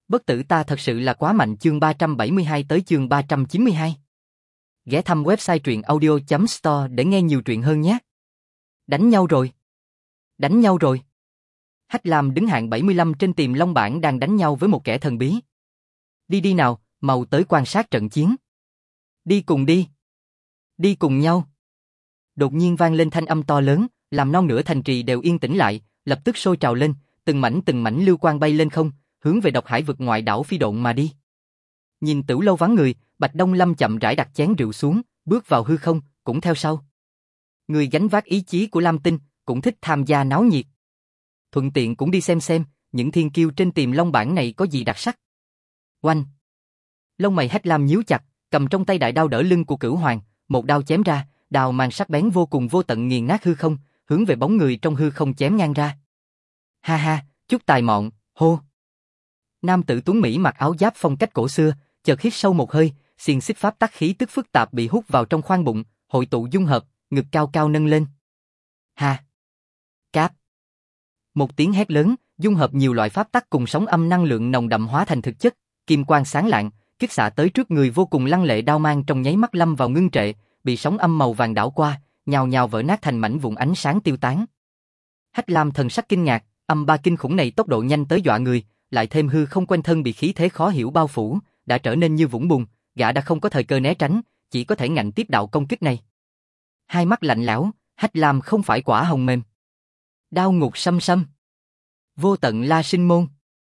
Bất tử ta thật sự là quá mạnh. Chương 372 tới chương 392. Ghé thăm website truyện audio.store để nghe nhiều truyện hơn nhé. Đánh nhau rồi. Đánh nhau rồi. Hách Lam đứng hạng 75 trên Tiềm Long bảng đang đánh nhau với một kẻ thần bí. Đi đi nào, mau tới quan sát trận chiến. Đi cùng đi. Đi cùng nhau. Đột nhiên vang lên thanh âm to lớn, làm non nửa thành trì đều yên tĩnh lại, lập tức sôi trào lên, từng mảnh lưu quang bay lên không, hướng về độc hải vực ngoại đảo phi độn mà đi. Nhìn Tửu lâu vắng người, Bạch Đông Lâm chậm rãi đặt chén rượu xuống, bước vào hư không, cũng theo sau. Người gánh vác ý chí của Lam Tinh, cũng thích tham gia náo nhiệt. Thuận tiện cũng đi xem, những thiên kiêu trên Tiềm Long bảng này có gì đặc sắc. Oanh! Lông mày Hách Lam nhíu chặt, cầm trong tay đại đao đỡ lưng của Cửu Hoàng, một đao chém ra, đao mang sắc bén vô cùng vô tận nghiền nát hư không, hướng về bóng người trong hư không chém ngang ra. Ha ha, chút tài mọn, hô! Nam tử tuấn Mỹ mặc áo giáp phong cách cổ xưa, chợt hít sâu một hơi, xiềng xích pháp tắc khí tức phức tạp bị hút vào trong khoang bụng, hội tụ dung hợp, ngực cao cao nâng lên. Ha! Cáp! Một tiếng hét lớn, dung hợp nhiều loại pháp tắc cùng sóng âm năng lượng nồng đậm hóa thành thực chất, kim quang sáng lạng, kích xạ tới trước người vô cùng lăng lệ, đao mang trong nháy mắt lâm vào ngưng trệ, bị sóng âm màu vàng đảo qua, nhào nhào vỡ nát thành mảnh vụn, ánh sáng tiêu tán. Hách Lam thần sắc kinh ngạc, âm ba kinh khủng này tốc độ nhanh tới dọa người, lại thêm hư không quanh thân bị khí thế khó hiểu bao phủ, đã trở nên như vũng bùn, gã đã không có thời cơ né tránh, chỉ có thể ngạnh tiếp đạo công kích này. Hai mắt lạnh lẽo, Hách Lam không phải quả hồng mềm. Đao ngục xăm xăm. Vô tận La Sinh Môn.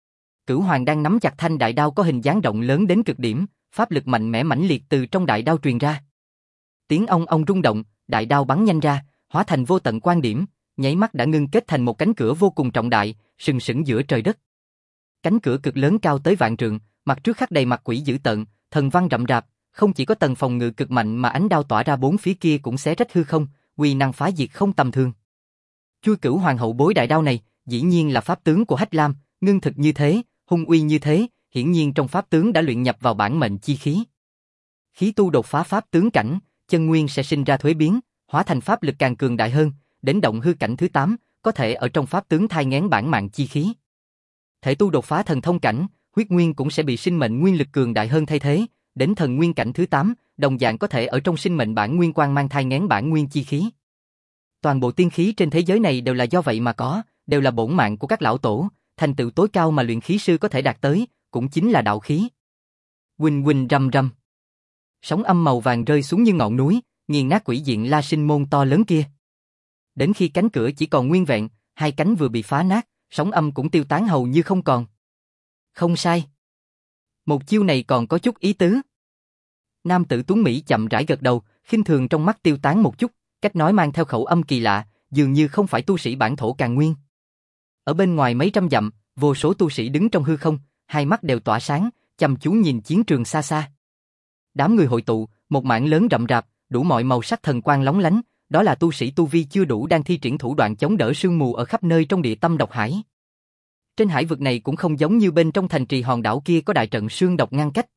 Cửu Hoàng đang nắm chặt thanh đại đao có hình dáng rộng lớn đến cực điểm, pháp lực mạnh mẽ mãnh liệt từ trong đại đao truyền ra. Tiếng ong ong rung động, đại đao bắn nhanh ra, hóa thành vô tận quan điểm, nháy mắt đã ngưng kết thành một cánh cửa vô cùng trọng đại, sừng sững giữa trời đất. Cánh cửa cực lớn cao tới vạn trượng, mặt trước khắc đầy mặt quỷ dữ tợn, thần văn rậm rạp, không chỉ có tầng phòng ngự cực mạnh mà ánh đao tỏa ra bốn phía kia cũng xé rách hư không, uy năng phá diệt không tầm thường. Chui Cửu Hoàng hậu bối đại đao này, dĩ nhiên là pháp tướng của Hách Lam, ngưng thực như thế, hung uy như thế, hiển nhiên trong pháp tướng đã luyện nhập vào bản mệnh chi khí. Khí tu đột phá pháp tướng cảnh, chân nguyên sẽ sinh ra thuế biến, hóa thành pháp lực càng cường đại hơn, đến động hư cảnh thứ 8, có thể ở trong pháp tướng thai nghén bản mạng chi khí. Thể tu đột phá thần thông cảnh, huyết nguyên cũng sẽ bị sinh mệnh nguyên lực cường đại hơn thay thế, đến thần nguyên cảnh thứ 8, đồng dạng có thể ở trong sinh mệnh bản nguyên quang mang thai nghén bản nguyên chi khí. Toàn bộ tiên khí trên thế giới này đều là do vậy mà có, đều là bổn mạng của các lão tổ, thành tựu tối cao mà luyện khí sư có thể đạt tới, cũng chính là đạo khí. Huỳnh huỳnh rầm rầm. Sóng âm màu vàng rơi xuống như ngọn núi, nghiền nát quỷ diện La Sinh Môn to lớn kia. Đến khi cánh cửa chỉ còn nguyên vẹn, hai cánh vừa bị phá nát, sóng âm cũng tiêu tán hầu như không còn. Không sai. Một chiêu này còn có chút ý tứ. Nam tử tuấn Mỹ chậm rãi gật đầu, khinh thường trong mắt tiêu tán một chút, cách nói mang theo khẩu âm kỳ lạ, dường như không phải tu sĩ bản thổ Càn Nguyên. Ở bên ngoài mấy trăm dặm, vô số tu sĩ đứng trong hư không, hai mắt đều tỏa sáng, chăm chú nhìn chiến trường xa xa. Đám người hội tụ, một mảng lớn rậm rạp, đủ mọi màu sắc thần quang lóng lánh, đó là tu sĩ tu vi chưa đủ đang thi triển thủ đoạn chống đỡ sương mù ở khắp nơi trong địa tâm độc hải. Trên hải vực này cũng không giống như bên trong thành trì hòn đảo kia có đại trận sương độc ngăn cách.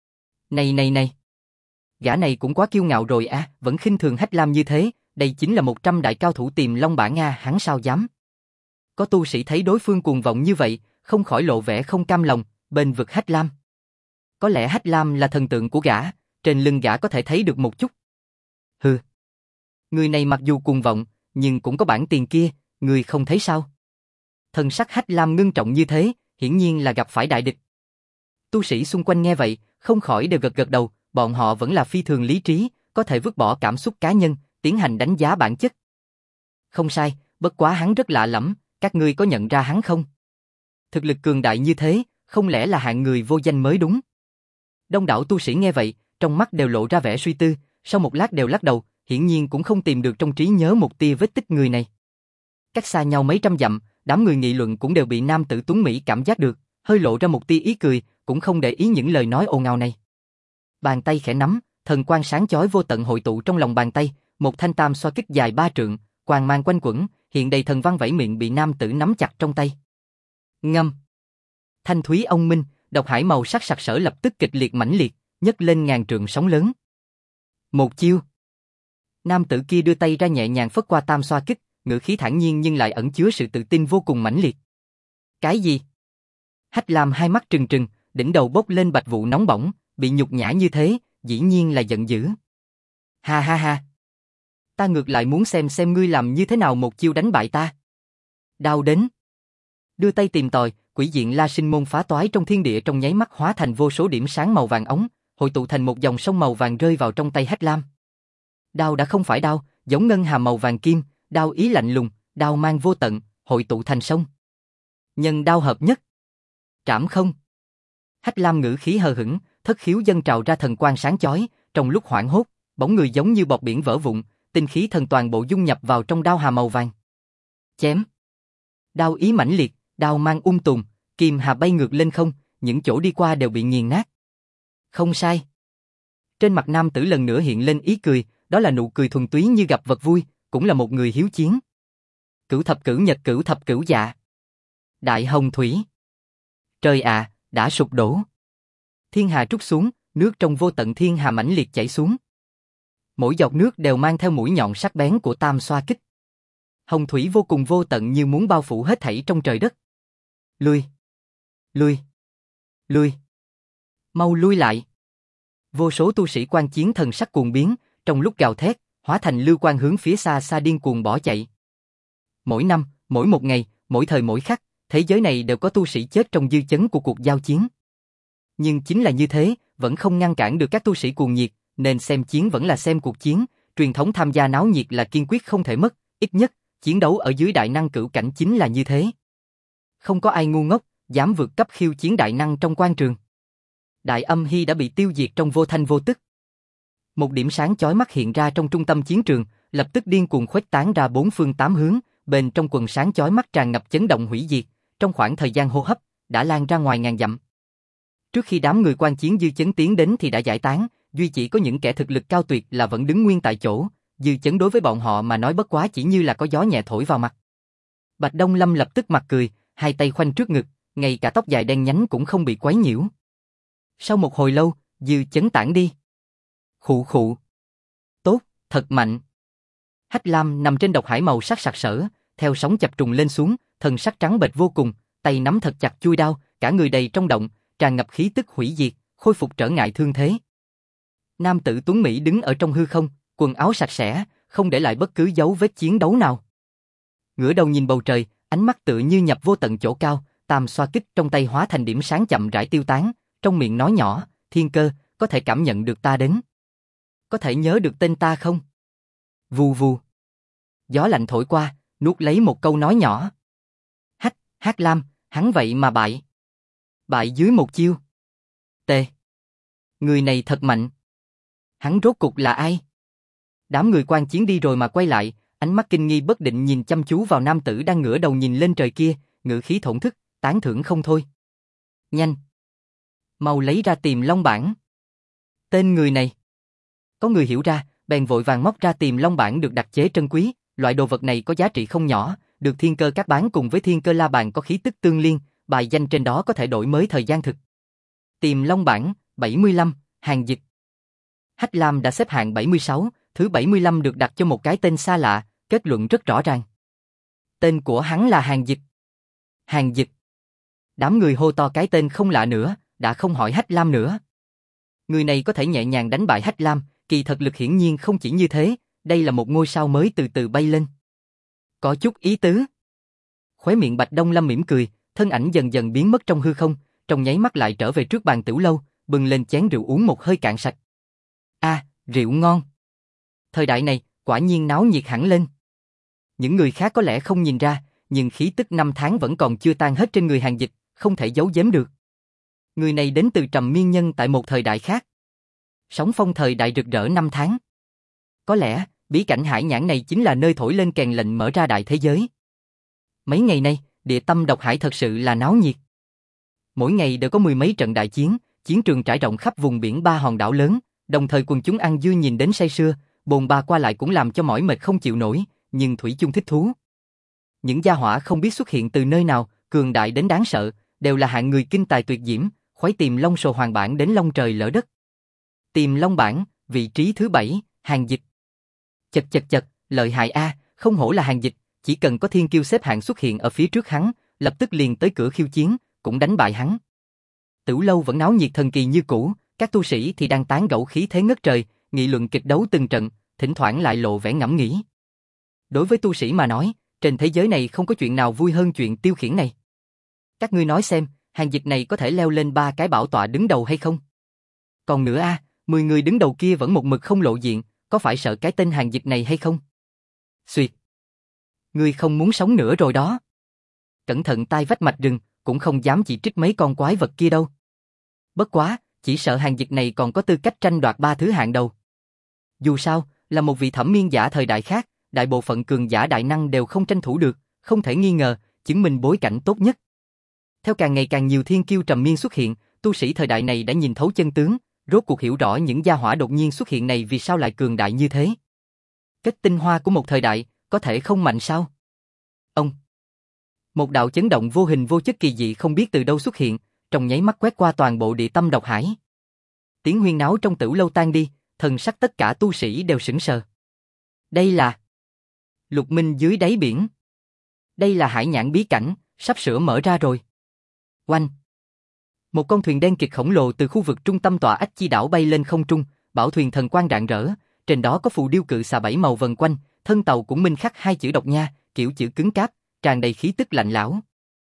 Này, gã này cũng quá kiêu ngạo rồi à, vẫn khinh thường Hách Lam như thế, đây chính là 100 đại cao thủ Tiềm Long bảng a, hắn sao dám. Có tu sĩ thấy đối phương cuồng vọng như vậy, không khỏi lộ vẻ không cam lòng, bênh vực Hách Lam. Có lẽ Hách Lam là thần tượng của gã, trên lưng gã có thể thấy được một chút. Hừ. Người này mặc dù cuồng vọng, nhưng cũng có bản tiền kia, người không thấy sao? Thần sắc Hách Lam ngưng trọng như thế, hiển nhiên là gặp phải đại địch. Tu sĩ xung quanh nghe vậy, không khỏi đều gật đầu, bọn họ vẫn là phi thường lý trí, có thể vứt bỏ cảm xúc cá nhân, tiến hành đánh giá bản chất. Không sai, bất quá hắn rất lạ lẫm, các ngươi có nhận ra hắn không? Thực lực cường đại như thế, không lẽ là hạng người vô danh mới đúng? Đông đảo tu sĩ nghe vậy, trong mắt đều lộ ra vẻ suy tư, sau một lát đều lắc đầu, hiển nhiên cũng không tìm được trong trí nhớ một tia vết tích người này. Cách xa nhau mấy trăm dặm, đám người nghị luận cũng đều bị nam tử tuấn Mỹ cảm giác được, hơi lộ ra một tia ý cười, cũng không để ý những lời nói ồn ào này. Bàn tay khẽ nắm, thần quang sáng chói vô tận hội tụ trong lòng bàn tay, một thanh tam xoa kích dài 3 trượng, quang mang quanh quẩn, hiện đầy thần văn vẫy miệng bị nam tử nắm chặt trong tay. Ngâm. Thanh thúy ông minh, độc hải màu sắc sặc sỡ lập tức kịch liệt mãnh liệt, nhấc lên ngàn trượng sóng lớn. Một chiêu. Nam tử kia đưa tay ra nhẹ nhàng phất qua tam xoa kích, ngữ khí thản nhiên nhưng lại ẩn chứa sự tự tin vô cùng mãnh liệt. Cái gì? Hách Lam hai mắt trừng trừng, đỉnh đầu bốc lên bạch vụ nóng bỏng, bị nhục nhã như thế, dĩ nhiên là giận dữ. Ha ha ha. Ta ngược lại muốn xem ngươi làm như thế nào một chiêu đánh bại ta. Đao đến. Đưa tay tìm tòi, quỷ diện La Sinh môn phá toái trong thiên địa trong nháy mắt hóa thành vô số điểm sáng màu vàng óng, hội tụ thành một dòng sông màu vàng rơi vào trong tay Hách Lam. Đao đã không phải đao, giống ngân hà màu vàng kim, đao ý lạnh lùng, đao mang vô tận, hội tụ thành sông. Nhân đao hợp nhất. Trảm không. Hách Lam ngữ khí hờ hững, thất khiếu dâng trào ra thần quang sáng chói, trong lúc hoảng hốt, bóng người giống như bọt biển vỡ vụn, tinh khí thần toàn bộ dung nhập vào trong đao hà màu vàng. Chém. Đao ý mãnh liệt, đao mang tùm, kim hà bay ngược lên không, những chỗ đi qua đều bị nghiền nát. Không sai. Trên mặt nam tử lần nữa hiện lên ý cười, đó là nụ cười thuần túy như gặp vật vui, cũng là một người hiếu chiến. Cửu thập cửu nhật cửu thập cửu dạ. Đại hồng thủy. Trời ạ, đã sụp đổ. Thiên hà trút xuống, nước trong vô tận thiên hà mãnh liệt chảy xuống. Mỗi giọt nước đều mang theo mũi nhọn sắc bén của tam xoa kích. Hồng thủy vô cùng vô tận như muốn bao phủ hết thảy trong trời đất. Lui. Lui. Lui. Mau lui lại. Vô số tu sĩ quan chiến thần sắc cuồng biến, trong lúc gào thét, hóa thành lưu quang hướng phía xa xa điên cuồng bỏ chạy. Mỗi năm, mỗi một ngày, mỗi thời mỗi khắc, thế giới này đều có tu sĩ chết trong dư chấn của cuộc giao chiến. Nhưng chính là như thế, vẫn không ngăn cản được các tu sĩ cuồng nhiệt, nên xem chiến vẫn là xem cuộc chiến, truyền thống tham gia náo nhiệt là kiên quyết không thể mất, ít nhất, chiến đấu ở dưới đại năng cửu cảnh chính là như thế. Không có ai ngu ngốc, dám vượt cấp khiêu chiến đại năng trong quan trường. Đại Âm Hy đã bị tiêu diệt trong vô thanh vô tức. Một điểm sáng chói mắt hiện ra trong trung tâm chiến trường, lập tức điên cuồng khuếch tán ra bốn phương tám hướng, bên trong quần sáng chói mắt tràn ngập chấn động hủy diệt, trong khoảng thời gian hô hấp, đã lan ra ngoài ngàn dặm. Trước khi đám người quan chiến dư chấn tiến đến thì đã giải tán, duy chỉ có những kẻ thực lực cao tuyệt là vẫn đứng nguyên tại chỗ, dư chấn đối với bọn họ mà nói bất quá chỉ như là có gió nhẹ thổi vào mặt. Bạch Đông Lâm lập tức mặt cười, hai tay khoanh trước ngực, ngay cả tóc dài đen nhánh cũng không bị quấy nhiễu. Sau một hồi lâu, dư chấn tản đi. Khụ khụ. Tốt, thật mạnh. Hách Lam nằm trên độc hải màu sắc sặc sỡ, theo sóng chập trùng lên xuống, thần sắc trắng bệch vô cùng, tay nắm thật chặt chuôi đao, cả người đầy trong động, tràn ngập khí tức hủy diệt, khôi phục trở ngại thương thế. Nam tử tuấn mỹ đứng ở trong hư không, quần áo sạch sẽ, không để lại bất cứ dấu vết chiến đấu nào. Ngửa đầu nhìn bầu trời, ánh mắt tựa như nhập vô tận chỗ cao, tam xoa kích trong tay hóa thành điểm sáng chậm rãi tiêu tán, trong miệng nói nhỏ, Thiên Cơ, có thể cảm nhận được ta đến. Có thể nhớ được tên ta không? Vù vù. Gió lạnh thổi qua, nuốt lấy một câu nói nhỏ. Hách Lam, hắn vậy mà bại. Bại dưới một chiêu. Tê. Người này thật mạnh. Hắn rốt cục là ai? Đám người quan chiến đi rồi mà quay lại, ánh mắt kinh nghi bất định nhìn chăm chú vào nam tử đang ngửa đầu nhìn lên trời kia, ngữ khí thổn thức, tán thưởng không thôi. Nhanh. Mau lấy ra Tiềm Long bản. Tên người này. Có người hiểu ra, bèn vội vàng móc ra Tiềm Long bản được đặc chế trân quý, loại đồ vật này có giá trị không nhỏ, được Thiên Cơ các bán cùng với Thiên Cơ La bàn có khí tức tương liên, bài danh trên đó có thể đổi mới thời gian thực. Tiềm Long bản, 75, hàng dịch. Hách Lam đã xếp hạng 76, thứ 75 được đặt cho một cái tên xa lạ, kết luận rất rõ ràng. Tên của hắn là Hàng Dịch. Hàng Dịch. Đám người hô to cái tên không lạ nữa, đã không hỏi Hách Lam nữa. Người này có thể nhẹ nhàng đánh bại Hách Lam, kỳ thật lực hiển nhiên không chỉ như thế, đây là một ngôi sao mới từ từ bay lên. Có chút ý tứ. Khóe miệng Bạch Đông Lâm mỉm cười, thân ảnh dần dần biến mất trong hư không, trong nháy mắt lại trở về trước bàn tửu lâu, bưng lên chén rượu uống một hơi cạn sạch. Rượu ngon. Thời đại này, quả nhiên náo nhiệt hẳn lên. Những người khác có lẽ không nhìn ra, nhưng khí tức năm tháng vẫn còn chưa tan hết trên người Hàng Dịch, không thể giấu giếm được. Người này đến từ Trầm Miên Nhân tại một thời đại khác. Sóng phong thời đại rực rỡ năm tháng. Có lẽ, bí cảnh hải nhãn này chính là nơi thổi lên kèn lệnh mở ra đại thế giới. Mấy ngày nay, địa tâm độc hải thật sự là náo nhiệt. Mỗi ngày đều có mười mấy trận đại chiến, chiến trường trải rộng khắp vùng biển ba hòn đảo lớn, đồng thời quần chúng ăn dưa nhìn đến say sưa, bồn ba qua lại cũng làm cho mỏi mệt không chịu nổi, nhưng thủy chung thích thú. Những gia hỏa không biết xuất hiện từ nơi nào, cường đại đến đáng sợ, đều là hạng người kinh tài tuyệt diễm, khuấy Tiềm Long sồ hoàng bản đến long trời lỡ đất. Tiềm Long bản, vị trí thứ 7, Hàng Dịch. Chật, lợi hại a, không hổ là Hàng Dịch, chỉ cần có thiên kiêu xếp hạng xuất hiện ở phía trước hắn, lập tức liền tới cửa khiêu chiến, cũng đánh bại hắn. Tửu lâu vẫn náo nhiệt thần kỳ như cũ, các tu sĩ thì đang tán gẫu khí thế ngất trời, nghị luận kịch đấu từng trận, thỉnh thoảng lại lộ vẻ ngẫm nghĩ. Đối với tu sĩ mà nói, trên thế giới này không có chuyện nào vui hơn chuyện tiêu khiển này. Các ngươi nói xem, hàng dịch này có thể leo lên 3 cái bảo tọa đứng đầu hay không? Còn nữa 10 người đứng đầu kia vẫn một mực không lộ diện, có phải sợ cái tên hàng dịch này hay không? Xuyệt. Ngươi không muốn sống nữa rồi đó. Cẩn thận tai vách mạch rừng, cũng không dám chỉ trích mấy con quái vật kia đâu. Bất quá, chỉ sợ hàng dịch này còn có tư cách tranh đoạt 3 thứ hạng đầu. Dù sao, là một vị thẩm miên giả thời đại khác, đại bộ phận cường giả đại năng đều không tranh thủ được, không thể nghi ngờ, chứng minh bối cảnh tốt nhất. Theo càng ngày càng nhiều thiên kiêu trầm miên xuất hiện, tu sĩ thời đại này đã nhìn thấu chân tướng, rốt cuộc hiểu rõ những gia hỏa đột nhiên xuất hiện này vì sao lại cường đại như thế. Kết tinh hoa của một thời đại, có thể không mạnh sao? Ông. Một đạo chấn động vô hình vô chất kỳ dị không biết từ đâu xuất hiện, trong nháy mắt quét qua toàn bộ địa tâm độc hải. Tiếng huyên náo trong tửu lâu tan đi, thần sắc tất cả tu sĩ đều sững sờ. Đây là lục minh dưới đáy biển. Đây là hải nhãn bí cảnh, sắp sửa mở ra rồi. Oanh! Một con thuyền đen kịch khổng lồ từ khu vực trung tâm tọa ách chi đảo bay lên không trung, bảo thuyền thần quang rạng rỡ, trên đó có phù điêu cự xà 7 màu vần quanh, thân tàu cũng minh khắc 2 chữ độc nha, kiểu chữ cứng cáp, tràn đầy khí tức lạnh lẽo.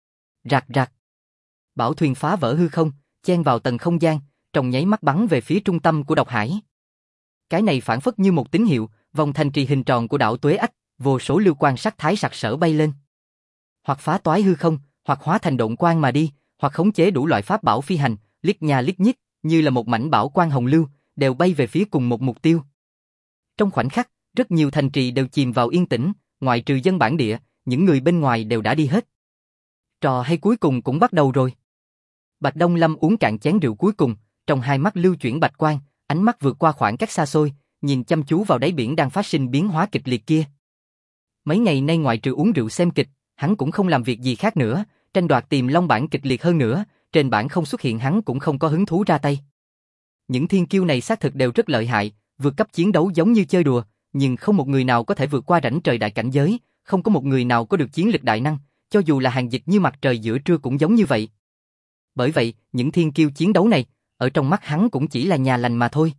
Rạc rạc. Bảo thuyền phá vỡ hư không, chen vào tầng không gian, trong nháy mắt bắn về phía trung tâm của độc hải. Cái này phản phất như một tín hiệu, vòng thành trì hình tròn của đảo Tuế Ách, vô số lưu quang sắc thái sặc sỡ bay lên. Hoặc phá toái hư không, hoặc hóa thành độn quang mà đi, hoặc khống chế đủ loại pháp bảo phi hành, liếc nha liếc nhích, như là một mảnh bảo quang hồng lưu, đều bay về phía cùng một mục tiêu. Trong khoảnh khắc, rất nhiều thành trì đều chìm vào yên tĩnh, ngoại trừ dân bản địa, những người bên ngoài đều đã đi hết. Trò hay cuối cùng cũng bắt đầu rồi. Bạch Đông Lâm uống cạn chén rượu cuối cùng, trong hai mắt lưu chuyển bạch quang, ánh mắt vượt qua khoảng cách xa xôi, nhìn chăm chú vào đáy biển đang phát sinh biến hóa kịch liệt kia. Mấy ngày nay ngoại trừ uống rượu xem kịch, hắn cũng không làm việc gì khác nữa, tranh đoạt tìm long bản kịch liệt hơn nữa, trên bản không xuất hiện hắn cũng không có hứng thú ra tay. Những thiên kiêu này xác thực đều rất lợi hại, vượt cấp chiến đấu giống như chơi đùa, nhưng không một người nào có thể vượt qua rãnh trời đại cảnh giới, không có một người nào có được chiến lực đại năng, cho dù là hàng dịch như mặt trời giữa trưa cũng giống như vậy. Bởi vậy, những thiên kiêu chiến đấu này, ở trong mắt hắn cũng chỉ là nhà lành mà thôi.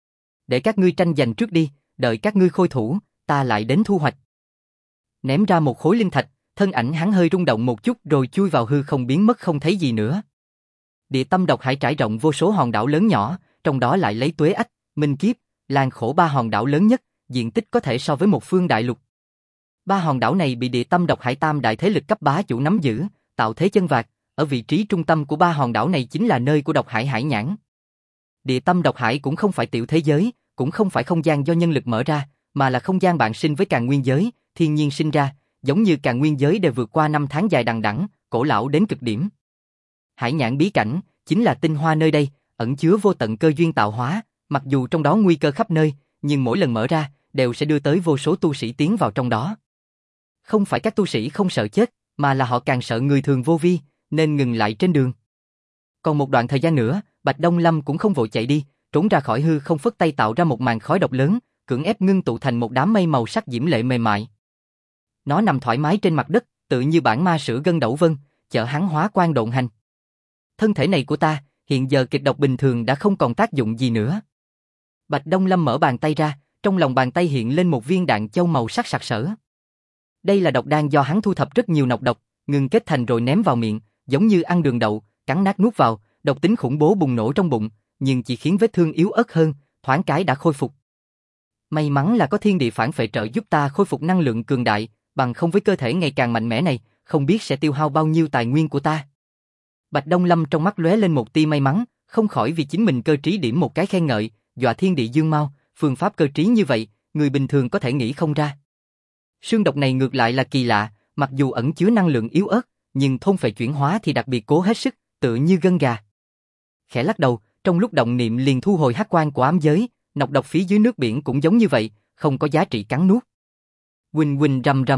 Để các ngươi tranh giành trước đi, đợi các ngươi khôi thủ, ta lại đến thu hoạch. Ném ra một khối linh thạch, thân ảnh hắn hơi rung động một chút rồi chui vào hư không biến mất không thấy gì nữa. Địa tâm độc hải trải rộng vô số hòn đảo lớn nhỏ, trong đó lại lấy Tuế Ách, Minh Kiếp, Lan Khổ 3 hòn đảo lớn nhất, diện tích có thể so với một phương đại lục. 3 hòn đảo này bị địa tâm độc hải tam đại thế lực cấp bá chủ nắm giữ, tạo thế chân vạc, ở vị trí trung tâm của 3 hòn đảo này chính là nơi của độc hải hải nhãn. Địa tâm độc hải cũng không phải tiểu thế giới, cũng không phải không gian do nhân lực mở ra, mà là không gian bạn sinh với Càn Nguyên giới, thiên nhiên sinh ra, giống như Càn Nguyên giới đều vượt qua 5 tháng dài đằng đẵng, cổ lão đến cực điểm. Hải nhãn bí cảnh chính là tinh hoa nơi đây, ẩn chứa vô tận cơ duyên tạo hóa, mặc dù trong đó nguy cơ khắp nơi, nhưng mỗi lần mở ra đều sẽ đưa tới vô số tu sĩ tiến vào trong đó. Không phải các tu sĩ không sợ chết, mà là họ càng sợ người thường vô vi, nên ngừng lại trên đường. Còn một đoạn thời gian nữa, Bạch Đông Lâm cũng không vội chạy đi, trốn ra khỏi hư không phất tay tạo ra một màn khói độc lớn, cưỡng ép ngưng tụ thành một đám mây màu sắc diễm lệ mềm mại. Nó nằm thoải mái trên mặt đất, tự như bản ma sữa gân đẩu vân, chở hắn hóa quang độn hành. Thân thể này của ta, hiện giờ kịch độc bình thường đã không còn tác dụng gì nữa. Bạch Đông Lâm mở bàn tay ra, trong lòng bàn tay hiện lên một viên đạn châu màu sắc sặc sỡ. Đây là độc đan do hắn thu thập rất nhiều nọc độc, ngừng kết thành rồi ném vào miệng, giống như ăn đường đậu, cắn nát nuốt vào, độc tính khủng bố bùng nổ trong bụng, nhưng chỉ khiến vết thương yếu ớt hơn, thoáng cái đã khôi phục. May mắn là có thiên địa phản phệ trợ giúp ta khôi phục năng lượng cường đại, bằng không với cơ thể ngày càng mạnh mẽ này, không biết sẽ tiêu hao bao nhiêu tài nguyên của ta. Bạch Đông Lâm trong mắt lóe lên một tia may mắn, không khỏi vì chính mình cơ trí điểm một cái khen ngợi, dọa thiên địa dương mau, phương pháp cơ trí như vậy, người bình thường có thể nghĩ không ra. Sương độc này ngược lại là kỳ lạ, mặc dù ẩn chứa năng lượng yếu ớt, nhưng thôn phệ chuyển hóa thì đặc biệt cố hết sức, tựa như gân gà. Khẽ lắc đầu, trong lúc động niệm liền thu hồi hắc quang của ám giới, nọc độc phía dưới nước biển cũng giống như vậy, không có giá trị cắn nuốt. Huỳnh huỳnh rầm rầm.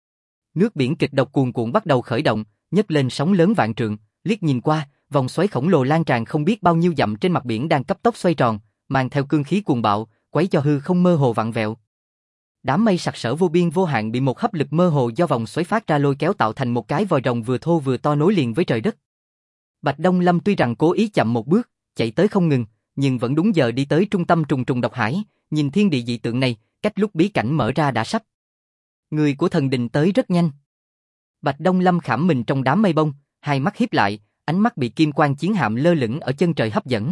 Nước biển kịch độc cuồn cuộn bắt đầu khởi động, nhấc lên sóng lớn vạn trượng, liếc nhìn qua, vòng xoáy khổng lồ lan tràn không biết bao nhiêu dặm trên mặt biển đang cấp tốc xoay tròn, mang theo cương khí cuồng bạo, quấy cho hư không mơ hồ vặn vẹo. Đám mây sặc sỡ vô biên vô hạn bị một hấp lực mơ hồ do vòng xoáy phát ra lôi kéo tạo thành một cái vòi rồng vừa thô vừa to nối liền với trời đất. Bạch Đông Lâm tuy rằng cố ý chậm một bước, chạy tới không ngừng, nhưng vẫn đúng giờ đi tới trung tâm trùng trùng độc hải, nhìn thiên địa dị tượng này, cách lúc bí cảnh mở ra đã sắp. Người của thần đình tới rất nhanh. Bạch Đông Lâm khảm mình trong đám mây bông, hai mắt híp lại, ánh mắt bị kim quang chiến hạm lơ lửng ở chân trời hấp dẫn.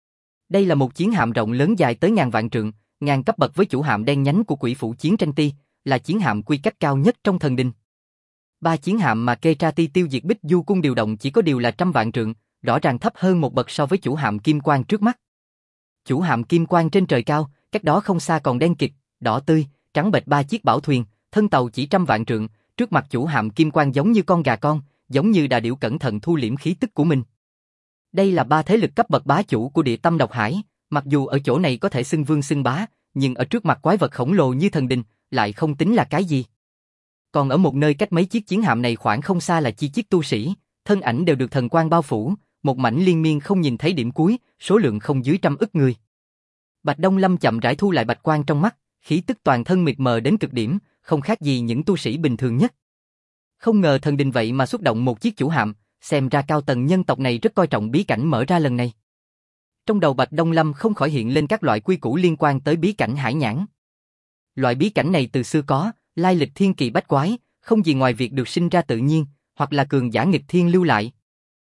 Đây là một chiến hạm rộng lớn dài tới ngàn vạn trượng, ngang cấp bậc với chủ hạm đen nhánh của Quỷ Phủ Chiến Tranh Ti, là chiến hạm quy cách cao nhất trong thần đình. Ba chiến hạm mà Ketrati tiêu diệt Bích Du cung điều động chỉ có điều là trăm vạn trượng, rõ ràng thấp hơn một bậc so với chủ hạm kim quang trước mắt. Chủ hạm kim quang trên trời cao, cách đó không xa còn đen kịt, đỏ tươi, trắng bệch ba chiếc bảo thuyền, thân tàu chỉ trăm vạn trượng, trước mặt chủ hạm kim quang giống như con gà con, giống như đà điểu cẩn thận thu liễm khí tức của mình. Đây là ba thế lực cấp bậc bá chủ của địa tâm độc hải, mặc dù ở chỗ này có thể xưng vương xưng bá, nhưng ở trước mặt quái vật khổng lồ như thần đình, lại không tính là cái gì. Còn ở một nơi cách mấy chiếc chiến hạm này khoảng không xa là chi chiếc tu sĩ, thân ảnh đều được thần quang bao phủ, một mảnh liên miên không nhìn thấy điểm cuối, số lượng không dưới 100 ức người. Bạch Đông Lâm chậm rãi thu lại bạch quang trong mắt, khí tức toàn thân mịt mờ đến cực điểm, không khác gì những tu sĩ bình thường nhất. Không ngờ thần đình vậy mà xuất động một chiếc chủ hạm, xem ra cao tầng nhân tộc này rất coi trọng bí cảnh mở ra lần này. Trong đầu Bạch Đông Lâm không khỏi hiện lên các loại quy củ liên quan tới bí cảnh hải nhãn. Loại bí cảnh này từ xưa có, lai lịch thiên kỳ bách quái, không gì ngoài việc được sinh ra tự nhiên, hoặc là cường giả nghịch thiên lưu lại.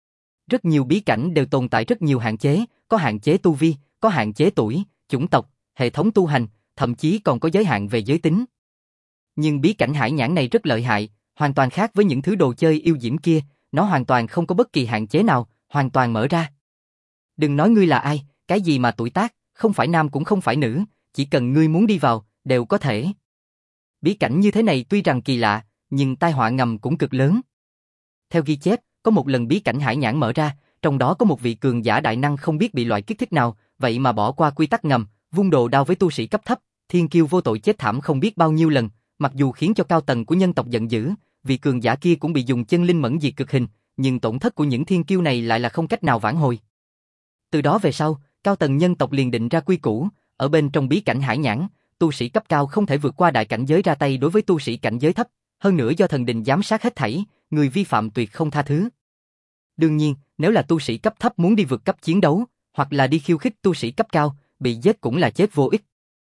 Rất nhiều bí cảnh đều tồn tại rất nhiều hạn chế, có hạn chế tu vi, có hạn chế tuổi, chủng tộc, hệ thống tu hành, thậm chí còn có giới hạn về giới tính. Nhưng bí cảnh hải nhãn này rất lợi hại, hoàn toàn khác với những thứ đồ chơi yêu diễm kia, nó hoàn toàn không có bất kỳ hạn chế nào, hoàn toàn mở ra. Đừng nói ngươi là ai, cái gì mà tuổi tác, không phải nam cũng không phải nữ, chỉ cần ngươi muốn đi vào, đều có thể. Bí cảnh như thế này tuy rằng kỳ lạ, nhưng tai họa ngầm cũng cực lớn. Theo ghi chép, có một lần bí cảnh hải nhãn mở ra, trong đó có một vị cường giả đại năng không biết bị loại kích thích nào, vậy mà bỏ qua quy tắc ngầm, vung đồ đao với tu sĩ cấp thấp, thiên kiêu vô tội chết thảm không biết bao nhiêu lần, mặc dù khiến cho cao tầng của nhân tộc giận dữ, vị cường giả kia cũng bị dùng chân linh mẫn diệt cực hình, nhưng tổn thất của những thiên kiêu này lại là không cách nào vãn hồi. Từ đó về sau, cao tầng nhân tộc liền định ra quy củ, ở bên trong bí cảnh hải nhãn, tu sĩ cấp cao không thể vượt qua đại cảnh giới ra tay đối với tu sĩ cảnh giới thấp, hơn nữa do thần đình giám sát hết thảy, người vi phạm tuyệt không tha thứ. Đương nhiên, nếu là tu sĩ cấp thấp muốn đi vượt cấp chiến đấu, hoặc là đi khiêu khích tu sĩ cấp cao, bị giết cũng là chết vô ích.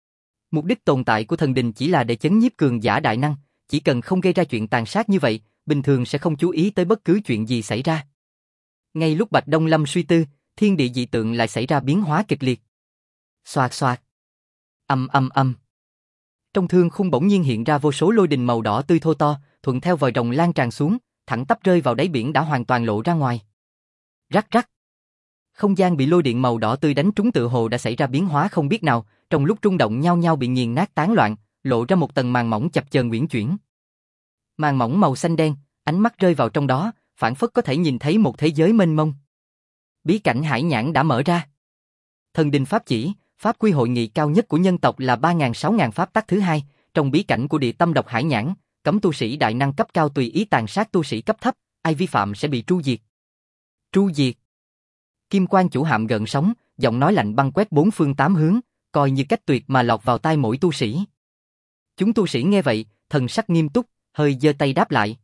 Mục đích tồn tại của thần đình chỉ là để chấn nhiếp cường giả đại năng, chỉ cần không gây ra chuyện tàn sát như vậy, bình thường sẽ không chú ý tới bất cứ chuyện gì xảy ra. Ngay lúc Bạch Đông Lâm suy tư, thiên địa dị tượng lại xảy ra biến hóa kịch liệt. Xoạt xoạt. Âm âm âm. Trong thương khung bỗng nhiên hiện ra vô số lôi đình màu đỏ tươi thô to, thuận theo vòi rồng lan tràn xuống, thẳng tắp rơi vào đáy biển đã hoàn toàn lộ ra ngoài. Rắc rắc. Không gian bị lôi điện màu đỏ tươi đánh trúng tựa hồ đã xảy ra biến hóa không biết nào, trong lúc rung động nhao nhao bị nghiền nát tán loạn, lộ ra một tầng màng mỏng chập chờn uyển chuyển. Màng mỏng màu xanh đen, ánh mắt rơi vào trong đó, phảng phất có thể nhìn thấy một thế giới mênh mông. Bí cảnh hải nhãn đã mở ra. Thần đình pháp chỉ, pháp quy hội nghị cao nhất của nhân tộc là 3.000-6.000 pháp tắc thứ hai, trong bí cảnh của địa tâm độc hải nhãn, cấm tu sĩ đại năng cấp cao tùy ý tàn sát tu sĩ cấp thấp, ai vi phạm sẽ bị tru diệt. Tru diệt. Kim quan chủ hạm gợn sóng, giọng nói lạnh băng quét bốn phương tám hướng, coi như cách tuyệt mà lọt vào tai mỗi tu sĩ. Chúng tu sĩ nghe vậy, thần sắc nghiêm túc, hơi giơ tay đáp lại.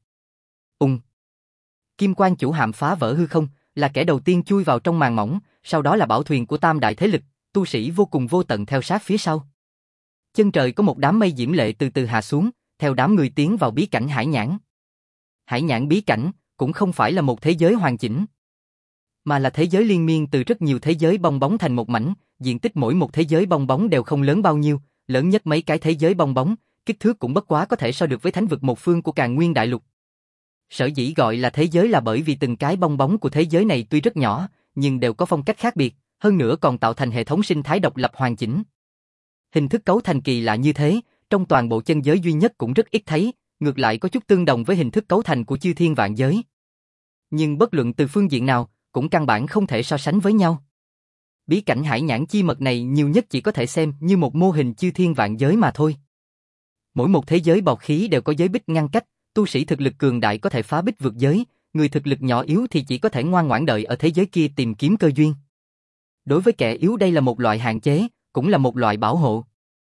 Kim quan chủ hạm phá vỡ hư không, là kẻ đầu tiên chui vào trong màn mỏng, sau đó là bảo thuyền của tam đại thế lực, tu sĩ vô cùng vô tận theo sát phía sau. Chân trời có một đám mây diễm lệ từ từ hạ xuống, theo đám người tiến vào bí cảnh hải nhãn. Hải nhãn bí cảnh cũng không phải là một thế giới hoàn chỉnh, mà là thế giới liên miên từ rất nhiều thế giới bong bóng thành một mảnh, diện tích mỗi một thế giới bong bóng đều không lớn bao nhiêu, lớn nhất mấy cái thế giới bong bóng, kích thước cũng bất quá có thể so được với thánh vực một phương của Càn Nguyên đại lục. Sở dĩ gọi là thế giới là bởi vì từng cái bong bóng của thế giới này tuy rất nhỏ, nhưng đều có phong cách khác biệt, hơn nữa còn tạo thành hệ thống sinh thái độc lập hoàn chỉnh. Hình thức cấu thành kỳ lạ như thế, trong toàn bộ chân giới duy nhất cũng rất ít thấy, ngược lại có chút tương đồng với hình thức cấu thành của chư thiên vạn giới. Nhưng bất luận từ phương diện nào, cũng căn bản không thể so sánh với nhau. Bí cảnh hải nhãn chi mật này nhiều nhất chỉ có thể xem như một mô hình chư thiên vạn giới mà thôi. Mỗi một thế giới bọt khí đều có giới bích ngăn cách, tu sĩ thực lực cường đại có thể phá bích vượt giới, người thực lực nhỏ yếu thì chỉ có thể ngoan ngoãn đợi ở thế giới kia tìm kiếm cơ duyên. Đối với kẻ yếu đây là một loại hạn chế, cũng là một loại bảo hộ.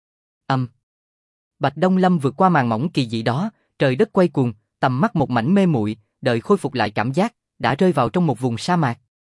Bạch Đông Lâm vượt qua màn mỏng kỳ dị đó, trời đất quay cuồng, tầm mắt một mảnh mê muội, đợi khôi phục lại cảm giác, đã rơi vào trong một vùng sa mạc.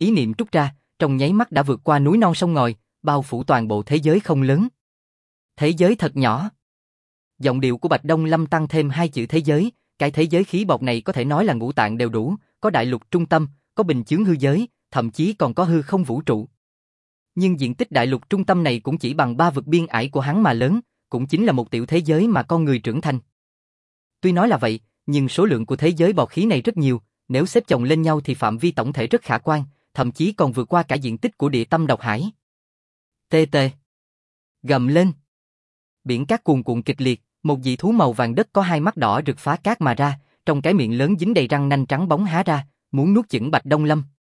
ý niệm trút ra, trong nháy mắt đã vượt qua núi non sông ngòi, bao phủ toàn bộ thế giới không lớn. Thế giới thật nhỏ. Giọng điệu của Bạch Đông Lâm tăng thêm hai chữ thế giới, cái thế giới khí bọc này có thể nói là ngũ tạng đều đủ, có đại lục trung tâm, có bình chướng hư giới, thậm chí còn có hư không vũ trụ. Nhưng diện tích đại lục trung tâm này cũng chỉ bằng 3 vực biên ải của hắn mà lớn, cũng chính là một tiểu thế giới mà con người trưởng thành. Tuy nói là vậy, nhưng số lượng của thế giới bọt khí này rất nhiều, nếu xếp chồng lên nhau thì phạm vi tổng thể rất khả quan, thậm chí còn vượt qua cả diện tích của địa tâm độc hải. Tê tê. Gầm lên. Biển cát cuồn cuộn kịch liệt, một dị thú màu vàng đất có hai mắt đỏ rực phá cát mà ra, trong cái miệng lớn dính đầy răng nanh trắng bóng há ra, muốn nuốt chửng Bạch Đông Lâm.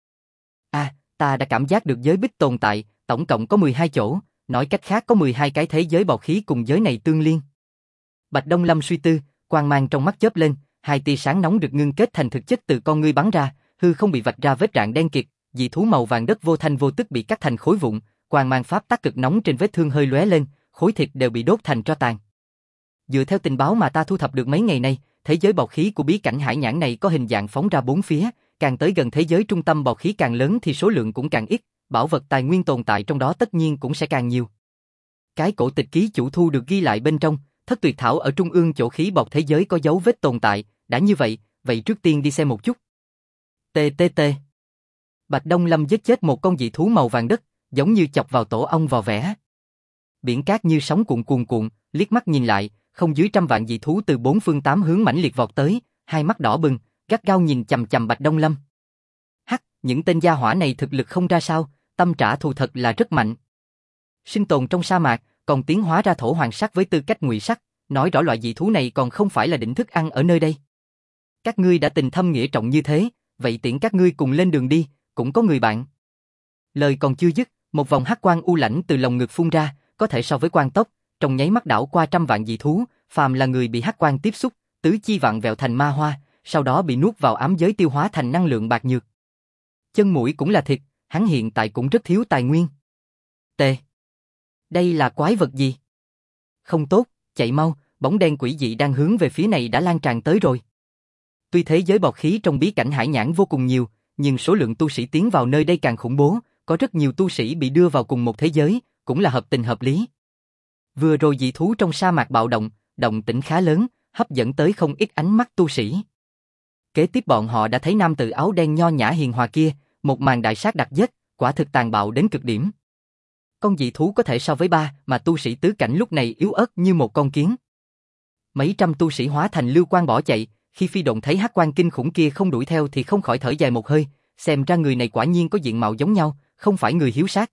Ta đã cảm giác được giới bích tồn tại, tổng cộng có 12 chỗ, nói cách khác có 12 cái thế giới bọt khí cùng giới này tương liên. Bạch Đông Lâm suy tư, quang mang trong mắt chớp lên, hai tia sáng nóng được ngưng kết thành thực chất từ con ngươi bắn ra, hư không bị vạch ra vết rạn đen kịt, dị thú màu vàng đất vô thanh vô tức bị cắt thành khối vụn, quang mang pháp tắc cực nóng trên vết thương hơi lóe lên, khối thịt đều bị đốt thành tro tàn. Dựa theo tình báo mà ta thu thập được mấy ngày nay, thế giới bọt khí của bí cảnh hải nhãn này có hình dạng phóng ra bốn phía, càng tới gần thế giới trung tâm bọt khí càng lớn thì số lượng cũng càng ít, bảo vật tài nguyên tồn tại trong đó tất nhiên cũng sẽ càng nhiều. Cái cổ tịch ký chủ thu được ghi lại bên trong, thất tuyệt thảo ở trung ương chỗ khí bọt thế giới có dấu vết tồn tại, đã như vậy, vậy trước tiên đi xem một chút. TTT. Bạch Đông Lâm giết chết một con dị thú màu vàng đất, giống như chọc vào tổ ong vò vẽ. Biển cát như sóng cuồn cuộn, liếc mắt nhìn lại, không dưới 100 vạn dị thú từ 4 phương 8 hướng mãnh liệt vọt tới, hai mắt đỏ bừng, gắt gao nhìn chằm chằm Bạch Đông Lâm. Hắc, những tên gia hỏa này thực lực không ra sao, tâm trả thù thật là rất mạnh. Sinh tồn trong sa mạc, còn tiến hóa ra thổ hoàng sắc với tư cách ngụy sắc, nói rõ loại dị thú này còn không phải là định thức ăn ở nơi đây. Các ngươi đã tình thâm nghĩa trọng như thế, vậy tiễn các ngươi cùng lên đường đi, cũng có người bạn. Lời còn chưa dứt, một vòng hắc quang u lãnh từ lồng ngực phun ra, có thể so với quang tốc, trong nháy mắt đảo qua 100 vạn dị thú, phàm là người bị hắc quang tiếp xúc, tứ chi vặn vẹo thành ma hoa, sau đó bị nuốt vào ám giới tiêu hóa thành năng lượng bạc nhược. Chân mũi cũng là thịt, hắn hiện tại cũng rất thiếu tài nguyên. T. Đây là quái vật gì? Không tốt, chạy mau, bóng đen quỷ dị đang hướng về phía này đã lan tràn tới rồi. Tuy thế giới bọt khí trong bí cảnh hải nhãn vô cùng nhiều, nhưng số lượng tu sĩ tiến vào nơi đây càng khủng bố, có rất nhiều tu sĩ bị đưa vào cùng một thế giới, cũng là hợp tình hợp lý. Vừa rồi dị thú trong sa mạc bạo động, động tĩnh khá lớn, hấp dẫn tới không ít ánh mắt tu sĩ. Kế tiếp bọn họ đã thấy nam tử áo đen nho nhã hiền hòa kia, một màn đại sát đặc giết, quả thực tàn bạo đến cực điểm. Con dị thú có thể so với ba, mà tu sĩ tứ cảnh lúc này yếu ớt như một con kiến. Mấy trăm tu sĩ hóa thành lưu quang bỏ chạy, khi phi độn thấy hắc quang kinh khủng kia không đuổi theo thì không khỏi thở dài một hơi, xem ra người này quả nhiên có diện mạo giống nhau, không phải người hiếu sát.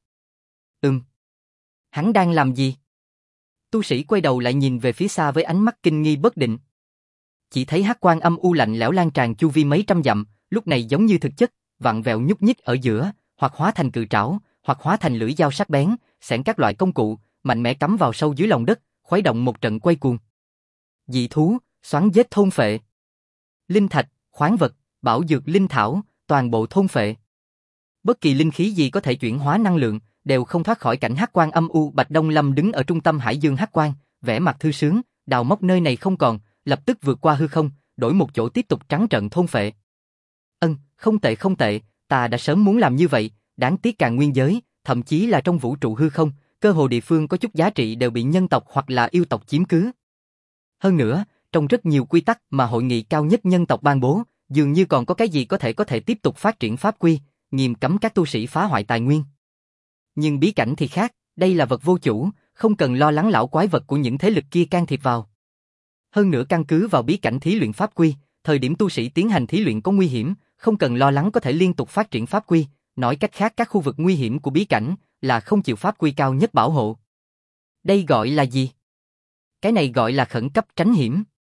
Hắn đang làm gì? Tu sĩ quay đầu lại nhìn về phía xa với ánh mắt kinh nghi bất định. Chỉ thấy hắc quang âm u lạnh lẽo lan tràn chu vi mấy trăm dặm, lúc này giống như thực chất, vặn vẹo nhúc nhích ở giữa, hoặc hóa thành cự trảo, hoặc hóa thành lưỡi dao sắc bén, xẻng các loại công cụ, mạnh mẽ cắm vào sâu dưới lòng đất, khuấy động một trận quay cuồng. Dị thú, xoắn giết thôn phệ. Linh thạch, khoáng vật, bảo dược linh thảo, toàn bộ thôn phệ. Bất kỳ linh khí gì có thể chuyển hóa năng lượng, đều không thoát khỏi cảnh hắc quang âm u. Bạch Đông Lâm đứng ở trung tâm hải dương hắc quang, vẻ mặt thư sướng, đào móc nơi này không còn, lập tức vượt qua hư không, đổi một chỗ tiếp tục trắng trợn thôn phệ. Không tệ, ta đã sớm muốn làm như vậy, đáng tiếc Càn Nguyên giới, thậm chí là trong vũ trụ hư không, cơ hồ địa phương có chút giá trị đều bị nhân tộc hoặc là yêu tộc chiếm cứ. Hơn nữa, trong rất nhiều quy tắc mà hội nghị cao nhất nhân tộc ban bố, dường như còn có cái gì có thể tiếp tục phát triển pháp quy, nghiêm cấm các tu sĩ phá hoại tài nguyên. Nhưng bí cảnh thì khác, đây là vật vô chủ, không cần lo lắng lão quái vật của những thế lực kia can thiệp vào. Hơn nữa căn cứ vào bí cảnh thí luyện pháp quy, thời điểm tu sĩ tiến hành thí luyện có nguy hiểm, không cần lo lắng có thể liên tục phát triển pháp quy, nói cách khác các khu vực nguy hiểm của bí cảnh là không chịu pháp quy cao nhất bảo hộ. Đây gọi là gì? Cái này gọi là khẩn cấp tránh hiểm.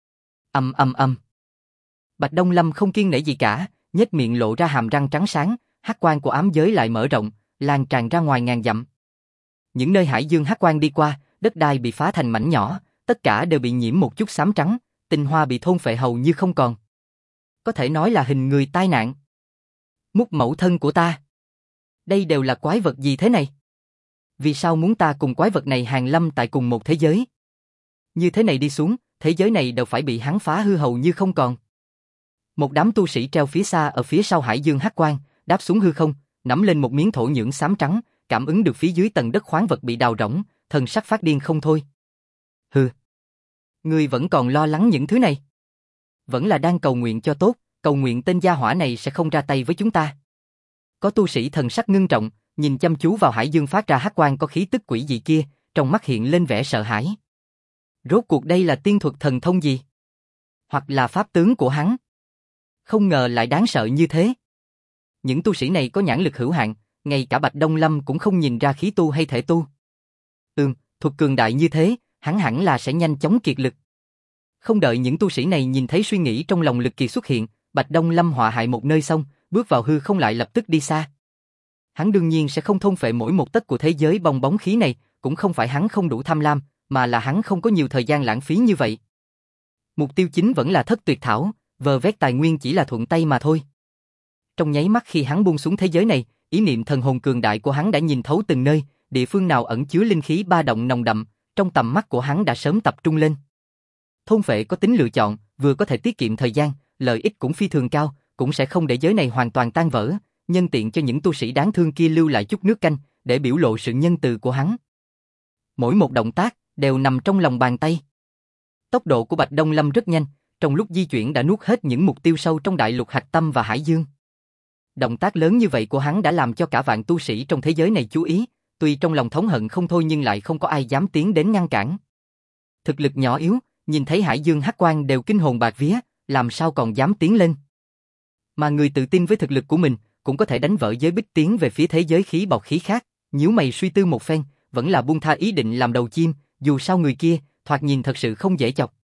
Bạch Đông Lâm không kiêng nể gì cả, nhếch miệng lộ ra hàm răng trắng sáng, hắc quang của ám giới lại mở rộng, lan tràn ra ngoài ngàn dặm. Những nơi hải dương hắc quang đi qua, đất đai bị phá thành mảnh nhỏ, tất cả đều bị nhiễm một chút xám trắng, tinh hoa bị thôn phệ hầu như không còn. Có thể nói là hình người tai nạn. Mút mẫu thân của ta. Đây đều là quái vật gì thế này? Vì sao muốn ta cùng quái vật này hàng lâm tại cùng một thế giới? Như thế này đi xuống, thế giới này đều phải bị hắn phá hư hầu như không còn. Một đám tu sĩ treo phía xa ở phía sau hải dương hắc quang, đáp xuống hư không, nắm lên một miếng thổ nhưỡng xám trắng, cảm ứng được phía dưới tầng đất khoáng vật bị đào rỗng, thần sắc phát điên không thôi. Hừ. Ngươi vẫn còn lo lắng những thứ này. Vẫn là đang cầu nguyện cho tốt, cầu nguyện tên gia hỏa này sẽ không ra tay với chúng ta. Có tu sĩ thần sắc ngưng trọng, nhìn chăm chú vào hải dương phát ra hắc quang có khí tức quỷ dị kia, trong mắt hiện lên vẻ sợ hãi. Rốt cuộc đây là tiên thuật thần thông gì? Hoặc là pháp tướng của hắn? Không ngờ lại đáng sợ như thế. Những tu sĩ này có nhãn lực hữu hạn, ngay cả Bạch Đông Lâm cũng không nhìn ra khí tu hay thể tu. Thuật cường đại như thế, hắn hẳn là sẽ nhanh chóng kiệt lực. Không đợi những tu sĩ này nhìn thấy suy nghĩ trong lòng Lực Kiệt xuất hiện, Bạch Đông Lâm họa hại một nơi xong, bước vào hư không lại lập tức đi xa. Hắn đương nhiên sẽ không thôn phệ mỗi một tấc của thế giới bong bóng khí này, cũng không phải hắn không đủ tham lam, mà là hắn không có nhiều thời gian lãng phí như vậy. Mục tiêu chính vẫn là Thất Tuyệt Thảo, vơ vét tài nguyên chỉ là thuận tay mà thôi. Trong nháy mắt khi hắn buông xuống thế giới này, ý niệm thần hồn cường đại của hắn đã nhìn thấu từng nơi, địa phương nào ẩn chứa linh khí ba động nồng đậm, trong tầm mắt của hắn đã sớm tập trung lên. Thôn phệ có tính lựa chọn, vừa có thể tiết kiệm thời gian, lợi ích cũng phi thường cao, cũng sẽ không để giới này hoàn toàn tan vỡ, nhân tiện cho những tu sĩ đáng thương kia lưu lại chút nước canh, để biểu lộ sự nhân từ của hắn. Mỗi một động tác đều nằm trong lòng bàn tay. Tốc độ của Bạch Đông Lâm rất nhanh, trong lúc di chuyển đã nuốt hết những mục tiêu sâu trong đại lục hạch tâm và hải dương. Động tác lớn như vậy của hắn đã làm cho cả vạn tu sĩ trong thế giới này chú ý, tuy trong lòng thống hận không thôi nhưng lại không có ai dám tiến đến ngăn cản. Thực lực nhỏ yếu, nhìn thấy hải dương hắc quang đều kinh hồn bạt vía, làm sao còn dám tiến lên. Mà người tự tin với thực lực của mình, cũng có thể đánh vỡ giới bích tiến về phía thế giới khí bọc khí khác, nhíu mày suy tư một phen, vẫn là buông tha ý định làm đầu chim, dù sao người kia, thoạt nhìn thật sự không dễ chọc.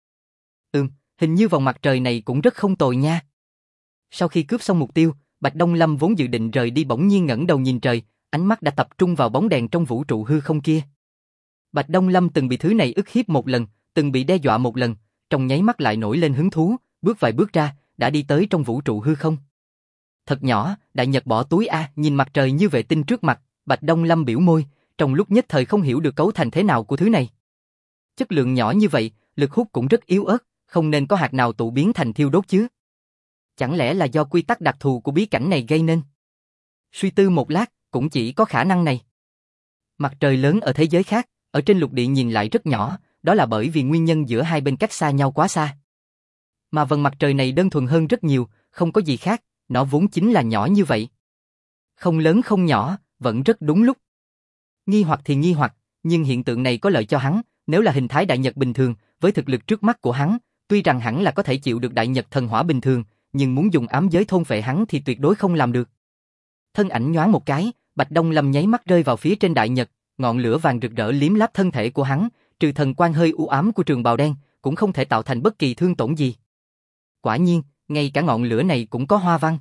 Hình như vòng mặt trời này cũng rất không tồi nha. Sau khi cướp xong mục tiêu, Bạch Đông Lâm vốn dự định rời đi bỗng nhiên ngẩng đầu nhìn trời, ánh mắt đã tập trung vào bóng đèn trong vũ trụ hư không kia. Bạch Đông Lâm từng bị thứ này ức hiếp một lần, từng bị đe dọa một lần, trong nháy mắt lại nổi lên hứng thú, bước vài bước ra, đã đi tới trong vũ trụ hư không. Thật nhỏ, đại nhật bỏ túi a, nhìn mặt trời như vệ tinh trước mặt, Bạch Đông Lâm biểu môi, trong lúc nhất thời không hiểu được cấu thành thế nào của thứ này. Chất lượng nhỏ như vậy, lực hút cũng rất yếu ớt, không nên có hạt nào tụ biến thành thiêu đốt chứ. Chẳng lẽ là do quy tắc đặc thù của bí cảnh này gây nên? Suy tư một lát, cũng chỉ có khả năng này. Mặt trời lớn ở thế giới khác, ở trên lục địa nhìn lại rất nhỏ, đó là bởi vì nguyên nhân giữa hai bên cách xa nhau quá xa. Mà vầng mặt trời này đơn thuần hơn rất nhiều, không có gì khác, nó vốn chính là nhỏ như vậy. Không lớn không nhỏ, vẫn rất đúng lúc. Nghi hoặc thì nghi hoặc, nhưng hiện tượng này có lợi cho hắn, nếu là hình thái đại nhật bình thường, với thực lực trước mắt của hắn, tuy rằng hẳn là có thể chịu được đại nhật thần hỏa bình thường, nhưng muốn dùng ám giới thôn phệ hắn thì tuyệt đối không làm được. Thân ảnh nhoáng một cái, Bạch Đông Lâm nháy mắt rơi vào phía trên đại nhật, ngọn lửa vàng rực rỡ liếm láp thân thể của hắn, trừ thần quang hơi u ám của trường bào đen, cũng không thể tạo thành bất kỳ thương tổn gì. Quả nhiên, ngay cả ngọn lửa này cũng có hoa văn.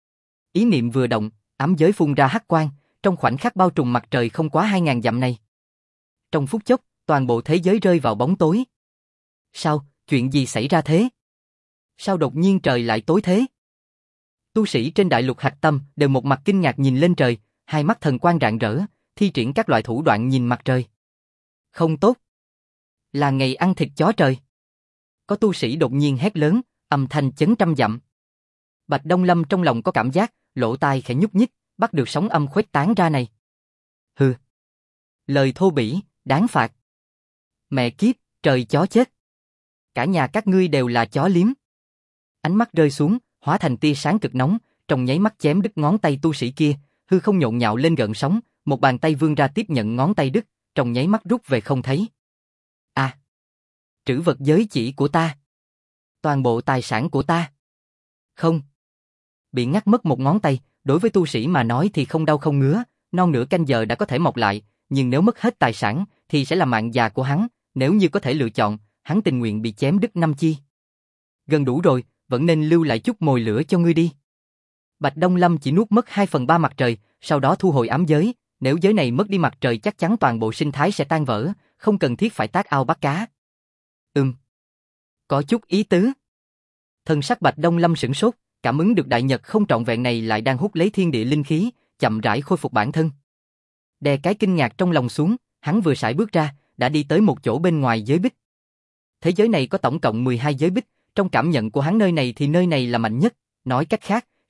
Ý niệm vừa động, ám giới phun ra hắc quang, trong khoảnh khắc bao trùm mặt trời không quá 2000 dặm này. Trong phút chốc, toàn bộ thế giới rơi vào bóng tối. Sao, chuyện gì xảy ra thế? Sao đột nhiên trời lại tối thế? Tu sĩ trên đại lục hạch tâm đều một mặt kinh ngạc nhìn lên trời, hai mắt thần quang rạng rỡ, thi triển các loại thủ đoạn nhìn mặt trời. Không tốt. Là ngày ăn thịt chó trời. Có tu sĩ đột nhiên hét lớn, âm thanh chấn trăm dặm. Bạch Đông Lâm trong lòng có cảm giác, lỗ tai khẽ nhúc nhích, bắt được sóng âm khuếch tán ra này. Hừ. Lời thô bỉ, đáng phạt. Mẹ kiếp, trời chó chết. Cả nhà các ngươi đều là chó liếm. Ánh mắt rơi xuống, hóa thành tia sáng cực nóng, trong nháy mắt chém đứt ngón tay tu sĩ kia, hư không nhộn nhạo lên gợn sóng, một bàn tay vươn ra tiếp nhận ngón tay đứt, trong nháy mắt rút về không thấy. À, trữ vật giới chỉ của ta, toàn bộ tài sản của ta. Không, bị ngắt mất một ngón tay, đối với tu sĩ mà nói thì không đau không ngứa, non nửa canh giờ đã có thể mọc lại, nhưng nếu mất hết tài sản thì sẽ là mạng già của hắn, nếu như có thể lựa chọn, hắn tình nguyện bị chém đứt 5 chi. Gần đủ rồi, vẫn nên lưu lại chút mồi lửa cho ngươi đi. Bạch Đông Lâm chỉ nuốt mất 2/3 mặt trời, sau đó thu hồi ám giới, nếu giới này mất đi mặt trời chắc chắn toàn bộ sinh thái sẽ tan vỡ, không cần thiết phải tác ao bắt cá. Có chút ý tứ. Thân sắc Bạch Đông Lâm sửng sốt, cảm ứng được đại nhật không trọn vẹn này lại đang hút lấy thiên địa linh khí, chậm rãi khôi phục bản thân. Đè cái kinh ngạc trong lòng xuống, hắn vừa sải bước ra, đã đi tới một chỗ bên ngoài giới bích. Thế giới này có tổng cộng 12 giới bích, trong cảm nhận của hắn nơi này thì nơi này là mạnh nhất, nói cách khác,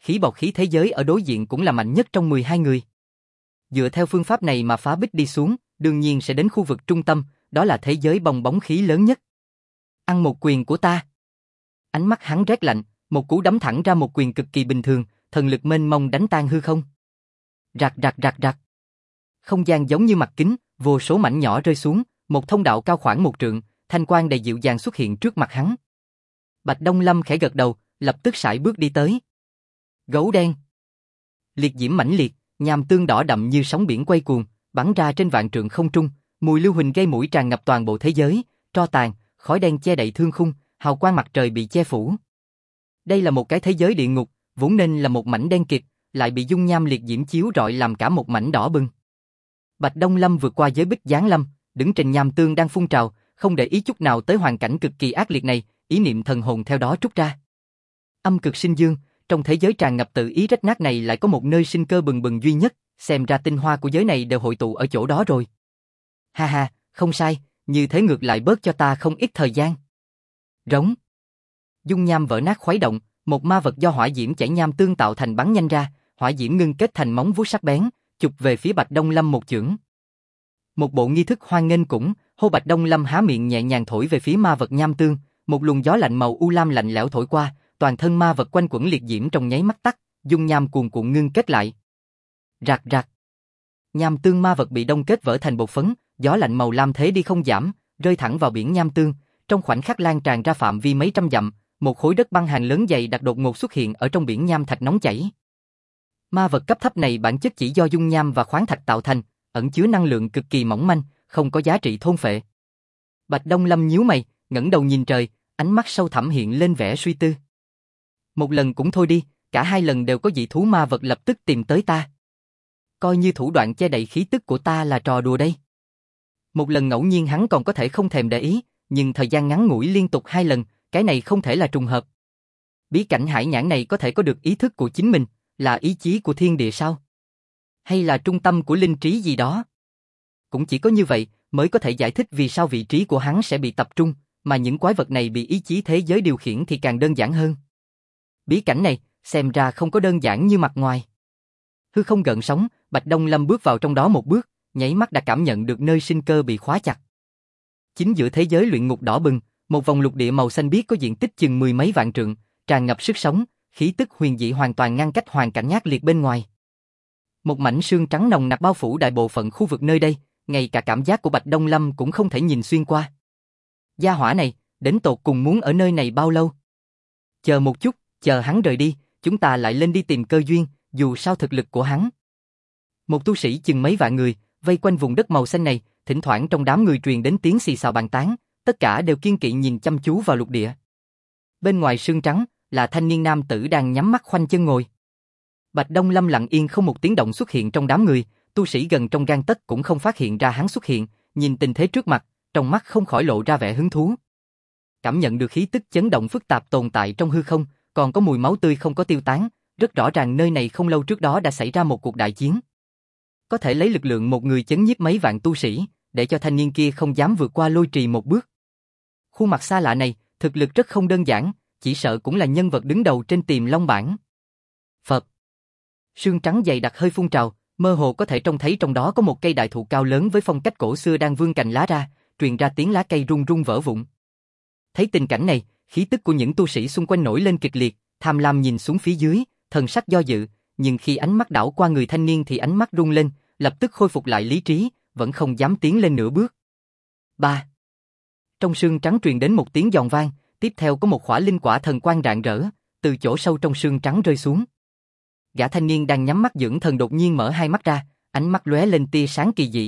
khí bọc khí thế giới ở đối diện cũng là mạnh nhất trong 12 người. Dựa theo phương pháp này mà phá bích đi xuống, đương nhiên sẽ đến khu vực trung tâm, đó là thế giới bong bóng khí lớn nhất. Ăn một quyền của ta. Ánh mắt hắn rét lạnh, một cú đấm thẳng ra một quyền cực kỳ bình thường, thần lực mênh mông đánh tan hư không. Rạc rạc rạc rạc. Không gian giống như mặt kính, vô số mảnh nhỏ rơi xuống, một thông đạo cao khoảng 1 trượng, thanh quang đầy dịu dàng xuất hiện trước mặt hắn. Bạch Đông Lâm khẽ gật đầu, lập tức sải bước đi tới. Gấu đen. Liệt diễm mãnh liệt, nham tương đỏ đậm như sóng biển quay cuồng, bắn ra trên vạn trượng không trung, mùi lưu huỳnh gây mũi tràn ngập toàn bộ thế giới, tro tàn, khói đen che đậy thương khung, hào quang mặt trời bị che phủ. Đây là một cái thế giới địa ngục, vốn nên là một mảnh đen kịt, lại bị dung nham liệt diễm chiếu rọi làm cả một mảnh đỏ bừng. Bạch Đông Lâm vượt qua giới bích giáng lâm, đứng trên nham tương đang phun trào, không để ý chút nào tới hoàn cảnh cực kỳ ác liệt này, ý niệm thần hồn theo đó trút ra. Âm cực sinh dương, trong thế giới tràn ngập tự ý rách nát này lại có một nơi sinh cơ bừng bừng duy nhất, xem ra tinh hoa của giới này đều hội tụ ở chỗ đó rồi. Ha ha, không sai, như thế ngược lại bớt cho ta không ít thời gian. Rống. Dung nham vỡ nát khuấy động, một ma vật do hỏa diễm chảy nham tương tạo thành bắn nhanh ra, hỏa diễm ngưng kết thành móng vuốt sắc bén, chụp về phía Bạch Đông Lâm một chưởng. Một bộ nghi thức hoan nghênh cũng, hô Bạch Đông Lâm há miệng nhẹ nhàng thổi về phía ma vật nham tương, một luồng gió lạnh màu u lam lạnh lẽo thổi qua, toàn thân ma vật quanh quẩn liệt diễm trong nháy mắt tắt, dung nham cuồn cuộn ngưng kết lại. Rạc rạc. Nham tương ma vật bị đông kết vỡ thành bột phấn, gió lạnh màu lam thế đi không giảm, rơi thẳng vào biển nham tương, trong khoảnh khắc lan tràn ra phạm vi mấy trăm dặm, một khối đất băng hàn lớn dày đặc đột ngột xuất hiện ở trong biển nham thạch nóng chảy. Ma vật cấp thấp này bản chất chỉ do dung nham và khoáng thạch tạo thành, ẩn chứa năng lượng cực kỳ mỏng manh, không có giá trị thôn phệ. Bạch Đông Lâm nhíu mày, ngẩng đầu nhìn trời, ánh mắt sâu thẳm hiện lên vẻ suy tư. Một lần cũng thôi đi, cả hai lần đều có dị thú ma vật lập tức tìm tới ta. Coi như thủ đoạn che đậy khí tức của ta là trò đùa đây. Một lần ngẫu nhiên hắn còn có thể không thèm để ý, nhưng thời gian ngắn ngủi liên tục 2 lần, cái này không thể là trùng hợp. Bí cảnh hải nhãn này có thể có được ý thức của chính mình, là ý chí của thiên địa sao? Hay là trung tâm của linh trí gì đó? Cũng chỉ có như vậy mới có thể giải thích vì sao vị trí của hắn sẽ bị tập trung, mà những quái vật này bị ý chí thế giới điều khiển thì càng đơn giản hơn. Bí cảnh này, xem ra không có đơn giản như mặt ngoài. Hư không gợn sóng, Bạch Đông Lâm bước vào trong đó một bước, nháy mắt đã cảm nhận được nơi sinh cơ bị khóa chặt. Chính giữa thế giới luyện ngục đỏ bừng, một vòng lục địa màu xanh biếc có diện tích chừng 10 mấy vạn trượng, tràn ngập sức sống, khí tức huyền dị hoàn toàn ngăn cách hoàn cảnh ác liệt bên ngoài. Một mảnh sương trắng nồng nặc bao phủ đại bộ phận khu vực nơi đây, ngay cả cảm giác của Bạch Đông Lâm cũng không thể nhìn xuyên qua. Gia hỏa này, đến tột cùng muốn ở nơi này bao lâu? Chờ một chút, chờ hắn rời đi, chúng ta lại lên đi tìm cơ duyên, dù sao thực lực của hắn. Một tu sĩ chừng mấy vạn người, vây quanh vùng đất màu xanh này, thỉnh thoảng trong đám người truyền đến tiếng xì xào bàn tán, tất cả đều kiên kỵ nhìn chăm chú vào lục địa. Bên ngoài sương trắng, là thanh niên nam tử đang nhắm mắt khoanh chân ngồi. Bạch Đông Lâm lặng yên không một tiếng động xuất hiện trong đám người, tu sĩ gần trong gang tấc cũng không phát hiện ra hắn xuất hiện, nhìn tình thế trước mặt, trong mắt không khỏi lộ ra vẻ hứng thú. Cảm nhận được khí tức chấn động phức tạp tồn tại trong hư không, còn có mùi máu tươi không có tiêu tán, rất rõ ràng nơi này không lâu trước đó đã xảy ra một cuộc đại chiến. Có thể lấy lực lượng một người chấn nhiếp mấy vạn tu sĩ, để cho thanh niên kia không dám vượt qua lôi trì một bước. Khuôn mặt xa lạ này, thực lực rất không đơn giản, chỉ sợ cũng là nhân vật đứng đầu trên Tiềm Long bảng. Phật. Sương trắng dày đặc hơi phun trào, mơ hồ có thể trông thấy trong đó có một cây đại thụ cao lớn với phong cách cổ xưa đang vươn cành lá ra, truyền ra tiếng lá cây rung rung vỡ vụn. Thấy tình cảnh này, khí tức của những tu sĩ xung quanh nổi lên kịch liệt, tham lam nhìn xuống phía dưới, thần sắc do dự, nhưng khi ánh mắt đảo qua người thanh niên thì ánh mắt rung lên, lập tức khôi phục lại lý trí, vẫn không dám tiến lên nửa bước. 3. Trong sương trắng truyền đến một tiếng giòn vang, tiếp theo có một khỏa linh quả thần quang rạng rỡ, từ chỗ sâu trong sương trắng rơi xuống. Gã thanh niên đang nhắm mắt dưỡng thần đột nhiên mở hai mắt ra, ánh mắt lóe lên tia sáng kỳ dị.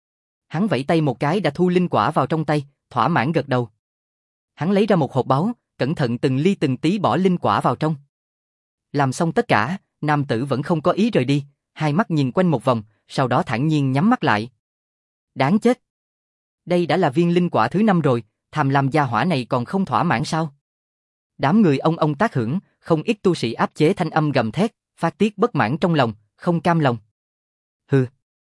Hắn vẫy tay một cái đã thu linh quả vào trong tay, thỏa mãn gật đầu. Hắn lấy ra một hộp báu, cẩn thận từng ly từng tí bỏ linh quả vào trong. Làm xong tất cả, nam tử vẫn không có ý rời đi, hai mắt nhìn quanh một vòng, sau đó thản nhiên nhắm mắt lại. Đáng chết! Đây đã là viên linh quả thứ 5 rồi, tham lam gia hỏa này còn không thỏa mãn sao? Đám người ông tác hưởng, không ít tu sĩ áp chế thanh âm gầm thét, phát tiết bất mãn trong lòng, không cam lòng. Hừ.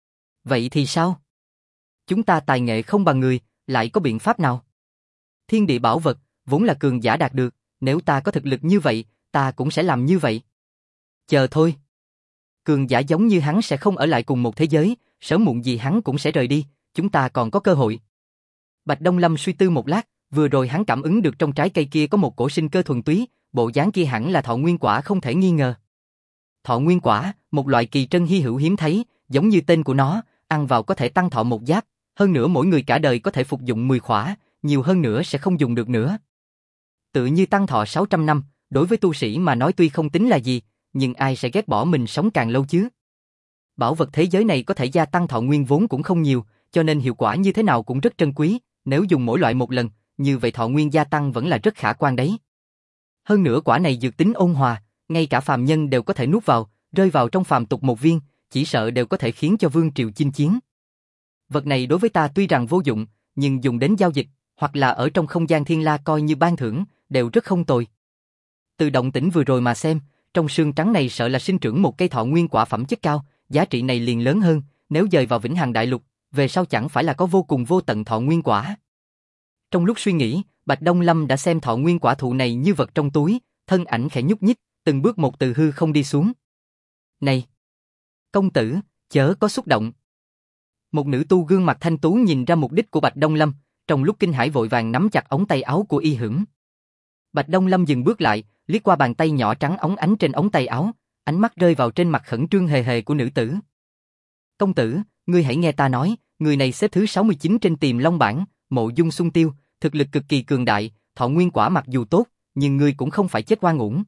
Vậy thì sao? Chúng ta tài nghệ không bằng người, lại có biện pháp nào? Thiên địa bảo vật, vốn là cường giả đạt được, nếu ta có thực lực như vậy, ta cũng sẽ làm như vậy. Chờ thôi. Cường giả giống như hắn sẽ không ở lại cùng một thế giới, sớm muộn gì hắn cũng sẽ rời đi, chúng ta còn có cơ hội. Bạch Đông Lâm suy tư một lát, vừa rồi hắn cảm ứng được trong trái cây kia có một cổ sinh cơ thuần túy, bộ dáng kia hẳn là thọ nguyên quả không thể nghi ngờ. Thọ nguyên quả, một loại kỳ trân hy hữu hiếm thấy, giống như tên của nó, ăn vào có thể tăng thọ một giáp, hơn nữa mỗi người cả đời có thể phục dụng 10 khỏa, nhiều hơn nữa sẽ không dùng được nữa. Tự như tăng thọ 600 năm, đối với tu sĩ mà nói tuy không tính là gì, nhưng ai sẽ ghét bỏ mình sống càng lâu chứ? Bảo vật thế giới này có thể gia tăng thọ nguyên vốn cũng không nhiều, cho nên hiệu quả như thế nào cũng rất trân quý, nếu dùng mỗi loại một lần, như vậy thọ nguyên gia tăng vẫn là rất khả quan đấy. Hơn nữa quả này dược tính ôn hòa, ngay cả phàm nhân đều có thể nuốt vào, rơi vào trong phàm tục một viên, chỉ sợ đều có thể khiến cho vương triều chinh chiến. Vật này đối với ta tuy rằng vô dụng, nhưng dùng đến giao dịch, hoặc là ở trong không gian thiên la coi như ban thưởng, đều rất không tồi. Từ động tĩnh vừa rồi mà xem, trong xương trắng này sợ là sinh trưởng một cây thọ nguyên quả phẩm chất cao, giá trị này liền lớn hơn, nếu dời vào Vĩnh Hằng Đại Lục, về sau chẳng phải là có vô cùng vô tận thọ nguyên quả. Trong lúc suy nghĩ, Bạch Đông Lâm đã xem thọ nguyên quả thụ này như vật trong túi, thân ảnh khẽ nhúc nhích, từng bước một từ hư không đi xuống. Này! Công tử, chớ có xúc động. Một nữ tu gương mặt thanh tú nhìn ra mục đích của Bạch Đông Lâm, trong lúc kinh hãi vội vàng nắm chặt ống tay áo của Y Hưởng. Bạch Đông Lâm dừng bước lại, liếc qua bàn tay nhỏ trắng óng ánh trên ống tay áo, ánh mắt rơi vào trên mặt khẩn trương hề hề của nữ tử. Công tử, ngươi hãy nghe ta nói, người này xếp thứ 69 trên Tiềm Long bảng, Mộ Dung Xuân Tiêu, thực lực cực kỳ cường đại, thọ nguyên quả mặc dù tốt, nhưng ngươi cũng không phải chết oan uổng.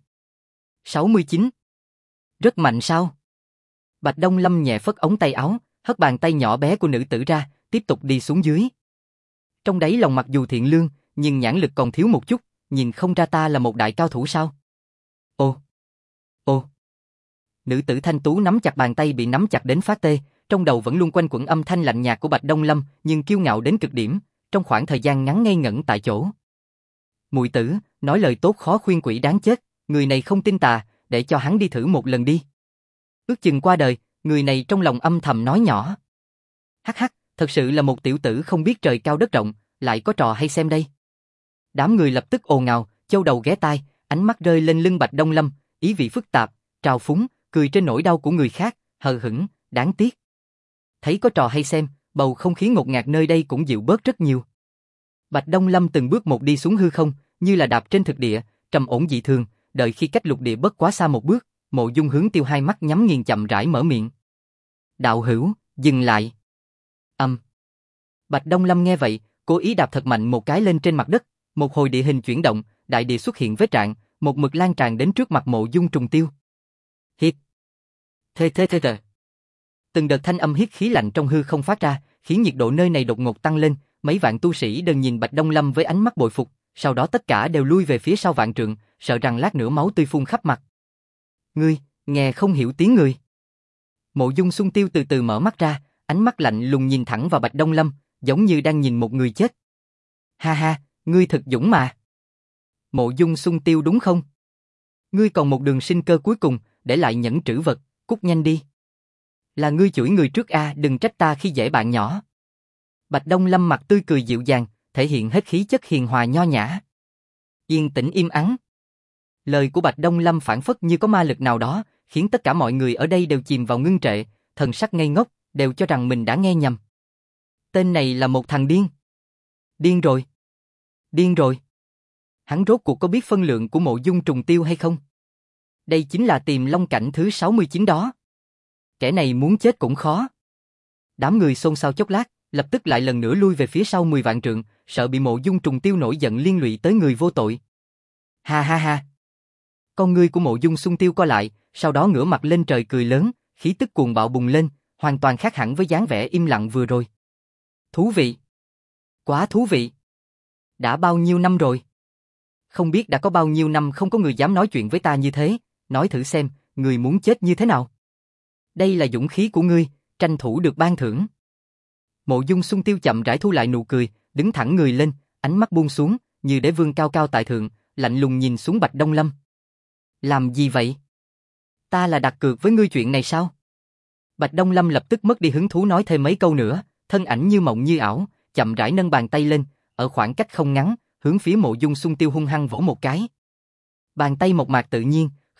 69. Rất mạnh sao? Bạch Đông Lâm nhẹ phất ống tay áo, hất bàn tay nhỏ bé của nữ tử ra, tiếp tục đi xuống dưới. Trong đáy lòng mặc dù thiện lương, nhưng nhãn lực còn thiếu một chút, nhìn không ra ta là một đại cao thủ sao? Ồ! Ồ! Nữ tử thanh tú nắm chặt bàn tay bị nắm chặt đến phát tê, trong đầu vẫn luôn quanh quẩn âm thanh lạnh nhạt của Bạch Đông Lâm, nhưng kiêu ngạo đến cực điểm, trong khoảng thời gian ngắn ngây ngẩn tại chỗ. Muội tử, nói lời tốt khó khuyên quỷ đáng chết, người này không tin tà, để cho hắn đi thử một lần đi. Ước chừng qua đời, người này trong lòng âm thầm nói nhỏ. Hắc hắc, thật sự là một tiểu tử không biết trời cao đất rộng, lại có trò hay xem đây. Đám người lập tức ồn ào, châu đầu ghé tai, ánh mắt rơi lên lưng Bạch Đông Lâm, ý vị phức tạp, trào phúng, cười trên nỗi đau của người khác, hờ hững, đáng tiếc. Thấy có trò hay xem, bầu không khí ngột ngạt nơi đây cũng dịu bớt rất nhiều. Bạch Đông Lâm từng bước một đi xuống hư không, như là đạp trên thực địa, trầm ổn dị thường, đợi khi cách lục địa bất quá xa một bước, Mộ Dung Hướng Tiêu hai mắt nhắm nghiền chậm rãi mở miệng. Đạo hữu, dừng lại. Bạch Đông Lâm nghe vậy, cố ý đạp thật mạnh một cái lên trên mặt đất, một hồi địa hình chuyển động, đại địa xuất hiện vết rạn, một mực lan tràn đến trước mặt Mộ Dung Trùng Tiêu. Hít. Thê. Từng đợt thanh âm hít khí lạnh trong hư không phát ra, khiến nhiệt độ nơi này đột ngột tăng lên, mấy vạn tu sĩ đều nhìn Bạch Đông Lâm với ánh mắt bội phục, sau đó tất cả đều lui về phía sau vạn trượng, sợ rằng lát nữa máu tươi phun khắp mặt. Ngươi, nghe không hiểu tiếng người. Mộ Dung Xuân Tiêu từ từ mở mắt ra, ánh mắt lạnh lùng nhìn thẳng vào Bạch Đông Lâm, giống như đang nhìn một người chết. Ha ha, ngươi thật dũng mà. Mộ Dung Xuân Tiêu đúng không? Ngươi còn một đường sinh cơ cuối cùng, để lại nhẫn trữ vật, cút nhanh đi. Là ngươi chửi người trước a, đừng trách ta khi dễ bạn nhỏ. Bạch Đông Lâm mặt tươi cười dịu dàng, thể hiện hết khí chất hiền hòa nho nhã. Yên tĩnh im ắng. Lời của Bạch Đông Lâm phảng phất như có ma lực nào đó, khiến tất cả mọi người ở đây đều chìm vào ngưng trệ, thần sắc ngây ngốc, đều cho rằng mình đã nghe nhầm. Tên này là một thằng điên. Điên rồi. Điên rồi. Hắn rốt cuộc có biết phân lượng của Mộ Dung Trùng Tiêu hay không? Đây chính là Tiềm Long cảnh thứ 69 đó. Kẻ này muốn chết cũng khó. Đám người xôn xao chốc lát, lập tức lại lần nữa lui về phía sau 10 vạn trượng, sợ bị Mộ Dung Trùng Tiêu nổi giận liên lụy tới người vô tội. Ha ha ha. Con ngươi của Mộ Dung Xuân Tiêu co lại, sau đó ngửa mặt lên trời cười lớn, khí tức cuồng bạo bùng lên, hoàn toàn khác hẳn với dáng vẻ im lặng vừa rồi. Thú vị. Quá thú vị. Đã bao nhiêu năm rồi? Không biết đã có bao nhiêu năm không có người dám nói chuyện với ta như thế, nói thử xem, người muốn chết như thế nào? Đây là dũng khí của ngươi, tranh thủ được ban thưởng. Mộ Dung Xuân Tiêu chậm rãi thu lại nụ cười, đứng thẳng người lên, ánh mắt buông xuống, như đế vương cao cao tại thượng, lạnh lùng nhìn xuống Bạch Đông Lâm. Làm gì vậy? Ta là đặt cược với ngươi chuyện này sao? Bạch Đông Lâm lập tức mất đi hứng thú nói thêm mấy câu nữa, thân ảnh như mộng như ảo, chậm rãi nâng bàn tay lên, ở khoảng cách không ngắn, hướng phía Mộ Dung Xuân Tiêu hung hăng vỗ một cái. Bàn tay mộc mạc tự nhiên,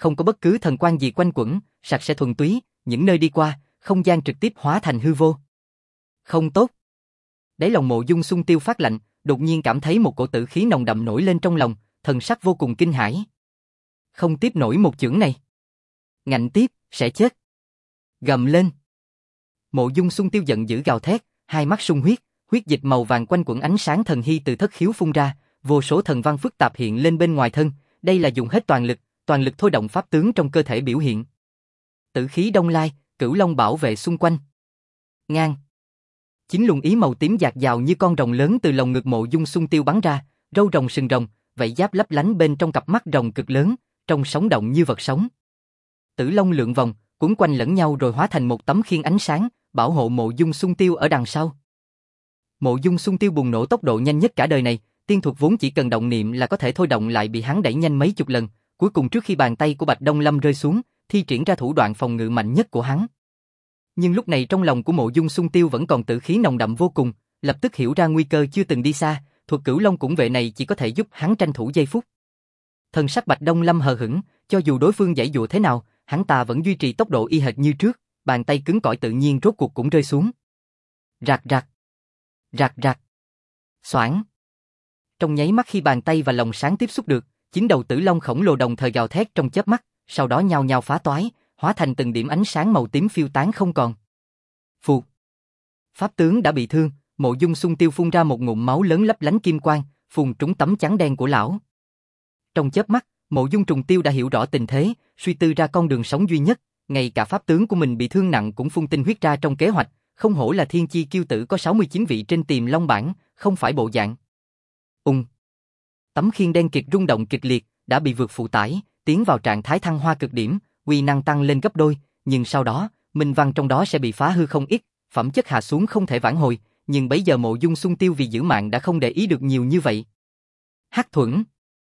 không có bất cứ thần quang gì quanh quẩn, sạch sẽ thuần túy, những nơi đi qua, không gian trực tiếp hóa thành hư vô. Không tốt. Đáy lòng Mộ Dung Xung Tiêu phát lạnh, đột nhiên cảm thấy một cổ tử khí nồng đậm nổi lên trong lòng, thần sắc vô cùng kinh hãi. Không tiếp nổi một chưởng này. Ngạnh tiếp, sẽ chết. Gầm lên. Mộ Dung Xung Tiêu giận dữ gào thét, hai mắt sung huyết, huyết dịch màu vàng quanh quẩn ánh sáng thần hy từ thất khiếu phun ra, vô số thần văn phức tạp hiện lên bên ngoài thân, đây là dùng hết toàn lực thôi động pháp tướng trong cơ thể biểu hiện. Tử khí đông lai, Cửu Long bảo vệ xung quanh. Ngang. Chính luồng ý màu tím dạt dào như con rồng lớn từ lồng ngực Mộ Dung Xung Tiêu bắn ra, râu rồng sừng rồng, vảy giáp lấp lánh bên trong cặp mắt rồng cực lớn, trông sống động như vật sống. Tử long lượn vòng, quấn quanh lẫn nhau rồi hóa thành một tấm khiên ánh sáng, bảo hộ Mộ Dung Xung Tiêu ở đằng sau. Mộ Dung Xung Tiêu bùng nổ tốc độ nhanh nhất cả đời này, tiên thuật vốn chỉ cần động niệm là có thể thôi động lại bị hắn đẩy nhanh mấy chục lần, cuối cùng trước khi bàn tay của Bạch Đông Lâm rơi xuống, thi triển ra thủ đoạn phòng ngự mạnh nhất của hắn. Nhưng lúc này trong lòng của Mộ Dung Xung Tiêu vẫn còn tử khí nồng đậm vô cùng, lập tức hiểu ra nguy cơ chưa từng đi xa, thuật Cửu Long cũng vệ này chỉ có thể giúp hắn tranh thủ giây phút. Thần sắc Bạch Đông Lâm hờ hững, cho dù đối phương giãy dụa thế nào, hắn ta vẫn duy trì tốc độ y hệt như trước, bàn tay cứng cỏi tự nhiên rốt cuộc cũng rơi xuống. Rạc rạc, rạc rạc, xoảng. Trong nháy mắt khi bàn tay và lồng sáng tiếp xúc được, 9 đầu tử long khổng lồ đồng thời gào thét trong chớp mắt, sau đó nhao nhao phá toái, hóa thành từng điểm ánh sáng màu tím phiêu tán không còn. Phụt. Pháp tướng đã bị thương, Mộ Dung Xung Tiêu phun ra một ngụm máu lớn lấp lánh kim quang, phun trúng tấm chắn đen của lão. Trong chớp mắt, Mộ Dung Trùng Tiêu đã hiểu rõ tình thế, suy tư ra con đường sống duy nhất, ngay cả pháp tướng của mình bị thương nặng cũng phun tinh huyết ra trong kế hoạch, không hổ là thiên chi kiêu tử có 69 vị trên Tiềm Long bảng, không phải bộ dạng. Tấm khiên đen kịt rung động kịch liệt, đã bị vượt phụ tải, tiến vào trạng thái thăng hoa cực điểm, uy năng tăng lên gấp đôi, nhưng sau đó, minh văn trong đó sẽ bị phá hư không ít, phẩm chất hạ xuống không thể vãn hồi, nhưng bấy giờ Mộ Dung Xung Tiêu vì giữ mạng đã không để ý được nhiều như vậy. Hắc thuẫn,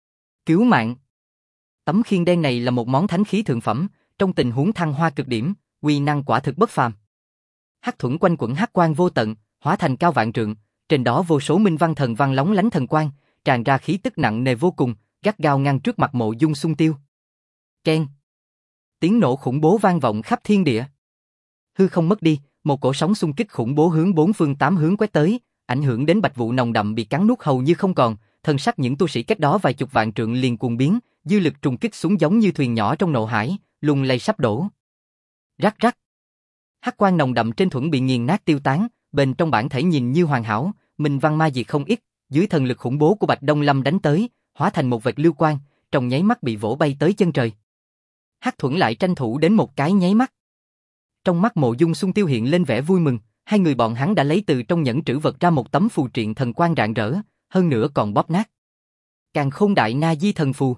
cứu mạng. Tấm khiên đen này là một món thánh khí thượng phẩm, trong tình huống thăng hoa cực điểm, uy năng quả thực bất phàm. Hắc thuẫn quanh quẩn hắc quang vô tận, hóa thành cao vạn trượng, trên đó vô số minh văn thần văn lóng lánh thần quang, tràn ra khí tức nặng nề vô cùng, gắt gao ngăn trước mặt Mộ Dung Xung Tiêu. Keng. Tiếng nổ khủng bố vang vọng khắp thiên địa. Hư không mất đi, một cổ sóng xung kích khủng bố hướng bốn phương tám hướng quét tới, ảnh hưởng đến bạch vụ nồng đậm bị cắn nuốt hầu như không còn, thân sắc những tu sĩ cách đó vài chục vạn trượng liền cuồng biến, dư lực trùng kích xuống giống như thuyền nhỏ trong nộ hải, lung lay sắp đổ. Rắc rắc. Hắc quang nồng đậm trên thuẫn bị nghiền nát tiêu tán, bên trong bản thể nhìn như hoàn hảo, minh văn ma diệt không ít, dưới thần lực khủng bố của Bạch Đông Lâm đánh tới, hóa thành một vệt lưu quang, trong nháy mắt bị vỗ bay tới chân trời. Hắc thuẫn lại tranh thủ đến một cái nháy mắt. Trong mắt Mộ Dung Xung Tiêu hiện lên vẻ vui mừng, hai người bọn hắn đã lấy từ trong nhẫn trữ vật ra một tấm phù triện thần quang rạng rỡ, hơn nữa còn bóp nát. Càn Khôn Đại Na Di Thần Phù.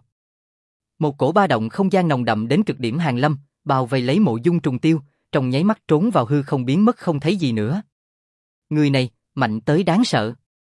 Một cổ ba động không gian nồng đậm đến cực điểm hàn lâm, bao vây lấy Mộ Dung Trùng Tiêu, trong nháy mắt trốn vào hư không biến mất không thấy gì nữa. Người này, mạnh tới đáng sợ.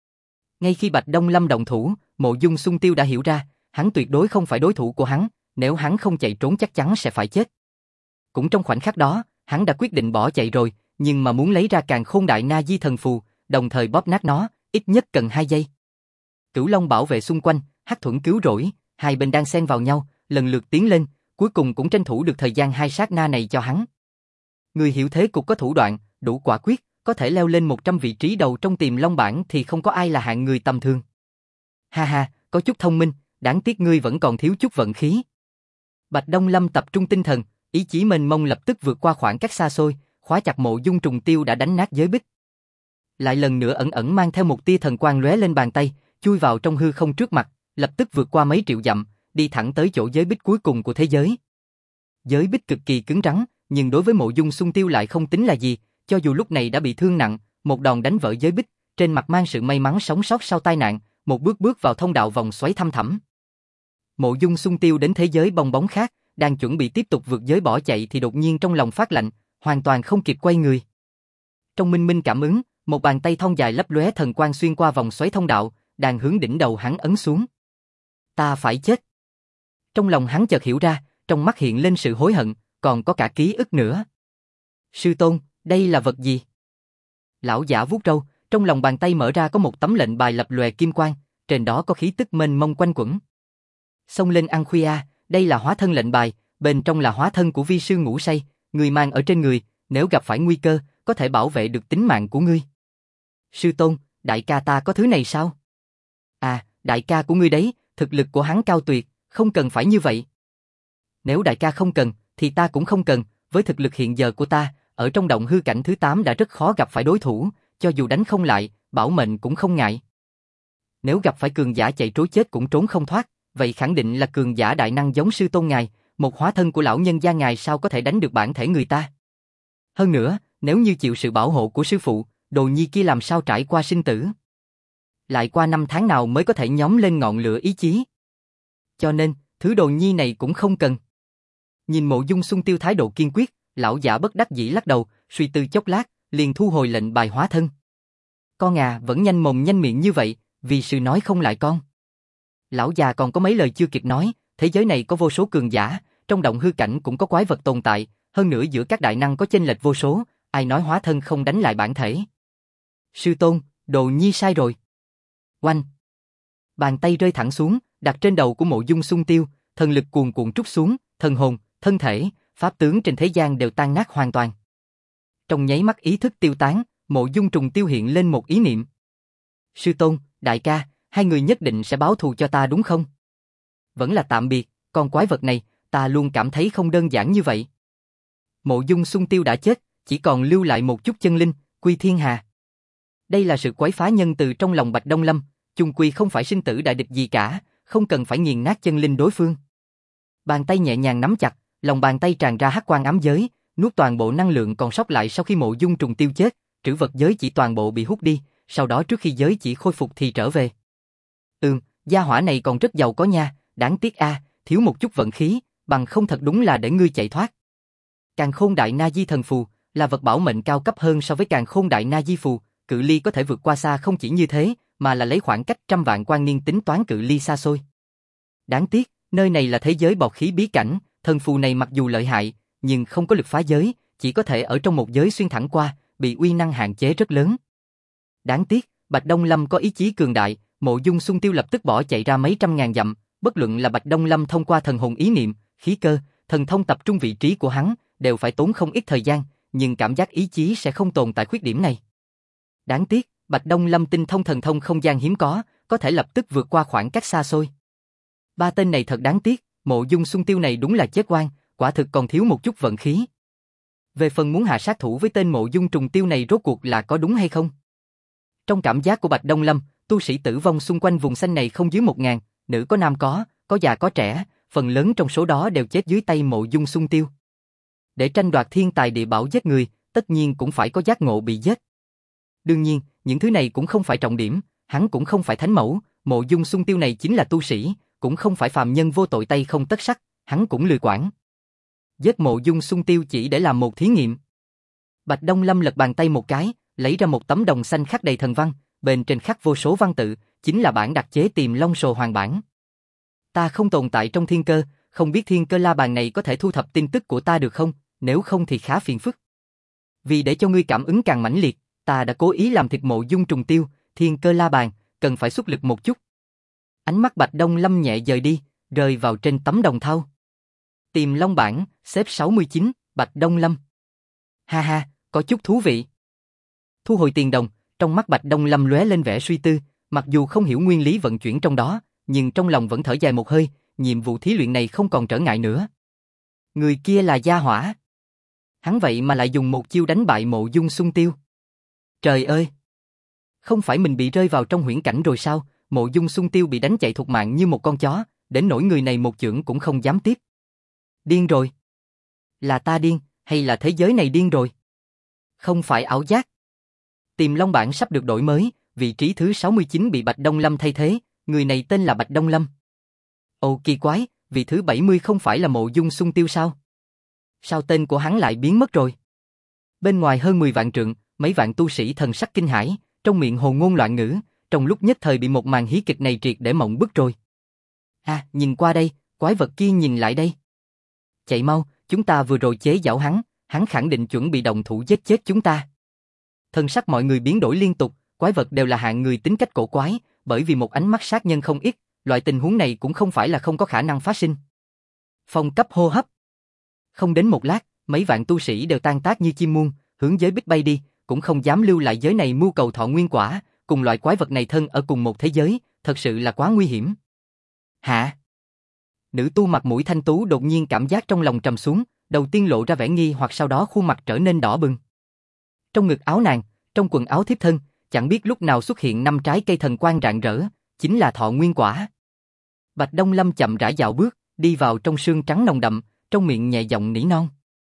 Ngay khi Bạch Đông Lâm động thủ, Mộ Dung Xung Tiêu đã hiểu ra, hắn tuyệt đối không phải đối thủ của hắn, nếu hắn không chạy trốn chắc chắn sẽ phải chết. Cũng trong khoảnh khắc đó, hắn đã quyết định bỏ chạy rồi, nhưng mà muốn lấy ra Càn Khôn Đại Na Di Thần Phù, đồng thời bóp nát nó, ít nhất cần 2 giây. Cửu Long bảo vệ xung quanh, hắc thuẫn cứu rỗi, hai bên đang xen vào nhau, lần lượt tiến lên, cuối cùng cũng tranh thủ được thời gian 2 sát na này cho hắn. Người hiểu thế cục có thủ đoạn, đủ quả quyết, có thể leo lên 100 vị trí đầu trong Tiềm Long bảng thì không có ai là hạng người tầm thường. Ha ha, có chút thông minh, đáng tiếc ngươi vẫn còn thiếu chút vận khí. Bạch Đông Lâm tập trung tinh thần, ý chí mênh mông lập tức vượt qua khoảng cách xa xôi, khóa chặt Mộ Dung Trùng Tiêu đã đánh nát giới bích. Lại lần nữa ẩn ẩn mang theo một tia thần quang lóe lên bàn tay, chui vào trong hư không trước mặt, lập tức vượt qua mấy triệu dặm, đi thẳng tới chỗ giới bích cuối cùng của thế giới. Giới bích cực kỳ cứng rắn, nhưng đối với Mộ Dung Xung Tiêu lại không tính là gì, cho dù lúc này đã bị thương nặng, một đòn đánh vỡ giới bích, trên mặt mang sự may mắn sống sót sau tai nạn, một bước bước vào thông đạo vòng xoáy thăm thẳm. Mộ Dung Xung Tiêu đến thế giới bong bóng khác, đang chuẩn bị tiếp tục vượt giới bỏ chạy thì đột nhiên trong lòng phát lạnh, hoàn toàn không kịp quay người. Trong minh minh cảm ứng, một bàn tay thon dài lấp lóe thần quang xuyên qua vòng xoáy thông đạo, đang hướng đỉnh đầu hắn ấn xuống. Ta phải chết. Trong lòng hắn chợt hiểu ra, trong mắt hiện lên sự hối hận, còn có cả ký ức nữa. Sư tôn, đây là vật gì? Lão giả vuốt râu, trong lòng bàn tay mở ra có một tấm lệnh bài lập lòe kim quang, trên đó có khí tức mênh mông quanh quẩn. Xông lên ăn khuya, đây là hóa thân lệnh bài, bên trong là hóa thân của vi sư ngủ say, người mang ở trên người, nếu gặp phải nguy cơ, có thể bảo vệ được tính mạng của ngươi. Sư tôn, đại ca ta có thứ này sao? À, đại ca của ngươi đấy, thực lực của hắn cao tuyệt, không cần phải như vậy. Nếu đại ca không cần, thì ta cũng không cần, với thực lực hiện giờ của ta, ở trong động hư cảnh thứ 8 đã rất khó gặp phải đối thủ, cho dù đánh không lại, bảo mệnh cũng không ngại. Nếu gặp phải cường giả chạy trối chết cũng trốn không thoát, vậy khẳng định là cường giả đại năng giống sư tôn ngài, một hóa thân của lão nhân gia ngài sao có thể đánh được bản thể người ta. Hơn nữa, nếu như chịu sự bảo hộ của sư phụ, đồ nhi kia làm sao trải qua sinh tử. Lại qua 5 tháng nào mới có thể nhóm lên ngọn lửa ý chí. Cho nên, thứ đồ nhi này cũng không cần. Nhìn Mộ Dung Xung Tiêu thái độ kiên quyết, lão giả bất đắc dĩ lắc đầu, suy tư chốc lát, liền thu hồi lệnh bài hóa thân. Con à, vẫn nhanh mồm nhanh miệng như vậy, vì sư nói không lại con. Lão già còn có mấy lời chưa kịp nói, thế giới này có vô số cường giả, trong động hư cảnh cũng có quái vật tồn tại, hơn nữa giữa các đại năng có chênh lệch vô số, ai nói hóa thân không đánh lại bản thể. Sư tôn, đồ nhi sai rồi. Oanh! Bàn tay rơi thẳng xuống, đặt trên đầu của Mộ Dung Xung Tiêu, thần lực cuồn cuộn trút xuống, thần hồn, thân thể, pháp tướng trên thế gian đều tan nát hoàn toàn. Trong nháy mắt ý thức tiêu tán, Mộ Dung Trùng Tiêu hiện lên một ý niệm. Sư tôn, đại ca, hai người nhất định sẽ báo thù cho ta đúng không? Vẫn là tạm biệt, con quái vật này, ta luôn cảm thấy không đơn giản như vậy. Mộ Dung Xung Tiêu đã chết, chỉ còn lưu lại một chút chân linh, quy thiên hà. Đây là sự quấy phá nhân từ trong lòng Bạch Đông Lâm, chung quy không phải sinh tử đại địch gì cả, không cần phải nghiền nát chân linh đối phương. Bàn tay nhẹ nhàng nắm chặt, lòng bàn tay tràn ra hắc quang ám giới, nuốt toàn bộ năng lượng còn sót lại sau khi Mộ Dung Trùng Tiêu chết, trữ vật giới chỉ toàn bộ bị hút đi, sau đó trước khi giới chỉ khôi phục thì trở về. Gia hỏa này còn rất giàu có nha, đáng tiếc thiếu một chút vận khí, bằng không thật đúng là để ngươi chạy thoát. Càn Khôn Đại Na Di Thần Phù là vật bảo mệnh cao cấp hơn so với Càn Khôn Đại Na Di Phù, cự ly có thể vượt qua xa không chỉ như thế, mà là lấy khoảng cách trăm vạn quang niên tính toán cự ly xa xôi. Đáng tiếc, nơi này là thế giới bọt khí bí cảnh, thần phù này mặc dù lợi hại, nhưng không có lực phá giới, chỉ có thể ở trong một giới xuyên thẳng qua, bị uy năng hạn chế rất lớn. Đáng tiếc, Bạch Đông Lâm có ý chí cường đại, Mộ Dung Xung Tiêu lập tức bỏ chạy ra mấy trăm ngàn dặm, bất luận là Bạch Đông Lâm thông qua thần hồn ý niệm, khí cơ, thần thông tập trung vị trí của hắn, đều phải tốn không ít thời gian, nhưng cảm giác ý chí sẽ không tồn tại khuyết điểm này. Đáng tiếc, Bạch Đông Lâm tinh thông thần thông không gian hiếm có thể lập tức vượt qua khoảng cách xa xôi. Ba tên này thật đáng tiếc, Mộ Dung Xung Tiêu này đúng là chết oan, quả thực còn thiếu một chút vận khí. Về phần muốn hạ sát thủ với tên Mộ Dung Trùng Tiêu này rốt cuộc là có đúng hay không? Trong cảm giác của Bạch Đông Lâm, tu sĩ tử vong xung quanh vùng xanh này không dưới 1000, nữ có nam có già có trẻ, phần lớn trong số đó đều chết dưới tay Mộ Dung Xung Tiêu. Để tranh đoạt thiên tài địa bảo giết người, tất nhiên cũng phải có giác ngộ bị giết. Đương nhiên, những thứ này cũng không phải trọng điểm, hắn cũng không phải thánh mẫu, Mộ Dung Xung Tiêu này chính là tu sĩ, cũng không phải phàm nhân vô tội tay không tất sắt, hắn cũng lười quản. Giết Mộ Dung Xung Tiêu chỉ để làm một thí nghiệm. Bạch Đông Lâm lật bàn tay một cái, lấy ra một tấm đồng xanh khắc đầy thần văn, bên trên khắc vô số văn tự, chính là bản đặc chế Tiềm Long Sồ Hoàng bản. Ta không tồn tại trong thiên cơ, không biết thiên cơ la bàn này có thể thu thập tin tức của ta được không, nếu không thì khá phiền phức. Vì để cho ngươi cảm ứng càng mãnh liệt, ta đã cố ý làm thịt Mộ Dung Trùng Tiêu, thiên cơ la bàn, cần phải xuất lực một chút. Ánh mắt Bạch Đông Lâm nhẹ dời đi, rơi vào trên tấm đồng thau. Tiềm Long bản, xếp 69, Bạch Đông Lâm. Ha ha, có chút thú vị. Thu hồi tiền đồng, trong mắt Bạch Đông Lâm lóe lên vẻ suy tư, mặc dù không hiểu nguyên lý vận chuyển trong đó, nhưng trong lòng vẫn thở dài một hơi, nhiệm vụ thí luyện này không còn trở ngại nữa. Người kia là Gia Hỏa. Hắn vậy mà lại dùng một chiêu đánh bại Mộ Dung Xung Tiêu. Trời ơi! Không phải mình bị rơi vào trong huyễn cảnh rồi sao, Mộ Dung Xung Tiêu bị đánh chạy thục mạng như một con chó, đến nỗi người này một chưởng cũng không dám tiếp. Điên rồi. Là ta điên, hay là thế giới này điên rồi? Không phải ảo giác. Tiềm Long bản sắp được đổi mới, vị trí thứ 69 bị Bạch Đông Lâm thay thế, người này tên là Bạch Đông Lâm. Ồ kỳ quái, vị thứ 70 không phải là Mộ Dung Xung Tiêu sao? Sao tên của hắn lại biến mất rồi? Bên ngoài hơn 10 vạn trượng, mấy vạn tu sĩ thần sắc kinh hãi, trong miệng hồ ngôn loạn ngữ, trong lúc nhất thời bị một màn hí kịch này triệt để mộng bức rồi. Nhìn qua đây, quái vật kia nhìn lại đây. Chạy mau, chúng ta vừa rồi chế giảo hắn khẳng định chuẩn bị động thủ giết chết chúng ta. Thân sắc mọi người biến đổi liên tục, quái vật đều là hạng người tính cách cổ quái, bởi vì một ánh mắt sát nhân không ít, loại tình huống này cũng không phải là không có khả năng phát sinh. Phong cấp hô hấp. Không đến một lát, mấy vạn tu sĩ đều tan tác như chim muôn, hướng giới bích bay đi, cũng không dám lưu lại giới này mưu cầu thọ nguyên quả, cùng loại quái vật này thân ở cùng một thế giới, thật sự là quá nguy hiểm. Hả? Nữ tu mặt mũi thanh tú đột nhiên cảm giác trong lòng trầm xuống, đầu tiên lộ ra vẻ nghi hoặc sau đó khuôn mặt trở nên đỏ bừng. Trong ngực áo nàng, trong quần áo thiếp thân, chẳng biết lúc nào xuất hiện 5 trái cây thần quang rạng rỡ, chính là thọ nguyên quả. Bạch Đông Lâm chậm rãi dạo bước, đi vào trong sương trắng nồng đậm, trong miệng nhẹ giọng nỉ non.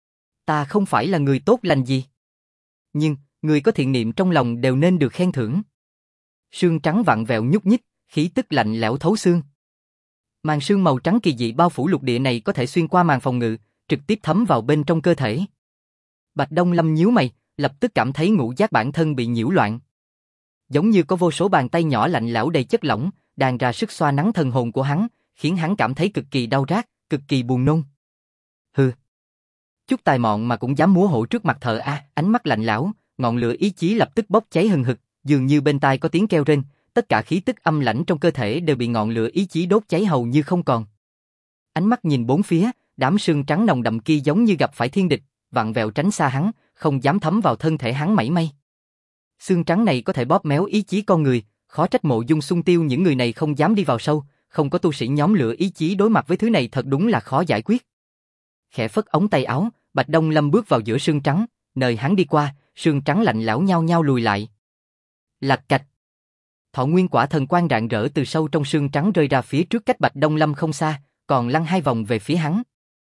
Ta không phải là người tốt lành gì. Nhưng, người có thiện niệm trong lòng đều nên được khen thưởng. Sương trắng vặn vẹo nhúc nhích, khí tức lạnh lẽo thấu xương. Màn sương màu trắng kỳ dị bao phủ lục địa này có thể xuyên qua màn phòng ngự, trực tiếp thấm vào bên trong cơ thể. Bạch Đông Lâm nhíu mày, lập tức cảm thấy ngũ giác bản thân bị nhiễu loạn. Giống như có vô số bàn tay nhỏ lạnh lẽo đầy chất lỏng, đàn ra sức xoa nắn thần hồn của hắn, khiến hắn cảm thấy cực kỳ đau rát, cực kỳ buồn nôn. Hừ. Chút tài mọn mà cũng dám múa hổ trước mặt thợ a, ánh mắt lạnh lẽo, ngọn lửa ý chí lập tức bốc cháy hừng hực, dường như bên tai có tiếng kêu rên, tất cả khí tức âm lãnh trong cơ thể đều bị ngọn lửa ý chí đốt cháy hầu như không còn. Ánh mắt nhìn bốn phía, đám sương trắng nồng đậm kia giống như gặp phải thiên địch, vặn vẹo tránh xa hắn, không dám thấm vào thân thể hắn mảy may. Sương trắng này có thể bóp méo ý chí con người, khó trách Mộ Dung Xung Tiêu những người này không dám đi vào sâu, không có tu sĩ nhóm lửa ý chí đối mặt với thứ này thật đúng là khó giải quyết. Khẽ phất ống tay áo, Bạch Đông Lâm bước vào giữa sương trắng, nơi hắn đi qua, sương trắng lạnh lẽo nhao nhao lùi lại. Lạch cạch. Thọ nguyên quả thần quang rạng rỡ từ sâu trong sương trắng rơi ra phía trước cách Bạch Đông Lâm không xa, còn lăn 2 vòng về phía hắn.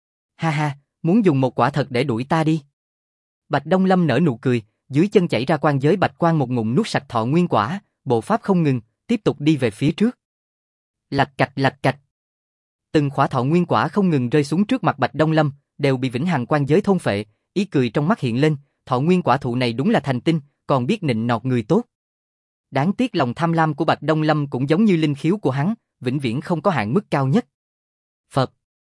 Ha ha, muốn dùng một quả thật để đuổi ta đi. Bạch Đông Lâm nở nụ cười, dưới chân chảy ra quang giới bạch quang một ngụm nuốt sạch thọ nguyên quả, bộ pháp không ngừng, tiếp tục đi về phía trước. Lạch cạch lạch cạch. Từng khỏa thọ nguyên quả không ngừng rơi xuống trước mặt Bạch Đông Lâm, đều bị vĩnh hằng quang giới thôn phệ, ý cười trong mắt hiện lên, thọ nguyên quả thụ này đúng là thành tinh, còn biết nịnh nọt người tốt. Đáng tiếc lòng tham lam của Bạch Đông Lâm cũng giống như linh khiếu của hắn, vĩnh viễn không có hạn mức cao nhất. Phật.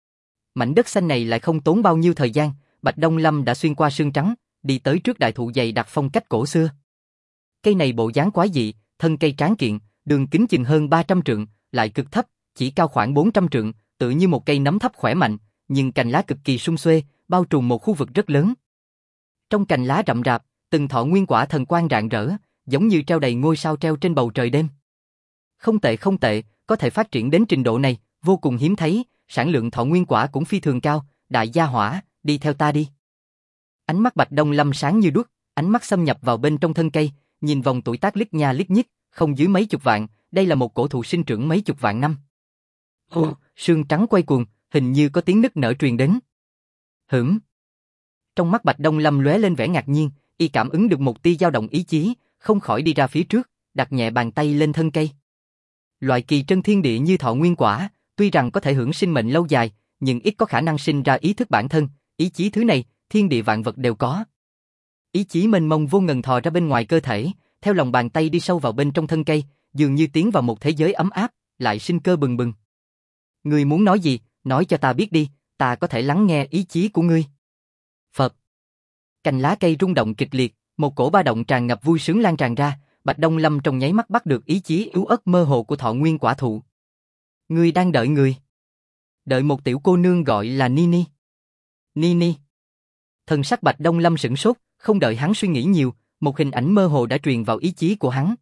Mảnh đất xanh này lại không tốn bao nhiêu thời gian, Bạch Đông Lâm đã xuyên qua sương trắng, đi tới trước đại thụ dày đặc phong cách cổ xưa. Cây này bộ dáng quái dị, thân cây tráng kiện, đường kính chừng hơn 300 trượng, lại cực thấp, chỉ cao khoảng 400 trượng, tựa như một cây nấm thấp khỏe mạnh, nhưng cành lá cực kỳ sum xuê, bao trùm một khu vực rất lớn. Trong cành lá rậm rạp, từng thọ nguyên quả thần quang rạng rỡ, giống như treo đầy ngôi sao treo trên bầu trời đêm. Không tệ không tệ, có thể phát triển đến trình độ này, vô cùng hiếm thấy, sản lượng thọ nguyên quả cũng phi thường cao, đại gia hỏa, đi theo ta đi. Ánh mắt Bạch Đông Lâm sáng như đuốc, ánh mắt xâm nhập vào bên trong thân cây, nhìn vòng tuổi tác lít nha lít nhít, không dưới mấy chục vạn, đây là một cổ thụ sinh trưởng mấy chục vạn năm. Ồ, sương trắng quay cuồng, hình như có tiếng nức nở truyền đến. Hửm. Trong mắt Bạch Đông Lâm lóe lên vẻ ngạc nhiên, y cảm ứng được một tia dao động ý chí, không khỏi đi ra phía trước, đặt nhẹ bàn tay lên thân cây. Loại kỳ trân thiên địa như thọ nguyên quả, tuy rằng có thể hưởng sinh mệnh lâu dài, nhưng ít có khả năng sinh ra ý thức bản thân, ý chí thứ này, thiên địa vạn vật đều có. Ý chí mênh mông vô ngần thò ra bên ngoài cơ thể, theo lòng bàn tay đi sâu vào bên trong thân cây, dường như tiến vào một thế giới ấm áp, lại sinh cơ bừng bừng. Ngươi muốn nói gì, nói cho ta biết đi, ta có thể lắng nghe ý chí của ngươi. Phật. Cành lá cây rung động kịch liệt, một cổ ba động tràn ngập vui sướng lan tràn ra, Bạch Đông Lâm trong nháy mắt bắt được ý chí yếu ớt mơ hồ của thọ nguyên quả thụ. Ngươi đang đợi người. Đợi một tiểu cô nương gọi là Nini. Nini. Thần sắc Bạch Đông Lâm sửng sốt, không đợi hắn suy nghĩ nhiều, một hình ảnh mơ hồ đã truyền vào ý chí của hắn.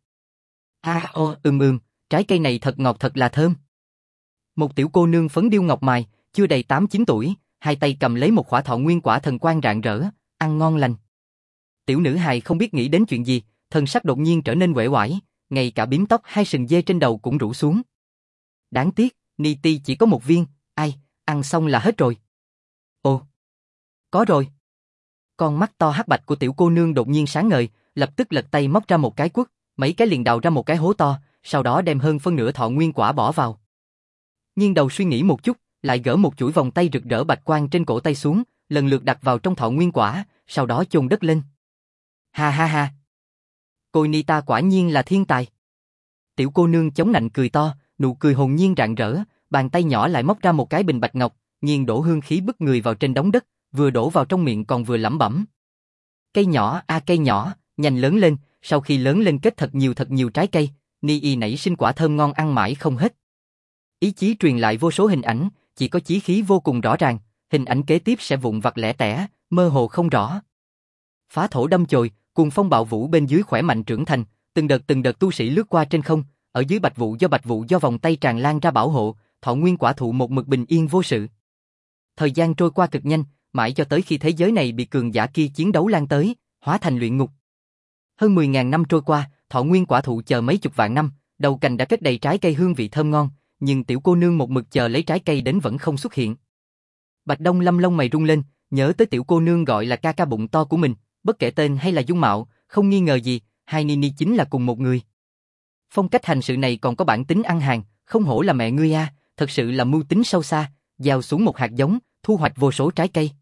Trái cây này thật ngọt thật là thơm. Một tiểu cô nương phấn điêu ngọc mài, chưa đầy 8-9 tuổi, hai tay cầm lấy một quả thọ nguyên quả thần quang rạng rỡ, ăn ngon lành. Tiểu nữ hài không biết nghĩ đến chuyện gì, thần sắc đột nhiên trở nên uể oải, ngay cả bím tóc hai sừng dê trên đầu cũng rủ xuống. Đáng tiếc, Niti chỉ có một viên, ăn xong là hết rồi. Ồ, có rồi. Con mắt to hắc bạch của tiểu cô nương đột nhiên sáng ngời, lập tức lật tay móc ra một cái quất, mấy cái liền đào ra một cái hố to, sau đó đem hơn phân nửa thọ nguyên quả bỏ vào. Nhưng đầu suy nghĩ một chút, lại gỡ một chuỗi vòng tay rực rỡ bạch quang trên cổ tay xuống, lần lượt đặt vào trong thọ nguyên quả, sau đó chôn đất lên. Ha ha ha. Cô Nita quả nhiên là thiên tài. Tiểu cô nương chống nạnh cười to, nụ cười hồn nhiên rạng rỡ, bàn tay nhỏ lại móc ra một cái bình bạch ngọc, nghiền đổ hương khí bức người vào trên đống đất, vừa đổ vào trong miệng còn vừa lẩm bẩm. Cây nhỏ cây nhỏ, nhanh lớn lên, sau khi lớn lên kết thật nhiều trái cây, Ni nảy sinh quả thơm ngon ăn mãi không hết. Ý chí truyền lại vô số hình ảnh, chỉ có chí khí vô cùng rõ ràng, hình ảnh kế tiếp sẽ vụn vặt lẻ tẻ, mơ hồ không rõ. Phá thổ đâm chồi, cuồng phong bạo vũ bên dưới khỏe mạnh trưởng thành, từng đợt tu sĩ lướt qua trên không, ở dưới bạch vụ do vòng tay tràn lan ra bảo hộ, thọ nguyên quả thụ một mực bình yên vô sự. Thời gian trôi qua cực nhanh, mãi cho tới khi thế giới này bị cường giả kia chiến đấu lan tới, hóa thành luyện ngục. Hơn 10.000 năm trôi qua, thọ nguyên quả thụ chờ mấy chục vạn năm, đầu cành đã kết đầy trái cây hương vị thơm ngon, nhưng tiểu cô nương một mực chờ lấy trái cây đến vẫn không xuất hiện. Bạch Đông Lâm lông mày rung lên, nhớ tới tiểu cô nương gọi là ca ca bụng to của mình, bất kể tên hay là dung mạo, không nghi ngờ gì, hai Nini chính là cùng một người. Phong cách hành sự này còn có bản tính ăn hàng, không hổ là mẹ ngươi a, thật sự là mưu tính sâu xa, gieo xuống một hạt giống, thu hoạch vô số trái cây.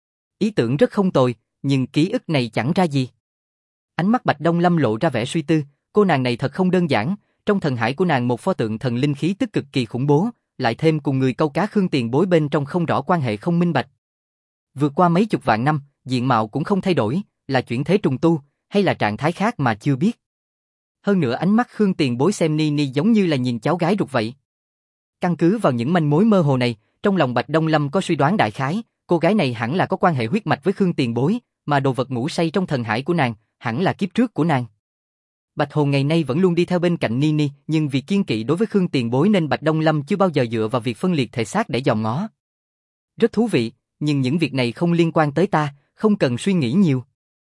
Ý tưởng rất không tồi, nhưng ký ức này chẳng ra gì. Ánh mắt Bạch Đông Lâm lộ ra vẻ suy tư, cô nàng này thật không đơn giản, trong thần hải của nàng một pho tượng thần linh khí tức cực kỳ khủng bố, lại thêm cùng người câu cá Khương Tiền Bối bên trong không rõ quan hệ không minh bạch. Vượt qua mấy chục vạn năm, diện mạo cũng không thay đổi, là chuyển thế trùng tu, hay là trạng thái khác mà chưa biết. Hơn nữa ánh mắt Khương Tiền Bối xem Nini giống như là nhìn cháu gái ruột vậy. Căn cứ vào những manh mối mơ hồ này, trong lòng Bạch Đông Lâm có suy đoán đại khái, cô gái này hẳn là có quan hệ huyết mạch với Khương Tiền Bối, mà đồ vật ngủ say trong thần hải của nàng, hẳn là kiếp trước của nàng. Bạch Hồn ngày nay vẫn luôn đi theo bên cạnh Nini, nhưng vì kiên kỵ đối với Khương Tiền Bối nên Bạch Đông Lâm chưa bao giờ dựa vào việc phân liệt thể xác để dòm ngó. Rất thú vị, nhưng những việc này không liên quan tới ta, không cần suy nghĩ nhiều.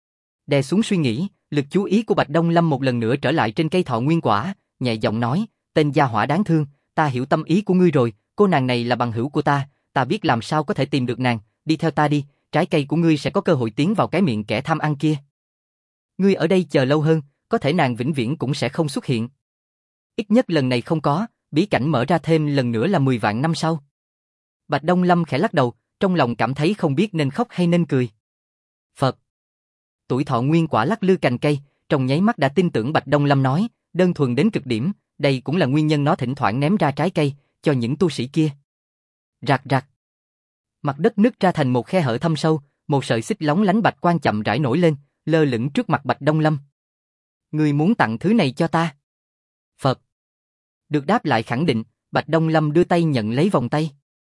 Đè xuống suy nghĩ, lực chú ý của Bạch Đông Lâm một lần nữa trở lại trên cây thọ nguyên quả, nhẹ giọng nói, tên gia hỏa đáng thương, ta hiểu tâm ý của ngươi rồi, cô nàng này là bằng hữu của ta biết làm sao có thể tìm được nàng, đi theo ta đi, trái cây của ngươi sẽ có cơ hội tiến vào cái miệng kẻ tham ăn kia. Ngươi ở đây chờ lâu hơn, có thể nàng vĩnh viễn cũng sẽ không xuất hiện. Ít nhất lần này không có, bí cảnh mở ra thêm lần nữa là 10 vạn năm sau. Bạch Đông Lâm khẽ lắc đầu, trong lòng cảm thấy không biết nên khóc hay nên cười. Phật. Tuổi thọ nguyên quả lắc lư cành cây, trong nháy mắt đã tin tưởng Bạch Đông Lâm nói, đơn thuần đến cực điểm, đây cũng là nguyên nhân nó thỉnh thoảng ném ra trái cây cho những tu sĩ kia. Rạc rạc. Mặt đất nứt ra thành một khe hở thâm sâu, một sợi xích lóng lánh bạch quang chậm rãi nổi lên, lơ lửng trước mặt Bạch Đông Lâm. Ngươi muốn tặng thứ này cho ta? Phật. Được đáp lại khẳng định, Bạch Đông Lâm đưa tay nhận lấy vòng tay.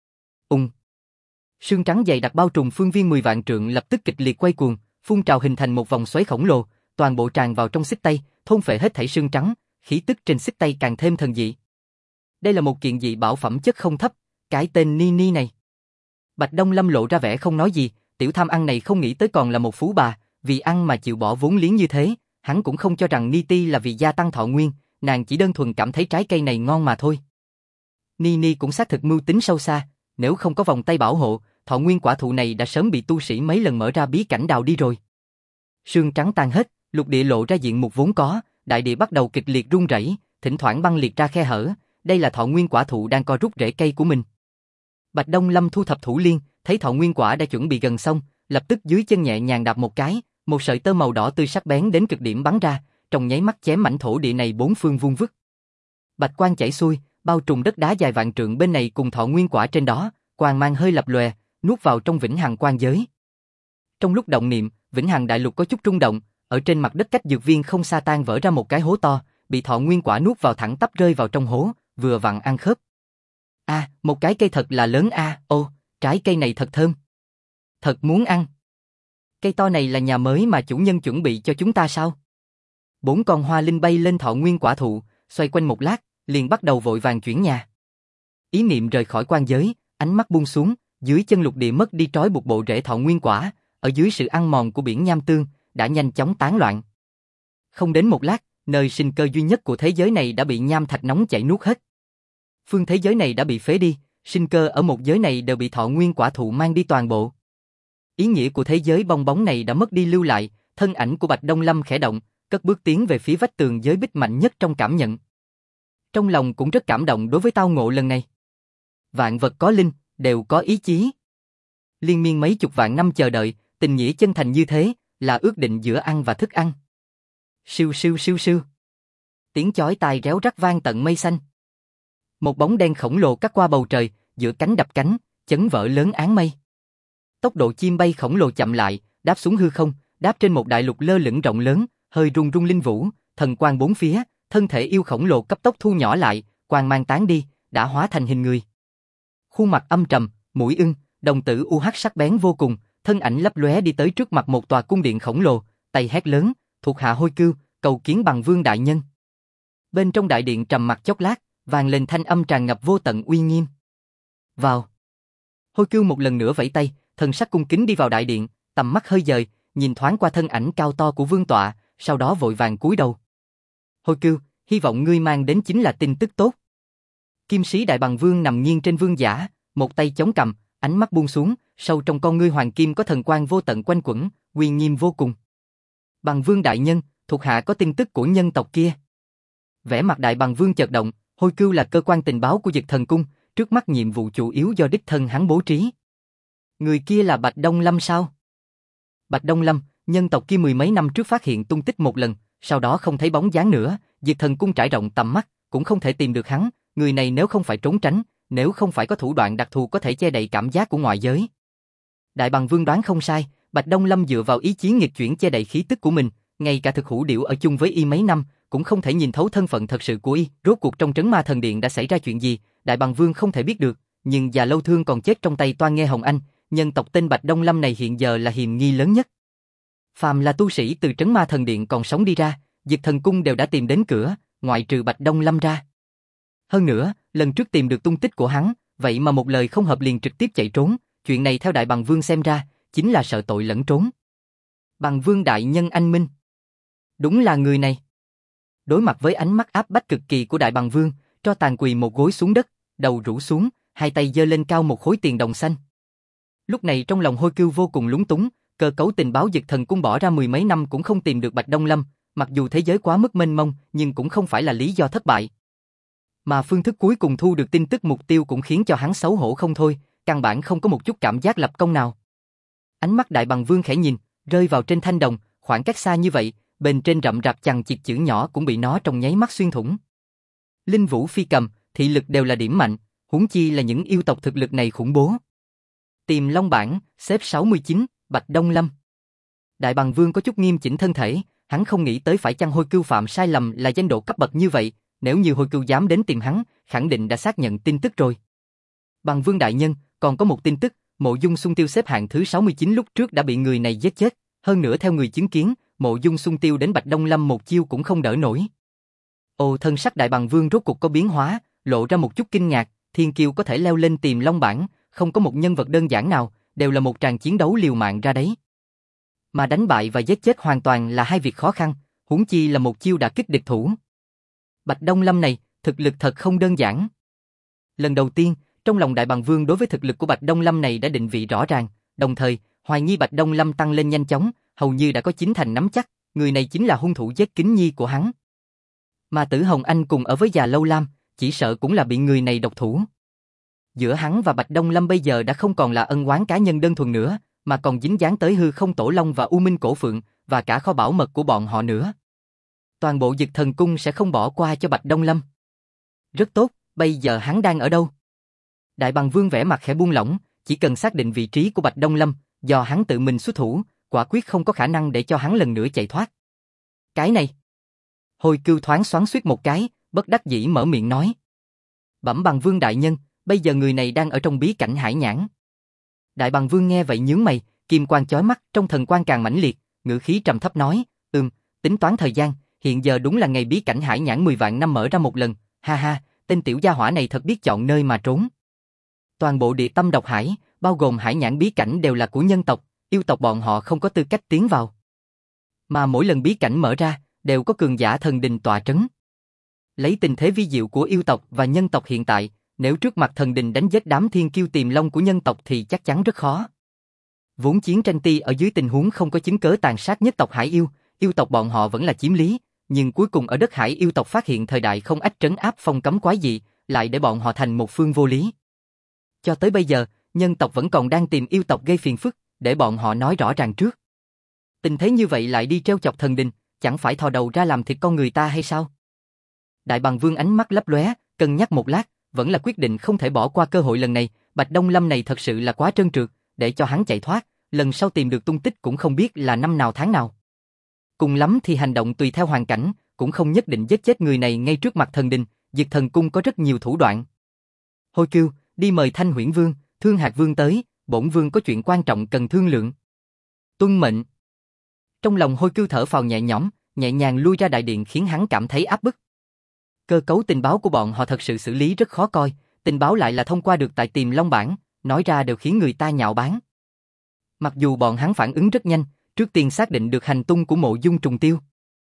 Sương trắng dày đặc bao trùm phương viên 10 vạn trượng lập tức kịch liệt quay cuồng, phun trào hình thành một vòng xoáy khổng lồ, toàn bộ tràn vào trong xích tay, thôn phệ hết thảy sương trắng, khí tức trên xích tay càng thêm thần dị. Đây là một kiện dị bảo phẩm chất không thấp, cái tên Nini này. Bạch Đông Lâm lộ ra vẻ không nói gì, tiểu tham ăn này không nghĩ tới còn là một phú bà, vì ăn mà chịu bỏ vốn liếng như thế, hắn cũng không cho rằng Niti là vì gia tăng thọ nguyên, nàng chỉ đơn thuần cảm thấy trái cây này ngon mà thôi. Nini cũng xác thực mưu tính sâu xa, nếu không có vòng tay bảo hộ, thọ nguyên quả thụ này đã sớm bị tu sĩ mấy lần mở ra bí cảnh đào đi rồi. Sương trắng tan hết, lục địa lộ ra diện mục vốn có, đại địa bắt đầu kịch liệt rung rẩy, thỉnh thoảng băng liệt ra khe hở, đây là thọ nguyên quả thụ đang co rút rễ cây của mình. Bạch Đông Lâm thu thập thủ liên, thấy thọ nguyên quả đã chuẩn bị gần xong, lập tức dưới chân nhẹ nhàng đạp một cái, một sợi tơ màu đỏ tươi sắc bén đến cực điểm bắn ra, trong nháy mắt chém mảnh thổ địa này bốn phương vuông vức. Bạch quang chảy xuôi, bao trùm đất đá dài vạn trượng bên này cùng thọ nguyên quả trên đó, quang mang hơi lập lòe, nuốt vào trong vĩnh hằng quan giới. Trong lúc động niệm, vĩnh hằng đại lục có chút rung động, ở trên mặt đất cách dược viên không xa tan vỡ ra một cái hố to, bị thọ nguyên quả nuốt vào thẳng tắp rơi vào trong hố, vừa vặn ăn khớp. Một cái cây thật là lớn ô, trái cây này thật thơm. Thật muốn ăn. Cây to này là nhà mới mà chủ nhân chuẩn bị cho chúng ta sao? 4 con hoa linh bay lên thọ nguyên quả thụ, xoay quanh một lát, liền bắt đầu vội vàng chuyển nhà. Ý niệm rời khỏi quan giới, ánh mắt buông xuống, dưới chân lục địa mất đi trói buộc bộ rễ thọ nguyên quả, ở dưới sự ăn mòn của biển nham tương, đã nhanh chóng tán loạn. Không đến một lát, nơi sinh cơ duy nhất của thế giới này đã bị nham thạch nóng chảy nuốt hết. Phương thế giới này đã bị phế đi, sinh cơ ở một giới này đều bị thọ nguyên quả thụ mang đi toàn bộ. Ý nghĩa của thế giới bong bóng này đã mất đi lưu lại, thân ảnh của Bạch Đông Lâm khẽ động, cất bước tiến về phía vách tường giới bích mạnh nhất trong cảm nhận. Trong lòng cũng rất cảm động đối với tao ngộ lần này. Vạn vật có linh, đều có ý chí. Liên miên mấy chục vạn năm chờ đợi, tình nghĩa chân thành như thế, là ước định giữa ăn và thức ăn. Siêu siêu siêu siêu. Tiếng chói tai réo rắt vang tận mây xanh. Một bóng đen khổng lồ cắt qua bầu trời, giữa cánh đập cánh, chấn vỡ lớn áng mây. Tốc độ chim bay khổng lồ chậm lại, đáp xuống hư không, đáp trên một đại lục lơ lửng rộng lớn, hơi rung rung linh vũ, thần quang bốn phía, thân thể yêu khổng lồ cấp tốc thu nhỏ lại, quang mang tán đi, đã hóa thành hình người. Khuôn mặt âm trầm, mũi ưng, đồng tử UH sắc bén vô cùng, thân ảnh lấp lóe đi tới trước mặt một tòa cung điện khổng lồ, tay hét lớn, thuộc hạ Hôi Cưu, cầu kiến Bằng Vương đại nhân. Bên trong đại điện trầm mặc chốc lát, vang lên thanh âm tràn ngập vô tận uy nghiêm. Vào. Hôi Cưu một lần nữa vẫy tay, thần sắc cung kính đi vào đại điện, tầm mắt hơi dời, nhìn thoáng qua thân ảnh cao to của vương tọa, sau đó vội vàng cúi đầu. Hôi Cưu, hy vọng ngươi mang đến chính là tin tức tốt. Kim sĩ đại bằng vương nằm nghiêng trên vương giả, một tay chống cằm, ánh mắt buông xuống, sâu trong con ngươi hoàng kim có thần quang vô tận quanh quẩn, uy nghiêm vô cùng. Bằng vương đại nhân, thuộc hạ có tin tức của nhân tộc kia. Vẻ mặt đại bằng vương chợt động, Hôi Cưu là cơ quan tình báo của Dực Thần Cung, trước mắt nhiệm vụ chủ yếu do đích thân hắn bố trí. Người kia là Bạch Đông Lâm sao? Bạch Đông Lâm, nhân tộc kia mười mấy năm trước phát hiện tung tích một lần, sau đó không thấy bóng dáng nữa, Dực Thần Cung trải rộng tầm mắt, cũng không thể tìm được hắn, người này nếu không phải trốn tránh, nếu không phải có thủ đoạn đặc thù có thể che đậy cảm giác của ngoại giới. Đại bằng vương đoán không sai, Bạch Đông Lâm dựa vào ý chí nghịch chuyển che đậy khí tức của mình, ngay cả thực hữu điểu ở chung với y mấy năm, cũng không thể nhìn thấu thân phận thật sự của y. Rốt cuộc trong trấn ma thần điện đã xảy ra chuyện gì, Đại bằng vương không thể biết được, nhưng già lâu thương còn chết trong tay Toan Nghê Hồng Anh, nhân tộc tên Bạch Đông Lâm này hiện giờ là hiềm nghi lớn nhất. Phàm là tu sĩ từ trấn ma thần điện còn sống đi ra, Dực Thần Cung đều đã tìm đến cửa, ngoại trừ Bạch Đông Lâm ra. Hơn nữa, lần trước tìm được tung tích của hắn, vậy mà một lời không hợp liền trực tiếp chạy trốn, chuyện này theo Đại bằng vương xem ra, chính là sợ tội lẫn trốn. Bằng vương đại nhân anh minh. Đúng là người này. Đối mặt với ánh mắt áp bách cực kỳ của Đại bằng vương, Tro Tàn quỳ một gối xuống đất, đầu rũ xuống, hai tay giơ lên cao một khối tiền đồng xanh. Lúc này trong lòng Hôi Cưu vô cùng lúng túng, cơ cấu tình báo Dực Thần Cung bỏ ra mười mấy năm cũng không tìm được Bạch Đông Lâm, mặc dù thế giới quá mức mênh mông, nhưng cũng không phải là lý do thất bại. Mà phương thức cuối cùng thu được tin tức mục tiêu cũng khiến cho hắn xấu hổ không thôi, căn bản không có một chút cảm giác lập công nào. Ánh mắt Đại bằng vương khẽ nhìn, rơi vào trên thanh đồng, khoảng cách xa như vậy, bên trên rậm rạp chằng chịt chữ nhỏ cũng bị nó trong nháy mắt xuyên thủng. Linh vũ phi cầm, thị lực đều là điểm mạnh, huống chi là những yêu tộc thực lực này khủng bố. Tiềm Long bảng, xếp 69, Bạch Đông Lâm. Đại bằng vương có chút nghiêm chỉnh thân thể, hắn không nghĩ tới phải chăng Hôi Cưu phạm sai lầm là danh độ cấp bậc như vậy, nếu như Hôi Cưu dám đến tìm hắn, khẳng định đã xác nhận tin tức rồi. Bằng vương đại nhân, còn có một tin tức, Mộ Dung Xuân Tiêu xếp hạng thứ 69 lúc trước đã bị người này giết chết, hơn nữa theo người chứng kiến, Mộ Dung Xuân Tiêu đến Bạch Đông Lâm một chiêu cũng không đỡ nổi. Ồ, thân sắc Đại bằng vương rốt cuộc có biến hóa, lộ ra một chút kinh ngạc, thiên kiêu có thể leo lên Tiềm Long bảng, không có một nhân vật đơn giản nào, đều là một tràng chiến đấu liều mạng ra đấy. Mà đánh bại và giết chết hoàn toàn là hai việc khó khăn, huống chi là một chiêu đả kích địch thủ. Bạch Đông Lâm này, thực lực thật không đơn giản. Lần đầu tiên, trong lòng Đại bằng vương đối với thực lực của Bạch Đông Lâm này đã định vị rõ ràng, đồng thời, hoài nghi Bạch Đông Lâm tăng lên nhanh chóng, hầu như đã có chín thành nắm chắc, người này chính là hung thủ giết Kính Nhi của hắn. Mà Tử Hồng Anh cùng ở với già Lâu Lam, chỉ sợ cũng là bị người này độc thủ. Giữa hắn và Bạch Đông Lâm bây giờ đã không còn là ân oán cá nhân đơn thuần nữa, mà còn dính dáng tới Hư Không Tổ Long và U Minh Cổ Phượng, và cả kho bảo mật của bọn họ nữa. Toàn bộ Dực Thần Cung sẽ không bỏ qua cho Bạch Đông Lâm. Rất tốt, bây giờ hắn đang ở đâu? Đại bằng vương vẻ mặt khẽ buông lỏng, chỉ cần xác định vị trí của Bạch Đông Lâm, do hắn tự mình xuất thủ, quả quyết không có khả năng để cho hắn lần nữa chạy thoát. Cái này. Hôi Cưu thoáng xoắn xuýt một cái, bất đắc dĩ mở miệng nói. Bẩm bằng vương đại nhân, bây giờ người này đang ở trong bí cảnh Hải Nhãn. Đại bằng vương nghe vậy nhướng mày, kim quang chói mắt trong thần quang càng mãnh liệt, ngữ khí trầm thấp nói, tính toán thời gian, hiện giờ đúng là ngày bí cảnh Hải Nhãn 10 vạn năm mở ra một lần, ha ha, tên tiểu gia hỏa này thật biết chọn nơi mà trốn. Toàn bộ địa tâm độc hải, bao gồm Hải Nhãn bí cảnh đều là của nhân tộc, yêu tộc bọn họ không có tư cách tiến vào. Mà mỗi lần bí cảnh mở ra, đều có cường giả thần đình tọa trấn. Lấy tình thế vi diệu của yêu tộc và nhân tộc hiện tại, nếu trước mặt thần đình đánh giết đám thiên kiêu Tiềm Long của nhân tộc thì chắc chắn rất khó. Vốn chiến tranh ti ở dưới tình huống không có chứng cớ tàn sát nhất tộc hải yêu tộc bọn họ vẫn là chiếm lý, nhưng cuối cùng ở đất hải yêu tộc phát hiện thời đại không ách trấn áp phong cấm quái dị, lại để bọn họ thành một phương vô lý. Cho tới bây giờ, nhân tộc vẫn còn đang tìm yêu tộc gây phiền phức, để bọn họ nói rõ ràng trước. Tình thế như vậy lại đi trêu chọc thần đình, chẳng phải thò đầu ra làm thịt con người ta hay sao? Đại bằng vương ánh mắt lấp lóe, cân nhắc một lát, vẫn là quyết định không thể bỏ qua cơ hội lần này. Bạch Đông Lâm này thật sự là quá trơn trượt, để cho hắn chạy thoát, lần sau tìm được tung tích cũng không biết là năm nào tháng nào. Cùng lắm thì hành động tùy theo hoàn cảnh, cũng không nhất định giết chết người này ngay trước mặt thần đình. Dực Thần Cung có rất nhiều thủ đoạn. Hôi Cưu, đi mời Thanh Huyễn Vương, Thương Hạc Vương tới, bổn vương có chuyện quan trọng cần thương lượng. Tuân mệnh. Trong lòng Hôi Cưu thở phào nhẹ nhõm, nhẹ nhàng lui ra đại điện khiến hắn cảm thấy áp bức. Cơ cấu tình báo của bọn họ thật sự xử lý rất khó coi, tình báo lại là thông qua được tại Tiềm Long Bảng, nói ra đều khiến người ta nhạo báng. Mặc dù bọn hắn phản ứng rất nhanh, trước tiên xác định được hành tung của Mộ Dung Trùng Tiêu.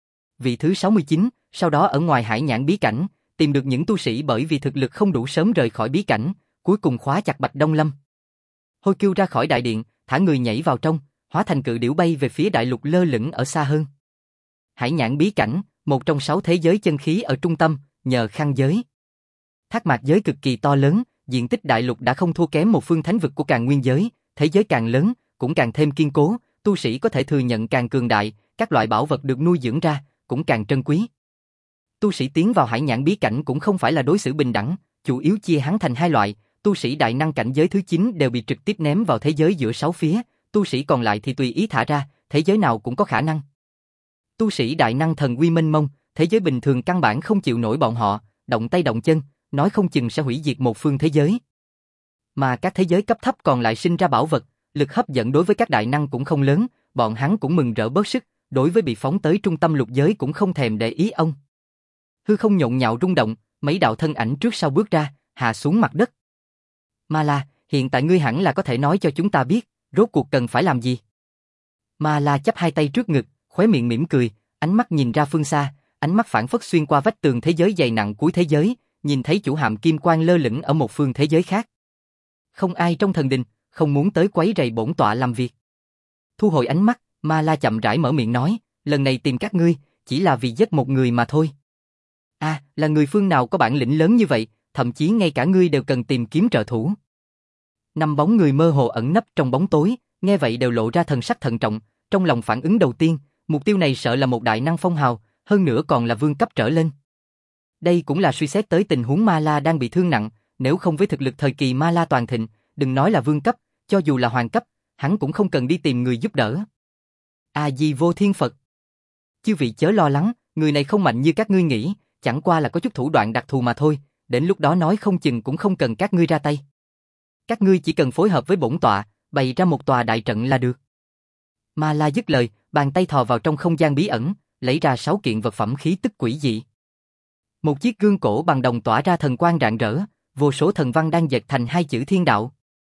Vị thứ 69, sau đó ở ngoài Hải Nhãn bí cảnh, tìm được những tu sĩ bởi vì thực lực không đủ sớm rời khỏi bí cảnh, cuối cùng khóa chặt Bạch Đông Lâm. Hôi Cưu ra khỏi đại điện, thả người nhảy vào trong, hóa thành cự điểu bay về phía đại lục lơ lửng ở xa hơn. Hải Nhãn bí cảnh, một trong 6 thế giới chân khí ở trung tâm, nhờ khăn giới. Thác mạc giới cực kỳ to lớn, diện tích đại lục đã không thua kém một phương thánh vực của Càn Nguyên giới, thế giới càng lớn, cũng càng thêm kiên cố, tu sĩ có thể thừa nhận càng cường đại, các loại bảo vật được nuôi dưỡng ra, cũng càng trân quý. Tu sĩ tiến vào Hải Nhãn bí cảnh cũng không phải là đối xử bình đẳng, chủ yếu chia hắn thành hai loại, tu sĩ đại năng cảnh giới thứ 9 đều bị trực tiếp ném vào thế giới giữa 6 phía, tu sĩ còn lại thì tùy ý thả ra, thế giới nào cũng có khả năng. Tu sĩ đại năng thần uy mênh mông, thế giới bình thường căn bản không chịu nổi bọn họ, động tay động chân, nói không chừng sẽ hủy diệt một phương thế giới. Mà các thế giới cấp thấp còn lại sinh ra bảo vật, lực hấp dẫn đối với các đại năng cũng không lớn, bọn hắn cũng mừng rỡ bớt sức, đối với bị phóng tới trung tâm lục giới cũng không thèm để ý ông. Hư không nhộn nhạo rung động, mấy đạo thân ảnh trước sau bước ra, hạ xuống mặt đất. Ma La, hiện tại ngươi hẳn là có thể nói cho chúng ta biết, rốt cuộc cần phải làm gì. Ma La chắp hai tay trước ngực, khóe miệng mỉm cười, ánh mắt nhìn ra phương xa, ánh mắt phảng phất xuyên qua vách tường thế giới dày nặng cuối thế giới, nhìn thấy chủ hạm kim quang lơ lửng ở một phương thế giới khác. Không ai trong thần đình, không muốn tới quấy rầy bổn tọa làm việc. Thu hồi ánh mắt, Ma La chậm rãi mở miệng nói, lần này tìm các ngươi, chỉ là vì giết một người mà thôi. À, là người phương nào có bản lĩnh lớn như vậy, thậm chí ngay cả ngươi đều cần tìm kiếm trợ thủ. Năm bóng người mơ hồ ẩn nấp trong bóng tối, nghe vậy đều lộ ra thần sắc thận trọng, trong lòng phản ứng đầu tiên, mục tiêu này sợ là một đại năng phong hào, hơn nữa còn là vương cấp trở lên. Đây cũng là suy xét tới tình huống Ma La đang bị thương nặng, nếu không với thực lực thời kỳ Ma La toàn thịnh, đừng nói là vương cấp, cho dù là hoàng cấp, hắn cũng không cần đi tìm người giúp đỡ. A-di Vô Thiên Phật. Chư vị chớ lo lắng, người này không mạnh như các ngươi nghĩ, chẳng qua là có chút thủ đoạn đặc thù mà thôi, đến lúc đó nói không chừng cũng không cần các ngươi ra tay. Các ngươi chỉ cần phối hợp với bổn tọa, bày ra một tòa đại trận là được. Ma La dứt lời, bàn tay thò vào trong không gian bí ẩn, lấy ra 6 kiện vật phẩm khí tức quỷ dị. Một chiếc gương cổ bằng đồng tỏa ra thần quang rạng rỡ, vô số thần văn đang dệt thành hai chữ thiên đạo.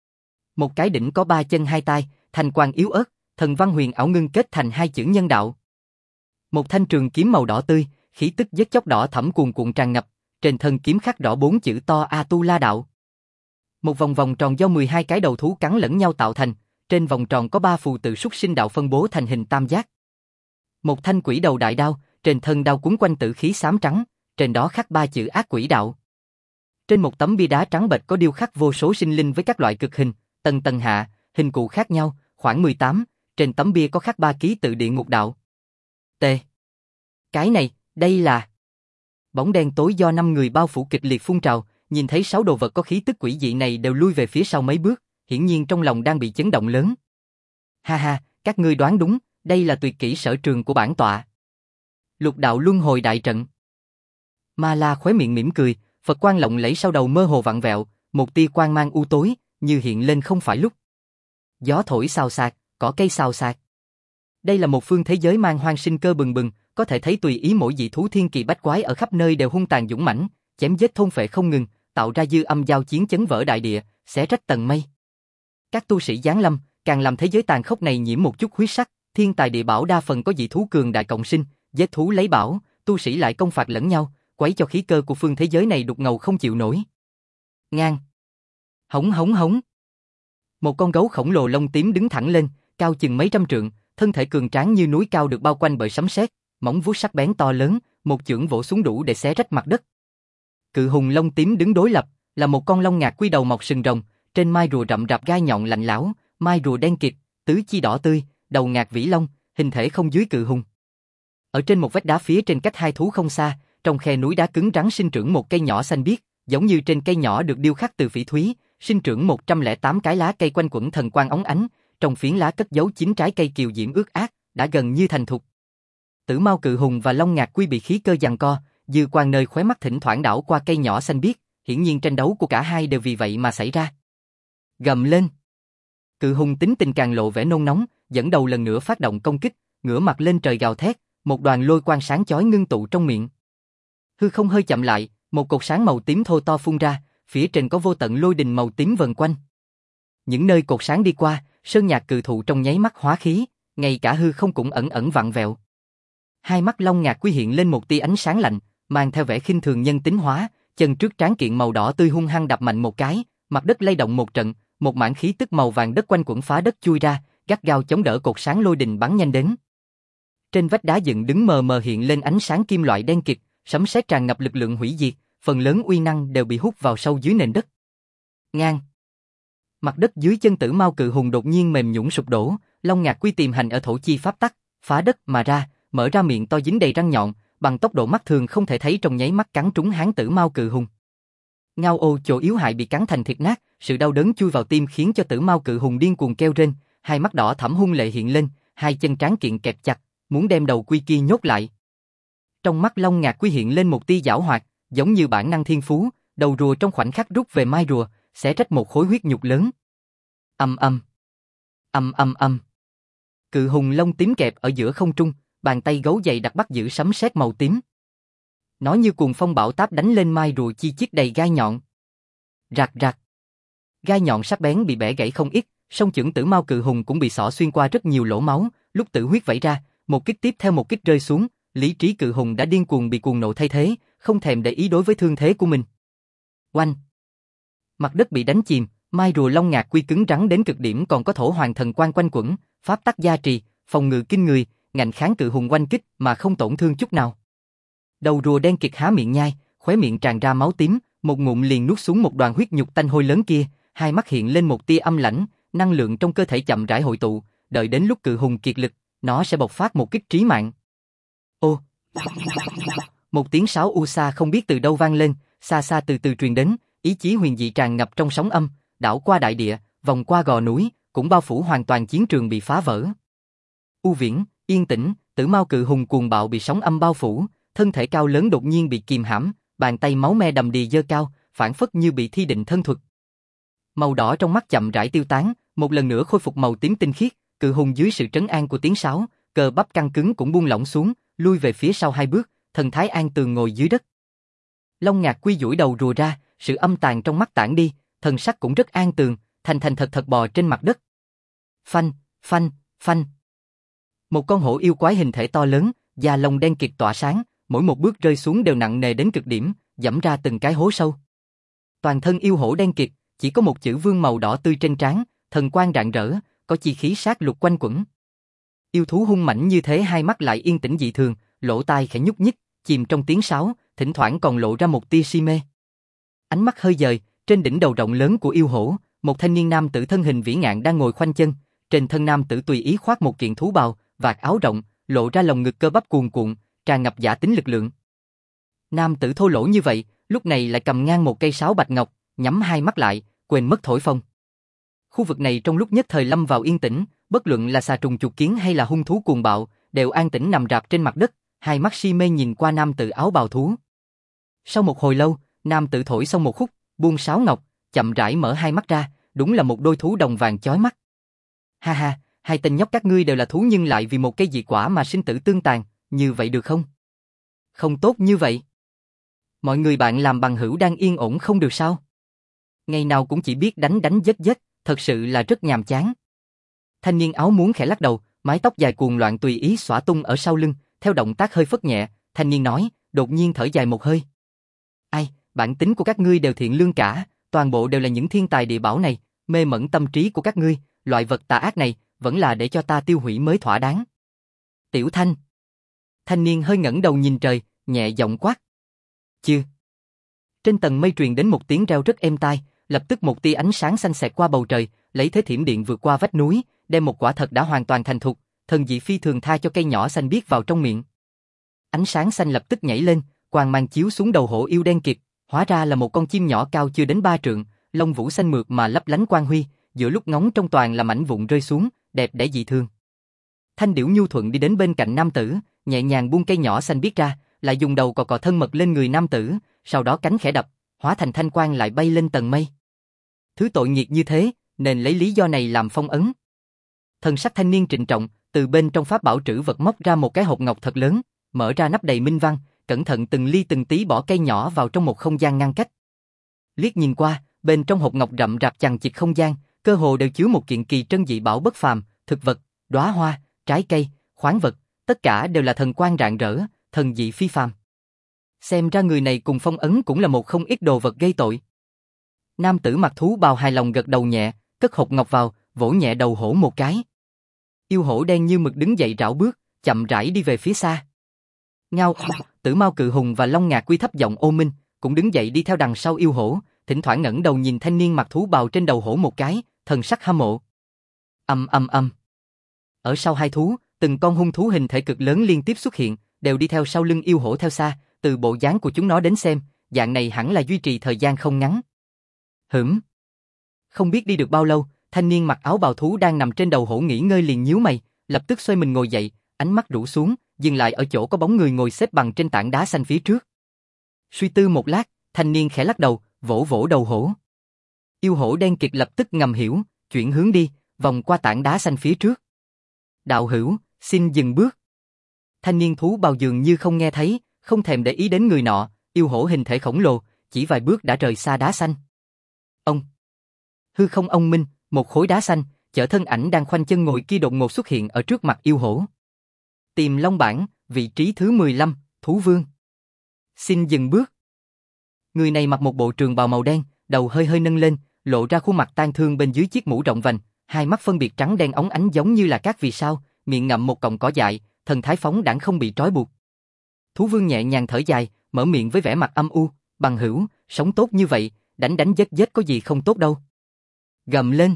Một cái đỉnh có 3 chân 2 tay, thanh quang yếu ớt, thần văn huyền ảo ngưng kết thành hai chữ nhân đạo. Một thanh trường kiếm màu đỏ tươi, khí tức giết chóc đỏ thẫm cuồn cuộn tràn ngập, trên thân kiếm khắc rõ 4 chữ to A Tu La Đạo. Một vòng vòng tròn do 12 cái đầu thú cắn lẫn nhau tạo thành, trên vòng tròn có 3 phù tự súc sinh đạo phân bố thành hình tam giác. Một thanh quỷ đầu đại đao, trên thân đao quấn quanh tử khí xám trắng, trên đó khắc 3 chữ Ác Quỷ Đạo. Trên một tấm bia đá trắng bệch có điêu khắc vô số sinh linh với các loại cực hình, tầng tầng hạ, hình cụ khác nhau, khoảng 18, trên tấm bia có khắc 3 ký tự Địa Ngục Đạo. T. Cái này, đây là... Bóng đen tối do 5 người bao phủ kịch liệt phun trào, nhìn thấy 6 đồ vật có khí tức quỷ dị này đều lui về phía sau mấy bước, hiển nhiên trong lòng đang bị chấn động lớn. Ha ha, các ngươi đoán đúng, đây là tuyệt kỹ sở trường của bản tọa. Lục đạo luân hồi đại trận. Ma La khóe miệng mỉm cười, Phật quang lộng lẫy sau đầu mơ hồ vặn vẹo, một tia quang mang u tối, như hiện lên không phải lúc. Gió thổi xào xạc, cỏ cây xào xạc. Đây là một phương thế giới mang hoang sinh cơ bừng bừng, có thể thấy tùy ý mỗi dị thú thiên kỳ bách quái ở khắp nơi đều hung tàn dũng mãnh, chém giết thôn phệ không ngừng, tạo ra dư âm giao chiến chấn vỡ đại địa, xé rách tầng mây. Các tu sĩ giáng lâm, càng làm thế giới tàn khốc này nhiễm một chút huyết sắc, thiên tài địa bảo đa phần có dị thú cường đại cộng sinh, giết thú lấy bảo, tu sĩ lại công phạt lẫn nhau, quấy cho khí cơ của phương thế giới này đục ngầu không chịu nổi. Ngang. Hống hống hống. Một con gấu khổng lồ lông tím đứng thẳng lên, cao chừng mấy trăm trượng, thân thể cường tráng như núi cao được bao quanh bởi sấm sét, móng vuốt sắc bén to lớn, một chưởng vỗ xuống đủ để xé rách mặt đất. Cự hùng lông tím đứng đối lập, là một con long ngạc quy đầu mọc sừng rồng, trên mai rùa rậm rạp gai nhọn lạnh lẽo, mai rùa đen kịt, tứ chi đỏ tươi, đầu ngạc vĩ long, hình thể không dưới cự hùng. Ở trên một vách đá phía trên cách hai thú không xa, trong khe núi đá cứng rắn sinh trưởng một cây nhỏ xanh biếc, giống như trên cây nhỏ được điêu khắc từ phỉ thúy, sinh trưởng 108 cái lá cây quanh quẩn thần quang óng ánh, trong phiến lá cất giấu 9 trái cây kiều diễm ướt át, đã gần như thành thục. Tử Mao cự hùng và long ngạc quy bị khí cơ giằng co, dư quang nơi khóe mắt thỉnh thoảng đảo qua cây nhỏ xanh biếc, hiển nhiên tranh đấu của cả hai đều vì vậy mà xảy ra. Gầm lên. Cự hùng tính tình càng lộ vẻ nôn nóng, dẫn đầu lần nữa phát động công kích, ngửa mặt lên trời gào thét, một đoàn lôi quang sáng chói ngưng tụ trong miệng. Hư không hơi chậm lại, một cột sáng màu tím thô to phun ra, phía trên có vô tận lôi đình màu tím vần quanh. Những nơi cột sáng đi qua, sơn nhạc cự thụ trong nháy mắt hóa khí, ngay cả hư không cũng ẩn ẩn vặn vẹo. Hai mắt Long Ngạc Quy hiện lên một tia ánh sáng lạnh, mang theo vẻ khinh thường nhân tính hóa, chân trước tráng kiện màu đỏ tươi hung hăng đập mạnh một cái, mặt đất lay động một trận, một mảng khí tức màu vàng đất quanh quẩn phá đất chui ra, gắt gao chống đỡ cột sáng lôi đình bắn nhanh đến. Trên vách đá dựng đứng mờ mờ hiện lên ánh sáng kim loại đen kịt, sấm sét tràn ngập lực lượng hủy diệt, phần lớn uy năng đều bị hút vào sâu dưới nền đất. Ngang. Mặt đất dưới chân Tử Mao cự hùng đột nhiên mềm nhũn sụp đổ, Long Ngạc Quy tiềm hành ở thổ chi pháp tắc, phá đất mà ra, mở ra miệng to dính đầy răng nhọn, bằng tốc độ mắt thường không thể thấy trong nháy mắt cắn trúng hán Tử Mao cự hùng. Ngao ô chỗ yếu hại bị cắn thành thịt nát, sự đau đớn chui vào tim khiến cho Tử Mao cự hùng điên cuồng kêu rên, hai mắt đỏ thẫm hung lệ hiện lên, hai chân tráng kiện kẹp chặt, muốn đem đầu Quy kia nhốt lại. Trong mắt Long Ngạc Quy hiện lên một tia giảo hoạt, giống như bản năng thiên phú, đầu rùa trong khoảnh khắc rút về mai rùa, xé rách một khối huyết nhục lớn. Ầm ầm, ầm ầm ầm. Cự hùng lông tím kẹp ở giữa không trung, bàn tay gấu dày đặc bắt giữ sấm sét màu tím. Nó như cuồng phong bão táp đánh lên mai rùa chi chít đầy gai nhọn. Rạc rạc. Gai nhọn sắc bén bị bẻ gãy không ít, song chưởng Tử Mao cự hùng cũng bị xỏ xuyên qua rất nhiều lỗ máu, lúc tử huyết vẩy ra, một kích tiếp theo một kích rơi xuống, lý trí cự hùng đã điên cuồng bị cuồng nộ thay thế, không thèm để ý đối với thương thế của mình. Oanh. Mặt đất bị đánh chìm, mai rùa Long Ngạc Quy cứng rắn đến cực điểm còn có thổ hoàng thần quang quanh quẩn, pháp tắc gia trì, phòng ngự kinh người, ngạnh kháng cự hùng oanh kích mà không tổn thương chút nào. Đầu rùa đen kịt há miệng nhai, khóe miệng tràn ra máu tím, một ngụm liền nuốt xuống một đoàn huyết nhục tanh hôi lớn kia, hai mắt hiện lên một tia âm lãnh, năng lượng trong cơ thể chậm rãi hội tụ, đợi đến lúc cự hùng kiệt lực, nó sẽ bộc phát một kích trí mạng. Ô! Một tiếng sáo u sa không biết từ đâu vang lên, xa xa từ từ truyền đến, ý chí huyền dị tràn ngập trong sóng âm, đảo qua đại địa, vòng qua gò núi, cũng bao phủ hoàn toàn chiến trường bị phá vỡ. U viễn, yên tĩnh, Tử Mao cự hùng cuồng bạo bị sóng âm bao phủ, thân thể cao lớn đột nhiên bị kìm hãm, bàn tay máu me đầm đìa giơ cao, phản phất như bị thi định thân thuật. Màu đỏ trong mắt chậm rãi tiêu tán, một lần nữa khôi phục màu tím tinh khiết, cự hùng dưới sự trấn an của tiếng sáo, cơ bắp căng cứng cũng buông lỏng xuống, lui về phía sau hai bước, thần thái an tường ngồi dưới đất. Long Ngạc Quy duỗi đầu rùa ra, sự âm tàn trong mắt tản đi, thần sắc cũng rất an tường, thành thành thật thật bò trên mặt đất. Phanh, phanh, phanh. Một con hổ yêu quái hình thể to lớn, da lông đen kịt tỏa sáng, mỗi một bước rơi xuống đều nặng nề đến cực điểm, giẫm ra từng cái hố sâu. Toàn thân yêu hổ đen kịt, chỉ có một chữ vương màu đỏ tươi trên trán, thần quang rạng rỡ, có chi khí sát lục quanh quẩn. Yêu thú hung mãnh như thế hai mắt lại yên tĩnh dị thường, lỗ tai khẽ nhúc nhích, chìm trong tiếng sáo, thỉnh thoảng còn lộ ra một tia si mê. Ánh mắt hơi dời, trên đỉnh đầu rộng lớn của yêu hổ, một thanh niên nam tử thân hình vĩ ngạn đang ngồi khoanh chân, trên thân nam tử tùy ý khoác một kiện thú bào, vạt áo rộng, lộ ra lồng ngực cơ bắp cuồn cuộn, tràn ngập giả tính lực lượng. Nam tử thô lỗ như vậy, lúc này lại cầm ngang một cây sáo bạch ngọc, nhắm hai mắt lại, quên mất thổi phồng. Khu vực này trong lúc nhất thời lâm vào yên tĩnh, bất luận là xà trùng chuột kiến hay là hung thú cuồng bạo, đều an tĩnh nằm rạp trên mặt đất, hai mắt si mê nhìn qua nam tử áo bào thú. Sau một hồi lâu, nam tử thổi xong một khúc, buông sáo ngọc, chậm rãi mở hai mắt ra, đúng là một đôi thú đồng vàng chói mắt. Ha ha, hai tên nhóc các ngươi đều là thú nhưng lại vì một cây dị quả mà sinh tử tương tàn, như vậy được không? Không tốt như vậy. Mọi người bạn làm bằng hữu đang yên ổn không được sao? Ngày nào cũng chỉ biết đánh đánh giết giết, thật sự là rất nhàm chán. Thanh niên áo muốn khẽ lắc đầu, mái tóc dài cuồng loạn tùy ý xõa tung ở sau lưng, theo động tác hơi phất nhẹ, thanh niên nói, đột nhiên thở dài một hơi. Ai, bản tính của các ngươi đều thiện lương cả, toàn bộ đều là những thiên tài địa bảo này, mê mẩn tâm trí của các ngươi, loại vật tà ác này, vẫn là để cho ta tiêu hủy mới thỏa đáng. Tiểu Thanh. Thanh niên hơi ngẩng đầu nhìn trời, nhẹ giọng quát. Chứ. Trên tầng mây truyền đến một tiếng reo rất êm tai, lập tức một tia ánh sáng xanh xẹt qua bầu trời, lấy thế thiểm điện vượt qua vách núi, đem một quả thật đã hoàn toàn thành thục, thần dị phi thường tha cho cây nhỏ xanh biếc vào trong miệng. Ánh sáng xanh lập tức nhảy lên, quang mang chiếu xuống đầu hổ yêu đen kịt, hóa ra là một con chim nhỏ cao chưa đến 3 trượng, lông vũ xanh mượt mà lấp lánh quang huy, giữa lúc ngóng trong toàn là mảnh vụn rơi xuống, đẹp đẽ dị thường. Thanh điểu nhu thuận đi đến bên cạnh nam tử, nhẹ nhàng buông cây nhỏ xanh biếc ra, lại dùng đầu cọ cọ thân mật lên người nam tử, sau đó cánh khẽ đập, hóa thành thanh quang lại bay lên tầng mây. Thứ tội nghiệt như thế, nên lấy lý do này làm phong ấn. Thần sắc thanh niên trịnh trọng, từ bên trong pháp bảo trữ vật móc ra một cái hộp ngọc thật lớn, mở ra nắp đầy minh văn, cẩn thận từng ly từng tí bỏ cây nhỏ vào trong một không gian ngăn cách. Liếc nhìn qua, bên trong hộp ngọc rậm rạp chằng chịt không gian, cơ hồ đều chứa một kiện kỳ trân dị bảo bất phàm, thực vật, đóa hoa, trái cây, khoáng vật, tất cả đều là thần quang rạng rỡ, thần dị phi phàm. Xem ra người này cùng phong ấn cũng là một không ít đồ vật gây tội. Nam tử mặc thú bào hài lòng gật đầu nhẹ, cất hộp ngọc vào, vỗ nhẹ đầu hổ một cái. Yêu hổ đen như mực đứng dậy rảo bước, chậm rãi đi về phía xa. Ngao, Tử Mao Cự Hùng và Long Ngạc Quy thấp giọng ô minh, cũng đứng dậy đi theo đằng sau yêu hổ, thỉnh thoảng ngẩng đầu nhìn thanh niên mặc thú bào trên đầu hổ một cái, thần sắc hâm mộ. Âm. Ở sau hai thú, từng con hung thú hình thể cực lớn liên tiếp xuất hiện, đều đi theo sau lưng yêu hổ theo xa, từ bộ dáng của chúng nó đến xem, dạng này hẳn là duy trì thời gian không ngắn. Không biết đi được bao lâu, thanh niên mặc áo bào thú đang nằm trên đầu hổ nghỉ ngơi liền nhíu mày, lập tức xoay mình ngồi dậy, ánh mắt rũ xuống, dừng lại ở chỗ có bóng người ngồi xếp bằng trên tảng đá xanh phía trước. Suy tư một lát, thanh niên khẽ lắc đầu, vỗ vỗ đầu hổ. Yêu hổ đen kịt lập tức ngầm hiểu, chuyển hướng đi, vòng qua tảng đá xanh phía trước. Đạo hữu, xin dừng bước. Thanh niên thú bào dường như không nghe thấy, không thèm để ý đến người nọ, yêu hổ hình thể khổng lồ, chỉ vài bước đã rời xa đá xanh. Ông. Hư không ông minh, một khối đá xanh, chở thân ảnh đang khoanh chân ngồi kia đột ngột xuất hiện ở trước mặt yêu hổ. Tìm Long bảng, vị trí thứ 15, Thú Vương. Xin dừng bước. Người này mặc một bộ trường bào màu đen, đầu hơi hơi nâng lên, lộ ra khuôn mặt tang thương bên dưới chiếc mũ rộng vành, hai mắt phân biệt trắng đen óng ánh giống như là các vì sao, miệng ngậm một cọng cỏ dại, thần thái phóng đãng không bị trói buộc. Thú Vương nhẹ nhàng thở dài, mở miệng với vẻ mặt âm u, bằng hữu, sống tốt như vậy, đánh giết có gì không tốt đâu. Gầm lên.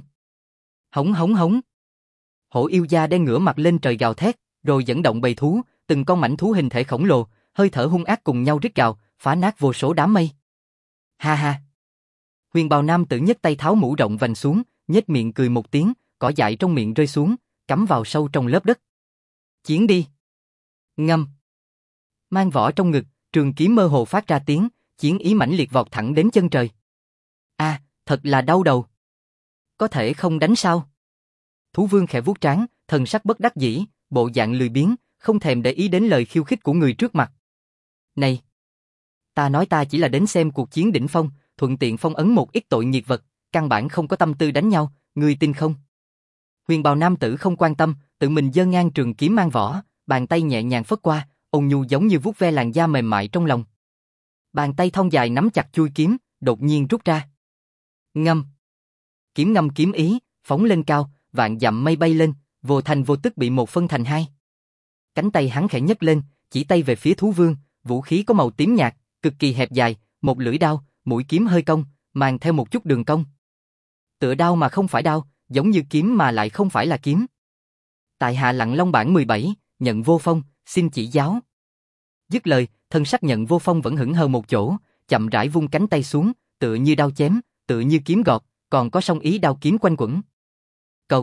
Hống. Hổ yêu da đen ngửa mặt lên trời gào thét, rồi dẫn động bầy thú, từng con mãnh thú hình thể khổng lồ, hơi thở hung ác cùng nhau rít gào, phá nát vô số đám mây. Ha. Huyền bào nam tử nhấc tay tháo mũ rộng vành xuống, nhếch miệng cười một tiếng, cỏ dại trong miệng rơi xuống, cắm vào sâu trong lớp đất. Chiến đi. Ngâm. Mang vỏ trong ngực, trường kiếm mơ hồ phát ra tiếng, chiến ý mãnh liệt vọt thẳng đến chân trời. A, thật là đau đầu. Có thể không đánh sao? Thú Vương khẽ vuốt trán, thần sắc bất đắc dĩ, bộ dạng lười biếng, không thèm để ý đến lời khiêu khích của người trước mặt. Này, ta nói ta chỉ là đến xem cuộc chiến đỉnh phong, thuận tiện phong ấn một ít tội nghiệt vật, căn bản không có tâm tư đánh nhau, ngươi tin không? Huyền bào nam tử không quan tâm, tự mình giơ ngang trường kiếm mang vỏ, bàn tay nhẹ nhàng phất qua, ôn nhu giống như vuốt ve làn da mềm mại trong lòng. Bàn tay thon dài nắm chặt chuôi kiếm, đột nhiên rút ra. Ngâm. Kiếm ngâm kiếm ý, phóng lên cao, vạn dặm mây bay lên, vô thành vô tức bị một phân thành hai. Cánh tay hắn khẽ nhấc lên, chỉ tay về phía Thú Vương, vũ khí có màu tím nhạt, cực kỳ hẹp dài, một lưỡi đao, mũi kiếm hơi cong, mang theo một chút đường cong. Tựa đao mà không phải đao, giống như kiếm mà lại không phải là kiếm. Tại hạ Lặng Long bảng 17, Nhận Vô Phong, xin chỉ giáo. Dứt lời, thân sắc Nhận Vô Phong vẫn hững hờ một chỗ, chậm rãi vung cánh tay xuống, tựa như đao chém, tựa như kiếm gọt, còn có song ý đao kiếm quanh quẩn. Cộc.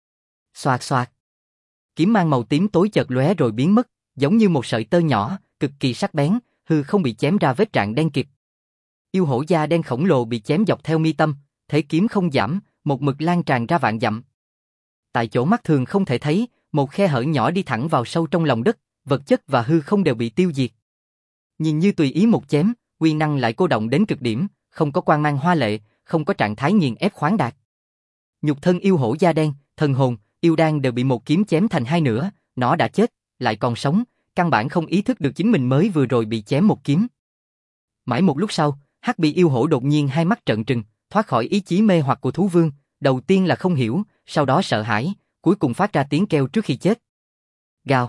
Xoạt. Kiếm mang màu tím tối chợt lóe rồi biến mất, giống như một sợi tơ nhỏ, cực kỳ sắc bén, hư không bị chém ra vết rạn đen kịt. Yêu hổ da đen khổng lồ bị chém dọc theo mi tâm, thế kiếm không giảm, một mực lan tràn ra vạn dặm. Tại chỗ mắt thường không thể thấy, một khe hở nhỏ đi thẳng vào sâu trong lòng đất, vật chất và hư không đều bị tiêu diệt. Nhìn như tùy ý một chém, uy năng lại cô động đến cực điểm, không có quang mang hoa lệ, không có trạng thái nghiền ép khoáng đạt. Nhục thân yêu hổ da đen, thần hồn, yêu đan đều bị một kiếm chém thành hai nửa, nó đã chết, lại còn sống, căn bản không ý thức được chính mình mới vừa rồi bị chém một kiếm. Mãi một lúc sau, Hắc Bì yêu hổ đột nhiên hai mắt trợn trừng, thoát khỏi ý chí mê hoặc của Thú Vương, đầu tiên là không hiểu, sau đó sợ hãi, cuối cùng phát ra tiếng kêu trước khi chết. Gào.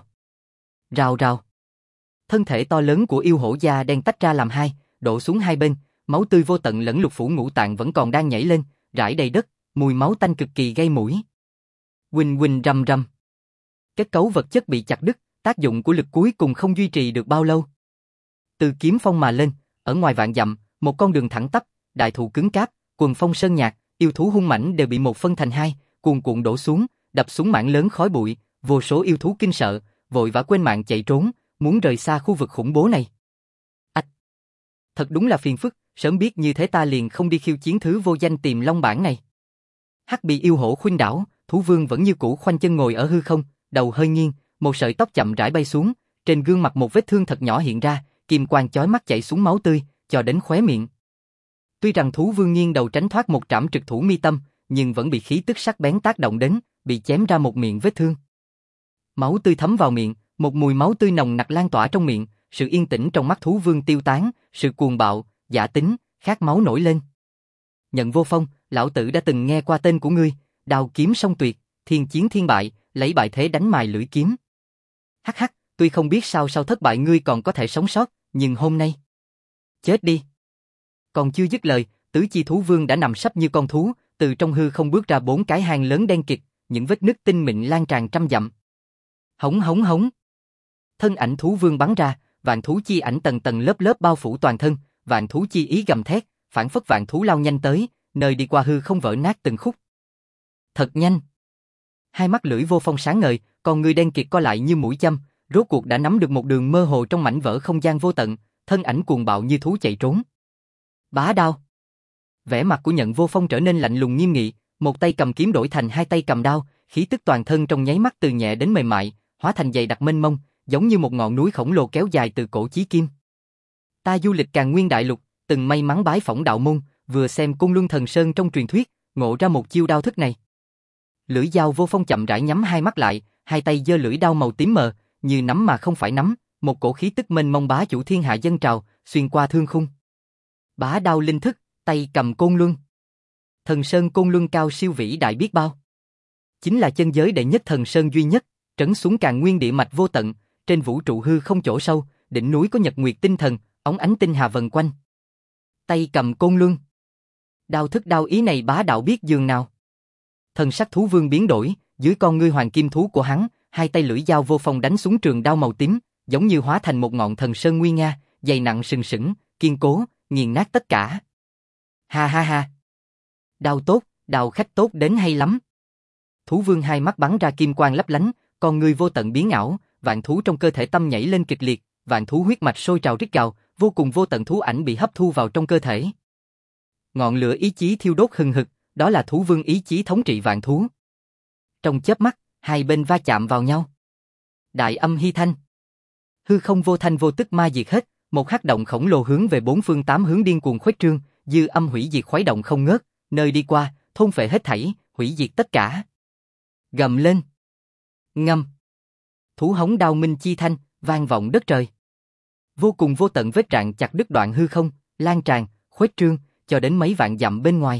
Rào. Thân thể to lớn của yêu hổ da đen tách ra làm hai, đổ xuống hai bên, máu tươi vô tận lẫn lục phủ ngũ tạng vẫn còn đang nhảy lên, rải đầy đất, mùi máu tanh cực kỳ gây mũi. Huỳnh rầm. Kết cấu vật chất bị chặt đứt, tác dụng của lực cuối cùng không duy trì được bao lâu. Từ kiếm phong mà lên, ở ngoài vạn dặm, một con đường thẳng tắp, đại thụ cứng cáp, quần phong sơn nhạc, yêu thú hung mãnh đều bị một phân thành hai, cuồn cuộn đổ xuống, đập xuống mảng lớn khói bụi, vô số yêu thú kinh sợ, vội vã quên mạng chạy trốn, muốn rời xa khu vực khủng bố này. Ách! Thật đúng là phiền phức, sớm biết như thế ta liền không đi khiêu chiến thứ vô danh Tìm Long bảng này. Hắc Bì yêu hổ khuynh đảo, thú vương vẫn như cũ khoanh chân ngồi ở hư không, đầu hơi nghiêng, một sợi tóc chậm rãi bay xuống, trên gương mặt một vết thương thật nhỏ hiện ra, kim quang chói mắt chảy xuống máu tươi, cho đến khóe miệng. Tuy rằng thú vương nghiêng đầu tránh thoát một trảm trực thủ mi tâm, nhưng vẫn bị khí tức sắc bén tác động đến, bị chém ra một miệng vết thương. Máu tươi thấm vào miệng, một mùi máu tươi nồng nặc lan tỏa trong miệng, sự yên tĩnh trong mắt thú vương tiêu tán, sự cuồng bạo, dã tính, khát máu nổi lên. Nhận Vô Phong, lão tử đã từng nghe qua tên của ngươi, đao kiếm song tuyệt, thiên chiến thiên bại, lấy bại thế đánh mài lưỡi kiếm. Hắc hắc, tuy không biết sao thất bại ngươi còn có thể sống sót, nhưng hôm nay... Chết đi! Còn chưa dứt lời, tứ chi thú vương đã nằm sấp như con thú, từ trong hư không bước ra 4 cái hang lớn đen kịt, những vết nứt tinh mịn lan tràn trăm dặm. Hống hống hống! Thân ảnh thú vương bắn ra, vạn thú chi ảnh tầng tầng lớp lớp bao phủ toàn thân, vạn thú chi ý gầm thét, phản phất vạn thú lao nhanh tới, nơi đi qua hư không vỡ nát từng khúc. Thật nhanh! Hai mắt lưỡi Vô Phong sáng ngời, con người đen kịt co lại như mũi châm, rốt cuộc đã nắm được một đường mơ hồ trong mảnh vỡ không gian vô tận, thân ảnh cuồng bạo như thú chạy trốn. Bá đao! Vẻ mặt của Nhận Vô Phong trở nên lạnh lùng nghiêm nghị, một tay cầm kiếm đổi thành hai tay cầm đao, khí tức toàn thân trong nháy mắt từ nhẹ đến mềm mại, hóa thành dày đặc mênh mông, giống như một ngọn núi khổng lồ kéo dài từ cổ chí kim. Ta du lịch Càn Nguyên đại lục, từng may mắn bái phỏng đạo môn, vừa xem Côn Luân Thần Sơn trong truyền thuyết, ngộ ra một chiêu đao thức này. Lưỡi dao Vô Phong chậm rãi nhắm hai mắt lại, hai tay giơ lưỡi đao màu tím mờ, như nắm mà không phải nắm, một cổ khí tức mênh mông bá chủ thiên hạ dâng trào, xuyên qua thương khung. Bá đao linh thức, tay cầm Côn Luân. Thần Sơn Côn Luân cao siêu vĩ đại biết bao. Chính là chân giới đệ nhất thần sơn duy nhất, trấn xuống Càn Nguyên địa mạch vô tận, trên vũ trụ hư không chỗ sâu, đỉnh núi có nhật nguyệt tinh thần, óng ánh tinh hà vần quanh. Tay cầm Côn Luân. Đao thức đao ý này bá đạo biết dường nào. Thần sắc thú vương biến đổi, dưới con ngươi hoàng kim thú của hắn, hai tay lưỡi dao Vô Phong đánh xuống trường đao màu tím, giống như hóa thành một ngọn thần sơn nguy nga, dày nặng sừng sững, kiên cố, nghiền nát tất cả. Ha ha ha. Đao tốt, đao khách tốt đến hay lắm. Thú vương hai mắt bắn ra kim quang lấp lánh, con ngươi vô tận biến ảo, vạn thú trong cơ thể tâm nhảy lên kịch liệt, vạn thú huyết mạch sôi trào rít gào, vô cùng vô tận thú ảnh bị hấp thu vào trong cơ thể. Ngọn lửa ý chí thiêu đốt hừng hực, đó là thú vương ý chí thống trị vạn thú. Trong chớp mắt, hai bên va chạm vào nhau. Đại âm hy thanh. Hư không vô thanh vô tức ma diệt hết, một hắc động khổng lồ hướng về bốn phương tám hướng điên cuồng khuếch trương, dư âm hủy diệt khuấy động không ngớt, nơi đi qua, thôn phệ hết thảy, hủy diệt tất cả. Gầm lên. Ngâm. Thú hống đao minh chi thanh, vang vọng đất trời. Vô cùng vô tận vết rạn chặt đứt đoạn hư không, lan tràn, khuếch trương, cho đến mấy vạn dặm bên ngoài.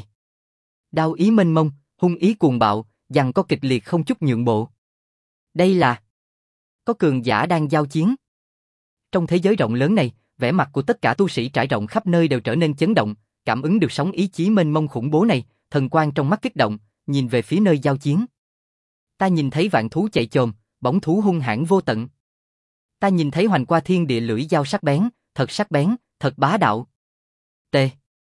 Đao ý mênh mông, hung ý cuồng bạo, giằng co kịch liệt không chút nhượng bộ. Đây là... có cường giả đang giao chiến. Trong thế giới rộng lớn này, vẻ mặt của tất cả tu sĩ trải rộng khắp nơi đều trở nên chấn động, cảm ứng được sóng ý chí mênh mông khủng bố này, thần quang trong mắt kích động, nhìn về phía nơi giao chiến. Ta nhìn thấy vạn thú chạy chồm, bóng thú hung hãn vô tận. Ta nhìn thấy hoành qua thiên địa lưỡi dao sắc bén, thật bá đạo. Tê.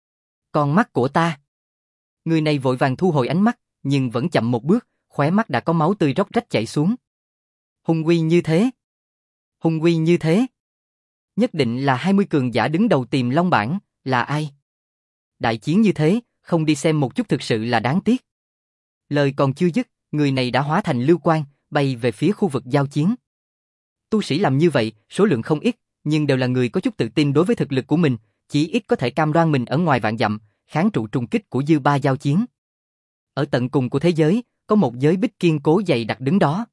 Con mắt của ta. Người này vội vàng thu hồi ánh mắt, nhưng vẫn chậm một bước, khóe mắt đã có máu tươi róc rách chảy xuống. Hung uy như thế. Hung uy như thế. Nhất định là 20 cường giả đứng đầu Tiềm Long bảng, là ai? Đại chiến như thế, không đi xem một chút thực sự là đáng tiếc. Lời còn chưa dứt, người này đã hóa thành lưu quang, bay về phía khu vực giao chiến. Tu sĩ làm như vậy, số lượng không ít, nhưng đều là người có chút tự tin đối với thực lực của mình, chỉ ít có thể cam đoan mình ở ngoài vạn dặm, kháng trụ trùng kích của dư ba giao chiến. Ở tận cùng của thế giới, có một giới bích kiên cố dày đặc đứng đó.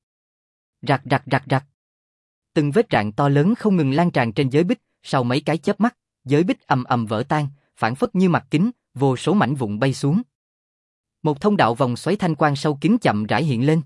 Rạc rạc rạc rạc. Từng vết rạn to lớn không ngừng lan tràn trên giới bích, sau mấy cái chớp mắt, giới bích ầm ầm vỡ tan, phản phất như mặt kính, vô số mảnh vụn bay xuống. Một thông đạo vòng xoáy thanh quang sâu kín chậm rãi hiện lên.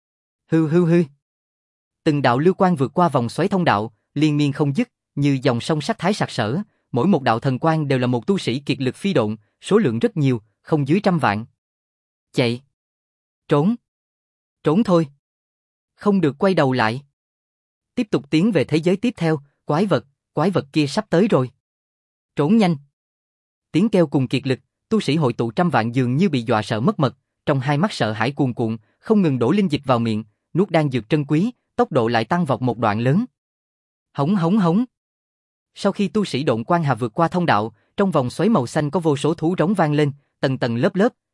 Hư hư hư. Từng đạo lưu quang vượt qua vòng xoáy thông đạo, liên miên không dứt, như dòng sông sắc thái sặc sỡ, mỗi một đạo thần quang đều là một tu sĩ kiệt lực phi độn, số lượng rất nhiều, không dưới 100 vạn. Chạy. Trốn. Trốn thôi. Không được quay đầu lại. Tiếp tục tiến về thế giới tiếp theo, quái vật kia sắp tới rồi. Trốn nhanh. Tiếng kêu cùng kiệt lực, tu sĩ hội tụ 100 vạn dường như bị dọa sợ mất mật, trong hai mắt sợ hãi cuồn cuộn, không ngừng đổ linh dịch vào miệng, nuốt đan dược trân quý, tốc độ lại tăng vọt một đoạn lớn. Hống hống hống. Sau khi tu sĩ độn quang hà vượt qua thông đạo, trong vòng xoáy màu xanh có vô số thú rống vang lên, tầng tầng lớp lớp,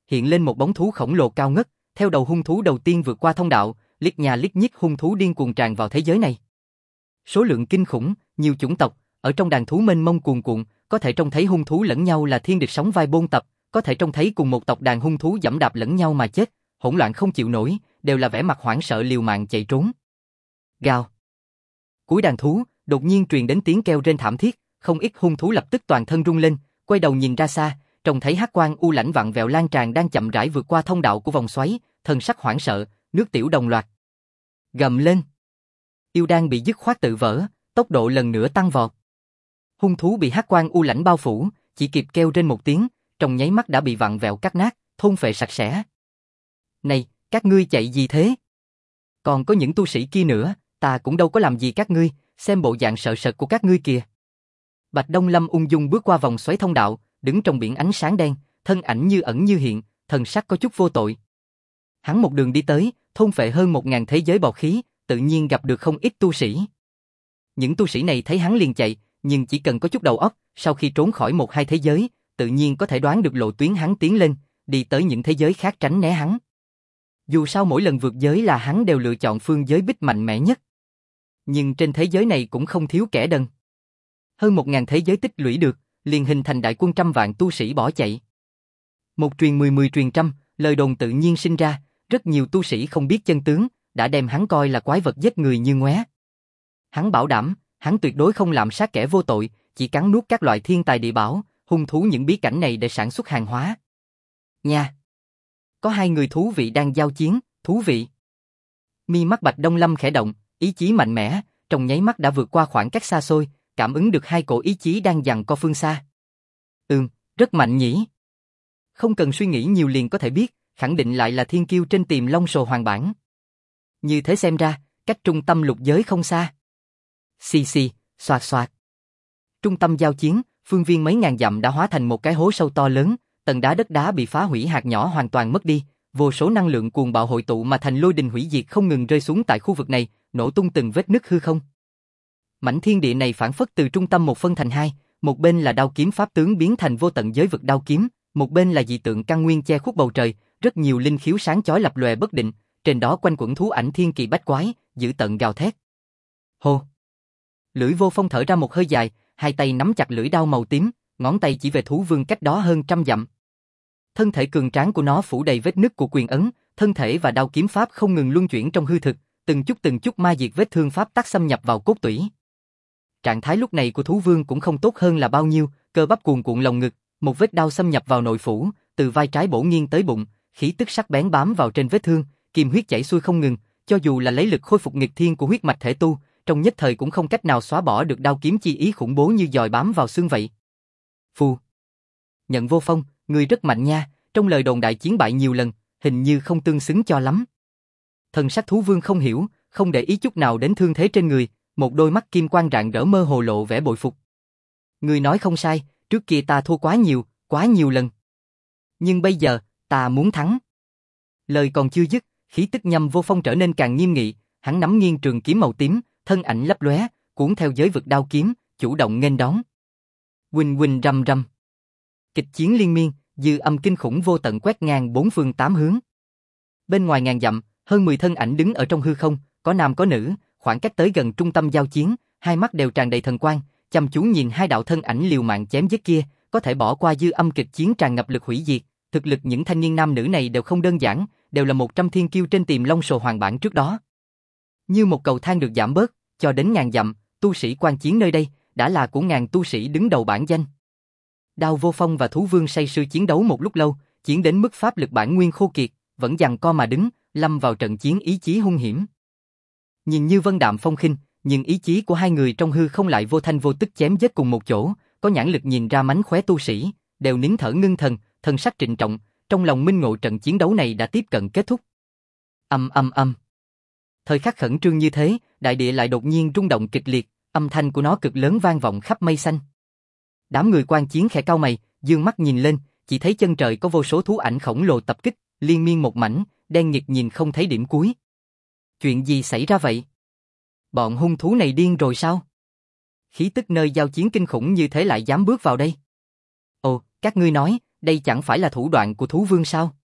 hiện lên một bóng thú khổng lồ cao ngất, theo đầu hung thú đầu tiên vượt qua thông đạo, liếc nhà liếc nhích hung thú điên cuồng tràn vào thế giới này. Số lượng kinh khủng, nhiều chủng tộc, ở trong đàn thú mênh mông cuồn cuộn, có thể trông thấy hung thú lẫn nhau là thiên địch sóng vai bôn tập, có thể trông thấy cùng một tộc đàn hung thú giẫm đạp lẫn nhau mà chết, hỗn loạn không chịu nổi, đều là vẻ mặt hoảng sợ liều mạng chạy trốn. Gào. Cuối đàn thú, đột nhiên truyền đến tiếng kêu rên thảm thiết, không ít hung thú lập tức toàn thân rung lên, quay đầu nhìn ra xa, trông thấy hắc quang u lãnh vặn vẹo lan tràn đang chậm rãi vượt qua thông đạo của vòng xoáy, thần sắc hoảng sợ, nước tiểu đồng loạt. Gầm lên. Yêu đan bị dứt khoát tự vỡ, tốc độ lần nữa tăng vọt. Hung thú bị hắc quang u lãnh bao phủ, chỉ kịp kêu trên một tiếng, trong nháy mắt đã bị vặn vẹo cắt nát, thôn phệ sạch sẽ. Này, các ngươi chạy gì thế? Còn có những tu sĩ kia nữa, ta cũng đâu có làm gì các ngươi, xem bộ dạng sợ sệt của các ngươi kìa. Bạch Đông Lâm ung dung bước qua vòng xoáy thông đạo, đứng trong biển ánh sáng đen, thân ảnh như ẩn như hiện, thần sắc có chút vô tội. Hắn một đường đi tới, thôn phệ hơn 1000 thế giới bọt khí, tự nhiên gặp được không ít tu sĩ. Những tu sĩ này thấy hắn liền chạy, nhưng chỉ cần có chút đầu óc, sau khi trốn khỏi 1-2 thế giới, tự nhiên có thể đoán được lộ tuyến hắn tiến lên, đi tới những thế giới khác tránh né hắn. Dù sao mỗi lần vượt giới là hắn đều lựa chọn phương giới bích mạnh mẽ nhất. Nhưng trên thế giới này cũng không thiếu kẻ đần. Hơn 1000 thế giới tích lũy được, liền hình thành đại quân trăm vạn tu sĩ bỏ chạy. Một truyền 10, 10 truyền trăm, lời đồn tự nhiên sinh ra, rất nhiều tu sĩ không biết chân tướng, đã đem hắn coi là quái vật giết người như ngoé. Hắn bảo đảm, hắn tuyệt đối không lạm sát kẻ vô tội, chỉ cắn nuốt các loại thiên tài địa bảo, hung thú những bí cảnh này để sản xuất hàng hóa. Nha! Có 2 người thú vị đang giao chiến, thú vị. Mi mắt Bạch Đông Lâm khẽ động, ý chí mạnh mẽ, trong nháy mắt đã vượt qua khoảng cách xa xôi, cảm ứng được 2 cổ ý chí đang giằng co phương xa. Rất mạnh nhỉ. Không cần suy nghĩ nhiều liền có thể biết, khẳng định lại là thiên kiêu trên Tiềm Long Sồ Hoàng bản. Như thế xem ra, cách trung tâm lục giới không xa. Xì xì, xoạt xoạt. Trung tâm giao chiến, phương viên mấy ngàn dặm đã hóa thành một cái hố sâu to lớn, tầng đá đất đá bị phá hủy hạt nhỏ hoàn toàn mất đi, vô số năng lượng cuồng bạo hội tụ mà thành lôi đình hủy diệt không ngừng rơi xuống tại khu vực này, nổ tung từng vết nứt hư không. Mảnh thiên địa này phản phất từ trung tâm một phân thành hai, một bên là đao kiếm pháp tướng biến thành vô tận giới vực đao kiếm, một bên là dị tượng căn nguyên che khuất bầu trời, rất nhiều linh khiếu sáng chói lập lòe bất định, trên đó quanh quẩn thú ảnh thiên kỳ bách quái, dữ tợn gào thét. Hô. Lưỡi Vô Phong thở ra một hơi dài, hai tay nắm chặt lưỡi đao màu tím, ngón tay chỉ về thú vương cách đó hơn 100 dặm. Thân thể cường tráng của nó phủ đầy vết nứt của quyền ấn, thân thể và đao kiếm pháp không ngừng luân chuyển trong hư thực, từng chút ma diệt vết thương pháp tắc xâm nhập vào cốt tủy. Trạng thái lúc này của thú vương cũng không tốt hơn là bao nhiêu, cơ bắp cuồn cuộn lồng ngực, một vết đao xâm nhập vào nội phủ, từ vai trái bổ nghiêng tới bụng, khí tức sắc bén bám vào trên vết thương, kim huyết chảy xuôi không ngừng, cho dù là lấy lực khôi phục nghịch thiên của huyết mạch thể tu, trong nhất thời cũng không cách nào xóa bỏ được đao kiếm chi ý khủng bố như dòi bám vào xương vậy. Phù. Nhận Vô Phong, ngươi rất mạnh nha, trong lời đồn đại chiến bại nhiều lần, hình như không tương xứng cho lắm. Thần sắc thú vương không hiểu, không để ý chút nào đến thương thế trên người, một đôi mắt kim quang rạng rỡ mơ hồ lộ vẻ bội phục. Ngươi nói không sai, trước kia ta thua quá nhiều lần. Nhưng bây giờ, ta muốn thắng. Lời còn chưa dứt, khí tức Nhâm Vô Phong trở nên càng nghiêm nghị, hắn nắm nghiêng trường kiếm màu tím, thân ảnh lấp lóe, cuốn theo giới vực đao kiếm, chủ động nghênh đón. Huỳnh huỳnh rầm rầm. Kịch chiến liên miên, dư âm kinh khủng vô tận quét ngang 4 phương 8 hướng. Bên ngoài ngàn dặm, hơn 10 thân ảnh đứng ở trong hư không, có nam có nữ, khoảng cách tới gần trung tâm giao chiến, hai mắt đều tràn đầy thần quang, chăm chú nhìn hai đạo thân ảnh liều mạng chém giết kia, có thể bỏ qua dư âm kịch chiến tràn ngập lực hủy diệt, thực lực những thanh niên nam nữ này đều không đơn giản, đều là 100 thiên kiêu trên Tiềm Long Sồ Hoàng bản trước đó. Như một cầu thang được giảm bớt, cho đến ngàn dặm, tu sĩ quan chiến nơi đây đã là của ngàn tu sĩ đứng đầu bảng danh. Đao Vô Phong và thú vương say sưa chiến đấu một lúc lâu, chiến đến mức pháp lực bản nguyên khô kiệt, vẫn giằng co mà đứng, lâm vào trận chiến ý chí hung hiểm. Nhìn như vân đạm phong khinh, nhưng ý chí của hai người trong hư không lại vô thanh vô tức chém giết cùng một chỗ, có nhãn lực nhìn ra mánh khóe tu sĩ, đều nín thở ngưng thần, thần sắc trịnh trọng, trong lòng minh ngộ trận chiến đấu này đã tiếp cận kết thúc. Âm. Thời khắc khẩn trương như thế, đại địa lại đột nhiên rung động kịch liệt, âm thanh của nó cực lớn vang vọng khắp mây xanh. Đám người quan chiến khẽ cau mày, dương mắt nhìn lên, chỉ thấy chân trời có vô số thú ảnh khổng lồ tập kích, liên miên một mảnh, đen nghịt nhìn không thấy điểm cuối. Chuyện gì xảy ra vậy? Bọn hung thú này điên rồi sao? Khí tức nơi giao chiến kinh khủng như thế lại dám bước vào đây? Ồ, các ngươi nói, đây chẳng phải là thủ đoạn của thú vương sao?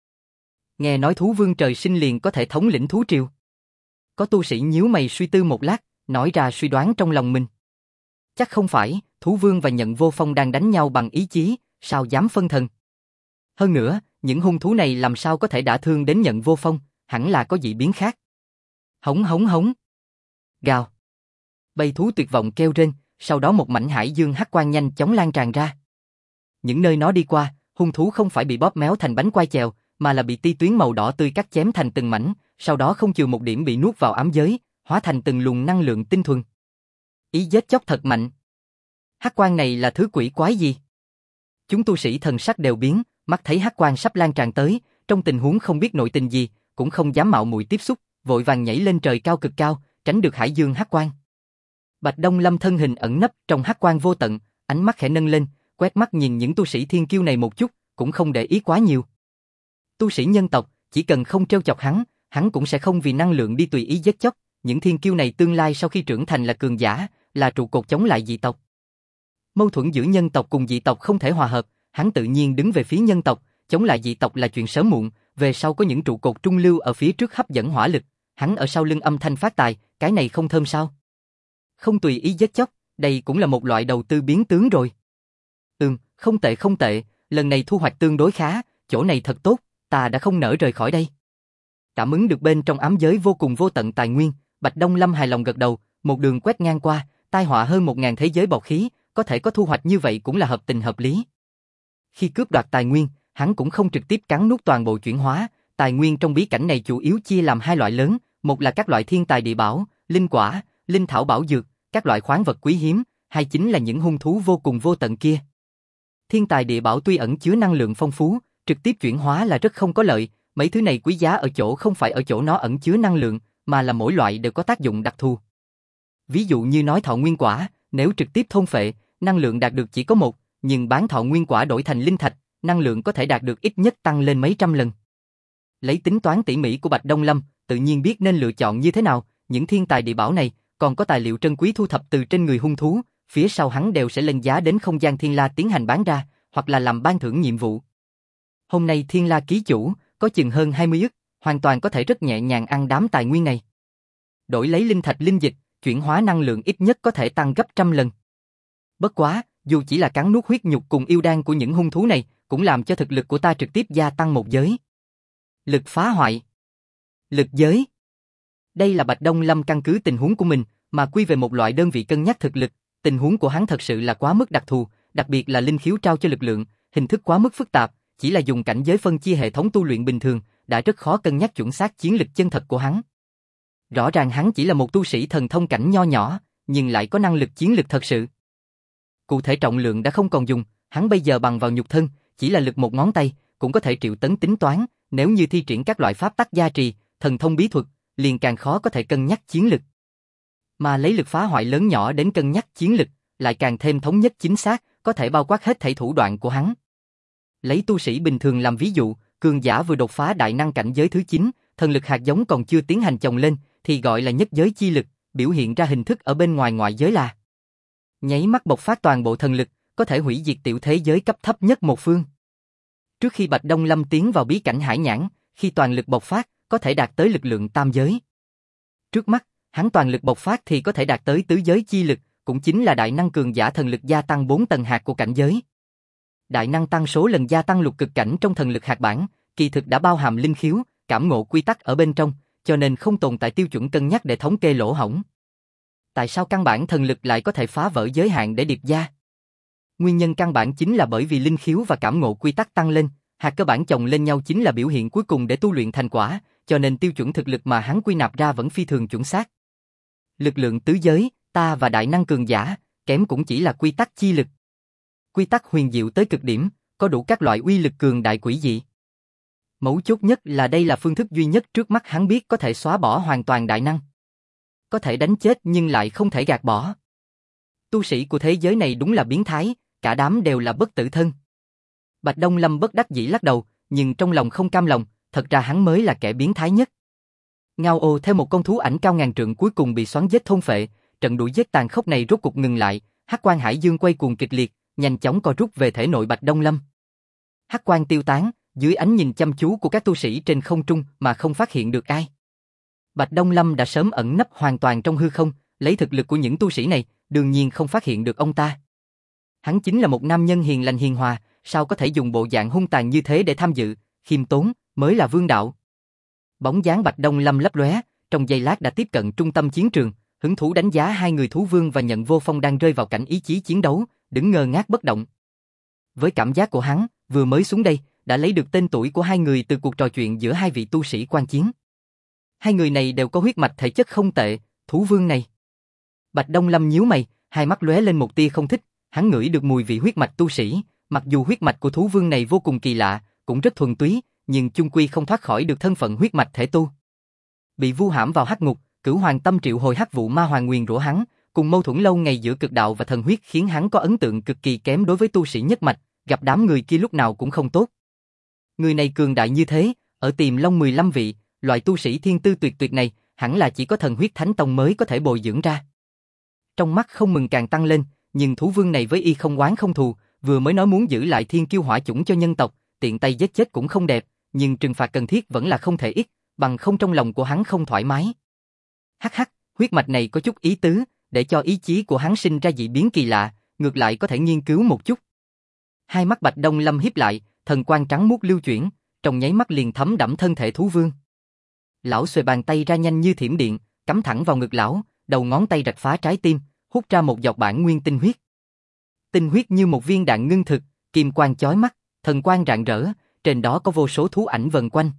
Nghe nói thú vương trời sinh liền có thể thống lĩnh thú triều. Có tu sĩ nhíu mày suy tư một lát, nói ra suy đoán trong lòng mình. Chắc không phải, thú vương và Nhận Vô Phong đang đánh nhau bằng ý chí, sao dám phân thần. Hơn nữa, những hung thú này làm sao có thể đả thương đến Nhận Vô Phong, hẳn là có dị biến khác. Hống hống hống. Gào. Bầy thú tuyệt vọng kêu rên, sau đó một mảnh hải dương hắc quang nhanh chóng lan tràn ra. Những nơi nó đi qua, hung thú không phải bị bóp méo thành bánh quai chèo, mà là bị ti tuyến màu đỏ tươi cắt chém thành từng mảnh, sau đó không chừa một điểm bị nuốt vào ám giới, hóa thành từng luồng năng lượng tinh thuần. Ý giết chóc thật mạnh. Hắc quang này là thứ quỷ quái gì? Chúng tu sĩ thần sắc đều biến, mắt thấy hắc quang sắp lan tràn tới, trong tình huống không biết nội tình gì, cũng không dám mạo muội tiếp xúc, vội vàng nhảy lên trời cao cực cao, tránh được hải dương hắc quang. Bạch Đông Lâm thân hình ẩn nấp trong hắc quang vô tận, ánh mắt khẽ nâng lên, quét mắt nhìn những tu sĩ thiên kiêu này một chút, cũng không để ý quá nhiều. Tu sĩ nhân tộc, chỉ cần không trêu chọc hắn cũng sẽ không vì năng lượng đi tùy ý giết chóc, những thiên kiêu này tương lai sau khi trưởng thành là cường giả, là trụ cột chống lại dị tộc. Mâu thuẫn giữa nhân tộc cùng dị tộc không thể hòa hợp, hắn tự nhiên đứng về phía nhân tộc, chống lại dị tộc là chuyện sớm muộn, về sau có những trụ cột trung lưu ở phía trước hấp dẫn hỏa lực, hắn ở sau lưng âm thanh phát tài, cái này không thơm sao? Không tùy ý giết chóc, đây cũng là một loại đầu tư biến tướng rồi. Không tệ, lần này thu hoạch tương đối khá, chỗ này thật tốt, ta đã không nỡ rời khỏi đây. Cảm ứng được bên trong ám giới vô cùng vô tận tài nguyên, Bạch Đông Lâm hài lòng gật đầu, một đường quét ngang qua, tai họa hơn 1000 thế giới bọt khí, có thể có thu hoạch như vậy cũng là hợp tình hợp lý. Khi cướp đoạt tài nguyên, hắn cũng không trực tiếp cắn nuốt toàn bộ chuyển hóa, tài nguyên trong bí cảnh này chủ yếu chia làm hai loại lớn, một là các loại thiên tài địa bảo, linh quả, linh thảo bảo dược, các loại khoáng vật quý hiếm, hai chính là những hung thú vô cùng vô tận kia. Thiên tài địa bảo tuy ẩn chứa năng lượng phong phú, trực tiếp chuyển hóa là rất không có lợi, mấy thứ này quý giá ở chỗ không phải ở chỗ nó ẩn chứa năng lượng, mà là mỗi loại đều có tác dụng đặc thù. Ví dụ như nói thọ nguyên quả, nếu trực tiếp thôn phệ, năng lượng đạt được chỉ có một, nhưng bán thọ nguyên quả đổi thành linh thạch, năng lượng có thể đạt được ít nhất tăng lên mấy trăm lần. Lấy tính toán tỉ mỉ của Bạch Đông Lâm, tự nhiên biết nên lựa chọn như thế nào, những thiên tài địa bảo này, còn có tài liệu trân quý thu thập từ trên người hung thú, phía sau hắn đều sẽ lên giá đến không gian Thiên La tiến hành bán ra, hoặc là làm ban thưởng nhiệm vụ. Hôm nay Thiên La ký chủ, có chừng hơn 20 ức, hoàn toàn có thể rất nhẹ nhàng ăn đám tài nguyên này. Đổi lấy linh thạch linh dịch, chuyển hóa năng lượng ít nhất có thể tăng gấp trăm lần. Bất quá, dù chỉ là cắn nuốt huyết nhục cùng yêu đan của những hung thú này, cũng làm cho thực lực của ta trực tiếp gia tăng một giới. Lực phá hoại. Lực giới. Đây là Bạch Đông Lâm căn cứ tình huống của mình, mà quy về một loại đơn vị cân nhắc thực lực, tình huống của hắn thật sự là quá mức đặc thù, đặc biệt là linh khiếu trao cho lực lượng, hình thức quá mức phức tạp, chỉ là dùng cảnh giới phân chia hệ thống tu luyện bình thường, đã rất khó cân nhắc chuẩn xác chiến lực chân thật của hắn. Rõ ràng hắn chỉ là một tu sĩ thần thông cảnh nho nhỏ, nhưng lại có năng lực chiến lực thật sự. Cụ thể trọng lượng đã không còn dùng, hắn bây giờ bằng vào nhục thân, chỉ là lực một ngón tay, cũng có thể triệu tấn tính toán, nếu như thi triển các loại pháp tắc gia trì, thần thông bí thuật, liền càng khó có thể cân nhắc chiến lực. Mà lấy lực phá hoại lớn nhỏ đến cân nhắc chiến lực, lại càng thêm thống nhất chính xác, có thể bao quát hết thảy thủ đoạn của hắn. Lấy tu sĩ bình thường làm ví dụ, cường giả vừa đột phá đại năng cảnh giới thứ 9, thần lực hạt giống còn chưa tiến hành chồng lên, thì gọi là nhất giới chi lực, biểu hiện ra hình thức ở bên ngoài ngoại giới là nháy mắt bộc phát toàn bộ thần lực, có thể hủy diệt tiểu thế giới cấp thấp nhất một phương. Trước khi Bạch Đông Lâm tiến vào bí cảnh hải nhãn, khi toàn lực bộc phát, có thể đạt tới lực lượng tam giới. Trước mắt, hắn toàn lực bộc phát thì có thể đạt tới tứ giới chi lực, cũng chính là đại năng cường giả thần lực gia tăng 4 tầng hạt của cảnh giới. Đại năng tăng số lần gia tăng lục cực cảnh trong thần lực hạt bản, kỳ thực đã bao hàm linh khiếu, cảm ngộ quy tắc ở bên trong, cho nên không tồn tại tiêu chuẩn cân nhắc để thống kê lỗ hổng. Tại sao căn bản thần lực lại có thể phá vỡ giới hạn để điệp gia? Nguyên nhân căn bản chính là bởi vì linh khiếu và cảm ngộ quy tắc tăng lên, hạt cơ bản chồng lên nhau chính là biểu hiện cuối cùng để tu luyện thành quả, cho nên tiêu chuẩn thực lực mà hắn quy nạp ra vẫn phi thường chuẩn xác. Lực lượng tứ giới, ta và đại năng cường giả, kém cũng chỉ là quy tắc chi lực. Quy tắc huyền diệu tới cực điểm, có đủ các loại uy lực cường đại quỷ dị. Mấu chốt nhất là đây là phương thức duy nhất trước mắt hắn biết có thể xóa bỏ hoàn toàn đại năng. Có thể đánh chết nhưng lại không thể gạt bỏ. Tu sĩ của thế giới này đúng là biến thái, cả đám đều là bất tử thân. Bạch Đông Lâm bất đắc dĩ lắc đầu, nhưng trong lòng không cam lòng, thật ra hắn mới là kẻ biến thái nhất. Ngao ô theo một con thú ảnh cao ngàn trượng cuối cùng bị xoắn giết thôn phệ, trận đuổi giết tàn khốc này rốt cục ngừng lại, hắc quang hải dương quay cuồng kịch liệt, nhanh chóng co rút về thể nội Bạch Đông Lâm. Hắc quang tiêu tán, dưới ánh nhìn chăm chú của các tu sĩ trên không trung mà không phát hiện được ai. Bạch Đông Lâm đã sớm ẩn nấp hoàn toàn trong hư không, lấy thực lực của những tu sĩ này, đương nhiên không phát hiện được ông ta. Hắn chính là một nam nhân hiền lành hiền hòa, sao có thể dùng bộ dạng hung tàn như thế để tham dự, khiêm tốn mới là vương đạo. Bóng dáng Bạch Đông Lâm lấp lóe, trong giây lát đã tiếp cận trung tâm chiến trường, hứng thú đánh giá hai người thú vương và Nhận Vô Phong đang rơi vào cảnh ý chí chiến đấu, đứng ngơ ngác bất động. Với cảm giác của hắn, vừa mới xuống đây, đã lấy được tên tuổi của hai người từ cuộc trò chuyện giữa hai vị tu sĩ quan chiến. Hai người này đều có huyết mạch thể chất không tệ, thú vương này. Bạch Đông Lâm nhíu mày, hai mắt lóe lên một tia không thích, hắn ngửi được mùi vị huyết mạch tu sĩ, mặc dù huyết mạch của thú vương này vô cùng kỳ lạ, cũng rất thuần túy, nhưng chung quy không thoát khỏi được thân phận huyết mạch thể tu. Bị vu hãm vào hắc ngục, Cửu Hoàng Tâm triệu hồi hắc vụ ma hoàng nguyền rủa hắn, cùng mâu thuẫn lâu ngày giữa cực đạo và thần huyết khiến hắn có ấn tượng cực kỳ kém đối với tu sĩ nhất mạch, gặp đám người kia lúc nào cũng không tốt. Người này cường đại như thế, ở Tiềm Long 15 vị, loại tu sĩ thiên tư tuyệt tuyệt này, hẳn là chỉ có thần huyết thánh tông mới có thể bồi dưỡng ra. Trong mắt không mừng càng tăng lên, nhưng thú vương này với y không oán không thù, vừa mới nói muốn giữ lại thiên kiêu hỏa chủng cho nhân tộc, tiện tay giết chết cũng không đẹp, nhưng trừng phạt cần thiết vẫn là không thể ít, bằng không trong lòng của hắn không thoải mái. Hắc hắc, huyết mạch này có chút ý tứ, để cho ý chí của hắn sinh ra dị biến kỳ lạ, ngược lại có thể nghiên cứu một chút. Hai mắt Bạch Đông Lâm híp lại, thần quang trắng muốt lưu chuyển, trong nháy mắt liền thấm đẫm thân thể thú vương. Lão xuề bàn tay ra nhanh như thiểm điện, cắm thẳng vào ngực lão, đầu ngón tay rạch phá trái tim, hút ra một giọt bản nguyên tinh huyết. Tinh huyết như một viên đạn ngưng thực, kim quang chói mắt, thần quang rạng rỡ, trên đó có vô số thú ảnh vần quanh.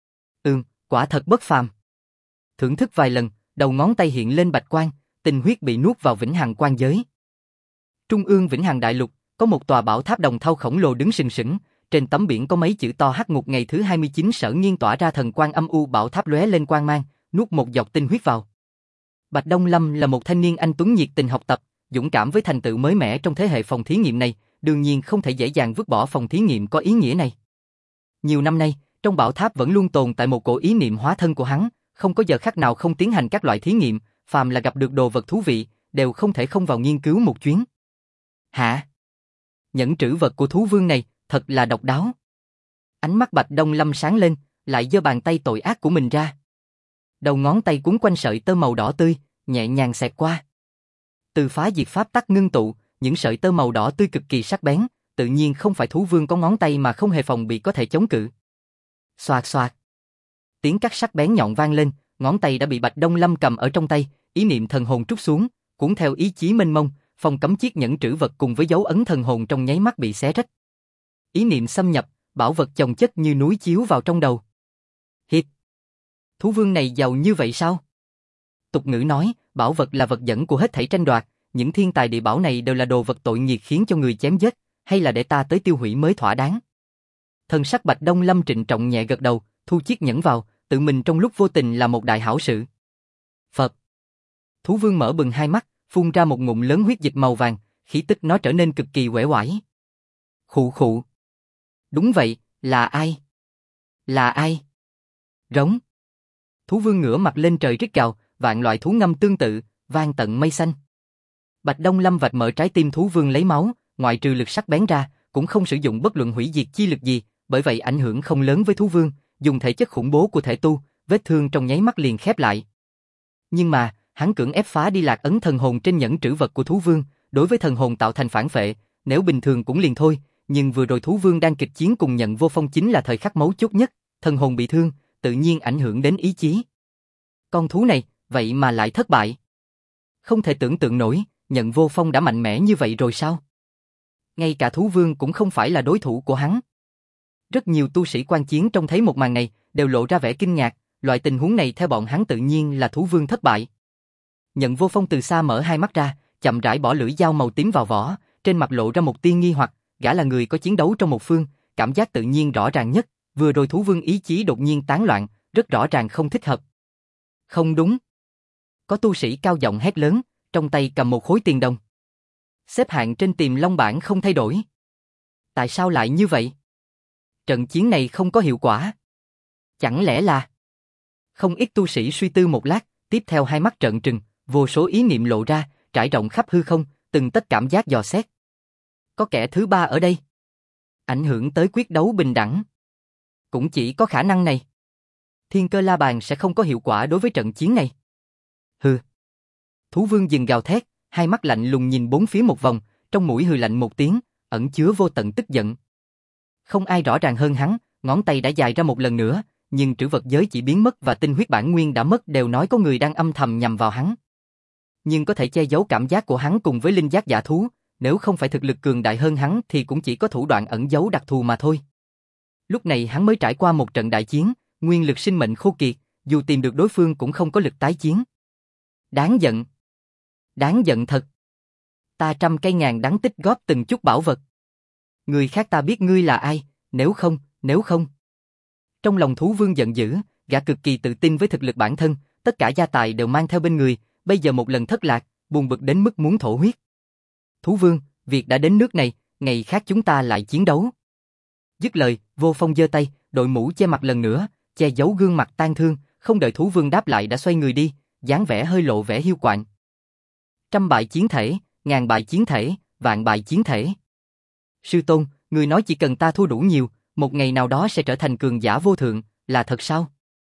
Quả thật bất phàm. Thưởng thức vài lần, đầu ngón tay hiện lên bạch quang, tinh huyết bị nuốt vào vĩnh hằng quan giới. Trung ương vĩnh hằng đại lục, có một tòa bảo tháp đồng thau khổng lồ đứng sừng sững, trên tấm biển có mấy chữ to hắc ngục ngày thứ 29 sở nghiên tỏa ra thần quang âm u, bảo tháp lóe lên quang mang, nuốt một giọt tinh huyết vào. Bạch Đông Lâm là một thanh niên anh tuấn nhiệt tình học tập, dũng cảm với thành tựu mới mẻ trong thế hệ phòng thí nghiệm này, đương nhiên không thể dễ dàng vứt bỏ phòng thí nghiệm có ý nghĩa này. Nhiều năm nay, trong bảo tháp vẫn luôn tồn tại một cổ ý niệm hóa thân của hắn, không có giờ khắc nào không tiến hành các loại thí nghiệm, phàm là gặp được đồ vật thú vị, đều không thể không vào nghiên cứu một chuyến. Hả? Nhẫn trữ vật của thú vương này, thật là độc đáo. Ánh mắt Bạch Đông Lâm sáng lên, lại giơ bàn tay tội ác của mình ra. Đầu ngón tay cuốn quanh sợi tơ màu đỏ tươi, nhẹ nhàng xẹt qua. Từ phá diệt pháp tắc ngưng tụ, những sợi tơ màu đỏ tươi cực kỳ sắc bén, tự nhiên không phải thú vương có ngón tay mà không hề phòng bị có thể chống cự. Xoạt xoạt. Tiếng cắt sắc bén nhọn vang lên, ngón tay đã bị Bạch Đông Lâm cầm ở trong tay, ý niệm thần hồn trút xuống, cuốn theo ý chí mênh mông, phong cấm chiếc nhẫn trữ vật cùng với dấu ấn thần hồn trong nháy mắt bị xé rách. Ý niệm xâm nhập, bảo vật chồng chất như núi chiếu vào trong đầu. Hiệp, thú vương này giàu như vậy sao? Tục ngữ nói, bảo vật là vật dẫn của hết thảy tranh đoạt, những thiên tài địa bảo này đều là đồ vật tội nghiệt khiến cho người chém giết, hay là để ta tới tiêu hủy mới thỏa đáng. Thần sắc Bạch Đông Lâm trịnh trọng nhẹ gật đầu, thu chiếc nhẫn vào, tự mình trong lúc vô tình là một đại hảo sự. Phật. Thú vương mở bừng hai mắt, phun ra một ngụm lớn huyết dịch màu vàng, khí tức nó trở nên cực kỳ uể oải. Khụ khụ. Đúng vậy, là ai? Là ai? Rống. Thú vương ngửa mặt lên trời rít gào, vạn loại thú ngâm tương tự, vang tận mây xanh. Bạch Đông Lâm vạch mở trái tim thú vương lấy máu, ngoại trừ lực sắc bén ra, cũng không sử dụng bất luận hủy diệt chi lực gì, bởi vậy ảnh hưởng không lớn với thú vương, dùng thể chất khủng bố của thể tu, vết thương trong nháy mắt liền khép lại. Nhưng mà, hắn cưỡng ép phá đi lạc ấn thần hồn trên nhẫn trữ vật của thú vương, đối với thần hồn tạo thành phản phệ, nếu bình thường cũng liền thôi, nhưng vừa rồi thú vương đang kịch chiến cùng Nhận Vô Phong chính là thời khắc mấu chốt nhất, thần hồn bị thương, tự nhiên ảnh hưởng đến ý chí. Con thú này, vậy mà lại thất bại. Không thể tưởng tượng nổi, Nhận Vô Phong đã mạnh mẽ như vậy rồi sao? Ngay cả thú vương cũng không phải là đối thủ của hắn. Rất nhiều tu sĩ quan chiến trông thấy một màn này, đều lộ ra vẻ kinh ngạc, loại tình huống này theo bọn hắn tự nhiên là thú vương thất bại. Nhận Vô Phong từ xa mở hai mắt ra, chậm rãi bỏ lưỡi dao màu tím vào vỏ, trên mặt lộ ra một tia nghi hoặc, gã là người có chiến đấu trong một phương, cảm giác tự nhiên rõ ràng nhất, vừa rồi thú vương ý chí đột nhiên tán loạn, rất rõ ràng không thích hợp. Không đúng. Có tu sĩ cao giọng hét lớn, trong tay cầm một khối tiền đồng. Xếp hạng trên Tiềm Long bảng không thay đổi. Tại sao lại như vậy? Trận chiến này không có hiệu quả. Chẳng lẽ là... Không ít tu sĩ suy tư một lát, tiếp theo hai mắt trợn trừng, vô số ý niệm lộ ra, trải rộng khắp hư không, từng tất cảm giác dò xét. Có kẻ thứ ba ở đây. Ảnh hưởng tới quyết đấu bình đẳng. cũng chỉ có khả năng này. Thiên Cơ La Bàn sẽ không có hiệu quả đối với trận chiến này. Hừ. Thú Vương dừng gào thét, hai mắt lạnh lùng nhìn bốn phía một vòng, trong mũi hừ lạnh một tiếng, ẩn chứa vô tận tức giận. Không ai rõ ràng hơn hắn, ngón tay đã dài ra một lần nữa, nhưng trữ vật giới chỉ biến mất và tinh huyết bản nguyên đã mất đều nói có người đang âm thầm nhằm vào hắn. Nhưng có thể che giấu cảm giác của hắn cùng với linh giác giả thú, nếu không phải thực lực cường đại hơn hắn thì cũng chỉ có thủ đoạn ẩn giấu đặc thù mà thôi. Lúc này hắn mới trải qua một trận đại chiến, nguyên lực sinh mệnh khô kiệt, dù tìm được đối phương cũng không có lực tái chiến. Đáng giận. Đáng giận thật. Ta trăm cây ngàn đắng tích góp từng chút bảo vật. Người khác ta biết ngươi là ai, nếu không. Trong lòng Thú Vương giận dữ, gã cực kỳ tự tin với thực lực bản thân, tất cả gia tài đều mang theo bên người, bây giờ một lần thất lạc, buồn bực đến mức muốn thổ huyết. Thú Vương, việc đã đến nước này, ngày khác chúng ta lại chiến đấu. Dứt lời, Vô Phong giơ tay, đội mũ che mặt lần nữa, che giấu gương mặt tang thương, không đợi Thú Vương đáp lại đã xoay người đi, dáng vẻ hơi lộ vẻ hiu quạnh. Trăm bại chiến thể, ngàn bại chiến thể, vạn bại chiến thể. Sư Tôn, người nói chỉ cần ta thua đủ nhiều, một ngày nào đó sẽ trở thành cường giả vô thượng, là thật sao?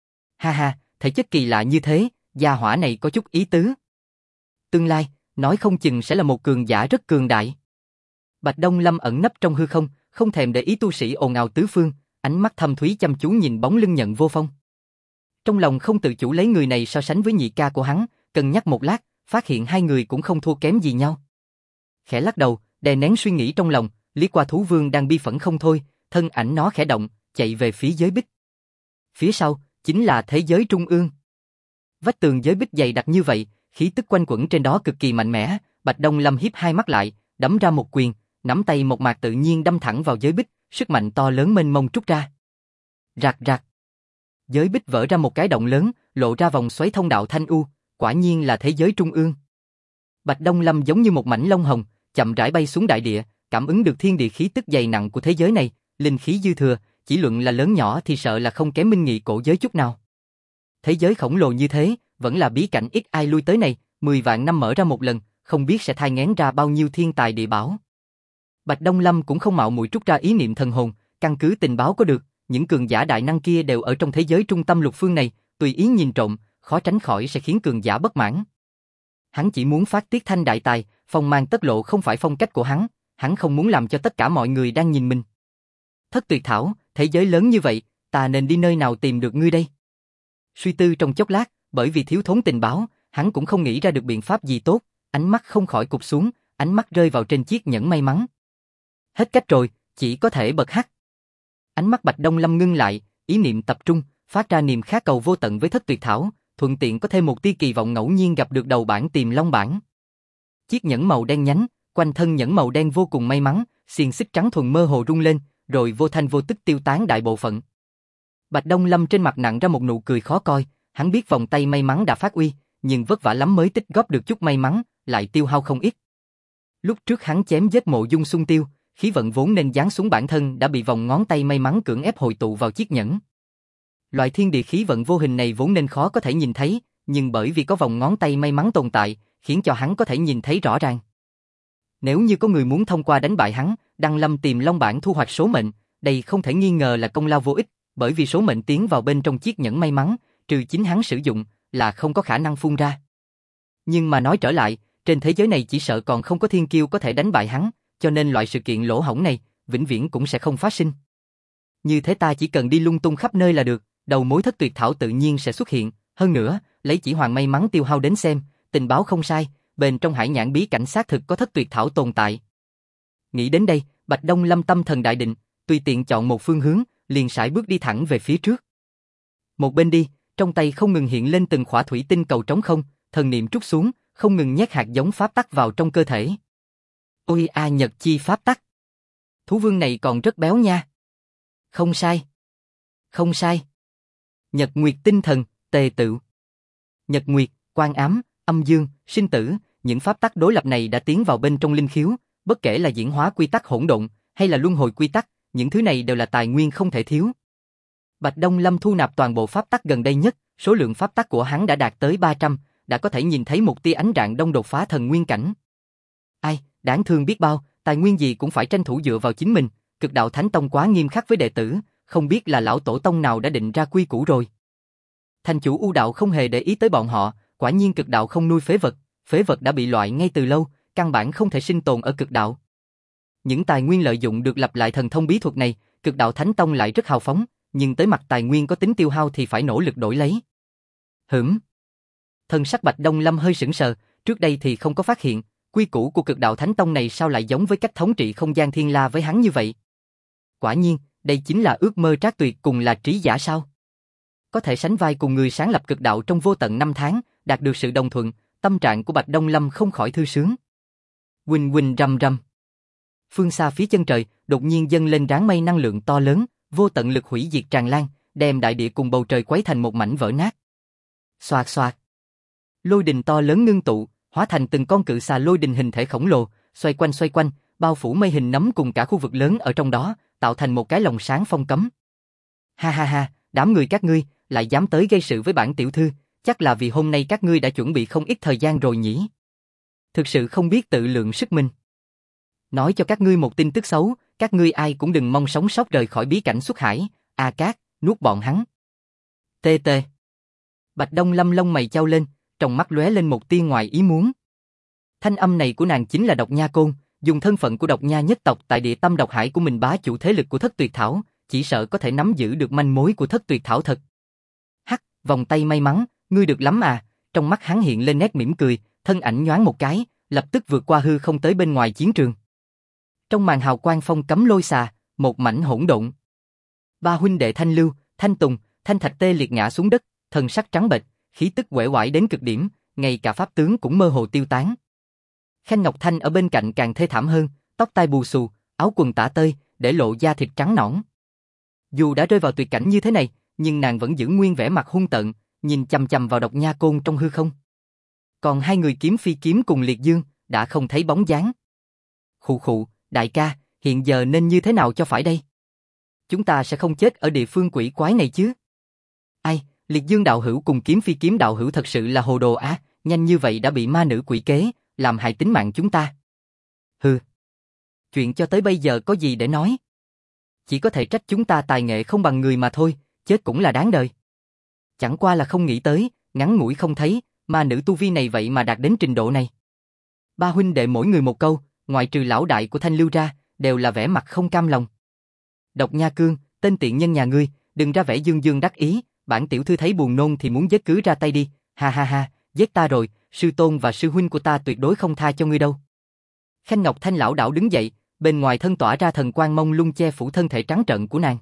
Ha ha, thể chất kỳ lạ như thế, gia hỏa này có chút ý tứ. Tương lai, nói không chừng sẽ là một cường giả rất cường đại. Bạch Đông Lâm ẩn nấp trong hư không, không thèm để ý tu sĩ ồn ào tứ phương, ánh mắt thâm thúy chăm chú nhìn bóng lưng Nhận Vô Phong. Trong lòng không tự chủ lấy người này so sánh với nhị ca của hắn, cân nhắc một lát, phát hiện hai người cũng không thua kém gì nhau. Khẽ lắc đầu, đè nén suy nghĩ trong lòng, liếc qua Thú Vương đang bi phẫn không thôi, thân ảnh nó khẽ động, chạy về phía giới bích. Phía sau, chính là thế giới trung ương. Vách tường giới bích dày đặc như vậy, khí tức quanh quẩn trên đó cực kỳ mạnh mẽ, Bạch Đông Lâm híp hai mắt lại, đấm ra một quyền, nắm tay một mạc tự nhiên đâm thẳng vào giới bích, sức mạnh to lớn mênh mông trút ra. Rạc rạc. Giới bích vỡ ra một cái động lớn, lộ ra vòng xoáy thông đạo thanh u, quả nhiên là thế giới trung ương. Bạch Đông Lâm giống như một mảnh lông hồng, chậm rãi bay xuống đại địa, cảm ứng được thiên địa khí tức dày nặng của thế giới này, linh khí dư thừa, chỉ luận là lớn nhỏ thì sợ là không kém Minh Nghị cổ giới chút nào. Thế giới khổng lồ như thế, vẫn là bí cảnh ít ai lui tới này, 10 vạn năm mở ra một lần, không biết sẽ thai nghén ra bao nhiêu thiên tài địa bảo. Bạch Đông Lâm cũng không mạo muội trút ra ý niệm thần hồn, căn cứ tình báo có được, những cường giả đại năng kia đều ở trong thế giới trung tâm lục phương này, tùy ý nhìn trộm, khó tránh khỏi sẽ khiến cường giả bất mãn. Hắn chỉ muốn phát tiết thanh đại tài, phong mang tất lộ không phải phong cách của hắn không muốn làm cho tất cả mọi người đang nhìn mình. Thất Tuyệt Thảo, thế giới lớn như vậy, ta nên đi nơi nào tìm được ngươi đây? Suy tư trong chốc lát, bởi vì thiếu thốn tình báo, hắn cũng không nghĩ ra được biện pháp gì tốt, ánh mắt không khỏi cụp xuống, ánh mắt rơi vào trên chiếc nhẫn may mắn. Hết cách rồi, chỉ có thể bật hắc. Ánh mắt Bạch Đông Lâm ngưng lại, ý niệm tập trung, phát ra niềm khát cầu vô tận với Thất Tuyệt Thảo, thuận tiện có thêm một tia kỳ vọng ngẫu nhiên gặp được đầu bản Tiềm Long bản. Chiếc nhẫn màu đen nhánh, quanh thân nhẫn màu đen vô cùng may mắn, xiềng xích trắng thuần mơ hồ rung lên, rồi vô thanh vô tức tiêu tán đại bộ phận. Bạch Đông Lâm trên mặt nặng ra một nụ cười khó coi, hắn biết vòng tay may mắn đã phát uy, nhưng vất vả lắm mới tích góp được chút may mắn, lại tiêu hao không ít. Lúc trước hắn chém giết Mộ Dung Xung Tiêu, khí vận vốn nên giáng xuống bản thân đã bị vòng ngón tay may mắn cưỡng ép hội tụ vào chiếc nhẫn. Loại thiên địa khí vận vô hình này vốn nên khó có thể nhìn thấy, nhưng bởi vì có vòng ngón tay may mắn tồn tại, khiến cho hắn có thể nhìn thấy rõ ràng. Nếu như có người muốn thông qua đánh bại hắn, Đăng Lâm Tiềm Long bản thu hoạch số mệnh, đây không thể nghi ngờ là công lao vô ích, bởi vì số mệnh tiến vào bên trong chiếc nhẫn may mắn, trừ chính hắn sử dụng, là không có khả năng phun ra. Nhưng mà nói trở lại, trên thế giới này chỉ sợ còn không có thiên kiêu có thể đánh bại hắn, cho nên loại sự kiện lỗ hổng này, vĩnh viễn cũng sẽ không phát sinh. Như thế ta chỉ cần đi lung tung khắp nơi là được, đầu mối Thất Tuyệt Thảo tự nhiên sẽ xuất hiện, hơn nữa, lấy chỉ hoàng may mắn tiêu hao đến xem, tình báo không sai, bên trong hải nhãn bí cảnh xác thực có Thất Tuyệt Thảo tồn tại. Nghĩ đến đây, Bạch Đông Lâm tâm thần đại định, tùy tiện chọn một phương hướng, liền sải bước đi thẳng về phía trước. Một bên đi, trong tay không ngừng hiện lên từng khỏa thủy tinh cầu trống không, thần niệm trút xuống, không ngừng nhét hạt giống pháp tắc vào trong cơ thể. Ôi a Nhật chi pháp tắc. Thú vương này còn rất béo nha. Không sai. Không sai. Nhật Nguyệt tinh thần, tề tựu. Nhật Nguyệt, Quan Ám, Âm Dương, Sinh Tử, những pháp tắc đối lập này đã tiến vào bên trong linh khiếu, bất kể là diễn hóa quy tắc hỗn độn hay là luân hồi quy tắc, những thứ này đều là tài nguyên không thể thiếu. Bạch Đông Lâm thu nạp toàn bộ pháp tắc gần đây nhất, số lượng pháp tắc của hắn đã đạt tới 300, đã có thể nhìn thấy một tia ánh rạng đông đột phá thần nguyên cảnh. Ai, đáng thương biết bao, tài nguyên gì cũng phải tranh thủ dựa vào chính mình, Cực Đạo Thánh Tông quá nghiêm khắc với đệ tử, không biết là lão tổ tông nào đã định ra quy củ rồi. Thành chủ U đạo không hề để ý tới bọn họ, quả nhiên cực đạo không nuôi phế vật đã bị loại ngay từ lâu, căn bản không thể sinh tồn ở cực đạo. Những tài nguyên lợi dụng được lặp lại thần thông bí thuật này, cực đạo Thánh Tông lại rất hào phóng, nhưng tới mặt tài nguyên có tính tiêu hao thì phải nỗ lực đổi lấy. Thân sắc Bạch Đông Lâm hơi sững sờ, trước đây thì không có phát hiện, quy củ của cực đạo Thánh Tông này sao lại giống với cách thống trị không gian thiên la với hắn như vậy. Quả nhiên, đây chính là ước mơ trác tuyệt cùng là trí giả sao? Có thể sánh vai cùng người sáng lập cực đạo trong vô tận 5 tháng, đạt được sự đồng thuận, tâm trạng của Bạch Đông Lâm không khỏi thư sướng. Huỳnh huỳnh rầm rầm. Phương xa phía chân trời, đột nhiên dâng lên đám mây năng lượng to lớn, vô tận lực hủy diệt tràn lan, đem đại địa cùng bầu trời quấy thành một mảnh vỡ nát. Xoạt xoạt. Lôi đình to lớn ngưng tụ, hóa thành từng con cự xà lôi đình hình thể khổng lồ, xoay quanh, bao phủ mây hình nấm cùng cả khu vực lớn ở trong đó, tạo thành một cái lồng sáng phong cấm. Ha ha ha, đám người các ngươi lại dám tới gây sự với bản tiểu thư, chắc là vì hôm nay các ngươi đã chuẩn bị không ít thời gian rồi nhỉ? Thực sự không biết tự lượng sức mình. Nói cho các ngươi một tin tức xấu, các ngươi ai cũng đừng mong sống sót rời khỏi bí cảnh xuất hải, A Cát, nuốt bọn hắn. Tê tê. Bạch Đông Lâm lông mày chau lên, trong mắt lóe lên một tia ngoài ý muốn. Thanh âm này của nàng chính là Độc Nha Côn, dùng thân phận của Độc Nha nhất tộc tại địa tâm độc hải của mình bá chủ thế lực của Thất Tuyệt Thảo, chỉ sợ có thể nắm giữ được manh mối của Thất Tuyệt Thảo thật. Hắc, vòng tay may mắn, ngươi được lắm à, trong mắt hắn hiện lên nét mỉm cười, thân ảnh nhoáng một cái, lập tức vượt qua hư không tới bên ngoài chiến trường. Trong màn hào quang phong cấm lôi xà, một mảnh hỗn độn. Ba huynh đệ Thanh Lưu, Thanh Tùng, Thanh Thạch tê liệt ngã xuống đất, thân sắc trắng bệch, khí tức uể oải đến cực điểm, ngay cả pháp tướng cũng mơ hồ tiêu tán. Khanh Ngọc Thanh ở bên cạnh càng thê thảm hơn, tóc tai bù xù, áo quần tả tơi, để lộ da thịt trắng nõn. Dù đã rơi vào tuyệt cảnh như thế này, nhưng nàng vẫn giữ nguyên vẻ mặt hung tợn, nhìn chằm chằm vào Độc Nha Côn trong hư không. Còn hai người Kiếm Phi Kiếm cùng Liệt Dương đã không thấy bóng dáng. Khụ khụ, đại ca, hiện giờ nên như thế nào cho phải đây? Chúng ta sẽ không chết ở địa phương quỷ quái này chứ? Ai, Liệt Dương đạo hữu cùng Kiếm Phi Kiếm đạo hữu thật sự là hồ đồ á, nhanh như vậy đã bị ma nữ quỷ kế, làm hại tính mạng chúng ta. Hừ. Chuyện cho tới bây giờ có gì để nói? Chỉ có thể trách chúng ta tài nghệ không bằng người mà thôi, chết cũng là đáng đời. Chẳng qua là không nghĩ tới, ngắn ngủi không thấy, ma nữ tu vi này vậy mà đạt đến trình độ này. Ba huynh đệ mỗi người một câu, ngoại trừ lão đại của Thanh Lưu ra, đều là vẻ mặt không cam lòng. Độc Nha Cương, tên tiện nhân nhà ngươi, đừng ra vẻ dương dương đắc ý, bản tiểu thư thấy buồn nôn thì muốn giết cứ ra tay đi, ha ha ha, giết ta rồi, sư tôn và sư huynh của ta tuyệt đối không tha cho ngươi đâu. Khanh Ngọc Thanh lão đảo đứng dậy, bên ngoài thân tỏa ra thần quang mông lung che phủ thân thể trắng trợn của nàng.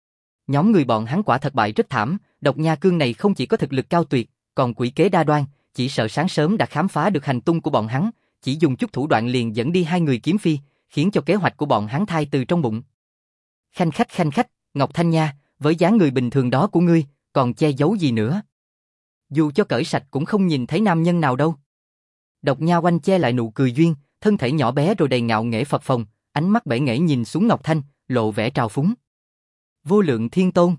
Nhóm người bọn hắn quả thật bại rất thảm, Độc Nha Cương này không chỉ có thực lực cao tuyệt, còn quỷ kế đa đoan, chỉ sợ sáng sớm đã khám phá được hành tung của bọn hắn, chỉ dùng chút thủ đoạn liền dẫn đi hai người Kiếm Phi, khiến cho kế hoạch của bọn hắn thai từ trong bụng. Khanh khách, Ngọc Thanh nha, với dáng người bình thường đó của ngươi, còn che giấu gì nữa? Dù cho cởi sạch cũng không nhìn thấy nam nhân nào đâu. Độc Nha Oanh che lại nụ cười duyên, thân thể nhỏ bé rồi đầy ngạo nghễ phập phồng, ánh mắt bể nghễ nhìn xuống Ngọc Thanh, lộ vẻ trào phúng. Vô Lượng Thiên Tôn.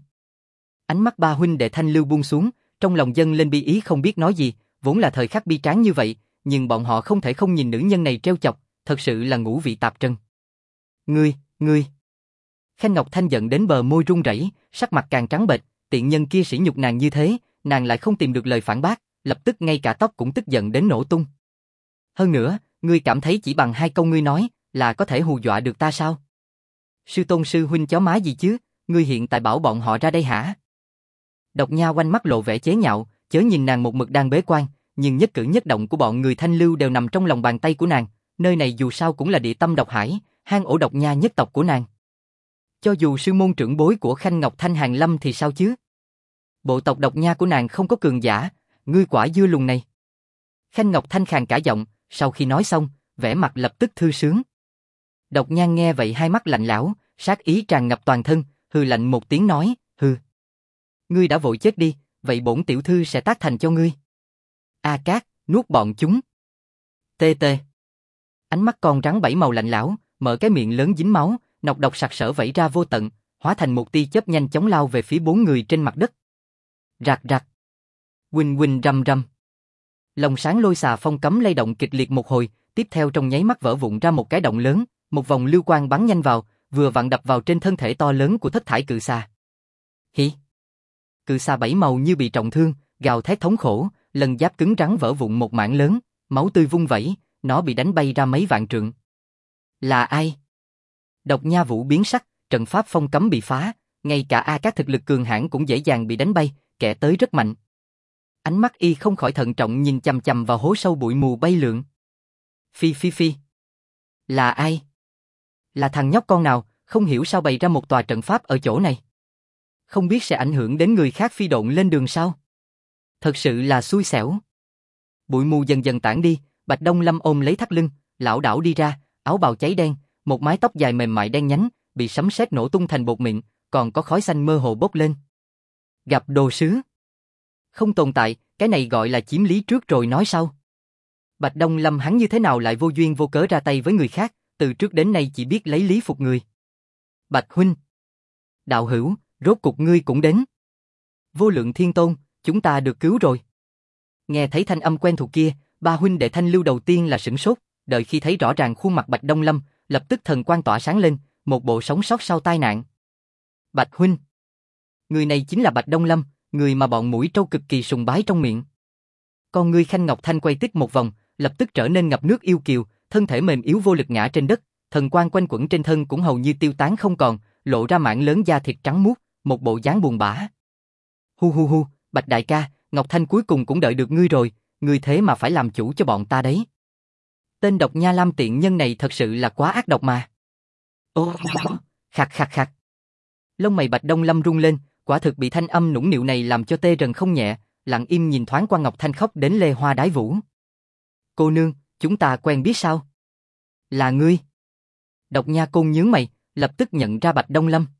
Ánh mắt ba huynh đệ Thanh Lưu buông xuống, trong lòng dâng lên bi ý không biết nói gì, vốn là thời khắc bi tráng như vậy, nhưng bọn họ không thể không nhìn nữ nhân này trêu chọc, thật sự là ngũ vị tạp trần. Ngươi. Khanh Ngọc Thanh giận đến bờ môi run rẩy, sắc mặt càng trắng bệch, tiện nhân kia sỉ nhục nàng như thế, nàng lại không tìm được lời phản bác, lập tức ngay cả tóc cũng tức giận đến nổ tung. Hơn nữa, ngươi cảm thấy chỉ bằng hai câu ngươi nói là có thể hù dọa được ta sao? Sư tôn sư huynh chó má gì chứ, ngươi hiện tại bảo bọn họ ra đây hả? Độc Nha Oanh mắt lộ vẻ chế nhạo, chớ nhìn nàng một mực đang bế quan, nhưng nhất cử nhất động của bọn người Thanh Lưu đều nằm trong lòng bàn tay của nàng, nơi này dù sao cũng là địa tâm độc hải, hang ổ Độc Nha nhất tộc của nàng. Cho dù sư môn trưởng bối của Khanh Ngọc Thanh Hàn Lâm thì sao chứ? Bộ tộc Độc Nha của nàng không có cường giả, ngươi quả dưa lùn này. Khanh Ngọc Thanh khàn cả giọng, sau khi nói xong, vẻ mặt lập tức thư sướng. Độc Nha nghe vậy hai mắt lạnh lẽo, sát ý tràn ngập toàn thân, hừ lạnh một tiếng nói, hừ. Ngươi đã vội chết đi, vậy bổn tiểu thư sẽ tác thành cho ngươi. A Cát, nuốt bọn chúng. Tê tê. Ánh mắt con rắn bảy màu lạnh lẽo, mở cái miệng lớn dính máu, nọc độc sặc sỡ vẩy ra vô tận, hóa thành một tia chớp nhanh chóng lao về phía bốn người trên mặt đất. Rạc rạc. Huỳnh huỳnh rầm rầm. Lồng sáng lôi xà phong cấm lay động kịch liệt một hồi, tiếp theo trong nháy mắt vỡ vụn ra một cái động lớn, một vòng lưu quang bắn nhanh vào, vừa vặn đập vào trên thân thể to lớn của thất thải cự xà. Hỉ. Cự xà bảy màu như bị trọng thương, gào thét thống khổ, lần giáp cứng rắn vỡ vụn một mảng lớn, máu tươi vung vẩy, nó bị đánh bay ra mấy vạn trượng. Là ai? Độc Nha Vũ biến sắc, trận pháp phong cấm bị phá, ngay cả các thực lực cường hãn cũng dễ dàng bị đánh bay, kẻ tới rất mạnh. Ánh mắt y không khỏi thận trọng nhìn chằm chằm vào hố sâu bụi mù bay lượn. Phi phi phi. Là ai? Là thằng nhóc con nào, không hiểu sao bày ra một tòa trận pháp ở chỗ này. Không biết sẽ ảnh hưởng đến người khác phi độn lên đường sao? Thật sự là xui xẻo. Bụi mù dần dần tản đi, Bạch Đông Lâm ôm lấy thắt lưng, lảo đảo đi ra, áo bào cháy đen, một mái tóc dài mềm mại đen nhánh, bị sấm sét nổ tung thành bột mịn, còn có khói xanh mơ hồ bốc lên. Gặp đồ sứ. Không tồn tại, cái này gọi là chiếm lý trước rồi nói sau. Bạch Đông Lâm hắn như thế nào lại vô duyên vô cớ ra tay với người khác, từ trước đến nay chỉ biết lấy lý phục người. Bạch huynh. Đạo hữu, rốt cục ngươi cũng đến. Vô Lượng Thiên Tôn, chúng ta được cứu rồi. Nghe thấy thanh âm quen thuộc kia, ba huynh đệ Thanh Lưu đầu tiên là sửng sốt, đợi khi thấy rõ ràng khuôn mặt Bạch Đông Lâm, lập tức thần quang tỏa sáng lên, một bộ sống sót sau tai nạn. Bạch huynh. Người này chính là Bạch Đông Lâm, người mà bọn mũi trâu cực kỳ sùng bái trong miệng. Con ngươi Khanh Ngọc Thanh quay tít một vòng, lập tức trở nên ngập nước yêu kiều, thân thể mềm yếu vô lực ngã trên đất, thần quang quanh quẩn trên thân cũng hầu như tiêu tán không còn, lộ ra mảng lớn da thịt trắng muốt, một bộ dáng buồn bã. Hu hu hu, Bạch đại ca, Ngọc Thanh cuối cùng cũng đợi được ngươi rồi, ngươi thế mà phải làm chủ cho bọn ta đấy. Tên Độc Nha Lam tiện nhân này thật sự là quá ác độc mà. Ô, khạc khạc khạc. Lông mày Bạch Đông Lâm rung lên, quả thực bị thanh âm nũng nịu này làm cho tê rần không nhẹ, lặng im nhìn thoáng qua Ngọc Thanh khóc đến lê hoa đái vũ. Cô nương, chúng ta quen biết sao? Là ngươi. Độc Nha Côn nhướng mày, lập tức nhận ra Bạch Đông Lâm.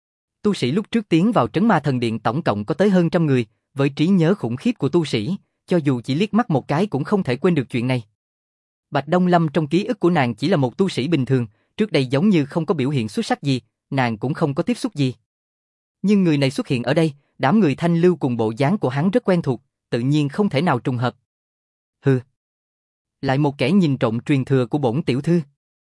Tu sĩ lúc trước tiến vào Trấn Ma Thần Điện tổng cộng có tới hơn 100 người, với trí nhớ khủng khiếp của tu sĩ, cho dù chỉ liếc mắt một cái cũng không thể quên được chuyện này. Bạch Đông Lâm trong ký ức của nàng chỉ là một tu sĩ bình thường, trước đây giống như không có biểu hiện xuất sắc gì, nàng cũng không có tiếp xúc gì. Nhưng người này xuất hiện ở đây, đám người Thanh Lưu cùng bộ dáng của hắn rất quen thuộc, tự nhiên không thể nào trùng hợp. Hừ. Lại một kẻ nhìn trộm truyền thừa của bổn tiểu thư.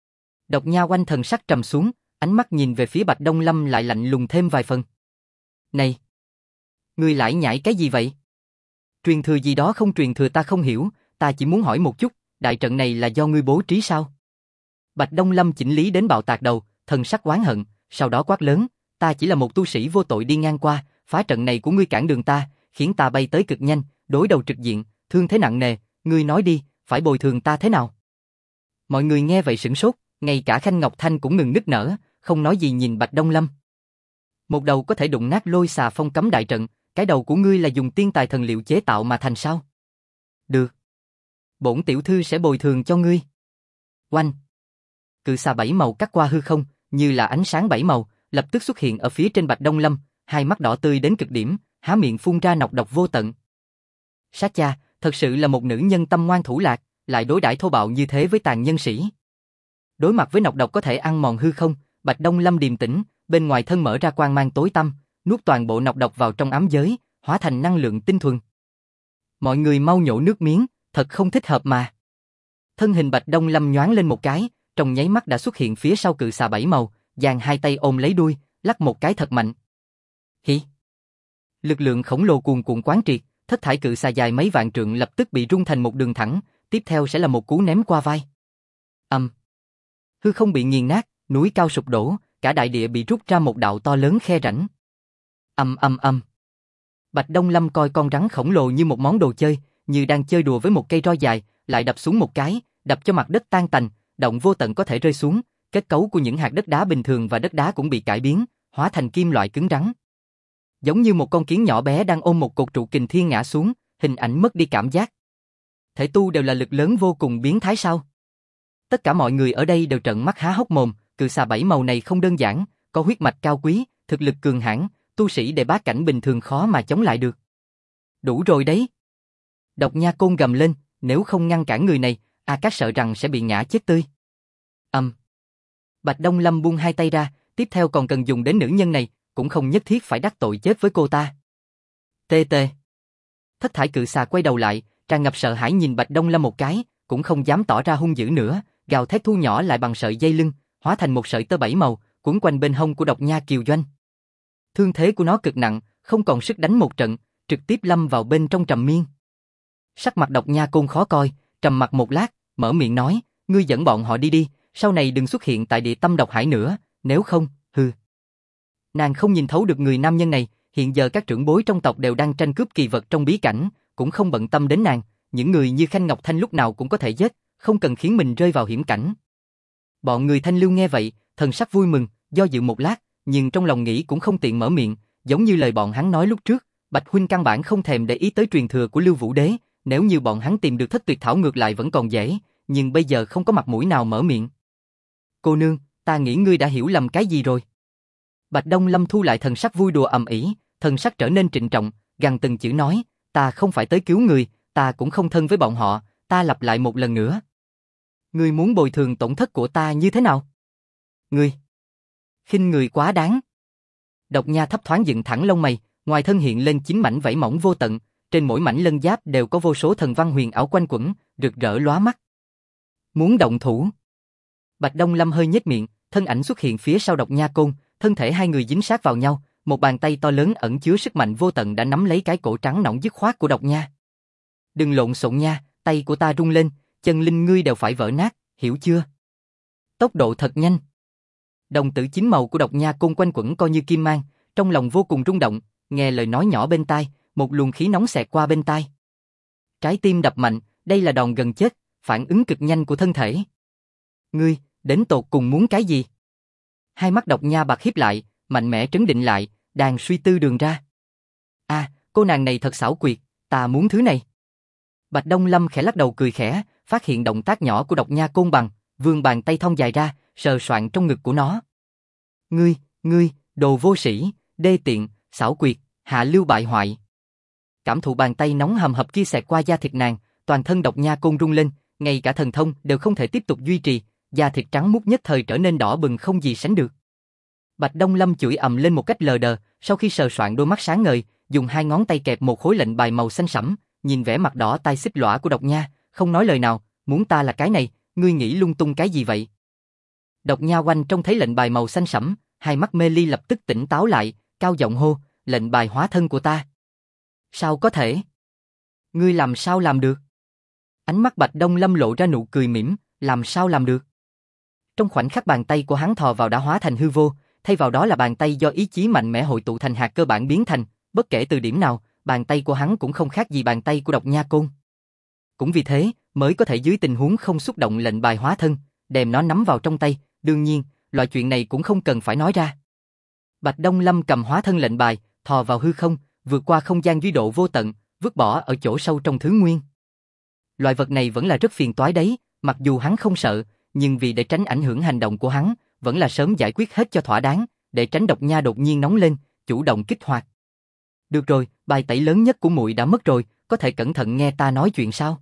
Độc Nha Oanh thần sắc trầm xuống, ánh mắt nhìn về phía Bạch Đông Lâm lại lạnh lùng thêm vài phần. Này! Ngươi lải nhải cái gì vậy? Truyền thừa gì đó không truyền thừa ta không hiểu, ta chỉ muốn hỏi một chút, đại trận này là do ngươi bố trí sao? Bạch Đông Lâm chỉnh lý đến bạo tạc đầu, thần sắc oán hận, sau đó quát lớn, ta chỉ là một tu sĩ vô tội đi ngang qua, phá trận này của ngươi cản đường ta, khiến ta bay tới cực nhanh, đối đầu trực diện, thương thế nặng nề, ngươi nói đi, phải bồi thường ta thế nào? Mọi người nghe vậy sửng sốt, ngay cả Khanh Ngọc Thanh cũng ngừng nức nở, không nói gì nhìn Bạch Đông Lâm. Một đầu có thể đụng nát lôi xà phong cấm đại trận, cái đầu của ngươi là dùng tiên tài thần liệu chế tạo mà thành sao? Được. Bổn tiểu thư sẽ bồi thường cho ngươi. Oanh. Cự xà bảy màu cắt qua hư không, như là ánh sáng bảy màu, lập tức xuất hiện ở phía trên Bạch Đông Lâm, hai mắt đỏ tươi đến cực điểm, há miệng phun ra nọc độc vô tận. Sát cha, thật sự là một nữ nhân tâm ngoan thủ lạc, lại đối đãi thô bạo như thế với tàn nhân sĩ. Đối mặt với nọc độc có thể ăn mòn hư không, Bạch Đông Lâm điềm tĩnh, bên ngoài thân mở ra quang mang tối tăm, nuốt toàn bộ nọc độc vào trong ám giới, hóa thành năng lượng tinh thuần. Mọi người mau nhổ nước miếng, thật không thích hợp mà. Thân hình Bạch Đông Lâm nhoáng lên một cái, trong nháy mắt đã xuất hiện phía sau cự xà bảy màu, giang hai tay ôm lấy đuôi, lắc một cái thật mạnh. Hỉ. Lực lượng khổng lồ cuồn cuộn quán triệt, thất thải cự xà dài mấy vạn trượng lập tức bị rung thành một đường thẳng, tiếp theo sẽ là một cú ném qua vai. Hư không bị nghiền nát, núi cao sụp đổ, cả đại địa bị rút ra một đạo to lớn khe rãnh. Bạch Đông Lâm coi con rắn khổng lồ như một món đồ chơi, như đang chơi đùa với một cây roi dài, lại đập xuống một cái, đập cho mặt đất tan tành, động vô tận có thể rơi xuống, kết cấu của những hạt đất đá bình thường và đất đá cũng bị cải biến, hóa thành kim loại cứng rắn. Giống như một con kiến nhỏ bé đang ôm một cột trụ kình thiên ngã xuống, hình ảnh mất đi cảm giác. Thể tu đều là lực lớn vô cùng biến thái sao? Tất cả mọi người ở đây đều trợn mắt há hốc mồm, cự xà bảy màu này không đơn giản, có huyết mạch cao quý, thực lực cường hãn, tu sĩ đệ bát cảnh bình thường khó mà chống lại được. Đủ rồi đấy. Độc Nha Côn gầm lên, nếu không ngăn cản người này, A Cát sợ rằng sẽ bị ngã chết tươi. Bạch Đông Lâm buông hai tay ra, tiếp theo còn cần dùng đến nữ nhân này, cũng không nhất thiết phải đắc tội chết với cô ta. Tê tê. Thất thải cự xà quay đầu lại, tràn ngập sợ hãi nhìn Bạch Đông Lâm một cái, cũng không dám tỏ ra hung dữ nữa, gào thét thu nhỏ lại bằng sợi dây lưng, hóa thành một sợi tơ bảy màu, quấn quanh bên hông của Độc Nha Kiều Doanh. Thương thế của nó cực nặng, không còn sức đánh một trận, trực tiếp lâm vào bên trong trầm miên. Sắc mặt Độc Nha Côn khó coi, trầm mặt một lát, mở miệng nói, ngươi dẫn bọn họ đi đi, sau này đừng xuất hiện tại địa tâm độc hải nữa, nếu không, hừ. Nàng không nhìn thấu được người nam nhân này, hiện giờ các trưởng bối trong tộc đều đang tranh cướp kỳ vật trong bí cảnh, cũng không bận tâm đến nàng, những người như Khanh Ngọc Thanh lúc nào cũng có thể giết, không cần khiến mình rơi vào hiểm cảnh. Bọn người Thanh Lưu nghe vậy, thần sắc vui mừng, do dự một lát, nhưng trong lòng nghĩ cũng không tiện mở miệng, giống như lời bọn hắn nói lúc trước, Bạch huynh căn bản không thèm để ý tới truyền thừa của Lưu Vũ Đế, nếu như bọn hắn tìm được thất tuyệt thảo ngược lại vẫn còn dễ, nhưng bây giờ không có mặt mũi nào mở miệng. Cô nương, ta nghĩ ngươi đã hiểu lầm cái gì rồi. Bạch Đông Lâm thu lại thần sắc vui đùa ầm ĩ, thần sắc trở nên trịnh trọng, gằn từng chữ nói, ta không phải tới cứu người, ta cũng không thân với bọn họ, ta lặp lại một lần nữa. Ngươi muốn bồi thường tổn thất của ta như thế nào? Ngươi khinh người quá đáng. Độc Nha thấp thoáng dựng thẳng lông mày, ngoài thân hiện lên 9 mảnh vảy mỏng vô tận, trên mỗi mảnh lân giáp đều có vô số thần văn huyền ảo quanh quẩn, rực rỡ lóa mắt. Muốn động thủ? Bạch Đông Lâm hơi nhếch miệng, thân ảnh xuất hiện phía sau Độc Nha Côn, thân thể hai người dính sát vào nhau, một bàn tay to lớn ẩn chứa sức mạnh vô tận đã nắm lấy cái cổ trắng nõn dứt khoát của Độc Nha. Đừng lộn xộn nha, tay của ta rung lên, chân linh ngươi đều phải vỡ nát, hiểu chưa? Tốc độ thật nhanh. Đồng tử chín màu của Độc Nha Côn quanh quẩn coi như kim mang, trong lòng vô cùng rung động, nghe lời nói nhỏ bên tai, một luồng khí nóng xẹt qua bên tai. Trái tim đập mạnh, đây là đòn gần chết, phản ứng cực nhanh của thân thể. Ngươi, đến tột cùng muốn cái gì? Hai mắt Độc Nha bạc híp lại, mạnh mẽ trấn định lại, đang suy tư đường ra. Cô nàng này thật xảo quyệt, ta muốn thứ này. Bạch Đông Lâm khẽ lắc đầu cười khẽ, phát hiện động tác nhỏ của Độc Nha Côn bằng, vươn bàn tay thon dài ra, sờ soạng trong ngực của nó. Ngươi, đồ vô sĩ, đê tiện, xảo quyệt, hạ lưu bại hoại. Cảm thụ bàn tay nóng hầm hập kia xẹt qua da thịt nàng, toàn thân Độc Nha Côn rung lên, ngay cả thần thông đều không thể tiếp tục duy trì, da thịt trắng muốt nhất thời trở nên đỏ bừng không gì sánh được. Bạch Đông Lâm chửi ầm lên một cách lờ đờ, sau khi sờ soạng đôi mắt sáng ngời, dùng hai ngón tay kẹp một khối lệnh bài màu xanh sẫm, nhìn vẻ mặt đỏ tai xích lõa của Độc Nha, không nói lời nào, muốn ta là cái này, ngươi nghĩ lung tung cái gì vậy? Độc Nha quanh trông thấy lệnh bài màu xanh sẫm, hai mắt mê ly lập tức tỉnh táo lại, cao giọng hô, lệnh bài hóa thân của ta. Sao có thể? Ngươi làm sao làm được? Ánh mắt Bạch Đông Lâm lộ ra nụ cười mỉm, làm sao làm được? Trong khoảnh khắc bàn tay của hắn thò vào đã hóa thành hư vô, thay vào đó là bàn tay do ý chí mạnh mẽ hội tụ thành hạt cơ bản biến thành, bất kể từ điểm nào, bàn tay của hắn cũng không khác gì bàn tay của Độc Nha Côn. Cũng vì thế, mới có thể dưới tình huống không xúc động lệnh bài hóa thân, đem nó nắm vào trong tay, đương nhiên, loại chuyện này cũng không cần phải nói ra. Bạch Đông Lâm cầm hóa thân lệnh bài, thò vào hư không, vượt qua không gian duy độ vô tận, vứt bỏ ở chỗ sâu trong thứ nguyên. Loại vật này vẫn là rất phiền toái đấy, mặc dù hắn không sợ, nhưng vì để tránh ảnh hưởng hành động của hắn, vẫn là sớm giải quyết hết cho thỏa đáng, để tránh Độc Nha đột nhiên nóng lên, chủ động kích hoạt. Được rồi, bài tẩy lớn nhất của muội đã mất rồi, có thể cẩn thận nghe ta nói chuyện sao?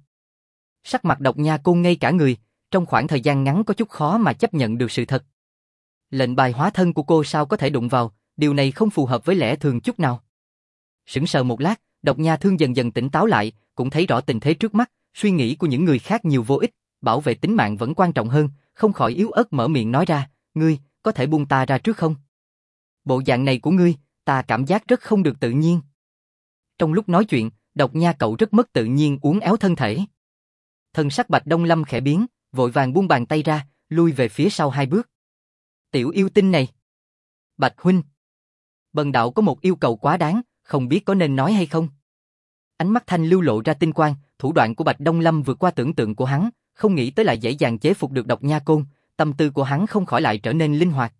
Sắc mặt Độc Nha Côn ngây cả người, trong khoảng thời gian ngắn có chút khó mà chấp nhận được sự thật. Lệnh bài hóa thân của cô sao có thể đụng vào, điều này không phù hợp với lẽ thường chút nào. Sững sờ một lát, Độc Nha Thương dần dần tỉnh táo lại, cũng thấy rõ tình thế trước mắt, suy nghĩ của những người khác nhiều vô ích, bảo vệ tính mạng vẫn quan trọng hơn, không khỏi yếu ớt mở miệng nói ra, ngươi, có thể buông ta ra trước không? Bộ dạng này của ngươi, ta cảm giác rất không được tự nhiên. Trong lúc nói chuyện, Độc Nha cậu rất mất tự nhiên uốn éo thân thể. Thần sắc Bạch Đông Lâm khẽ biến, vội vàng buông bàn tay ra, lui về phía sau 2 bước. Tiểu yêu tinh này. Bạch huynh. Bần đạo có một yêu cầu quá đáng, không biết có nên nói hay không. Ánh mắt Thanh Lưu lộ ra tinh quang, thủ đoạn của Bạch Đông Lâm vượt qua tưởng tượng của hắn, không nghĩ tới lại dễ dàng chế phục được Độc Nha Côn, tâm tư của hắn không khỏi lại trở nên linh hoạt.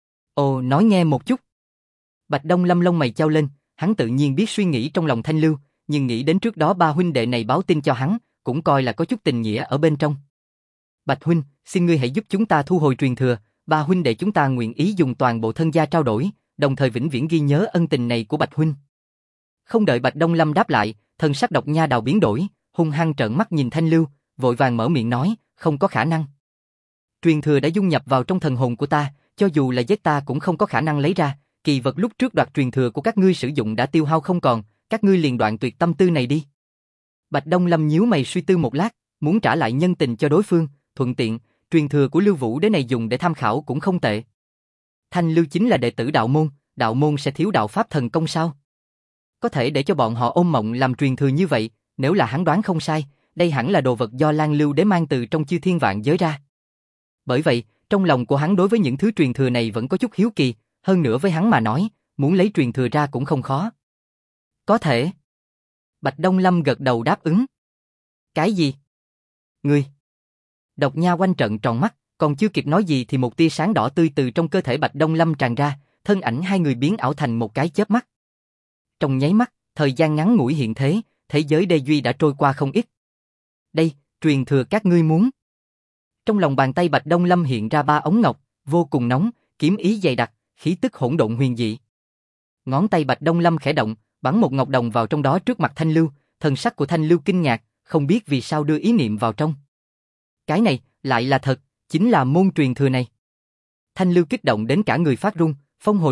Ồ, nói nghe một chút. Bạch Đông Lâm lông mày chau lên, hắn tự nhiên biết suy nghĩ trong lòng Thanh Lưu, nhưng nghĩ đến trước đó 3 huynh đệ này báo tin cho hắn, cũng coi là có chút tình nghĩa ở bên trong. Bạch huynh, xin ngươi hãy giúp chúng ta thu hồi truyền thừa, 3 huynh đệ chúng ta nguyện ý dùng toàn bộ thân gia trao đổi, đồng thời vĩnh viễn ghi nhớ ân tình này của Bạch huynh. Không đợi Bạch Đông Lâm đáp lại, thần sắc Độc Nha Đào biến đổi, hung hăng trợn mắt nhìn Thanh Lưu, vội vàng mở miệng nói, không có khả năng. Truyền thừa đã dung nhập vào trong thần hồn của ta, cho dù là giết ta cũng không có khả năng lấy ra, kỳ vật lúc trước đoạt truyền thừa của các ngươi sử dụng đã tiêu hao không còn, các ngươi liền đoạn tuyệt tâm tư này đi. Bạch Đông Lâm nhíu mày suy tư một lát, muốn trả lại nhân tình cho đối phương, thuận tiện, truyền thừa của Lưu Vũ Đế này dùng để tham khảo cũng không tệ. Thanh Lưu chính là đệ tử đạo môn, đạo môn sẽ thiếu đạo pháp thần công sao? Có thể để cho bọn họ ôm mộng làm truyền thừa như vậy, nếu là hắn đoán không sai, đây hẳn là đồ vật do Lan Lưu Đế mang từ trong chư thiên vạn giới ra. Bởi vậy, trong lòng của hắn đối với những thứ truyền thừa này vẫn có chút hiếu kỳ, hơn nữa với hắn mà nói, muốn lấy truyền thừa ra cũng không khó. Có thể. Bạch Đông Lâm gật đầu đáp ứng. Cái gì? Ngươi? Độc Nha Oanh trợn tròn mắt, còn chưa kịp nói gì thì một tia sáng đỏ tươi từ trong cơ thể Bạch Đông Lâm tràn ra, thân ảnh hai người biến ảo thành một cái chớp mắt. Trong nháy mắt, thời gian ngắn ngủi hiện thế, thế giới Đê Duy đã trôi qua không ít. Đây, truyền thừa các ngươi muốn. Trong lòng bàn tay Bạch Đông Lâm hiện ra 3 ống ngọc, vô cùng nóng, kiếm ý dày đặc, khí tức hỗn độn huyền dị. Ngón tay Bạch Đông Lâm khẽ động, bắn một ngọc đồng vào trong đó trước mặt Thanh Lưu, thần sắc của Thanh Lưu kinh ngạc, không biết vì sao đưa ý niệm vào trong. Cái này, lại là thật, chính là môn truyền thừa này. Thanh Lưu kích động đến cả người phát run, phong hồi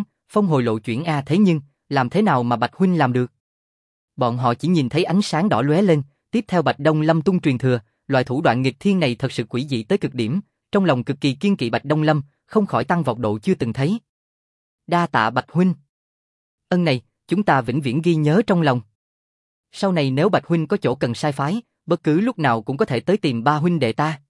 lộ chuyển a, thế nhưng, làm thế nào mà Bạch huynh làm được? Bọn họ chỉ nhìn thấy ánh sáng đỏ lóe lên, tiếp theo Bạch Đông Lâm tung truyền thừa, loại thủ đoạn nghịch thiên này thật sự quỷ dị tới cực điểm, trong lòng cực kỳ kiên kỵ Bạch Đông Lâm, không khỏi tăng vọt độ chưa từng thấy. Đa tạ Bạch huynh. Ân này, chúng ta vĩnh viễn ghi nhớ trong lòng. Sau này nếu Bạch huynh có chỗ cần sai phái, bất cứ lúc nào cũng có thể tới tìm ba huynh đệ ta.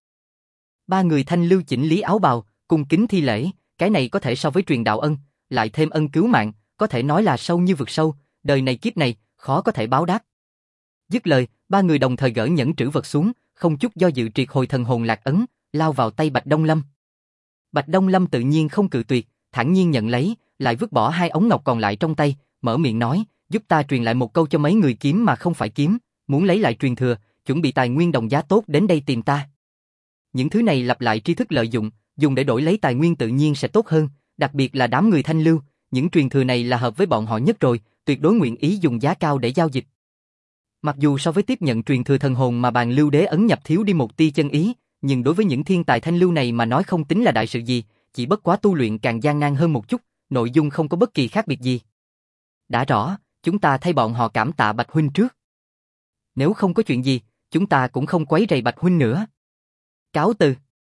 Ba người Thanh Lưu chỉnh lý áo bào, cung kính thi lễ, cái này có thể so với truyền đạo ân, lại thêm ân cứu mạng, có thể nói là sâu như vực sâu, đời này kiếp này, khó có thể báo đáp. Dứt lời, ba người đồng thời gỡ nhẫn trữ vật xuống, không chút do dự triệt hồi thần hồn lạc ấn, lao vào tay Bạch Đông Lâm. Bạch Đông Lâm tự nhiên không cự tuyệt, thản nhiên nhận lấy, lại vứt bỏ 2 ống ngọc còn lại trong tay, mở miệng nói, giúp ta truyền lại một câu cho mấy người kiếm mà không phải kiếm, muốn lấy lại truyền thừa, chuẩn bị tài nguyên đồng giá tốt đến đây tìm ta. Những thứ này lặp lại tri thức lợi dụng, dùng để đổi lấy tài nguyên tự nhiên sẽ tốt hơn, đặc biệt là đám người Thanh Lưu, những truyền thừa này là hợp với bọn họ nhất rồi, tuyệt đối nguyện ý dùng giá cao để giao dịch. Mặc dù so với tiếp nhận truyền thừa thần hồn mà bàn Lưu Đế ấn nhập thiếu đi một tia chân ý, nhưng đối với những thiên tài Thanh Lưu này mà nói không tính là đại sự gì, chỉ bất quá tu luyện càng gian nan hơn một chút, nội dung không có bất kỳ khác biệt gì. Đã rõ, chúng ta thay bọn họ cảm tạ Bạch huynh trước. Nếu không có chuyện gì, chúng ta cũng không quấy rầy Bạch huynh nữa. Cáo từ.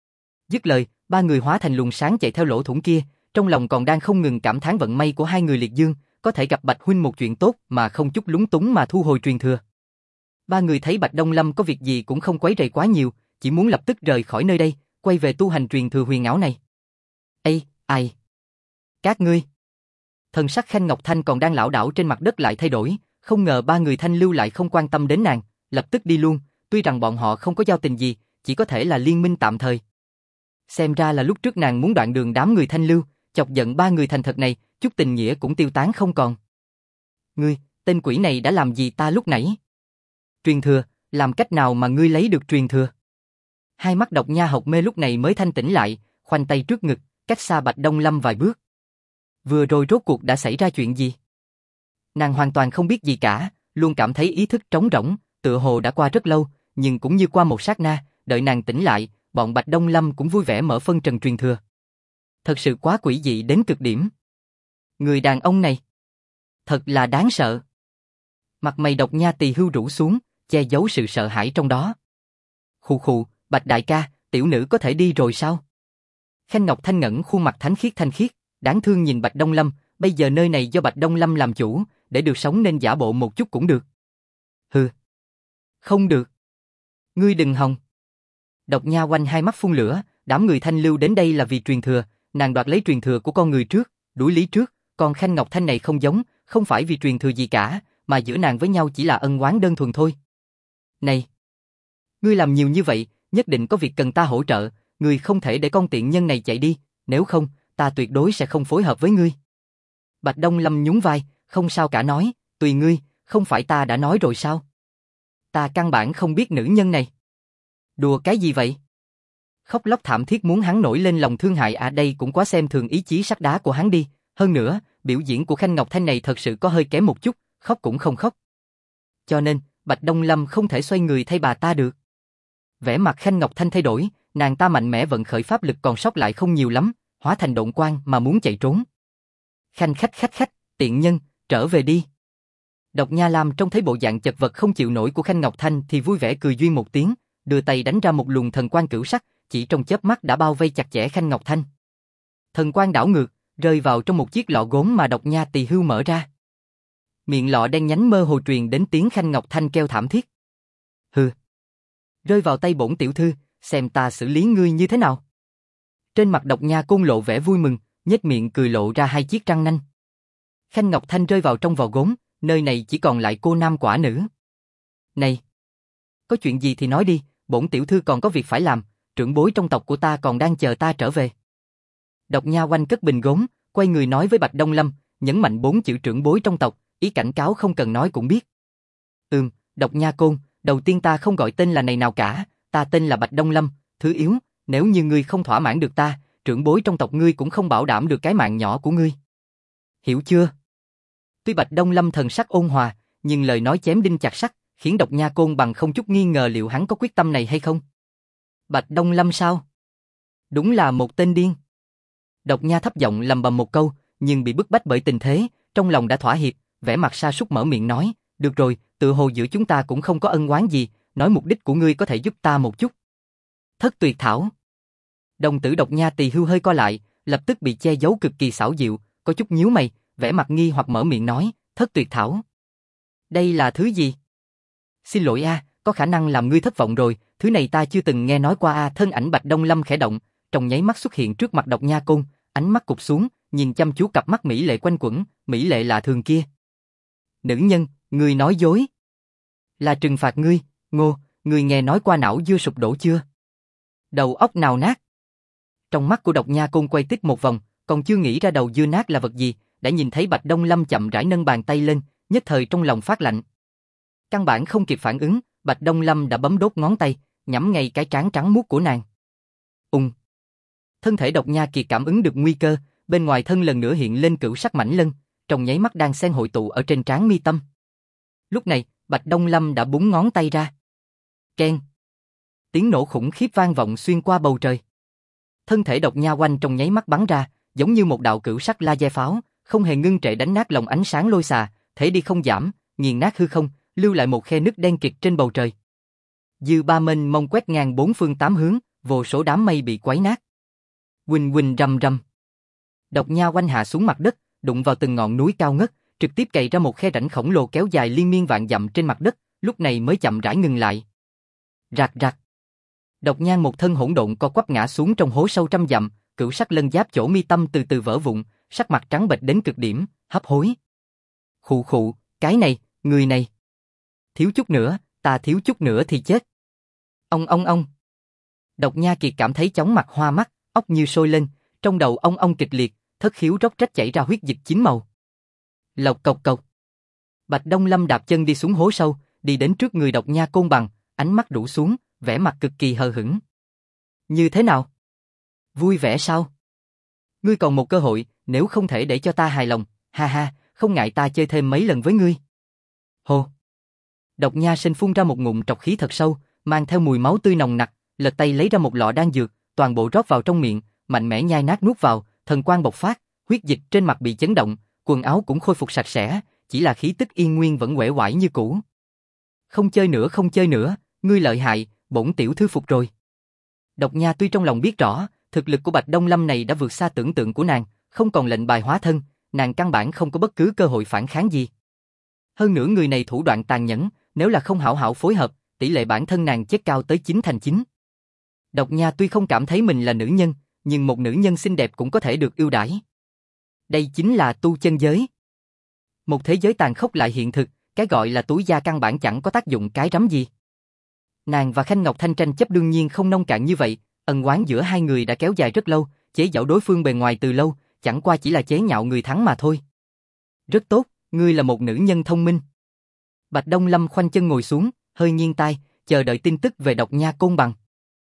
Dứt lời, ba người hóa thành luồng sáng chạy theo lỗ thủng kia, trong lòng còn đang không ngừng cảm thán vận may của hai người liệt dương, có thể gặp Bạch huynh một chuyện tốt mà không chút lúng túng mà thu hồi truyền thừa. Ba người thấy Bạch Đông Lâm có việc gì cũng không quấy rầy quá nhiều, chỉ muốn lập tức rời khỏi nơi đây, quay về tu hành truyền thừa huyền ảo này. Ê, ai? Các ngươi? Thần sắc Khanh Ngọc Thanh còn đang lảo đảo trên mặt đất lại thay đổi, không ngờ ba người Thanh Lưu lại không quan tâm đến nàng, lập tức đi luôn, tuy rằng bọn họ không có giao tình gì, chỉ có thể là liên minh tạm thời. Xem ra là lúc trước nàng muốn đoạn đường đám người Thanh Lưu, chọc giận ba người thành thật này, chút tình nghĩa cũng tiêu tán không còn. Ngươi, tên quỷ này đã làm gì ta lúc nãy? Truyền thừa, làm cách nào mà ngươi lấy được truyền thừa? Hai mắt Độc Nha Hộc Mê lúc này mới thanh tỉnh lại, khoanh tay trước ngực, cách xa Bạch Đông Lâm vài bước. Vừa rồi rốt cuộc đã xảy ra chuyện gì? Nàng hoàn toàn không biết gì cả, luôn cảm thấy ý thức trống rỗng, tựa hồ đã qua rất lâu, nhưng cũng như qua một sát na, đợi nàng tỉnh lại, bọn Bạch Đông Lâm cũng vui vẻ mở phân trần truyền thừa. Thật sự quá quỷ dị đến cực điểm. Người đàn ông này, thật là đáng sợ. Mặt mày Độc Nha Tỳ hưu rũ xuống, che giấu sự sợ hãi trong đó. Khụ khụ, Bạch đại ca, tiểu nữ có thể đi rồi sao? Khanh Ngọc Thanh ngẩn khuôn mặt thánh khiết, đáng thương nhìn Bạch Đông Lâm, bây giờ nơi này do Bạch Đông Lâm làm chủ, để được sống nên giả bộ một chút cũng được. Hừ. Không được. Ngươi đừng hòng. Độc Nha Oanh hai mắt phun lửa, đám người Thanh Lưu đến đây là vì truyền thừa, nàng đoạt lấy truyền thừa của con người trước, đuổi lý trước, còn Khanh Ngọc Thanh này không giống, không phải vì truyền thừa gì cả, mà giữa nàng với nhau chỉ là ân oán đơn thuần thôi. Này! Ngươi làm nhiều như vậy, nhất định có việc cần ta hỗ trợ, ngươi không thể để con tiện nhân này chạy đi, nếu không, ta tuyệt đối sẽ không phối hợp với ngươi. Bạch Đông Lâm nhún vai, không sao cả nói, tùy ngươi, không phải ta đã nói rồi sao? Ta căn bản không biết nữ nhân này. Đùa cái gì vậy? Khóc lóc thảm thiết muốn hắn nổi lên lòng thương hại đây cũng quá xem thường ý chí sắt đá của hắn đi, hơn nữa, biểu diễn của Khanh Ngọc Thanh này thật sự có hơi kém một chút, khóc cũng không khóc. Cho nên, Bạch Đông Lâm không thể xoay người thay bà ta được. Vẻ mặt Khanh Ngọc Thanh thay đổi, nàng ta mạnh mẽ vận khởi pháp lực còn sót lại không nhiều lắm, hóa thành độn quang mà muốn chạy trốn. Khanh khách, tiện nhân, trở về đi. Độc Nha Lam trông thấy bộ dạng chật vật không chịu nổi của Khanh Ngọc Thanh thì vui vẻ cười duyên một tiếng, đưa tay đánh ra một luồng thần quang cửu sắc, chỉ trong chớp mắt đã bao vây chặt chẽ Khanh Ngọc Thanh. Thần quang đảo ngược, rơi vào trong một chiếc lọ gốm mà Độc Nha Tỳ Hưu mở ra. Miệng lọ đen nhánh mơ hồ truyền đến tiếng Khanh Ngọc Thanh kêu thảm thiết. Hừ. Rơi vào tay bổn tiểu thư, xem ta xử lý ngươi như thế nào. Trên mặt Độc Nha Côn lộ vẻ vui mừng, nhếch miệng cười lộ ra hai chiếc răng nanh. Khanh Ngọc Thanh rơi vào trong vò gốm, nơi này chỉ còn lại cô nam quả nữ. Này! Có chuyện gì thì nói đi, bổn tiểu thư còn có việc phải làm, trưởng bối trong tộc của ta còn đang chờ ta trở về. Độc Nha Oanh cất bình gốm, quay người nói với Bạch Đông Lâm, nhấn mạnh 4 chữ trưởng bối trong tộc, ý cảnh cáo không cần nói cũng biết. Độc Nha Côn, đầu tiên ta không gọi tên là này nào cả, ta tên là Bạch Đông Lâm, thứ yếu, nếu như ngươi không thỏa mãn được ta, trưởng bối trong tộc ngươi cũng không bảo đảm được cái mạng nhỏ của ngươi. Hiểu chưa? Tuy Bạch Đông Lâm thần sắc ôn hòa, nhưng lời nói chém đinh chặt sắt, khiến Độc Nha Côn bằng không chút nghi ngờ liệu hắn có quyết tâm này hay không. Bạch Đông Lâm sao? Đúng là một tên điên. Độc Nha thấp giọng lầm bầm một câu, nhưng bị bức bách bởi tình thế, trong lòng đã thỏa hiệp, vẻ mặt sa sút mở miệng nói, được rồi, tự hồ giữa chúng ta cũng không có ân oán gì, nói mục đích của ngươi có thể giúp ta một chút. Thất tuyệt thảo. Đồng tử Độc Nha Tỳ Hưu hơi co lại, lập tức bị che giấu cực kỳ xảo diệu, có chút nhíu mày, vẻ mặt nghi hoặc mở miệng nói, thất tuyệt thảo. Đây là thứ gì? Xin lỗi có khả năng làm ngươi thất vọng rồi, thứ này ta chưa từng nghe nói qua thân ảnh Bạch Đông Lâm khẽ động, trong nháy mắt xuất hiện trước mặt Độc Nha Côn, ánh mắt cụp xuống, nhìn chăm chú cặp mắt mỹ lệ quanh quẩn, mỹ lệ lạ thường kia. Nữ nhân, ngươi nói dối. Là trừng phạt ngươi, Ngô, ngươi nghe nói qua não dưa sụp đổ chưa? Đầu óc nào nát? Trong mắt của Độc Nha Côn quay tít một vòng, còn chưa nghĩ ra đầu dưa nát là vật gì, đã nhìn thấy Bạch Đông Lâm chậm rãi nâng bàn tay lên, nhất thời trong lòng phát lạnh. Căn bản không kịp phản ứng, Bạch Đông Lâm đã bấm đốt ngón tay, nhắm ngay cái trán trắng muốt của nàng. Thân thể Độc Nha Kiệt cảm ứng được nguy cơ, bên ngoài thân lần nữa hiện lên cửu sắc mảnh lân, trong nháy mắt đang xen hội tụ ở trên trán mi tâm. Lúc này, Bạch Đông Lâm đã búng ngón tay ra. Keng. Tiếng nổ khủng khiếp vang vọng xuyên qua bầu trời. Thân thể Độc Nha Oanh trong nháy mắt bắn ra, giống như một đạo cửu sắc laser pháo, không hề ngưng trệ đánh nát lồng ánh sáng lôi xà, thể đi không giảm, nghiền nát hư không, lưu lại một khe nứt đen kịt trên bầu trời. Dư ba mênh mông quét ngang bốn phương tám hướng, vô số đám mây bị quấy nát. Huỳnh huỳnh rầm rầm. Độc Nha Oanh hạ xuống mặt đất, đụng vào từng ngọn núi cao ngất, trực tiếp cày ra một khe rãnh khổng lồ kéo dài liên miên vạn dặm trên mặt đất, lúc này mới chậm rãi ngừng lại. Rạc rạc. Độc Nha một thân hỗn độn co quắp ngã xuống trong hố sâu trăm dặm, cửu sắc lân giáp chỗ mi tâm từ từ vỡ vụn, sắc mặt trắng bệch đến cực điểm, hấp hối. Khụ khụ, cái này, người này. Thiếu chút nữa, ta thiếu chút nữa thì chết. Ông. Độc Nha Kiệt cảm thấy chóng mặt hoa mắt, óc như sôi lên, trong đầu ông kịch liệt, thất khiếu róc rách chảy ra huyết dịch chín màu. Lộc cộc cộc. Bạch Đông Lâm đạp chân đi xuống hố sâu, đi đến trước người Độc Nha Côn Bằng, ánh mắt rũ xuống, vẻ mặt cực kỳ hờ hững. Như thế nào? Vui vẻ sao? Ngươi còn một cơ hội, nếu không thể để cho ta hài lòng, ha ha, không ngại ta chơi thêm mấy lần với ngươi. Hồ. Độc Nha Sinh phun ra một ngụm trọc khí thật sâu, mang theo mùi máu tươi nồng nặc, lật tay lấy ra một lọ đan dược, toàn bộ rót vào trong miệng, mạnh mẽ nhai nát nuốt vào, thần quang bộc phát, huyết dịch trên mặt bị chấn động, quần áo cũng khôi phục sạch sẽ, chỉ là khí tức yên nguyên vẫn uể oải như cũ. Không chơi nữa, ngươi lợi hại, bổn tiểu thư phục rồi. Độc Nha tuy trong lòng biết rõ, thực lực của Bạch Đông Lâm này đã vượt xa tưởng tượng của nàng, không còn lệnh bài hóa thân, nàng căn bản không có bất cứ cơ hội phản kháng gì. Hơn nữa người này thủ đoạn tàn nhẫn, nếu là không hảo hảo phối hợp, tỷ lệ bản thân nàng chết cao tới 9/9. Độc Nha tuy không cảm thấy mình là nữ nhân, nhưng một nữ nhân xinh đẹp cũng có thể được ưu đãi. Đây chính là tu chân giới. Một thế giới tàn khốc lại hiện thực, cái gọi là túi da căn bản chẳng có tác dụng cái rắm gì. Nàng và Khanh Ngọc Thanh tranh chấp đương nhiên không nông cạn như vậy, ân oán giữa hai người đã kéo dài rất lâu, chế giễu đối phương bề ngoài từ lâu, chẳng qua chỉ là chế nhạo người thắng mà thôi. Rất tốt, ngươi là một nữ nhân thông minh. Bạch Đông Lâm khoanh chân ngồi xuống, hơi nghiêng tai, chờ đợi tin tức về Độc Nha Côn Bằng.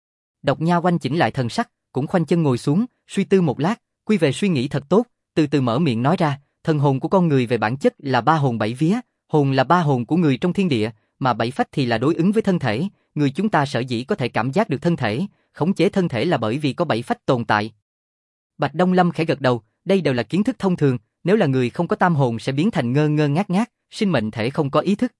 Độc Nha Oanh chỉnh lại thần sắc, cũng khoanh chân ngồi xuống, suy tư một lát, quy về suy nghĩ thật tốt, từ từ mở miệng nói ra, thần hồn của con người về bản chất là ba hồn bảy vía, hồn là ba hồn của người trong thiên địa, mà bảy phách thì là đối ứng với thân thể, người chúng ta sở dĩ có thể cảm giác được thân thể, khống chế thân thể là bởi vì có bảy phách tồn tại. Bạch Đông Lâm khẽ gật đầu, đây đều là kiến thức thông thường, nếu là người không có tam hồn sẽ biến thành ngơ ngơ ngác ngác, sinh mệnh thể không có ý thức.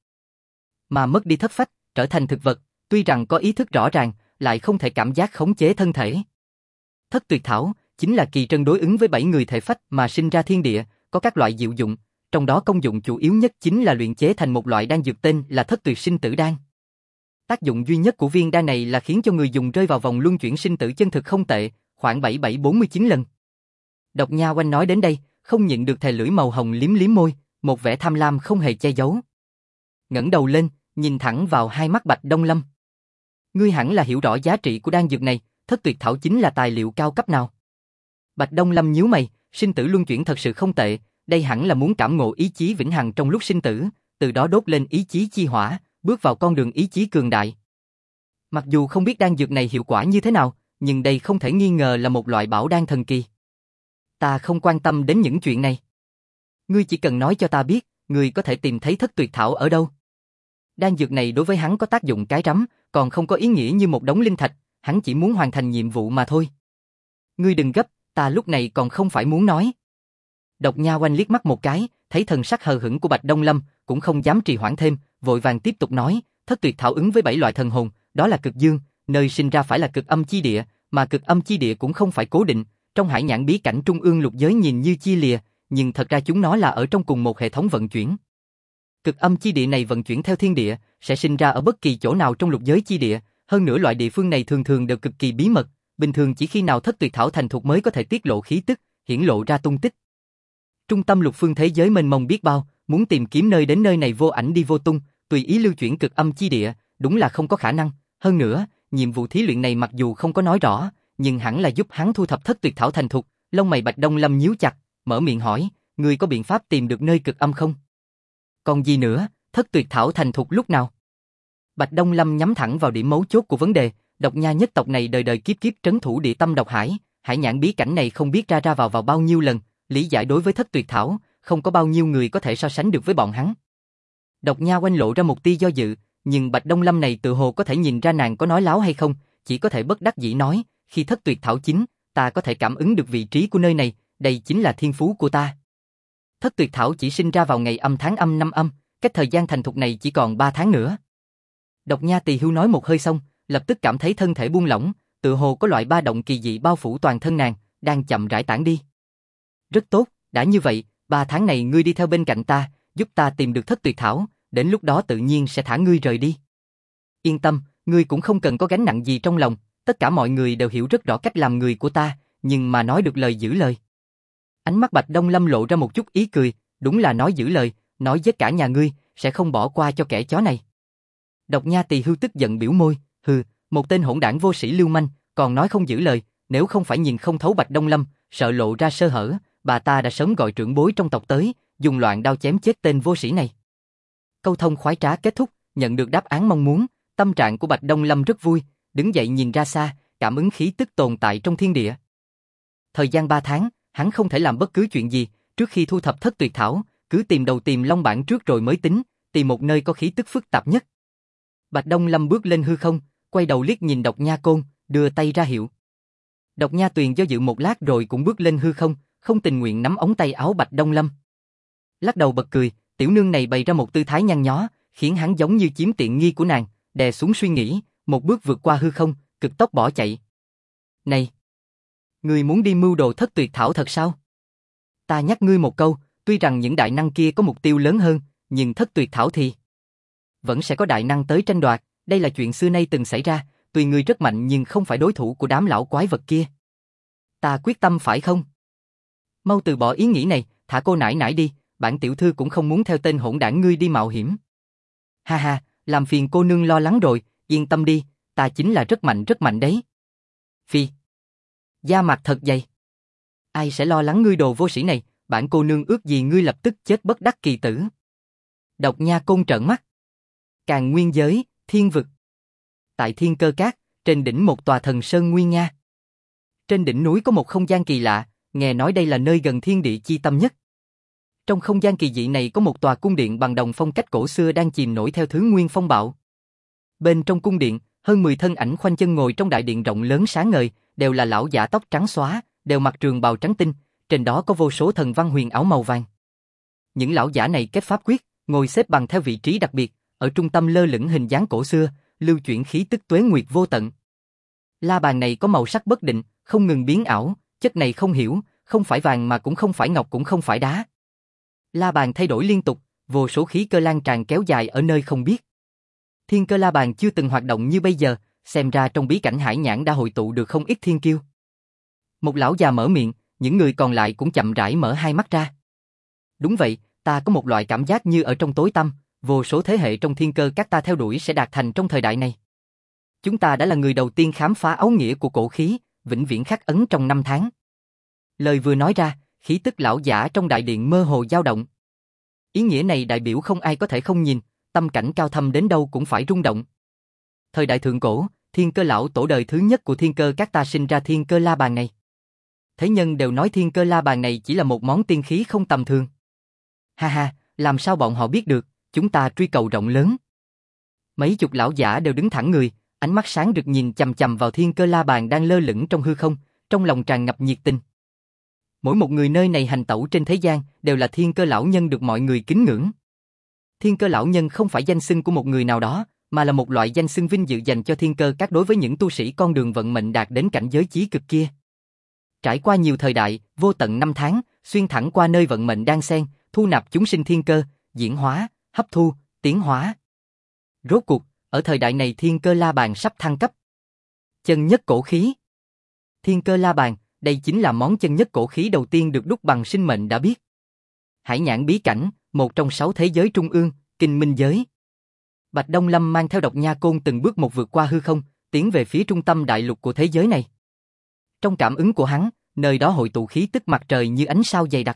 Mà mất đi thất phách, trở thành thực vật, tuy rằng có ý thức rõ ràng, lại không thể cảm giác khống chế thân thể. Thất tuyệt thảo, chính là kỳ trân đối ứng với 7 người thể phách mà sinh ra thiên địa, có các loại diệu dụng, trong đó công dụng chủ yếu nhất chính là luyện chế thành một loại đan dược tên là Thất Tuyệt Sinh Tử Đan. Tác dụng duy nhất của viên đan này là khiến cho người dùng rơi vào vòng luân chuyển sinh tử chân thực không tệ, khoảng 7749 lần. Độc Nha Oanh nói đến đây, không nhịn được thè lưỡi màu hồng liếm liếm môi, một vẻ tham lam không hề che giấu. Ngẩng đầu lên, nhìn thẳng vào hai mắt Bạch Đông Lâm. Ngươi hẳn là hiểu rõ giá trị của đan dược này, Thất Tuyệt Thảo chính là tài liệu cao cấp nào? Bạch Đông Lâm nhíu mày, sinh tử luân chuyển thật sự không tệ, đây hẳn là muốn cảm ngộ ý chí vĩnh hằng trong lúc sinh tử, từ đó đốt lên ý chí chi hỏa, bước vào con đường ý chí cường đại. Mặc dù không biết đan dược này hiệu quả như thế nào, nhưng đây không thể nghi ngờ là một loại bảo đan thần kỳ. Ta không quan tâm đến những chuyện này. Ngươi chỉ cần nói cho ta biết, ngươi có thể tìm thấy Thất Tuyệt Thảo ở đâu. Đan dược này đối với hắn có tác dụng cái rắm, còn không có ý nghĩa như một đống linh thạch, hắn chỉ muốn hoàn thành nhiệm vụ mà thôi. Ngươi đừng gấp, ta lúc này còn không phải muốn nói. Độc Nha Oanh liếc mắt một cái, thấy thần sắc hờ hững của Bạch Đông Lâm, cũng không dám trì hoãn thêm, vội vàng tiếp tục nói, Thất Tuyệt Thảo ứng với 7 loại thần hồn, đó là cực dương, nơi sinh ra phải là cực âm chi địa, mà cực âm chi địa cũng không phải cố định, trong hải nhãn bí cảnh trung ương lục giới nhìn như chia lìa, nhưng thật ra chúng nó là ở trong cùng một hệ thống vận chuyển. Cực âm chi địa này vận chuyển theo thiên địa, sẽ sinh ra ở bất kỳ chỗ nào trong lục giới chi địa, hơn nữa loại địa phương này thường thường đều cực kỳ bí mật, bình thường chỉ khi nào Thất Tuyệt Thảo thành thục mới có thể tiết lộ khí tức, hiển lộ ra tung tích. Trung tâm lục phương thế giới mênh mông biết bao, muốn tìm kiếm nơi đến nơi này vô ảnh đi vô tung, tùy ý lưu chuyển cực âm chi địa, đúng là không có khả năng. Hơn nữa, nhiệm vụ thí luyện này mặc dù không có nói rõ, nhưng hẳn là giúp hắn thu thập Thất Tuyệt Thảo thành thục. Lông mày Bạch Đông Lâm nhíu chặt, mở miệng hỏi, ngươi có biện pháp tìm được nơi cực âm không? Còn gì nữa, Thất Tuyệt Thảo thành thục lúc nào? Bạch Đông Lâm nhắm thẳng vào điểm mấu chốt của vấn đề, Độc Nha nhất tộc này đời đời kiếp kiếp trấn thủ địa tâm độc hải, hải nhãn bí cảnh này không biết ra vào bao nhiêu lần, lý giải đối với Thất Tuyệt Thảo, không có bao nhiêu người có thể so sánh được với bọn hắn. Độc Nha Oanh lộ ra một tia do dự, nhưng Bạch Đông Lâm này tự hồ có thể nhìn ra nàng có nói láo hay không, chỉ có thể bất đắc dĩ nói, khi Thất Tuyệt Thảo chín, ta có thể cảm ứng được vị trí của nơi này, đây chính là thiên phú của ta. Thất Tuyệt Thảo chỉ sinh ra vào ngày âm tháng âm năm âm, cách thời gian thành thục này chỉ còn 3 tháng nữa. Độc Nha Tỳ Hưu nói một hơi xong, lập tức cảm thấy thân thể buông lỏng, tự hồ có loại ba động kỳ dị bao phủ toàn thân nàng, đang chậm rãi tản đi. Rất tốt, đã như vậy, 3 tháng này ngươi đi theo bên cạnh ta, giúp ta tìm được Thất Tuyệt Thảo, đến lúc đó tự nhiên sẽ thả ngươi rời đi. Yên tâm, ngươi cũng không cần có gánh nặng gì trong lòng, tất cả mọi người đều hiểu rất rõ cách làm người của ta, nhưng mà nói được lời giữ lời. Ánh mắt Bạch Đông Lâm lộ ra một chút ý cười, đúng là nói giữ lời, nói với cả nhà ngươi, sẽ không bỏ qua cho kẻ chó này. Độc Nha Tỳ Hưu tức giận biểu môi, hừ, một tên hỗn đảng vô sĩ lưu manh, còn nói không giữ lời, nếu không phải nhìn không thấu Bạch Đông Lâm, sợ lộ ra sơ hở, bà ta đã sớm gọi trưởng bối trong tộc tới, dùng loạn đao chém chết tên vô sĩ này. Câu thông khoái trá kết thúc, nhận được đáp án mong muốn, tâm trạng của Bạch Đông Lâm rất vui, đứng dậy nhìn ra xa, cảm ứng khí tức tồn tại trong thiên địa. Thời gian 3 tháng, hắn không thể làm bất cứ chuyện gì, trước khi thu thập Thất Tuyệt Thảo, cứ tìm đầu tìm long bản trước rồi mới tính, tìm một nơi có khí tức phức tạp nhất. Bạch Đông Lâm bước lên hư không, quay đầu liếc nhìn Độc Nha Côn, đưa tay ra hiệu. Độc Nha Tuyền do dự một lát rồi cũng bước lên hư không, không tình nguyện nắm ống tay áo Bạch Đông Lâm. Lắc đầu bật cười, tiểu nương này bày ra một tư thái nhăn nhó, khiến hắn giống như chiếm tiện nghi của nàng, đè xuống suy nghĩ, một bước vượt qua hư không, cực tốc bỏ chạy. Này! Ngươi muốn đi mưu đồ Thất Tuyệt Thảo thật sao? Ta nhắc ngươi một câu, tuy rằng những đại năng kia có mục tiêu lớn hơn, nhưng Thất Tuyệt Thảo thì vẫn sẽ có đại năng tới tranh đoạt, đây là chuyện xưa nay từng xảy ra, tuy ngươi rất mạnh nhưng không phải đối thủ của đám lão quái vật kia. Ta quyết tâm phải không? Mau từ bỏ ý nghĩ này, thả cô nãi nãi đi, bản tiểu thư cũng không muốn theo tên hỗn đảng ngươi đi mạo hiểm. Ha ha, làm phiền cô nương lo lắng rồi, yên tâm đi, ta chính là rất mạnh đấy. Phi. Da mặt thật dày. Ai sẽ lo lắng ngươi đồ vô sĩ này, bản cô nương ước gì ngươi lập tức chết bất đắc kỳ tử. Độc Nha Côn trợn mắt. Càn Nguyên giới, thiên vực. Tại Thiên Cơ Cát, trên đỉnh một tòa thần sơn nguy nga. Trên đỉnh núi có một không gian kỳ lạ, nghe nói đây là nơi gần thiên địa chi tâm nhất. Trong không gian kỳ dị này có một tòa cung điện bằng đồng phong cách cổ xưa đang chìm nổi theo thứ nguyên phong bạo. Bên trong cung điện, hơn 10 thân ảnh khoanh chân ngồi trong đại điện rộng lớn sáng ngời, đều là lão giả tóc trắng xóa, đều mặc trường bào trắng tinh, trên đó có vô số thần văn huyền ảo màu vàng. Những lão giả này kết pháp quyết, ngồi xếp bằng theo vị trí đặc biệt, ở trung tâm lơ lửng hình dáng cổ xưa, lưu chuyển khí tức tuế nguyệt vô tận. La bàn này có màu sắc bất định, không ngừng biến ảo, Chất này không hiểu, không phải vàng mà cũng không phải ngọc cũng không phải đá. La bàn thay đổi liên tục, vô số khí cơ lan tràn kéo dài ở nơi không biết. Thiên cơ la bàn chưa từng hoạt động như bây giờ, xem ra trong bí cảnh hải nhãn đã hội tụ được không ít thiên kiêu. Một lão già mở miệng, những người còn lại cũng chậm rãi mở hai mắt ra. Đúng vậy, ta có một loại cảm giác như ở trong tối tăm, vô số thế hệ trong thiên cơ các ta theo đuổi sẽ đạt thành trong thời đại này. Chúng ta đã là người đầu tiên khám phá áo nghĩa của cổ khí, vĩnh viễn khắc ấn trong 5 tháng. Lời vừa nói ra, khí tức lão giả trong đại điện mơ hồ dao động. Ý nghĩa này đại biểu không ai có thể không nhìn, tâm cảnh cao thâm đến đâu cũng phải rung động. Thời đại thượng cổ, thiên cơ lão tổ đời thứ nhất của thiên cơ các ta sinh ra thiên cơ la bàn này. Thế nhân đều nói thiên cơ la bàn này chỉ là một món tiên khí không tầm thường. Ha ha, làm sao bọn họ biết được, chúng ta truy cầu rộng lớn. Mấy chục lão giả đều đứng thẳng người, ánh mắt sáng rực nhìn chằm chằm vào thiên cơ la bàn đang lơ lửng trong hư không, trong lòng tràn ngập nhiệt tình. Mỗi một người nơi này hành tẩu trên thế gian đều là thiên cơ lão nhân được mọi người kính ngưỡng. Thiên cơ lão nhân không phải danh xưng của một người nào đó, mà là một loại danh xưng vinh dự dành cho thiên cơ các đối với những tu sĩ con đường vận mệnh đạt đến cảnh giới chí cực kia. Trải qua nhiều thời đại, vô tận năm tháng, xuyên thẳng qua nơi vận mệnh đang xen, thu nạp chúng sinh thiên cơ, diễn hóa, hấp thu, tiến hóa. Rốt cuộc, ở thời đại này thiên cơ la bàn sắp thăng cấp. Chân nhất cổ khí. Thiên cơ la bàn, đây chính là món chân nhất cổ khí đầu tiên được đúc bằng sinh mệnh đã biết. Hải nhãn bí cảnh, một trong 6 thế giới trung ương, kinh minh giới. Bạch Đông Lâm mang theo Độc Nha Côn từng bước một vượt qua hư không, tiến về phía trung tâm đại lục của thế giới này. Trong cảm ứng của hắn, nơi đó hội tụ khí tức mặt trời như ánh sao dày đặc.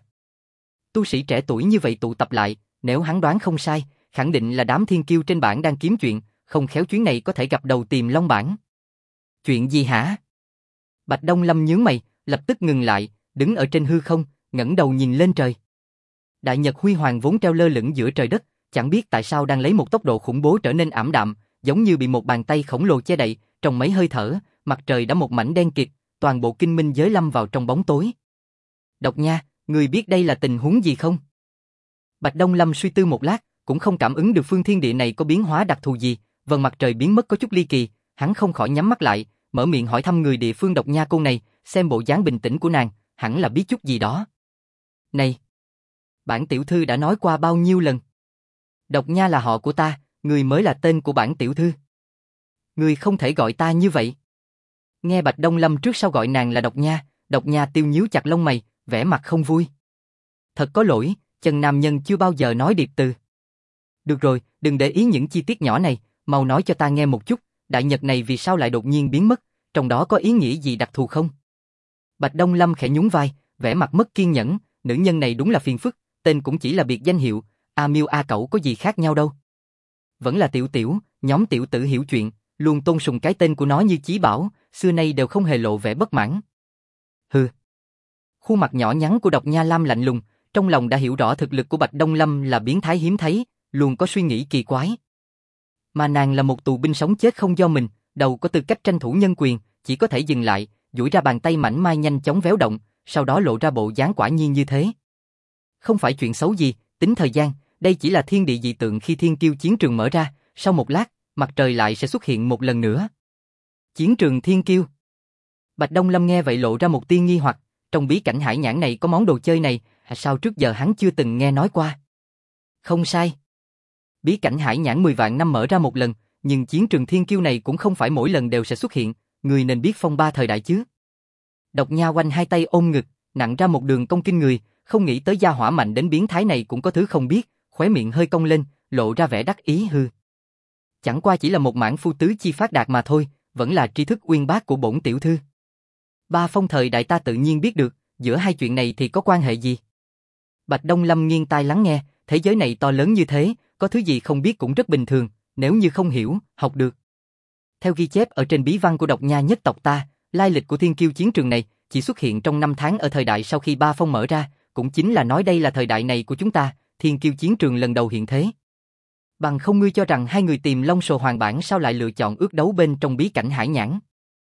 Tu sĩ trẻ tuổi như vậy tụ tập lại, nếu hắn đoán không sai, khẳng định là đám thiên kiêu trên bảng đang kiếm chuyện, không khéo chuyến này có thể gặp đầu tìm long bảng. Chuyện gì hả? Bạch Đông Lâm nhướng mày, lập tức ngừng lại, đứng ở trên hư không, ngẩng đầu nhìn lên trời. Đại nhật huy hoàng vốn treo lơ lửng giữa trời đất, chẳng biết tại sao đang lấy một tốc độ khủng bố trở nên ảm đạm, giống như bị một bàn tay khổng lồ che đậy, trong mấy hơi thở, mặt trời đã một mảnh đen kịt, toàn bộ kinh minh giới lâm vào trong bóng tối. Độc Nha, người biết đây là tình huống gì không? Bạch Đông Lâm suy tư một lát, cũng không cảm ứng được phương thiên địa này có biến hóa đặc thù gì, vầng mặt trời biến mất có chút ly kỳ, hắn không khỏi nhắm mắt lại, mở miệng hỏi thăm người địa phương Độc Nha Côn này, xem bộ dáng bình tĩnh của nàng, hẳn là biết chút gì đó. Này, bản tiểu thư đã nói qua bao nhiêu lần? Độc Nha là họ của ta, người mới là tên của bản tiểu thư. Người không thể gọi ta như vậy. Nghe Bạch Đông Lâm trước sau gọi nàng là Độc Nha tiêu nhíu chặt lông mày, vẻ mặt không vui. Thật có lỗi, chân nam nhân chưa bao giờ nói điệp từ. Được rồi, đừng để ý những chi tiết nhỏ này, mau nói cho ta nghe một chút, đại nhật này vì sao lại đột nhiên biến mất, trong đó có ý nghĩa gì đặc thù không? Bạch Đông Lâm khẽ nhún vai, vẻ mặt mất kiên nhẫn, nữ nhân này đúng là phiền phức, tên cũng chỉ là biệt danh hiệu, A Miêu A Cẩu có gì khác nhau đâu. Vẫn là Tiểu Tiểu, nhóm tiểu tử hiểu chuyện, luôn tôn sùng cái tên của nó như chí bảo, xưa nay đều không hề lộ vẻ bất mãn. Hừ. Khuôn mặt nhỏ nhắn của Độc Nha Lam lạnh lùng, trong lòng đã hiểu rõ thực lực của Bạch Đông Lâm là biến thái hiếm thấy, luôn có suy nghĩ kỳ quái. Mà nàng là một tù binh sống chết không do mình, đâu có tư cách tranh thủ nhân quyền, chỉ có thể dừng lại, duỗi ra bàn tay mảnh mai nhanh chóng véo động, sau đó lộ ra bộ dáng quả nhiên như thế. Không phải chuyện xấu gì, tính thời gian, đây chỉ là thiên địa dị tượng khi thiên kiêu chiến trường mở ra, sau một lát, mặt trời lại sẽ xuất hiện một lần nữa. Chiến trường thiên kiêu. Bạch Đông Lâm nghe vậy lộ ra một tia nghi hoặc, trong bí cảnh hải nhãn này có món đồ chơi này, sao trước giờ hắn chưa từng nghe nói qua? Không sai. Bí cảnh hải nhãn 10 vạn năm mở ra một lần, nhưng chiến trường thiên kiêu này cũng không phải mỗi lần đều sẽ xuất hiện, người nên biết phong ba thời đại chứ. Độc Nha quanh hai tay ôm ngực, nặng ra một đường cong kinh người, không nghĩ tới gia hỏa mạnh đến biến thái này cũng có thứ không biết, khóe miệng hơi cong lên, lộ ra vẻ đắc ý hư. Chẳng qua chỉ là một mãn phu tứ chi phát đạt mà thôi, vẫn là tri thức uyên bác của bổn tiểu thư. Ba phong thời đại ta tự nhiên biết được, giữa hai chuyện này thì có quan hệ gì? Bạch Đông Lâm nghiêng tai lắng nghe, thế giới này to lớn như thế, có thứ gì không biết cũng rất bình thường, nếu như không hiểu, học được. Theo ghi chép ở trên bí văn của Độc Nha nhất tộc ta, lai lịch của thiên kiêu chiến trường này chỉ xuất hiện trong 5 tháng ở thời đại sau khi ba phong mở ra, cũng chính là nói đây là thời đại này của chúng ta, thiên kiêu chiến trường lần đầu hiện thế. Bằng không ngươi cho rằng hai người tìm Long Sồ Hoàng bản sao lại lựa chọn ước đấu bên trong bí cảnh hải nhãn?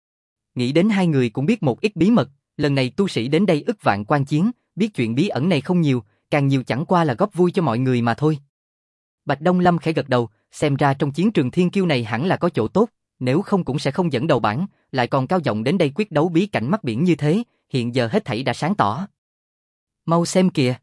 Nghĩ đến hai người cũng biết một ít bí mật, lần này tu sĩ đến đây ức vạn quan chiến, biết chuyện bí ẩn này không nhiều, càng nhiều chẳng qua là góp vui cho mọi người mà thôi. Bạch Đông Lâm khẽ gật đầu, xem ra trong chiến trường thiên kiêu này hẳn là có chỗ tốt, nếu không cũng sẽ không dẫn đầu bảng, lại còn cao giọng đến đây quyết đấu bí cảnh mắt biển như thế, hiện giờ hết thảy đã sáng tỏ. Mau xem kìa.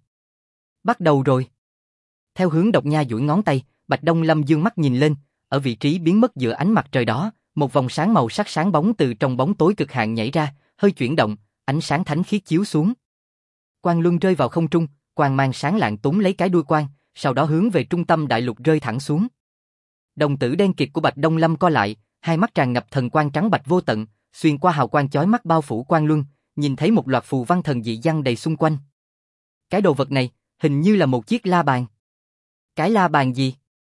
Bắt đầu rồi. Theo hướng Độc Nha duỗi ngón tay, Bạch Đông Lâm dương mắt nhìn lên, ở vị trí biến mất giữa ánh mặt trời đó, một vòng sáng màu sắc sáng bóng từ trong bóng tối cực hạn nhảy ra, hơi chuyển động, ánh sáng thánh khiết chiếu xuống. Quang luân rơi vào không trung, quang mang sáng lạng túm lấy cái đuôi quang, sau đó hướng về trung tâm đại lục rơi thẳng xuống. Đồng tử đen kịt của Bạch Đông Lâm co lại, hai mắt tràn ngập thần quang trắng bạch vô tận, xuyên qua hào quang chói mắt bao phủ quang luân, nhìn thấy một loạt phù văn thần dị giăng đầy xung quanh. Cái đồ vật này, hình như là một chiếc la bàn. Cái la bàn gì?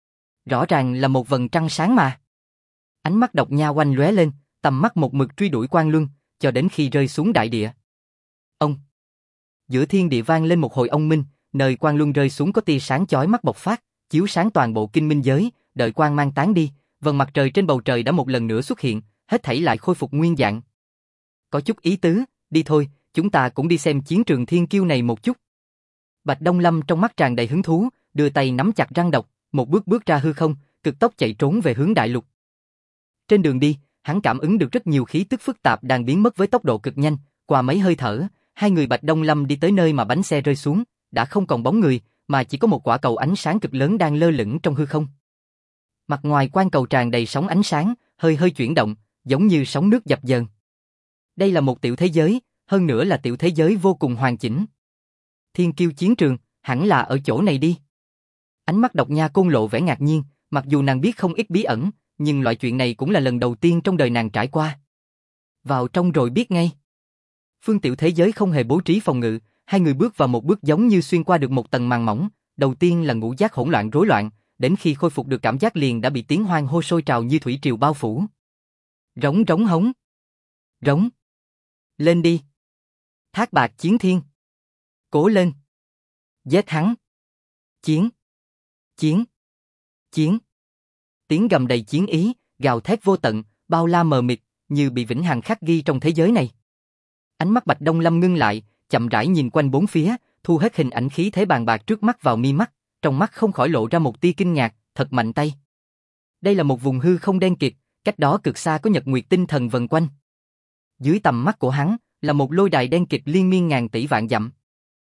Rõ ràng là một vầng trăng sáng mà. Ánh mắt Độc Nha oanh lóe lên, tầm mắt một mực truy đuổi quang luân, cho đến khi rơi xuống đại địa. Ông. Giữa thiên địa vang lên một hồi ông minh, nơi quang luân rơi xuống có tia sáng chói mắt bộc phát, chiếu sáng toàn bộ kinh minh giới, đợi quang mang tán đi, vầng mặt trời trên bầu trời đã một lần nữa xuất hiện, hết thảy lại khôi phục nguyên dạng. Có chút ý tứ, đi thôi, chúng ta cũng đi xem chiến trường thiên kiêu này một chút. Bạch Đông Lâm trong mắt tràn đầy hứng thú, đưa tay nắm chặt răng độc, một bước bước ra hư không, cực tốc chạy trốn về hướng đại lục. Trên đường đi, hắn cảm ứng được rất nhiều khí tức phức tạp đang biến mất với tốc độ cực nhanh, qua mấy hơi thở, hai người Bạch Đông Lâm đi tới nơi mà bánh xe rơi xuống, đã không còn bóng người, mà chỉ có một quả cầu ánh sáng cực lớn đang lơ lửng trong hư không. Mặt ngoài quan cầu tràn đầy sóng ánh sáng, hơi hơi chuyển động, giống như sóng nước dập dờn. Đây là một tiểu thế giới, hơn nữa là tiểu thế giới vô cùng hoàn chỉnh. Thiên kiêu chiến trường, hẳn là ở chỗ này đi. Ánh mắt Độc Nha Côn lộ vẻ ngạc nhiên, mặc dù nàng biết không ít bí ẩn, nhưng loại chuyện này cũng là lần đầu tiên trong đời nàng trải qua. Vào trong rồi biết ngay. Phương tiểu thế giới không hề bố trí phòng ngự, hai người bước vào một bước giống như xuyên qua được một tầng màn mỏng, đầu tiên là ngũ giác hỗn loạn rối loạn, đến khi khôi phục được cảm giác liền đã bị tiếng hoan hô sôi trào như thủy triều bao phủ. Rống rống hống. Rống. Lên đi. Thác bạc chiến thiên. Cố lên. Giết hắn. Chiến. Chiến. Chiến. Tiếng gầm đầy chiến ý, gào thét vô tận, bao la mờ mịt, như bị vĩnh hằng khắc ghi trong thế giới này. Ánh mắt Bạch Đông Lâm ngưng lại, chậm rãi nhìn quanh bốn phía, thu hết hình ảnh khí thế bàn bạc trước mắt vào mi mắt, trong mắt không khỏi lộ ra một tia kinh ngạc, thật mạnh tay. Đây là một vùng hư không đen kịt, cách đó cực xa có nhật nguyệt tinh thần vần quanh. Dưới tầm mắt của hắn là một lôi đài đen kịt liên miên ngàn tỷ vạn dặm.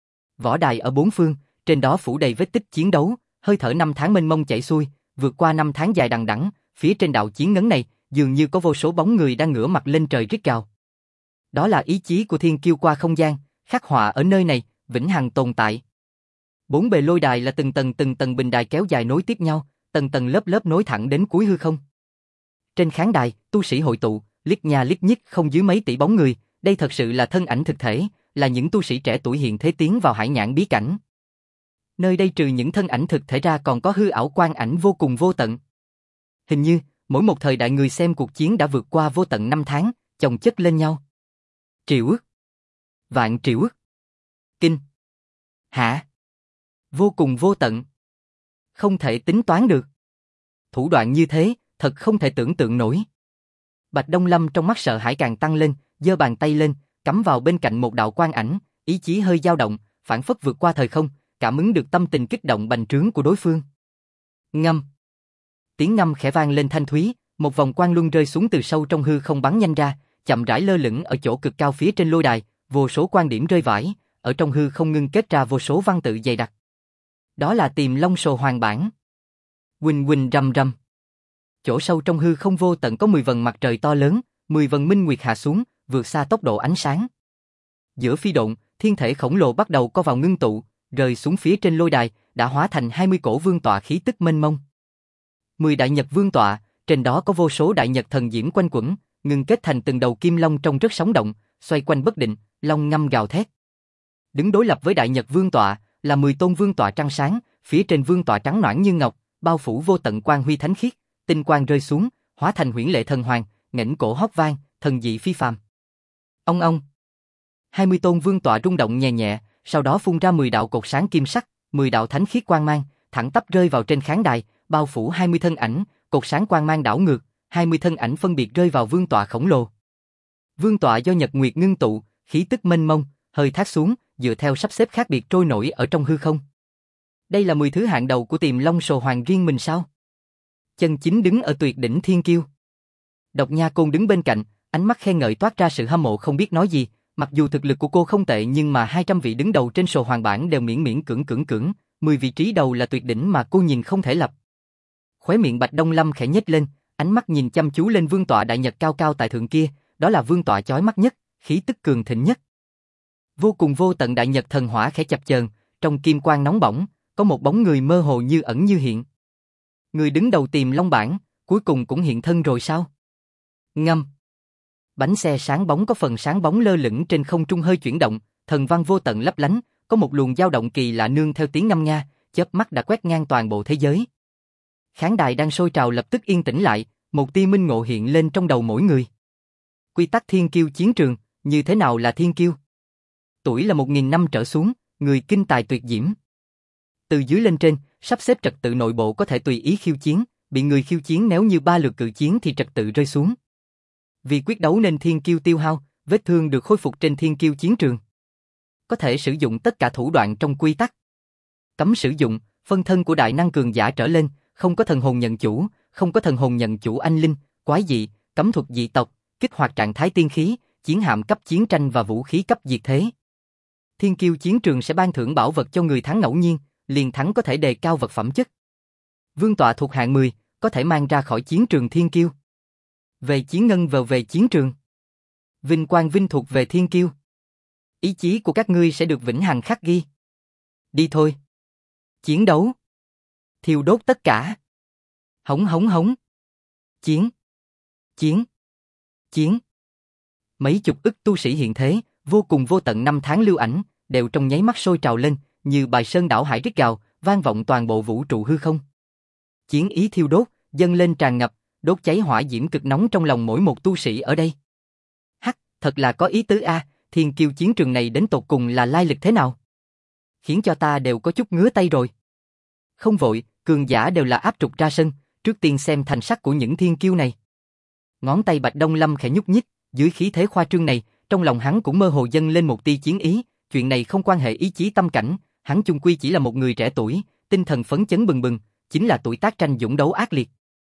Võ đài ở bốn phương, trên đó phủ đầy vết tích chiến đấu, hơi thở năm tháng mênh mông chảy xuôi, vượt qua năm tháng dài đằng đẵng, phía trên đạo chiến ngấn này, dường như có vô số bóng người đang ngửa mặt lên trời rít gào. Đó là ý chí của thiên kiêu qua không gian, khắc họa ở nơi này, vĩnh hằng tồn tại. Bốn bề lôi đài là từng tầng bình đài kéo dài nối tiếp nhau, tầng tầng lớp lớp nối thẳng đến cuối hư không. Trên khán đài, tu sĩ hội tụ, liếc nha liếc nhích không dưới mấy tỷ bóng người, đây thật sự là thân ảnh thực thể, là những tu sĩ trẻ tuổi hiện thế tiến vào hải nhãn bí cảnh. Nơi đây trừ những thân ảnh thực thể ra còn có hư ảo quang ảnh vô cùng vô tận. Hình như, mỗi một thời đại người xem cuộc chiến đã vượt qua vô tận năm tháng, chồng chất lên nhau. Triệu ức. Vạn triệu ức. Kinh. Hạ. Vô cùng vô tận. Không thể tính toán được. Thủ đoạn như thế, thật không thể tưởng tượng nổi. Bạch Đông Lâm trong mắt sợ hãi càng tăng lên, giơ bàn tay lên, cắm vào bên cạnh một đạo quang ảnh, ý chí hơi dao động, phảng phất vượt qua thời không, cảm ứng được tâm tình kích động bành trướng của đối phương. Ngâm. Tiếng ngâm khẽ vang lên thanh thúy, một vòng quang luân rơi xuống từ sâu trong hư không bắn nhanh ra, chậm rãi lơ lửng ở chỗ cực cao phía trên lôi đài, vô số quan điểm rơi vãi, ở trong hư không ngưng kết ra vô số văn tự dày đặc. Đó là Tiềm Long Sồ Hoàng bản. Huỳnh huỳnh rầm rầm. Chỗ sâu trong hư không vô tận có 10 vầng mặt trời to lớn, 10 vầng minh nguyệt hạ xuống, vượt xa tốc độ ánh sáng. Giữa phi độn, thiên thể khổng lồ bắt đầu co vào ngưng tụ, rơi xuống phía trên lôi đài, đã hóa thành 20 cổ vương tọa khí tức mênh mông. 10 đại nhật vương tọa, trên đó có vô số đại nhật thần diễm quanh quẩn, ngưng kết thành từng đầu kim long trông rất sống động, xoay quanh bất định, long ngâm gào thét. Đứng đối lập với đại nhật vương tọa là 10 tôn vương tọa trăng sáng, phía trên vương tọa trắng nõn như ngọc, bao phủ vô tận quang huy thánh khiết, tinh quang rơi xuống, hóa thành huyễn lệ thần hoàng, nghển cổ hót vang, thần dị phi phàm. Ông ông. 20 tôn vương tọa rung động nhẹ nhẹ, sau đó phun ra 10 đạo cột sáng kim sắc, 10 đạo thánh khiết quang mang, thẳng tắp rơi vào trên khán đài, bao phủ 20 thân ảnh, cột sáng quang mang đảo ngược, 20 thân ảnh phân biệt rơi vào vương tọa khổng lồ. Vương tọa do nhật nguyệt ngưng tụ, khí tức mênh mông, hơi thác xuống, dựa theo sắp xếp khác biệt trôi nổi ở trong hư không. Đây là 10 thứ hạng đầu của Tiềm Long Sồ Hoàng riêng mình sao? Chân chính đứng ở tuyệt đỉnh thiên kiêu. Độc Nha Côn đứng bên cạnh, ánh mắt khen ngợi toát ra sự hâm mộ không biết nói gì, Mặc dù thực lực của cô không tệ nhưng mà 200 vị đứng đầu trên sổ hoàng bảng đều miễn miễn cưỡng, 10 vị trí đầu là tuyệt đỉnh mà cô nhìn không thể lập. Khóe miệng Bạch Đông Lâm khẽ nhếch lên, ánh mắt nhìn chăm chú lên vương tọa đại nhật cao cao tại thượng kia, đó là vương tọa chói mắt nhất, khí tức cường thịnh nhất. Vô cùng vô tận đại nhật thần hỏa khẽ chập chờn, trong kim quang nóng bỏng, có một bóng người mơ hồ như ẩn như hiện. Người đứng đầu Tiềm Long bảng, cuối cùng cũng hiện thân rồi sao? Ngâm. Bánh xe sáng bóng có phần sáng bóng lơ lửng trên không trung hơi chuyển động, thần văn vô tận lấp lánh, có một luồng dao động kỳ lạ nương theo tiếng ngâm nga, chớp mắt đã quét ngang toàn bộ thế giới. Khán đài đang sôi trào lập tức yên tĩnh lại, một tia minh ngộ hiện lên trong đầu mỗi người. Quy tắc thiên kiêu chiến trường, như thế nào là thiên kiêu? Tuổi là 1000 năm trở xuống, người kinh tài tuyệt diễm. Từ dưới lên trên, sắp xếp trật tự nội bộ có thể tùy ý khiêu chiến, bị người khiêu chiến nếu như 3 lượt cự chiến thì trật tự rơi xuống. Vì quyết đấu nên thiên kiêu tiêu hao, vết thương được khôi phục trên thiên kiêu chiến trường. Có thể sử dụng tất cả thủ đoạn trong quy tắc. Cấm sử dụng, phân thân của đại năng cường giả trở lên, không có thần hồn nhận chủ, không có thần hồn nhận chủ anh linh, quái dị, cấm thuật dị tộc, kích hoạt trạng thái tiên khí, chiến hạm cấp chiến tranh và vũ khí cấp diệt thế. Thiên kiêu chiến trường sẽ ban thưởng bảo vật cho người thắng ngẫu nhiên, liền thắng có thể đề cao vật phẩm chất. Vương tọa thuộc hạng 10, có thể mang ra khỏi chiến trường thiên kiêu. Về chiến ngân về chiến trường. Vinh quang vinh thuộc về thiên kiêu. Ý chí của các ngươi sẽ được vĩnh hằng khắc ghi. Đi thôi. Chiến đấu. Thiêu đốt tất cả. Hống hống hống. Chiến. Chiến. Chiến. Mấy chục ức tu sĩ hiện thế, vô cùng vô tận năm tháng lưu ảnh, đều trong nháy mắt sôi trào lên, như bài sơn đảo hải rít gào, vang vọng toàn bộ vũ trụ hư không. Chiến ý thiêu đốt, dâng lên tràn ngập, đốt cháy hỏa diễm cực nóng trong lòng mỗi một tu sĩ ở đây. Hắc, thật là có ý tứ a, thiên kiêu chiến trường này đến tột cùng là lai lịch thế nào? Khiến cho ta đều có chút ngứa tay rồi. Không vội, cường giả đều là áp trục ra sân, trước tiên xem thành sắc của những thiên kiêu này. Ngón tay Bạch Đông Lâm khẽ nhúc nhích, dưới khí thế khoa trương này, trong lòng hắn cũng mơ hồ dâng lên một tia chiến ý, chuyện này không quan hệ ý chí tâm cảnh, hắn chung quy chỉ là một người trẻ tuổi, tinh thần phấn chấn bừng bừng, chính là tuổi tác tranh dũng đấu ác liệt.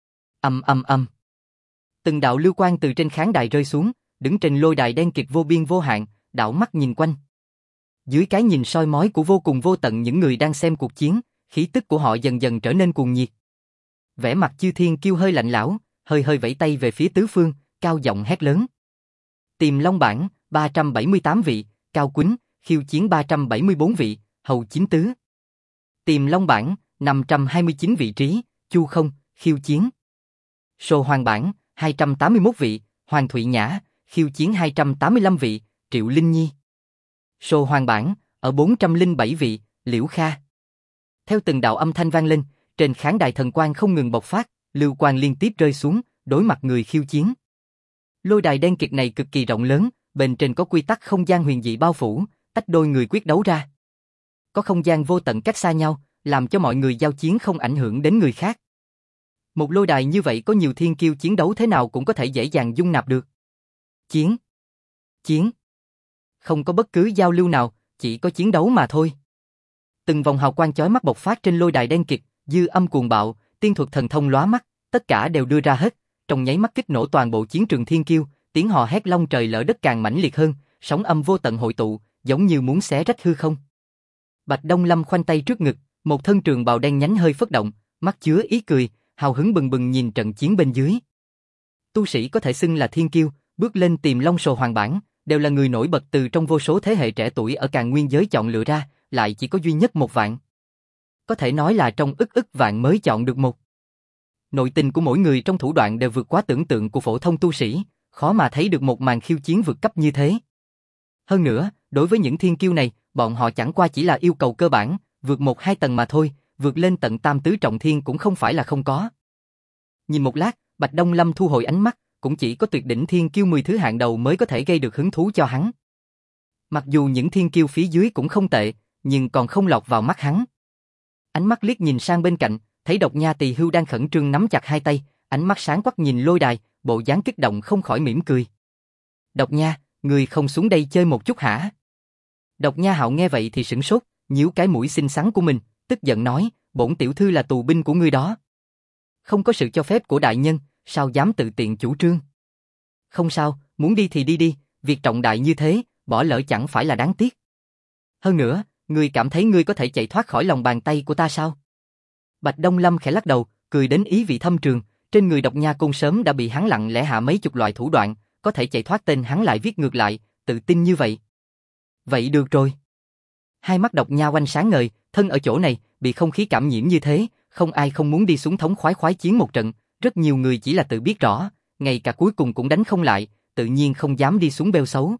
Âm. Từng đạo lưu quang từ trên khán đài rơi xuống, đứng trên lôi đài đen kịt vô biên vô hạn, đảo mắt nhìn quanh. Dưới cái nhìn soi mói của vô cùng vô tận những người đang xem cuộc chiến, khí tức của họ dần dần trở nên cuồng nhiệt. Vẻ mặt Chư Thiên Kiêu hơi lạnh lẽo, hơi vẫy tay về phía tứ phương, cao giọng hét lớn. Tiềm Long bảng, 378 vị, Cao Quýnh, khiêu chiến 374 vị, Hầu Chính Tứ. Tiềm Long bảng, 529 vị trí, Chu Không, khiêu chiến. Sô Hoàng bảng, 281 vị, Hoàng Thụy Nhã, khiêu chiến 285 vị, Triệu Linh Nhi. Sô Hoàng bảng, ở 407 vị, Liễu Kha. Theo từng đạo âm thanh vang lên, trên khán đài thần quang không ngừng bộc phát, lưu quang liên tiếp rơi xuống, đối mặt người khiêu chiến. Lôi đài đen kịt này cực kỳ rộng lớn, bên trên có quy tắc không gian huyền dị bao phủ, tách đôi người quyết đấu ra. Có không gian vô tận cách xa nhau, làm cho mọi người giao chiến không ảnh hưởng đến người khác. Một lôi đài như vậy có nhiều thiên kiêu chiến đấu thế nào cũng có thể dễ dàng dung nạp được. Chiến. Không có bất cứ giao lưu nào, chỉ có chiến đấu mà thôi. Từng vòng hào quang chói mắt bộc phát trên lôi đài đen kịt, dư âm cuồng bạo, tiên thuật thần thông lóa mắt, tất cả đều đưa ra hết, trong nháy mắt kích nổ toàn bộ chiến trường thiên kiêu, tiếng hò hét long trời lở đất càng mãnh liệt hơn, sóng âm vô tận hội tụ, giống như muốn xé rách hư không. Bạch Đông Lâm khoanh tay trước ngực, một thân trường bào đen nhánh hơi phất động, mắt chứa ý cười, hào hứng bừng bừng nhìn trận chiến bên dưới. Tu sĩ có thể xưng là thiên kiêu, bước lên Tiềm Long sổ hoàng bảng, đều là người nổi bật từ trong vô số thế hệ trẻ tuổi ở Càn Nguyên giới chọn lựa ra, lại chỉ có duy nhất một vạn. Có thể nói là trong ức vạn mới chọn được một. Nội tình của mỗi người trong thủ đoạn đều vượt quá tưởng tượng của phổ thông tu sĩ, khó mà thấy được một màn khiêu chiến vượt cấp như thế. Hơn nữa, đối với những thiên kiêu này, bọn họ chẳng qua chỉ là yêu cầu cơ bản, vượt 1-2 tầng mà thôi, vượt lên tận tam tứ trọng thiên cũng không phải là không có. Nhìn một lát, Bạch Đông Lâm thu hồi ánh mắt, cũng chỉ có tuyệt đỉnh thiên kiêu 10 thứ hạng đầu mới có thể gây được hứng thú cho hắn. Mặc dù những thiên kiêu phía dưới cũng không tệ, nhưng còn không lọt vào mắt hắn. Ánh mắt liếc nhìn sang bên cạnh, thấy Độc Nha Tỳ Hưu đang khẩn trương nắm chặt hai tay, ánh mắt sáng quắc nhìn lôi đài, bộ dáng kích động không khỏi mỉm cười. Độc Nha, người không xuống đây chơi một chút hả? Độc Nha Hạo nghe vậy thì sửng sốt, nhíu cái mũi xinh xắn của mình, tức giận nói, bổn tiểu thư là tù binh của ngươi đó. Không có sự cho phép của đại nhân, sao dám tự tiện chủ trương? Không sao, muốn đi thì đi đi, việc trọng đại như thế, bỏ lỡ chẳng phải là đáng tiếc. Hơn nữa, ngươi cảm thấy ngươi có thể chạy thoát khỏi lòng bàn tay của ta sao? Bạch Đông Lâm khẽ lắc đầu, cười đến ý vị thâm trường, trên người Độc Nha Côn sớm đã bị hắn lặng lẽ hạ mấy chục loại thủ đoạn, có thể chạy thoát tên hắn lại viết ngược lại, tự tin như vậy. Vậy được rồi. Hai mắt Độc Nha Oanh sáng ngời, thân ở chỗ này, bị không khí cảm nhiễm như thế, không ai không muốn đi xuống thống khoái chiến một trận, rất nhiều người chỉ là tự biết rõ, ngay cả cuối cùng cũng đánh không lại, tự nhiên không dám đi xuống bêu xấu.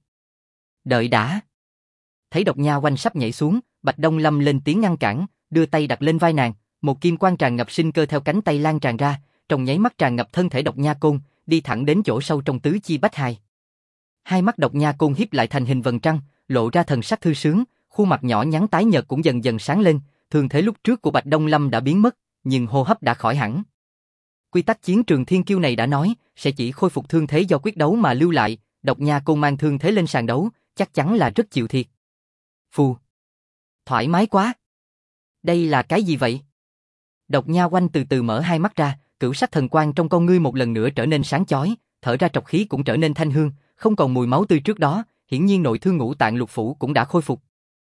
Đợi đã. Thấy Độc Nha Oanh sắp nhảy xuống, Bạch Đông Lâm lên tiếng ngăn cản, đưa tay đặt lên vai nàng, một kim quang tràn ngập sinh cơ theo cánh tay lan tràn ra, trong nháy mắt tràn ngập thân thể Độc Nha Côn, đi thẳng đến chỗ sâu trong tứ chi bách hài. Hai mắt Độc Nha Côn hiếp lại thành hình vầng trăng, lộ ra thần sắc thư sướng, khuôn mặt nhỏ nhắn tái nhợt cũng dần dần sáng lên, thương thế lúc trước của Bạch Đông Lâm đã biến mất, nhưng hô hấp đã khỏi hẳn. Quy tắc chiến trường thiên kiêu này đã nói, sẽ chỉ khôi phục thương thế do quyết đấu mà lưu lại, Độc Nha Côn mang thương thế lên sàn đấu, chắc chắn là rất chịu thiệt. Phù. Thoải mái quá. Đây là cái gì vậy? Độc Nha Oanh từ từ mở hai mắt ra, cửu sắc thần quang trong con ngươi một lần nữa trở nên sáng chói, thở ra trọc khí cũng trở nên thanh hương, không còn mùi máu tươi trước đó, hiển nhiên nội thương ngũ tạng lục phủ cũng đã khôi phục.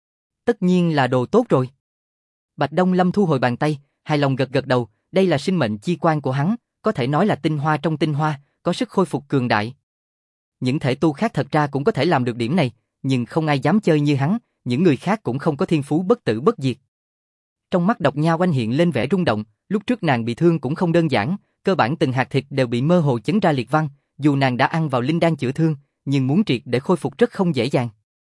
Tất nhiên là đồ tốt rồi. Bạch Đông Lâm thu hồi bàn tay, hài lòng gật gật đầu, đây là sinh mệnh chi quan của hắn, có thể nói là tinh hoa trong tinh hoa, có sức khôi phục cường đại. Những thể tu khác thật ra cũng có thể làm được điểm này, nhưng không ai dám chơi như hắn, những người khác cũng không có thiên phú bất tử bất diệt. Trong mắt Độc Nha Oanh hiện lên vẻ rung động, lúc trước nàng bị thương cũng không đơn giản, cơ bản từng hạt thịt đều bị mơ hồ chấn ra liệt văn, dù nàng đã ăn vào linh đan chữa thương, nhưng muốn triệt để khôi phục rất không dễ dàng.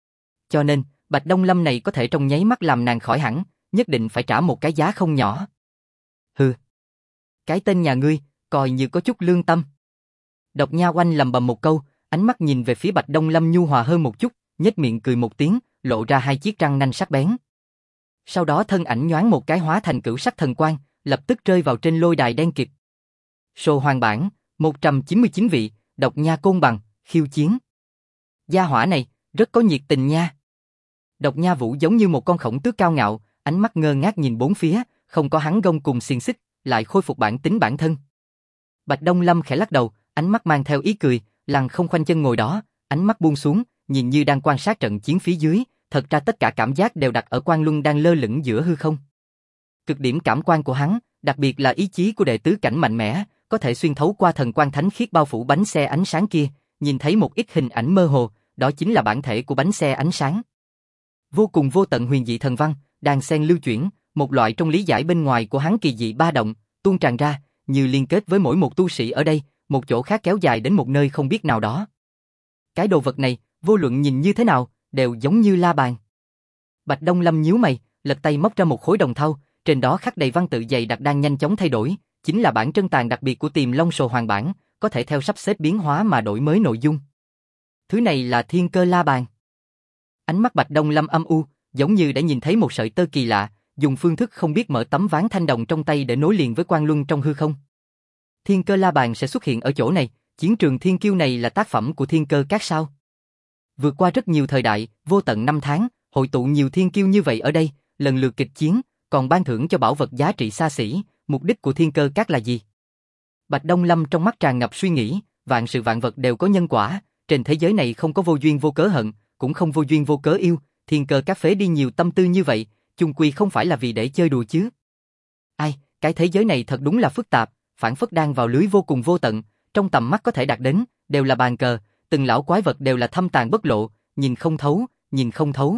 Cho nên, Bạch Đông Lâm này có thể trong nháy mắt làm nàng khỏi hẳn, nhất định phải trả một cái giá không nhỏ. Hừ. Cái tên nhà ngươi, coi như có chút lương tâm. Độc Nha Oanh lầm bầm một câu, ánh mắt nhìn về phía Bạch Đông Lâm nhu hòa hơn một chút, nhếch miệng cười một tiếng, lộ ra hai chiếc răng nanh sắc bén. Sau đó thân ảnh nhoáng một cái hóa thành cửu sắc thần quang, lập tức rơi vào trên lôi đài đen kịt. Sô Hoàng Bản, 199 vị, Độc Nha Côn bằng, khiêu chiến. Gia hỏa này, rất có nhiệt tình nha. Độc Nha Vũ giống như một con khổng tước cao ngạo, ánh mắt ngơ ngác nhìn bốn phía, không có hắn gông cùng xiềng xích, lại khôi phục bản tính bản thân. Bạch Đông Lâm khẽ lắc đầu, ánh mắt mang theo ý cười, lăng không khoanh chân ngồi đó, ánh mắt buông xuống, nhìn như đang quan sát trận chiến phía dưới, thật ra tất cả cảm giác đều đặt ở Quan Luân đang lơ lửng giữa hư không. Cực điểm cảm quan của hắn, đặc biệt là ý chí của đệ tứ cảnh mạnh mẽ, có thể xuyên thấu qua thần quang thánh khiết bao phủ bánh xe ánh sáng kia, nhìn thấy một ít hình ảnh mơ hồ, đó chính là bản thể của bánh xe ánh sáng. Vô cùng vô tận huyền dị thần văn, đan xen lưu chuyển, một loại trong lý giải bên ngoài của hắn kỳ dị ba động, tuôn tràn ra, như liên kết với mỗi một tu sĩ ở đây, một chỗ khác kéo dài đến một nơi không biết nào đó. Cái đồ vật này, vô luận nhìn như thế nào, đều giống như la bàn. Bạch Đông Lâm nhíu mày, lật tay móc ra một khối đồng thau, trên đó khắc đầy văn tự dày đặc đang nhanh chóng thay đổi, chính là bản trân tàn đặc biệt của Tiềm Long Sồ Hoàng Bản, có thể theo sắp xếp biến hóa mà đổi mới nội dung. Thứ này là Thiên Cơ La Bàn. Ánh mắt Bạch Đông Lâm âm u, giống như đã nhìn thấy một sợi tơ kỳ lạ, dùng phương thức không biết mở tấm ván thanh đồng trong tay để nối liền với Quan Luân trong hư không. Thiên Cơ La Bàn sẽ xuất hiện ở chỗ này, chiến trường thiên kiêu này là tác phẩm của Thiên Cơ Các sao? Vượt qua rất nhiều thời đại, vô tận năm tháng, hội tụ nhiều thiên kiêu như vậy ở đây, lần lượt kịch chiến, còn ban thưởng cho bảo vật giá trị xa xỉ, mục đích của Thiên Cơ Các là gì? Bạch Đông Lâm trong mắt tràn ngập suy nghĩ, vạn sự vạn vật đều có nhân quả, trên thế giới này không có vô duyên vô cớ hận, cũng không vô duyên vô cớ yêu, Thiên Cơ Các phế đi nhiều tâm tư như vậy, chung quy không phải là vì để chơi đùa chứ. Ai, cái thế giới này thật đúng là phức tạp, phảng phất đang vào lưới vô cùng vô tận, trong tầm mắt có thể đạt đến, đều là bàn cờ, từng lão quái vật đều là thâm tàn bất lộ, nhìn không thấu, nhìn không thấu.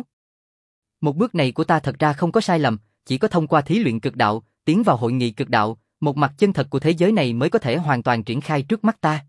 Một bước này của ta thật ra không có sai lầm, chỉ có thông qua thí luyện cực đạo, tiến vào hội nghị cực đạo, một mặt chân thật của thế giới này mới có thể hoàn toàn triển khai trước mắt ta.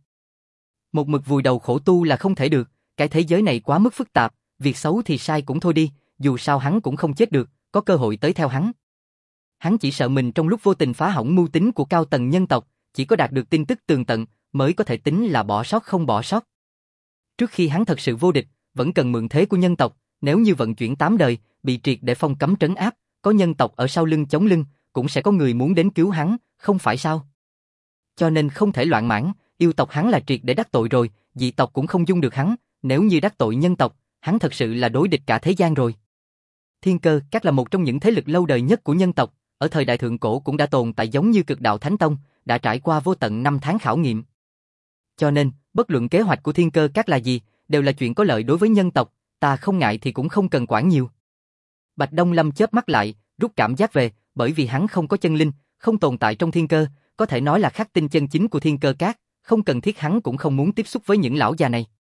Một mực vùi đầu khổ tu là không thể được, cái thế giới này quá mức phức tạp, việc xấu thì sai cũng thôi đi, dù sao hắn cũng không chết được, có cơ hội tới theo hắn. Hắn chỉ sợ mình trong lúc vô tình phá hỏng mưu tính của cao tầng nhân tộc, chỉ có đạt được tin tức tường tận, mới có thể tính là bỏ sót không bỏ sót. Trước khi hắn thật sự vô địch, vẫn cần mượn thế của nhân tộc, nếu như vận chuyển 8 đời, bị triệt để phong cấm trấn áp, có nhân tộc ở sau lưng chống lưng, cũng sẽ có người muốn đến cứu hắn, không phải sao? Cho nên không thể loạn mãn, yêu tộc hắn là triệt để đắc tội rồi, dị tộc cũng không dung được hắn, nếu như đắc tội nhân tộc, hắn thật sự là đối địch cả thế gian rồi. Thiên Cơ Các là một trong những thế lực lâu đời nhất của nhân tộc, ở thời đại thượng cổ cũng đã tồn tại giống như Cực Đạo Thánh Tông, đã trải qua vô tận năm tháng khảo nghiệm. Cho nên, bất luận kế hoạch của Thiên Cơ Các là gì, đều là chuyện có lợi đối với nhân tộc, ta không ngại thì cũng không cần quản nhiều. Bạch Đông Lâm chớp mắt lại, rút cảm giác về, bởi vì hắn không có chân linh, không tồn tại trong thiên cơ, có thể nói là khắc tinh chân chính của thiên cơ các, không cần thiết hắn cũng không muốn tiếp xúc với những lão già này.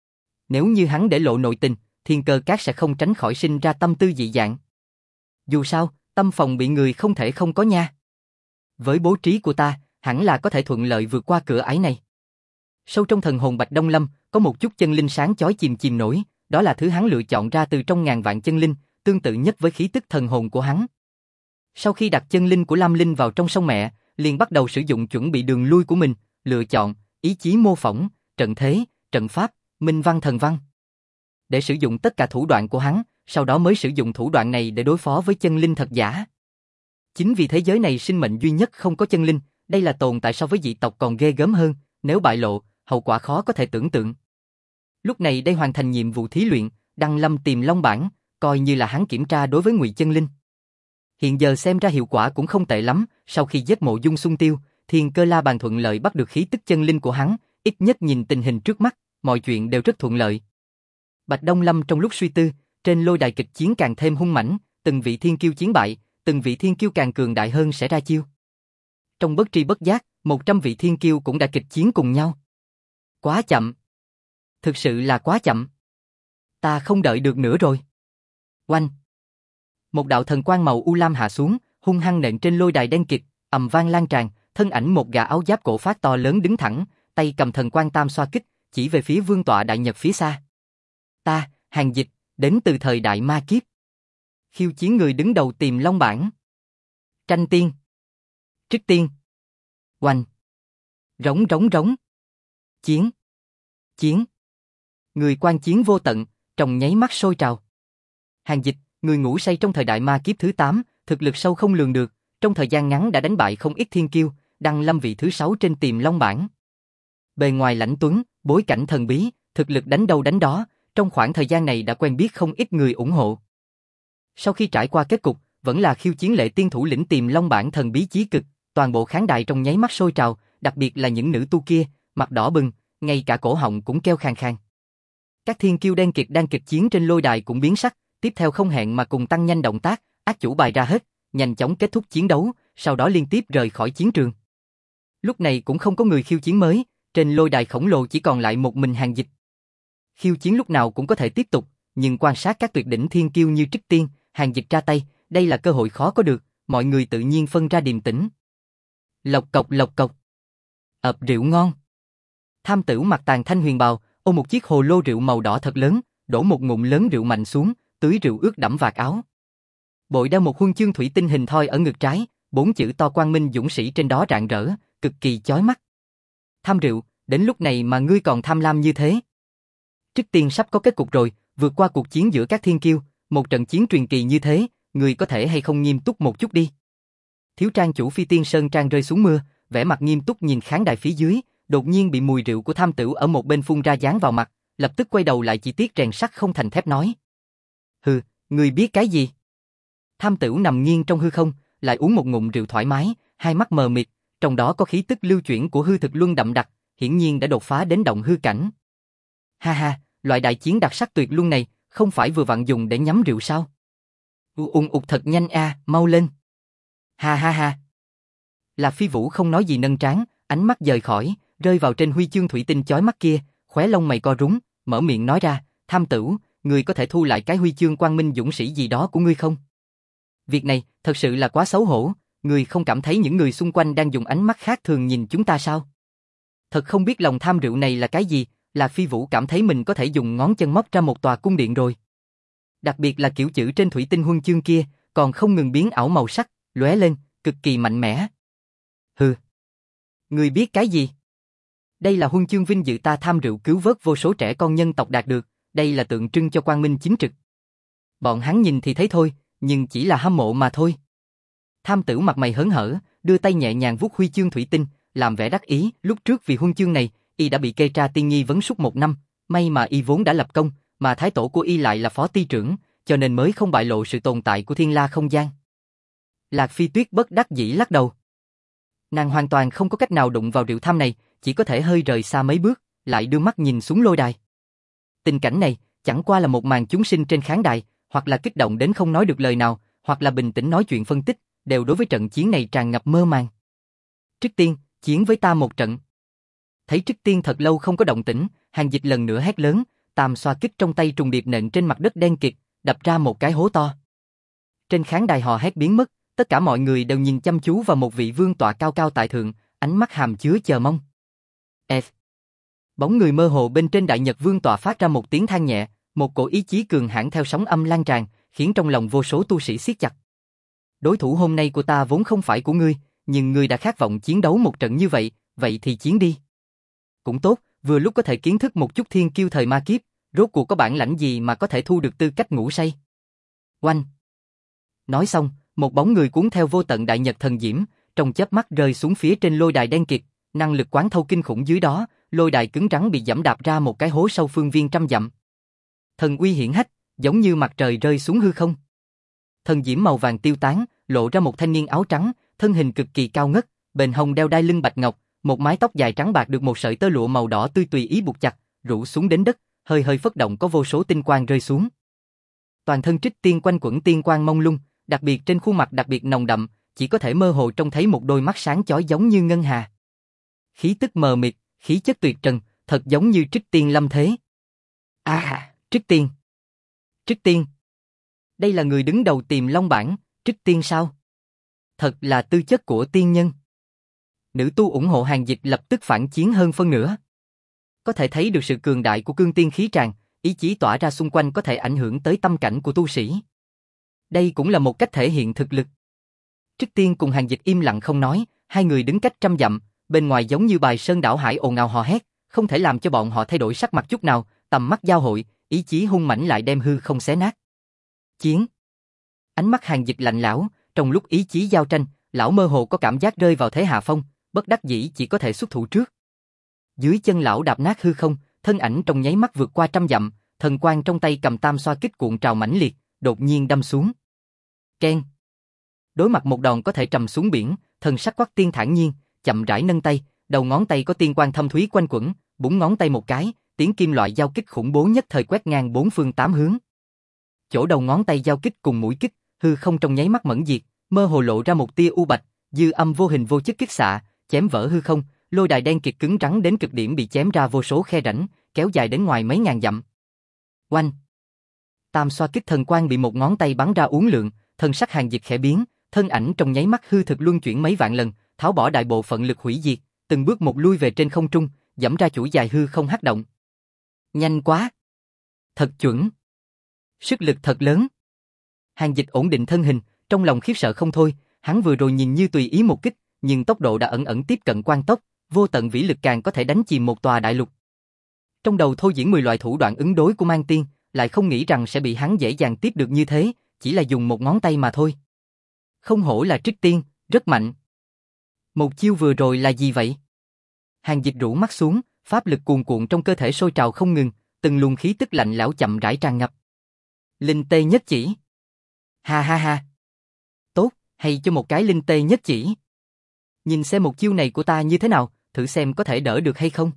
Nếu như hắn để lộ nội tình, thiên cơ các sẽ không tránh khỏi sinh ra tâm tư dị dạng. Dù sao, tâm phòng bị người không thể không có nha. Với bố trí của ta, hẳn là có thể thuận lợi vượt qua cửa ải này. Sâu trong thần hồn Bạch Đông Lâm, có một chút chân linh sáng chói chìm chìm nổi, đó là thứ hắn lựa chọn ra từ trong ngàn vạn chân linh, tương tự nhất với khí tức thần hồn của hắn. Sau khi đặt chân linh của Lam Linh vào trong sông mẹ, liền bắt đầu sử dụng chuẩn bị đường lui của mình, lựa chọn, ý chí mô phỏng, trận thế, trận pháp, minh văn thần văn. Để sử dụng tất cả thủ đoạn của hắn, sau đó mới sử dụng thủ đoạn này để đối phó với chân linh thật giả. Chính vì thế giới này sinh mệnh duy nhất không có chân linh, đây là tồn tại so với dị tộc còn ghê gớm hơn, nếu bại lộ, hậu quả khó có thể tưởng tượng. Lúc này đây hoàn thành nhiệm vụ thí luyện, Đăng Lâm tìm Long bản, coi như là hắn kiểm tra đối với ngụy chân linh. Hiện giờ xem ra hiệu quả cũng không tệ lắm, sau khi giết Mộ Dung Xuân Tiêu, Thiên Cơ La Bàn thuận lợi bắt được khí tức chân linh của hắn, ít nhất nhìn tình hình trước mắt, mọi chuyện đều rất thuận lợi. Bạch Đông Lâm trong lúc suy tư, trên lôi đài kịch chiến càng thêm hung mãnh, từng vị thiên kiêu chiến bại, từng vị thiên kiêu càng cường đại hơn sẽ ra chiêu. Trong bất tri bất giác, 100 vị thiên kiêu cũng đã kịch chiến cùng nhau. Quá chậm. Thực sự là quá chậm. Ta không đợi được nữa rồi. Oanh. Một đạo thần quang màu u lam hạ xuống, hung hăng nện trên lôi đài đen kịt, ầm vang lan tràn, thân ảnh một gã áo giáp cổ phát to lớn đứng thẳng, tay cầm thần quang tam xoa kích, chỉ về phía vương tọa đại nhật phía xa. Ta, Hàng Dịch, đến từ thời đại ma kiếp. Khiêu chiến người đứng đầu tìm Long bản. Tranh tiên. Trích tiên. Oanh. Rống rống rống. Chiến. Chiến. Người quan chiến vô tận, trong nháy mắt sôi trào. Hàng Dịch, người ngủ say trong thời đại ma kiếp thứ 8, thực lực sâu không lường được, trong thời gian ngắn đã đánh bại không ít thiên kiêu, Đăng Lâm vị thứ 6 trên tìm Long bản. Bề ngoài lãnh tuấn, bối cảnh thần bí, thực lực đánh đâu đánh đó, trong khoảng thời gian này đã quen biết không ít người ủng hộ. Sau khi trải qua kết cục, vẫn là khiêu chiến lệ tiên thủ lĩnh tìm Long bản thần bí chí cực, toàn bộ khán đài trong nháy mắt sôi trào, đặc biệt là những nữ tu kia, mặt đỏ bừng, ngay cả cổ họng cũng kêu khàn khàn. Các thiên kiêu đen kịt đang kịch chiến trên lôi đài cũng biến sắc, tiếp theo không hẹn mà cùng tăng nhanh động tác, ác chủ bài ra hết, nhanh chóng kết thúc chiến đấu, sau đó liên tiếp rời khỏi chiến trường. Lúc này cũng không có người khiêu chiến mới, trên lôi đài khổng lồ chỉ còn lại một mình Hàng Dịch. Khiêu chiến lúc nào cũng có thể tiếp tục, nhưng quan sát các tuyệt đỉnh thiên kiêu như Trích Tiên, Hàng Dịch ra tay, đây là cơ hội khó có được, mọi người tự nhiên phân ra điềm tĩnh. Lộc cộc lộc cộc. Ập rượu ngon. Tham Tửu mặc tàn thanh huyền bào, ôm một chiếc hồ lô rượu màu đỏ thật lớn, đổ một ngụm lớn rượu mạnh xuống, tưới rượu ướt đẫm vạt áo. Bội đeo một huân chương thủy tinh hình thoi ở ngực trái, 4 chữ to Quang Minh Dũng Sĩ trên đó rạng rỡ, cực kỳ chói mắt. Tham rượu, đến lúc này mà ngươi còn tham lam như thế. Trích Tiên sắp có kết cục rồi, vượt qua cuộc chiến giữa các thiên kiêu, một trận chiến truyền kỳ như thế, ngươi có thể hay không nghiêm túc một chút đi. Thiếu trang chủ Phi Tiên Sơn trang rơi xuống mưa, vẻ mặt nghiêm túc nhìn khán đài phía dưới, đột nhiên bị mùi rượu của Tham Tửu ở một bên phun ra giáng vào mặt, lập tức quay đầu lại chỉ tiếc rèn sắt không thành thép nói. Hừ, ngươi biết cái gì? Tham Tửu nằm nghiêng trong hư không, lại uống một ngụm rượu thoải mái, hai mắt mờ mịt, trong đó có khí tức lưu chuyển của hư thực luân đậm đặc, hiển nhiên đã đột phá đến động hư cảnh. Ha ha, loại đại chiến đặc sắc tuyệt luân này, không phải vừa vặn dùng để nhắm rượu sao? Ụt thật nhanh a, mau lên. Ha ha ha. Lạc Phi Vũ không nói gì nâng trán, ánh mắt dời khỏi, rơi vào trên huy chương thủy tinh chói mắt kia, khóe lông mày co rúm, mở miệng nói ra, Tham Tửu, ngươi có thể thu lại cái huy chương Quang Minh Dũng Sĩ gì đó của ngươi không? Việc này, thật sự là quá xấu hổ, ngươi không cảm thấy những người xung quanh đang dùng ánh mắt khác thường nhìn chúng ta sao? Thật không biết lòng tham rượu này là cái gì, Lạc Phi Vũ cảm thấy mình có thể dùng ngón chân móc ra một tòa cung điện rồi. Đặc biệt là kiểu chữ trên thủy tinh huân chương kia, còn không ngừng biến ảo màu sắc, lóe lên, cực kỳ mạnh mẽ. Hừ. Ngươi biết cái gì? Đây là huân chương vinh dự ta tham rượu cứu vớt vô số trẻ con nhân tộc đạt được, đây là tượng trưng cho quang minh chính trực. Bọn hắn nhìn thì thấy thôi, nhưng chỉ là hâm mộ mà thôi. Tham Tửu mặt mày hớn hở, đưa tay nhẹ nhàng vuốt huy chương thủy tinh, làm vẻ đắc ý, lúc trước vì huân chương này, y đã bị kê tra tiên nghi vấn suốt 1 năm, may mà y vốn đã lập công, mà thái tổ của y lại là phó ty trưởng, cho nên mới không bại lộ sự tồn tại của Thiên La không gian. Lạc Phi Tuyết bất đắc dĩ lắc đầu. Nàng hoàn toàn không có cách nào đụng vào rượu tham này, chỉ có thể hơi rời xa mấy bước, lại đưa mắt nhìn xuống lôi đài. Tình cảnh này, Chẳng qua là một màn chúng sinh trên khán đài, hoặc là kích động đến không nói được lời nào, hoặc là bình tĩnh nói chuyện phân tích, đều đối với trận chiến này tràn ngập mơ màng. Trích Tiên, chiến với ta một trận. Thấy Trích Tiên thật lâu không có động tĩnh, Hàn Dịch lần nữa hét lớn, tam xoa kích trong tay trùng điệp nện trên mặt đất đen kịt, đập ra một cái hố to. Trên khán đài hò hét biến mất, tất cả mọi người đều nhìn chăm chú vào một vị vương tọa cao cao tại thượng, ánh mắt hàm chứa chờ mong. F. Bóng người mơ hồ bên trên đại nhật vương tọa phát ra một tiếng than nhẹ, một cổ ý chí cường hãn theo sóng âm lan tràn, khiến trong lòng vô số tu sĩ siết chặt. Đối thủ hôm nay của ta vốn không phải của ngươi, nhưng ngươi đã khát vọng chiến đấu một trận như vậy, vậy thì chiến đi. Cũng tốt, vừa lúc có thể kiến thức một chút thiên kiêu thời ma kiếp, rốt cuộc có bản lãnh gì mà có thể thu được tư cách ngủ say. Oanh! Nói xong, một bóng người cuốn theo vô tận đại nhật thần diễm, trong chớp mắt rơi xuống phía trên lôi đài đen kịt, năng lực quán thâu kinh khủng dưới đó, lôi đài cứng rắn bị giẫm đạp ra một cái hố sâu phương viên trăm dặm. Thần uy hiển hách, giống như mặt trời rơi xuống hư không. Thần diễm màu vàng tiêu tán, lộ ra một thanh niên áo trắng, thân hình cực kỳ cao ngất, bên hông đeo đai lưng bạch ngọc, một mái tóc dài trắng bạc được một sợi tơ lụa màu đỏ tươi tùy ý buộc chặt, rủ xuống đến đất, hơi hơi phất động có vô số tinh quang rơi xuống. Toàn thân Trích Tiên quanh quẩn tiên quang mông lung, đặc biệt trên khuôn mặt đặc biệt nồng đậm, chỉ có thể mơ hồ trông thấy một đôi mắt sáng chói giống như ngân hà. Khí tức mờ mịt, khí chất tuyệt trần, thật giống như Trích Tiên lâm thế. Trích Tiên. Trích Tiên. Đây là người đứng đầu Tiềm Long bảng, Trích Tiên sao? Thật là tư chất của tiên nhân. Nữ tu ủng hộ Hàn Dịch lập tức phản chiến hơn phân nửa. Có thể thấy được sự cường đại của cương tiên khí tràn, ý chí tỏa ra xung quanh có thể ảnh hưởng tới tâm cảnh của tu sĩ. Đây cũng là một cách thể hiện thực lực. Trích Tiên cùng Hàn Dịch im lặng không nói, hai người đứng cách trăm dặm, bên ngoài giống như bài sơn đảo hải ồn ào hò hét, không thể làm cho bọn họ thay đổi sắc mặt chút nào, tầm mắt giao hội, ý chí hung mãnh lại đem hư không xé nát. Chiến. Ánh mắt Hàn Dịch lạnh lẽo, trong lúc ý chí giao tranh, lão mơ hồ có cảm giác rơi vào thế hạ phong, bất đắc dĩ chỉ có thể xuất thủ trước. Dưới chân lão đạp nát hư không, thân ảnh trong nháy mắt vượt qua trăm dặm, thần quang trong tay cầm tam xoa kích cuộn trào mãnh liệt, đột nhiên đâm xuống. Keng. Đối mặt một đòn có thể trầm xuống biển, thần sắc Quắc Tiên thản nhiên, chậm rãi nâng tay, đầu ngón tay có tiên quang thâm thúy quanh quẩn, búng ngón tay một cái, tiếng kim loại giao kích khủng bố nhất thời quét ngang bốn phương tám hướng. Chỗ đầu ngón tay giao kích cùng mũi kích, hư không trong nháy mắt mẫn diệt, mơ hồ lộ ra một tia u bạch, dư âm vô hình vô chất kích xạ, chém vỡ hư không, lôi đài đen kịt cứng rắn đến cực điểm bị chém ra vô số khe rãnh, kéo dài đến ngoài mấy ngàn dặm. Oanh! Tam xoa kích thần quang bị một ngón tay bắn ra uốn lượn, thân sắc Hàn Dịch khẽ biến, thân ảnh trong nháy mắt hư thực luân chuyển mấy vạn lần, tháo bỏ đại bộ phận lực hủy diệt, từng bước một lui về trên không trung, giẫm ra chuỗi dài hư không hắc động. Nhanh quá! Thật chuẩn! Sức lực thật lớn! Hàn Dịch ổn định thân hình, trong lòng khiếp sợ không thôi, hắn vừa rồi nhìn như tùy ý một kích, nhưng tốc độ đã ẩn ẩn tiếp cận quang tốc, vô tận vĩ lực càng có thể đánh chìm một tòa đại lục. Trong đầu thôi diễn 10 loại thủ đoạn ứng đối của Mang Tiên, lại không nghĩ rằng sẽ bị hắn dễ dàng tiếp được như thế, chỉ là dùng một ngón tay mà thôi. Không hổ là Trích Tiên, rất mạnh. Một chiêu vừa rồi là gì vậy? Hàn Dịch rũ mắt xuống, pháp lực cuồn cuộn trong cơ thể sôi trào không ngừng, từng luồng khí tức lạnh lẽo chậm rãi tràn ngập. Linh tê nhất chỉ. Ha ha ha. Tốt, hay cho một cái linh tê nhất chỉ. Nhìn xem một chiêu này của ta như thế nào, thử xem có thể đỡ được hay không.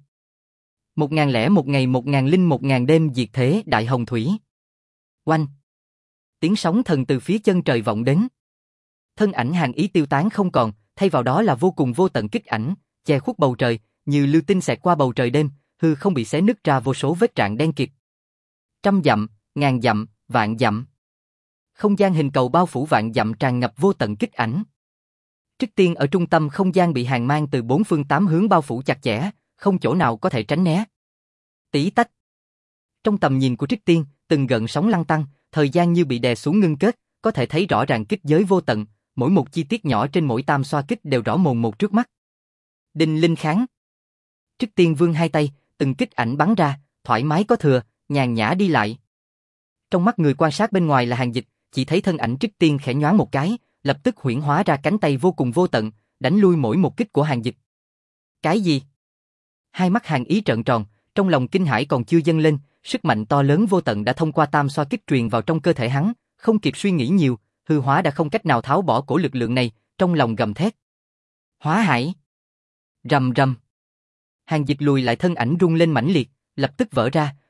1001 ngày 1001 ngàn đêm diệt thế đại hồng thủy. Oanh. Tiếng sóng thần từ phía chân trời vọng đến. Thân ảnh Hàn Ý tiêu tán không còn, thay vào đó là vô cùng vô tận kích ảnh, che khuất bầu trời, như lưu tinh xẹt qua bầu trời đêm, hư không bị xé nứt ra vô số vết rạn đen kịt. Trăm dặm, ngàn dặm, vạn dặm. Không gian hình cầu bao phủ vạn dặm tràn ngập vô tận kích ảnh. Trích Tiên ở trung tâm không gian bị hàn mang từ bốn phương tám hướng bao phủ chặt chẽ, không chỗ nào có thể tránh né. Tí tách. Trong tầm nhìn của Trích Tiên, từng gợn sóng lăn tăn, thời gian như bị đè xuống ngưng kết, có thể thấy rõ ràng kích giới vô tận, mỗi một chi tiết nhỏ trên mỗi tam xoa kích đều rõ mồn một trước mắt. Đinh linh kháng. Trích Tiên vươn hai tay, từng kích ảnh bắn ra, thoải mái có thừa, nhàn nhã đi lại. Trong mắt người quan sát bên ngoài là Hàn Dịch, chỉ thấy thân ảnh Trích Tiên khẽ nhoáng một cái, lập tức huyễn hóa ra cánh tay vô cùng vô tận, đánh lui mỗi một kích của Hàn Dịch. Cái gì? Hai mắt Hàn Ý trợn tròn, trong lòng kinh hãi còn chưa dâng lên, sức mạnh to lớn vô tận đã thông qua tam xoa kích truyền vào trong cơ thể hắn, không kịp suy nghĩ nhiều, hư hóa đã không cách nào tháo bỏ cổ lực lượng này, trong lòng gầm thét. Hóa hải. Rầm rầm. Hàn Dịch lùi lại thân ảnh rung lên mãnh liệt, lập tức vỡ ra,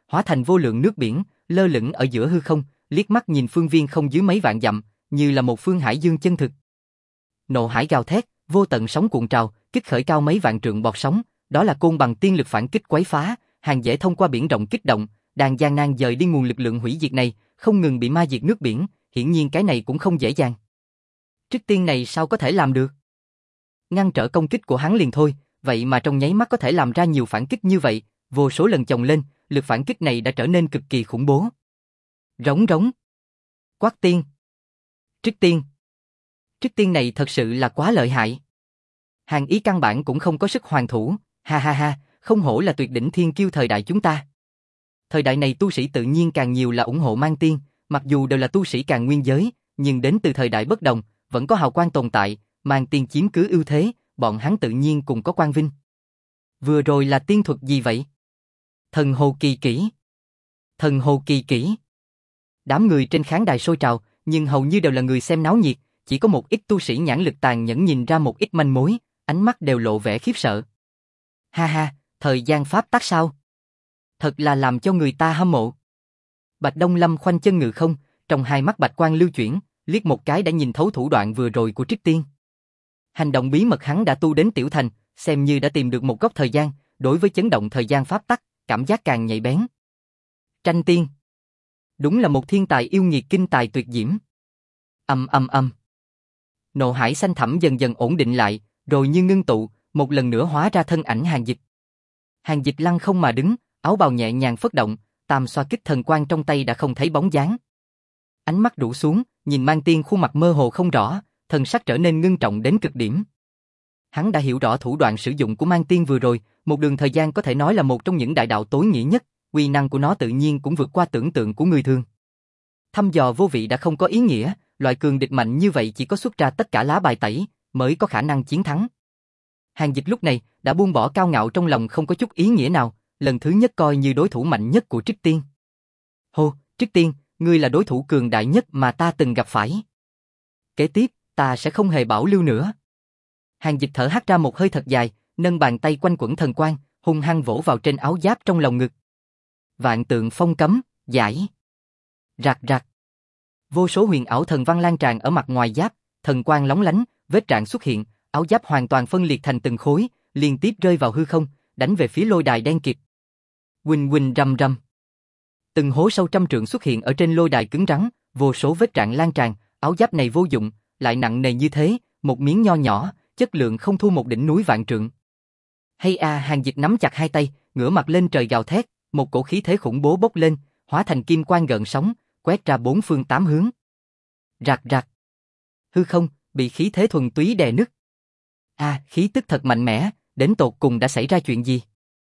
hóa thành vô lượng nước biển, lơ lửng ở giữa hư không, liếc mắt nhìn phương viên không dưới mấy vạn dặm, như là một phương hải dương chân thực. Nộ hải gào thét, vô tận sóng cuộn trào, kích khởi cao mấy vạn trượng bọt sóng, đó là côn bằng tiên lực phản kích quấy phá, hàng dễ thông qua biển rộng kích động, đang gian nan dời đi nguồn lực lượng hủy diệt này, không ngừng bị ma diệt nước biển, hiển nhiên cái này cũng không dễ dàng. Trước tiên này sao có thể làm được? Ngăn trở công kích của hắn liền thôi, vậy mà trong nháy mắt có thể làm ra nhiều phản kích như vậy, vô số lần chồng lên, lực phản kích này đã trở nên cực kỳ khủng bố. Rống rống. Quát tiên. Trích tiên. Trích tiên này thật sự là quá lợi hại. Hàng Ý căn bản cũng không có sức hoàn thủ, ha ha ha, không hổ là tuyệt đỉnh thiên kiêu thời đại chúng ta. Thời đại này tu sĩ tự nhiên càng nhiều là ủng hộ Mang Tiên, mặc dù đều là tu sĩ càng nguyên giới, nhưng đến từ thời đại bất đồng, vẫn có hào quang tồn tại, Mang Tiên chiếm cứ ưu thế, bọn hắn tự nhiên cùng có quang vinh. Vừa rồi là tiên thuật gì vậy? Thần hồ kỳ kỹ. Thần hồ kỳ kỹ. Đám người trên khán đài sôi trào, nhưng hầu như đều là người xem náo nhiệt, chỉ có một ít tu sĩ nhãn lực tàn nhẫn nhìn ra một ít manh mối, ánh mắt đều lộ vẻ khiếp sợ. Ha ha, thời gian pháp tắc sao? Thật là làm cho người ta hâm mộ. Bạch Đông Lâm khoanh chân ngự không, trong hai mắt bạch quang lưu chuyển, liếc một cái đã nhìn thấu thủ đoạn vừa rồi của Trích Tiên. Hành động bí mật hắn đã tu đến tiểu thành, xem như đã tìm được một góc thời gian, đối với chấn động thời gian pháp tắc, cảm giác càng nhạy bén. Tranh tiên. Đúng là một thiên tài yêu nghiệt kinh tài tuyệt diễm. Âm. Nộ hải xanh thẳm dần dần ổn định lại, rồi như ngưng tụ, một lần nữa hóa ra thân ảnh Hàng Dịch. Hàng Dịch lăng không mà đứng, áo bào nhẹ nhàng phất động, tam xoa kích thần quang trong tay đã không thấy bóng dáng. Ánh mắt rũ xuống, nhìn Mang Tiên khuôn mặt mơ hồ không rõ, thần sắc trở nên ngưng trọng đến cực điểm. Hắn đã hiểu rõ thủ đoạn sử dụng của Mang Tiên vừa rồi, một đường thời gian có thể nói là một trong những đại đạo tối nghĩa nhất, uy năng của nó tự nhiên cũng vượt qua tưởng tượng của người thường. Thăm dò vô vị đã không có ý nghĩa, loại cường địch mạnh như vậy chỉ có xuất ra tất cả lá bài tẩy mới có khả năng chiến thắng. Hàng Dịch lúc này đã buông bỏ cao ngạo trong lòng không có chút ý nghĩa nào, lần thứ nhất coi như đối thủ mạnh nhất của Trích Tiên. Hô, Trích Tiên, ngươi là đối thủ cường đại nhất mà ta từng gặp phải. Kế tiếp, ta sẽ không hề bảo lưu nữa. Hàng Dịch thở hắt ra một hơi thật dài, nâng bàn tay quanh quẩn thần quang, hung hăng vỗ vào trên áo giáp trong lòng ngực. Vạn tượng phong cấm, giải. Rạc rạc. Vô số huyền ảo thần văn lan tràn ở mặt ngoài giáp, thần quang lóng lánh, vết rạn xuất hiện, áo giáp hoàn toàn phân liệt thành từng khối, liên tiếp rơi vào hư không, đánh về phía lôi đài đen kịt. Huỳnh huỳnh rầm rầm. Từng hố sâu trăm trượng xuất hiện ở trên lôi đài cứng rắn, vô số vết rạn lan tràn, áo giáp này vô dụng, lại nặng nề như thế, một miếng nho nhỏ, chất lượng không thua một đỉnh núi vạn trượng. Hay a, Hàng Dịch nắm chặt hai tay, ngửa mặt lên trời gào thét, một cổ khí thế khủng bố bốc lên, hóa thành kim quang gợn sóng, quét ra bốn phương tám hướng. Rạc rạc. Hư không bị khí thế thuần túy đè nứt. A, khí tức thật mạnh mẽ, đến tột cùng đã xảy ra chuyện gì?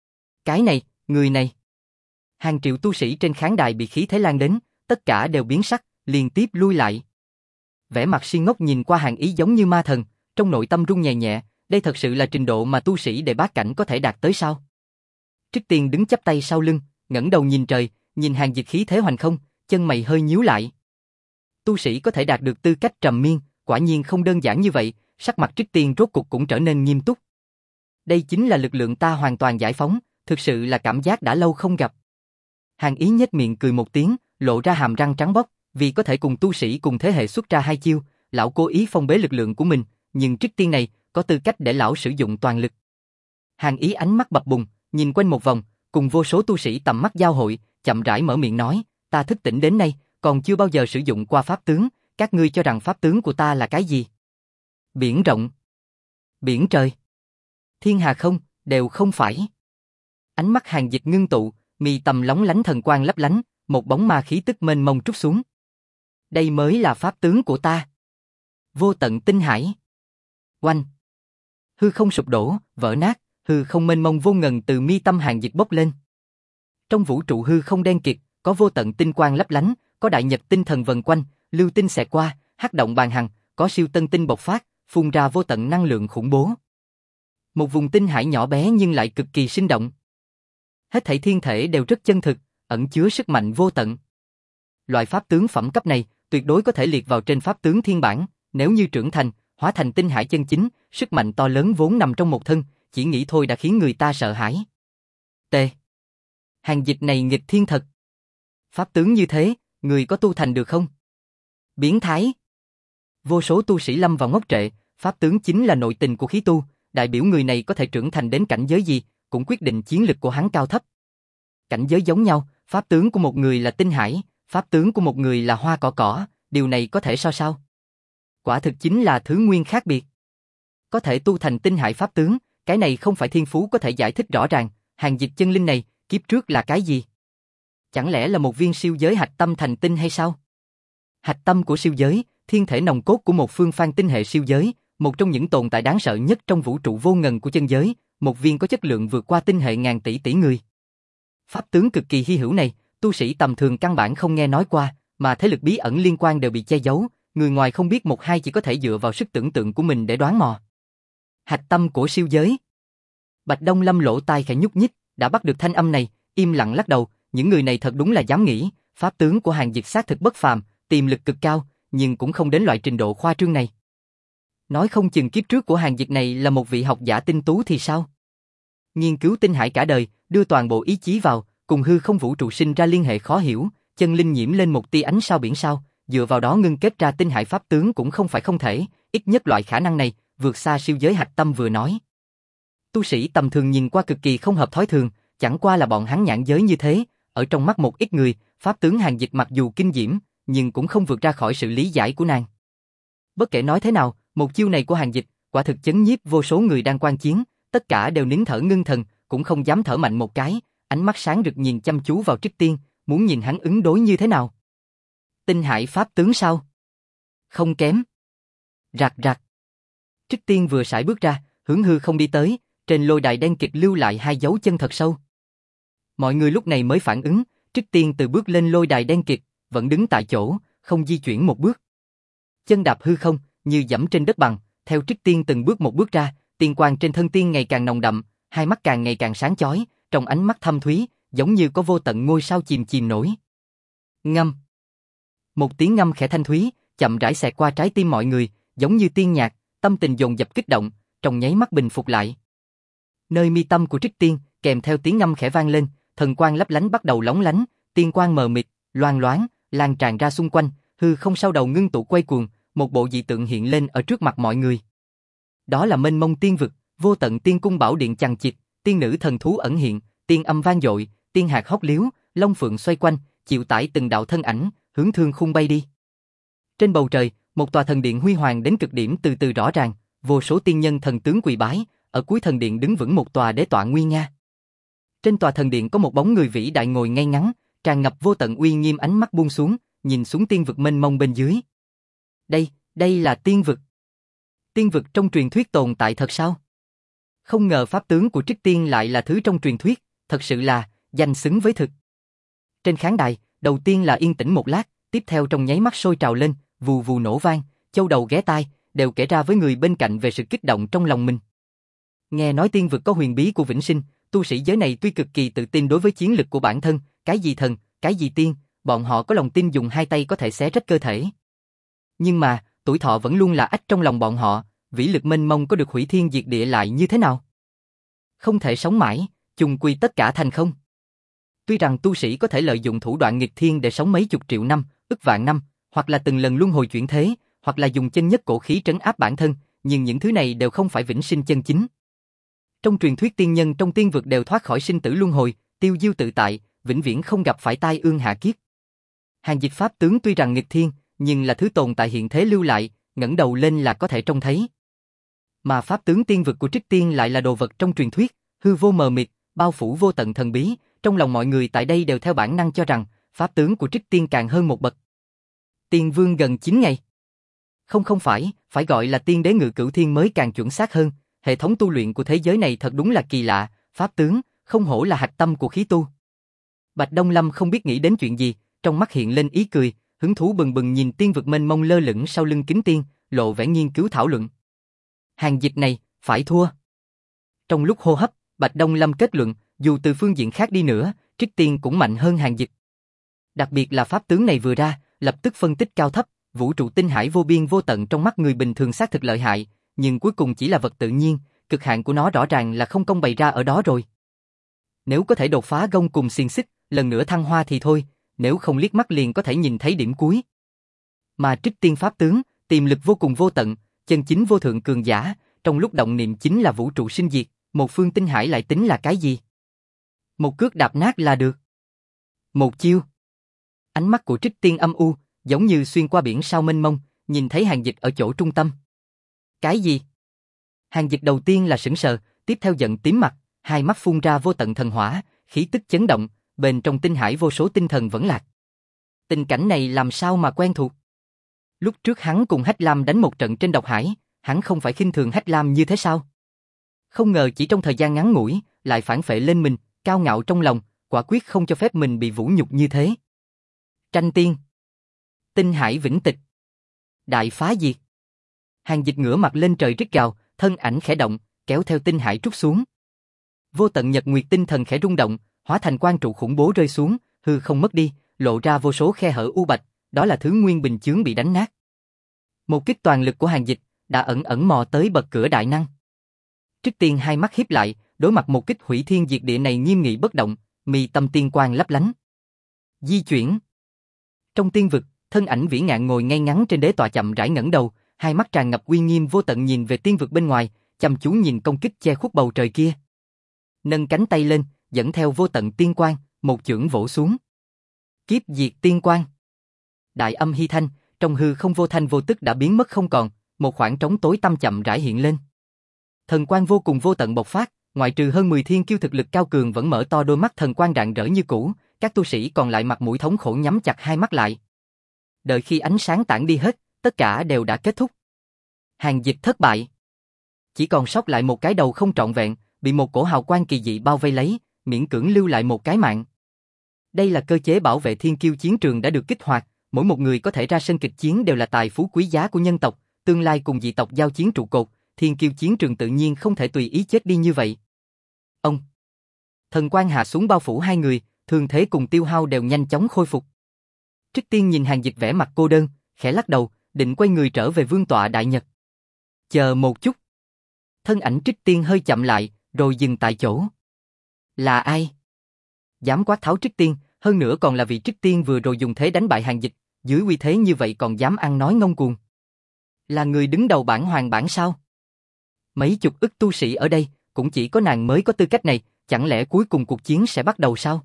Cái này, người này. Hàng triệu tu sĩ trên khán đài bị khí thế lan đến, tất cả đều biến sắc, liên tiếp lui lại. Vẻ mặt si ngốc nhìn qua Hàng Ý giống như ma thần, trong nội tâm run nhẹ nhẹ, đây thật sự là trình độ mà tu sĩ đệ bát cảnh có thể đạt tới sao? Trích Tiên đứng chắp tay sau lưng, ngẩng đầu nhìn trời, nhìn Hàng Dịch khí thế hoành không, chân mày hơi nhíu lại. Tu sĩ có thể đạt được tư cách trầm miên, quả nhiên không đơn giản như vậy, sắc mặt Trích Tiên rốt cục cũng trở nên nghiêm túc. Đây chính là lực lượng ta hoàn toàn giải phóng, thực sự là cảm giác đã lâu không gặp. Hàng Ý nhếch miệng cười một tiếng, lộ ra hàm răng trắng bóc, vì có thể cùng tu sĩ cùng thế hệ xuất ra hai chiêu, lão cố ý phong bế lực lượng của mình, nhưng Trích Tiên này có tư cách để lão sử dụng toàn lực. Hàng Ý ánh mắt bập bùng, nhìn quanh một vòng, cùng vô số tu sĩ tầm mắt giao hội, chậm rãi mở miệng nói, ta thức tỉnh đến nay, còn chưa bao giờ sử dụng qua pháp tướng, các ngươi cho rằng pháp tướng của ta là cái gì? Biển rộng, biển trời, thiên hà không, đều không phải. Ánh mắt Hàng Dịch ngưng tụ, mi tầm lóng lánh thần quang lấp lánh, một bóng ma khí tức mênh mông trút xuống. Đây mới là pháp tướng của ta. Vô tận tinh hải. Oanh. Hư không sụp đổ, vỡ nát, hư không mênh mông vô ngần từ mi tâm Hàng Dịch bốc lên. Trong vũ trụ hư không đen kịt, có vô tận tinh quang lấp lánh, có đại nhật tinh thần vần quanh, lưu tinh xẹt qua, hắc động bàn hằng, có siêu tân tinh bộc phát, phun ra vô tận năng lượng khủng bố. Một vùng tinh hải nhỏ bé nhưng lại cực kỳ sinh động. Hết thảy thiên thể đều rất chân thực, ẩn chứa sức mạnh vô tận. Loại pháp tướng phẩm cấp này tuyệt đối có thể liệt vào trên pháp tướng thiên bản, nếu như trưởng thành, hóa thành tinh hải chân chính, sức mạnh to lớn vốn nằm trong một thân, chỉ nghĩ thôi đã khiến người ta sợ hãi. T. Hàng dịch này nghịch thiên thật. Pháp tướng như thế, người có tu thành được không? Biến thái. Vô số tu sĩ lâm vào ngốc trệ, pháp tướng chính là nội tình của khí tu, đại biểu người này có thể trưởng thành đến cảnh giới gì, cũng quyết định chiến lực của hắn cao thấp. Cảnh giới giống nhau, pháp tướng của một người là tinh hải, pháp tướng của một người là hoa cỏ, điều này có thể so sao? Quả thực chính là thứ nguyên khác biệt. Có thể tu thành tinh hải pháp tướng, cái này không phải thiên phú có thể giải thích rõ ràng, hàng dịch chân linh này, kiếp trước là cái gì? Chẳng lẽ là một viên siêu giới hạch tâm thành tinh hay sao? Hạch tâm của siêu giới, thiên thể nòng cốt của một phương phan tinh hệ siêu giới, một trong những tồn tại đáng sợ nhất trong vũ trụ vô ngần của chân giới, một viên có chất lượng vượt qua tinh hệ ngàn tỷ tỷ người. Pháp tướng cực kỳ hy hữu này, tu sĩ tầm thường căn bản không nghe nói qua, mà thế lực bí ẩn liên quan đều bị che giấu, người ngoài không biết một hai chỉ có thể dựa vào sức tưởng tượng của mình để đoán mò. Hạch tâm của siêu giới. Bạch Đông Lâm lỗ tai khẽ nhúc nhích, đã bắt được thanh âm này, im lặng lắc đầu, những người này thật đúng là dám nghĩ, pháp tướng của hàng dịch xác thực bất phàm, tiềm lực cực cao, nhưng cũng không đến loại trình độ khoa trương này. Nói không chừng kiếp trước của hàng dịch này là một vị học giả tinh tú thì sao? Nghiên cứu tinh hải cả đời, đưa toàn bộ ý chí vào, cùng hư không vũ trụ sinh ra liên hệ khó hiểu, chân linh nhiễm lên một tia ánh sao biển sao, dựa vào đó ngưng kết ra tinh hải pháp tướng cũng không phải không thể, ít nhất loại khả năng này, vượt xa siêu giới hạch tâm vừa nói. Tu sĩ tầm thường nhìn qua cực kỳ không hợp thói thường, chẳng qua là bọn hắn nhãn giới như thế, ở trong mắt một ít người, pháp tướng hàng dịch mặc dù kinh diễm, nhưng cũng không vượt ra khỏi sự lý giải của nàng. Bất kể nói thế nào, một chiêu này của hàng dịch, quả thực chấn nhiếp vô số người đang quan chiến, tất cả đều nín thở ngưng thần, cũng không dám thở mạnh một cái, ánh mắt sáng rực nhìn chăm chú vào Trích Tiên, muốn nhìn hắn ứng đối như thế nào. Tinh hải pháp tướng sao? Không kém. Rạc rạc. Trích Tiên vừa sải bước ra, hướng hư không đi tới, trên lôi đài đen kịt lưu lại hai dấu chân thật sâu. Mọi người lúc này mới phản ứng, Trích Tiên từ bước lên lôi đài đen kịt, vẫn đứng tại chỗ, không di chuyển một bước. Chân đạp hư không, như dẫm trên đất bằng, theo Trích Tiên từng bước một bước ra, tiên quang trên thân tiên ngày càng nồng đậm, hai mắt càng ngày càng sáng chói, trong ánh mắt thâm thúy, giống như có vô tận ngôi sao chìm chìm nổi. Ngâm. Một tiếng ngâm khẽ thanh thúy, chậm rãi xẹt qua trái tim mọi người, giống như tiên nhạc, tâm tình dồn dập kích động, trong nháy mắt bình phục lại. Nơi mi tâm của Trích Tiên, kèm theo tiếng ngâm khẽ vang lên, thần quang lấp lánh bắt đầu lóng lánh, tiên quang mờ mịt, loang loáng, lan tràn ra xung quanh, hư không sau đầu ngưng tụ quay cuồng, một bộ dị tượng hiện lên ở trước mặt mọi người. Đó là mênh mông tiên vực, vô tận tiên cung bảo điện chằng chịt, tiên nữ thần thú ẩn hiện, tiên âm vang dội, tiên hạt hót liếu, long phượng xoay quanh, chịu tải từng đạo thân ảnh, hướng thương khung bay đi. Trên bầu trời, một tòa thần điện huy hoàng đến cực điểm từ từ rõ ràng, vô số tiên nhân thần tướng quỳ bái, ở cuối thần điện đứng vững một tòa đế tọa nguy nga. Trên tòa thần điện có một bóng người vĩ đại ngồi ngay ngắn, tràn ngập vô tận uy nghiêm, ánh mắt buông xuống, nhìn xuống tiên vực mênh mông bên dưới. Đây là tiên vực. Tiên vực trong truyền thuyết tồn tại thật sao? Không ngờ pháp tướng của Trích Tiên lại là thứ trong truyền thuyết, thật sự là danh xứng với thực. Trên khán đài, đầu tiên là yên tĩnh một lát, tiếp theo trong nháy mắt sôi trào lên, vù vù nổ vang, châu đầu ghé tai, đều kể ra với người bên cạnh về sự kích động trong lòng mình. Nghe nói tiên vực có huyền bí của vĩnh sinh, tu sĩ giới này tuy cực kỳ tự tin đối với chiến lực của bản thân, cái gì thần, cái gì tiên, bọn họ có lòng tin dùng hai tay có thể xé rách cơ thể. Nhưng mà, tuổi thọ vẫn luôn là ách trong lòng bọn họ, vĩ lực mênh mông có được hủy thiên diệt địa lại như thế nào? Không thể sống mãi, chung quy tất cả thành không. Tuy rằng tu sĩ có thể lợi dụng thủ đoạn nghịch thiên để sống mấy chục triệu năm, ức vạn năm, hoặc là từng lần luân hồi chuyển thế, hoặc là dùng chân nhất cổ khí trấn áp bản thân, nhưng những thứ này đều không phải vĩnh sinh chân chính. Trong truyền thuyết tiên nhân trong tiên vực đều thoát khỏi sinh tử luân hồi, tiêu diêu tự tại, vĩnh viễn không gặp phải tai ương hạ kiếp. Hàng dịch pháp tướng tuy rằng nghịch thiên, nhưng là thứ tồn tại hiện thế lưu lại, ngẩng đầu lên là có thể trông thấy. Mà pháp tướng tiên vực của Trích Tiên lại là đồ vật trong truyền thuyết, hư vô mờ mịt, bao phủ vô tận thần bí, trong lòng mọi người tại đây đều theo bản năng cho rằng, pháp tướng của Trích Tiên càng hơn một bậc. Tiên vương gần 9 ngày. Không phải, phải gọi là tiên đế ngự cửu thiên mới càng chuẩn xác hơn, hệ thống tu luyện của thế giới này thật đúng là kỳ lạ, pháp tướng, không hổ là hạch tâm của khí tu. Bạch Đông Lâm không biết nghĩ đến chuyện gì, trong mắt hiện lên ý cười, hứng thú bừng bừng nhìn tiên vực mênh mông lơ lửng sau lưng Kính Tiên, lộ vẻ nghiên cứu thảo luận. Hàng dịch này, phải thua. Trong lúc hô hấp, Bạch Đông Lâm kết luận, dù từ phương diện khác đi nữa, Trích Tiên cũng mạnh hơn hàng dịch. Đặc biệt là pháp tướng này vừa ra, lập tức phân tích cao thấp, vũ trụ tinh hải vô biên vô tận trong mắt người bình thường xác thực lợi hại, nhưng cuối cùng chỉ là vật tự nhiên, cực hạn của nó rõ ràng là không công bày ra ở đó rồi. Nếu có thể đột phá gông cùng xiềng xích, lần nữa thăng hoa thì thôi, nếu không liếc mắt liền có thể nhìn thấy điểm cuối. Mà Trích Tiên pháp tướng, tiềm lực vô cùng vô tận, chân chính vô thượng cường giả, trong lúc động niệm chính là vũ trụ sinh diệt, một phương tinh hải lại tính là cái gì? Một cước đạp nát là được. Một chiêu. Ánh mắt của Trích Tiên âm u, giống như xuyên qua biển sao mênh mông, nhìn thấy Hàn Dịch ở chỗ trung tâm. Cái gì? Hàn Dịch đầu tiên là sững sờ, tiếp theo giận tím mặt, hai mắt phun ra vô tận thần hỏa, khí tức chấn động, bên trong tinh hải vô số tinh thần vẫn lạc. Tình cảnh này làm sao mà quen thuộc? Lúc trước hắn cùng Hách Lam đánh một trận trên độc hải, hắn không phải khinh thường Hách Lam như thế sao? Không ngờ chỉ trong thời gian ngắn ngủi, lại phản phệ lên mình, cao ngạo trong lòng, quả quyết không cho phép mình bị vũ nhục như thế. Tranh tiên. Tinh hải vĩnh tịch. Đại phá diệt. Hàn Dịch ngửa mặt lên trời rít gào, thân ảnh khẽ động, kéo theo tinh hải trút xuống. Vô tận nhật nguyệt tinh thần khẽ rung động, hóa thành quang trụ khủng bố rơi xuống, hư không mất đi, lộ ra vô số khe hở u bạch, đó là thứ nguyên bình chướng bị đánh nát. Một kích toàn lực của Hàn Dịch đã ẩn ẩn mò tới bậc cửa đại năng. Trước tiên hai mắt híp lại, đối mặt một kích hủy thiên diệt địa này nghiêm nghị bất động, mi tâm tiên quang lấp lánh. Di chuyển. Trong tiên vực, thân ảnh vĩ ngạn ngồi ngay ngắn trên đế tọa chậm rãi ngẩng đầu, hai mắt tràn ngập uy nghiêm vô tận nhìn về tiên vực bên ngoài, chăm chú nhìn công kích che khuất bầu trời kia. Nâng cánh tay lên, dẫn theo vô tận tiên quang, một chưởng vỗ xuống. Kiếp diệt tiên quang. Đại âm hy thanh, trong hư không vô thanh vô tức đã biến mất không còn, một khoảng trống tối tăm chậm rãi hiện lên. Thần quang vô cùng vô tận bộc phát, ngoại trừ hơn 10 thiên kiêu thực lực cao cường vẫn mở to đôi mắt thần quang rạng rỡ như cũ, các tu sĩ còn lại mặt mũi thống khổ nhắm chặt hai mắt lại. Đợi khi ánh sáng tản đi hết, tất cả đều đã kết thúc. Hàn Dịch thất bại. Chỉ còn sót lại một cái đầu không trọn vẹn, bị một cổ hào quang kỳ dị bao vây lấy, miễn cưỡng lưu lại một cái mạng. Đây là cơ chế bảo vệ thiên kiêu chiến trường đã được kích hoạt, mỗi một người có thể ra sân kịch chiến đều là tài phú quý giá của nhân tộc, tương lai cùng dị tộc giao chiến trụ cột, thiên kiêu chiến trường tự nhiên không thể tùy ý chết đi như vậy. Ông. Thần quang hạ xuống bao phủ hai người, thương thế cùng tiêu hao đều nhanh chóng khôi phục. Trích Tiên nhìn Hàn Dịch vẻ mặt cô đơn, khẽ lắc đầu, định quay người trở về vương tọa Đại Nhật. Chờ một chút. Thân ảnh Trích Tiên hơi chậm lại, rồi dừng tại chỗ. Là ai? Dám quát tháo Trích Tiên, hơn nữa còn là vị Trích Tiên vừa rồi dùng thế đánh bại Hàn Dịch, dưới uy thế như vậy còn dám ăn nói ngông cuồng. Là người đứng đầu bảng hoàng bảng sao? Mấy chục ức tu sĩ ở đây, cũng chỉ có nàng mới có tư cách này, chẳng lẽ cuối cùng cuộc chiến sẽ bắt đầu sao?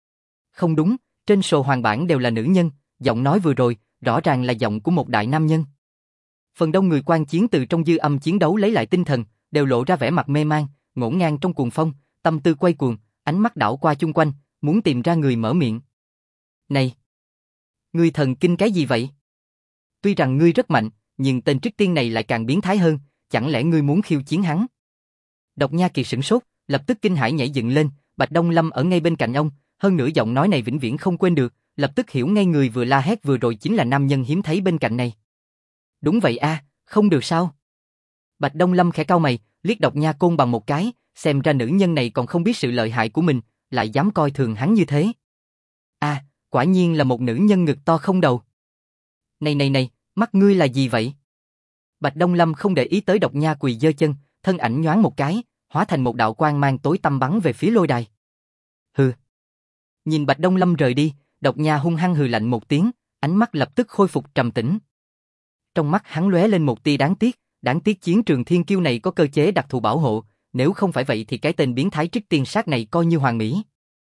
Không đúng, trên sổ hoàng bảng đều là nữ nhân, giọng nói vừa rồi, rõ ràng là giọng của một đại nam nhân. Phần đông người quan chiến từ trong dư âm chiến đấu lấy lại tinh thần, đều lộ ra vẻ mặt mê man, ngổn ngang trong cuồng phong, tâm tư quay cuồng, ánh mắt đảo qua chung quanh, muốn tìm ra người mở miệng. Này! Ngươi thần kinh cái gì vậy? Tuy rằng ngươi rất mạnh, nhưng tên Trích Tiên này lại càng biến thái hơn, chẳng lẽ ngươi muốn khiêu chiến hắn? Độc Nha Kiệt sửng sốt, lập tức kinh hãi nhảy dựng lên, Bạch Đông Lâm ở ngay bên cạnh ông, hơn nữa giọng nói này vĩnh viễn không quên được, lập tức hiểu ngay người vừa la hét vừa rồi chính là nam nhân hiếm thấy bên cạnh này. Đúng vậy a, không được sao? Bạch Đông Lâm khẽ cau mày, liếc Độc Nha Côn bằng một cái, xem ra nữ nhân này còn không biết sự lợi hại của mình, lại dám coi thường hắn như thế. A, quả nhiên là một nữ nhân ngực to không đầu. Này, mắt ngươi là gì vậy? Bạch Đông Lâm không để ý tới Độc Nha quỳ giơ chân, thân ảnh nhoáng một cái, hóa thành một đạo quang mang tối tăm bắn về phía lôi đài. Hừ. Nhìn Bạch Đông Lâm rời đi, Độc Nha hung hăng hừ lạnh một tiếng, ánh mắt lập tức khôi phục trầm tĩnh. Trong mắt hắn lóe lên một tia đáng tiếc chiến trường thiên kiêu này có cơ chế đặc thù bảo hộ, nếu không phải vậy thì cái tên biến thái Trích Tiên sát này coi như hoàn mỹ.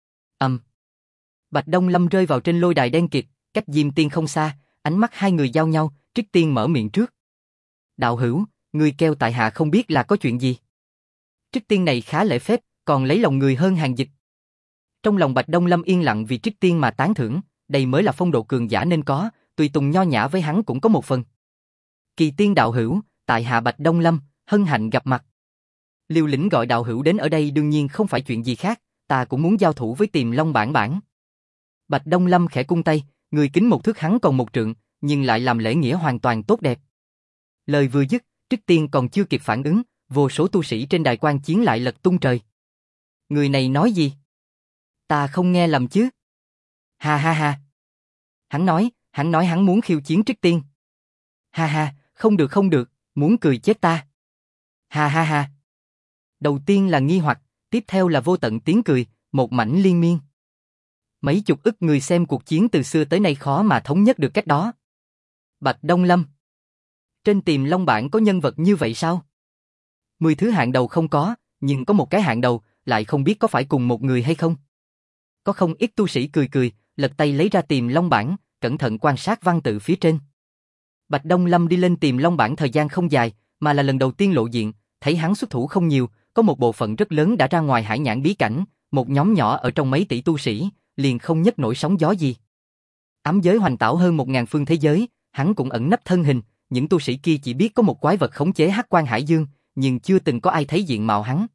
Bạch Đông Lâm rơi vào trên lôi đài đen kịt, cách Diêm Tiên không xa, ánh mắt hai người giao nhau, Trích Tiên mở miệng trước. Đạo hữu, người kêu tại hạ không biết là có chuyện gì. Trích Tiên này khá lễ phép, còn lấy lòng người hơn Hàn Dịch. Trong lòng Bạch Đông Lâm yên lặng vì Trích Tiên mà tán thưởng, đây mới là phong độ cường giả nên có, tùy tùng nho nhã với hắn cũng có một phần. Kỳ Tiên đạo hữu, tại hạ Bạch Đông Lâm, hân hạnh gặp mặt. Liều lĩnh gọi đạo hữu đến ở đây đương nhiên không phải chuyện gì khác, ta cũng muốn giao thủ với Tiềm Long bản bản. Bạch Đông Lâm khẽ cung tay, người kính một thước hắn còn một trượng, nhưng lại làm lễ nghĩa hoàn toàn tốt đẹp. Lời vừa dứt, Trích Tiên còn chưa kịp phản ứng, vô số tu sĩ trên đài quan chiến lại lật tung trời. Người này nói gì? Ta không nghe lầm chứ? Ha ha ha. Hắn nói hắn muốn khiêu chiến Trích Tiên. Ha ha, không được, muốn cười chết ta. Ha ha ha. Đầu tiên là nghi hoặc, tiếp theo là vô tận tiếng cười, một mảnh liên miên. Mấy chục ức người xem cuộc chiến từ xưa tới nay khó mà thống nhất được cách đó. Bạch Đông Lâm. Trên Tiềm Long bảng có nhân vật như vậy sao? 10 thứ hạng đầu không có, nhưng có một cái hạng đầu, lại không biết có phải cùng một người hay không. Có không ít tu sĩ cười cười, lật tay lấy ra Tiềm Long bảng, cẩn thận quan sát văn tự phía trên. Bạch Đông Lâm đi lên Tiềm Long bảng thời gian không dài, mà là lần đầu tiên lộ diện, thấy hắn xuất thủ không nhiều, có một bộ phận rất lớn đã ra ngoài hải nhãn bí cảnh, một nhóm nhỏ ở trong mấy tỷ tu sĩ, liền không nhấc nổi sóng gió gì. Ám giới hoành tảo hơn 1000 phương thế giới, hắn cũng ẩn nấp thân hình, những tu sĩ kia chỉ biết có một quái vật khống chế hắc quan hải dương, nhưng chưa từng có ai thấy diện mạo hắn.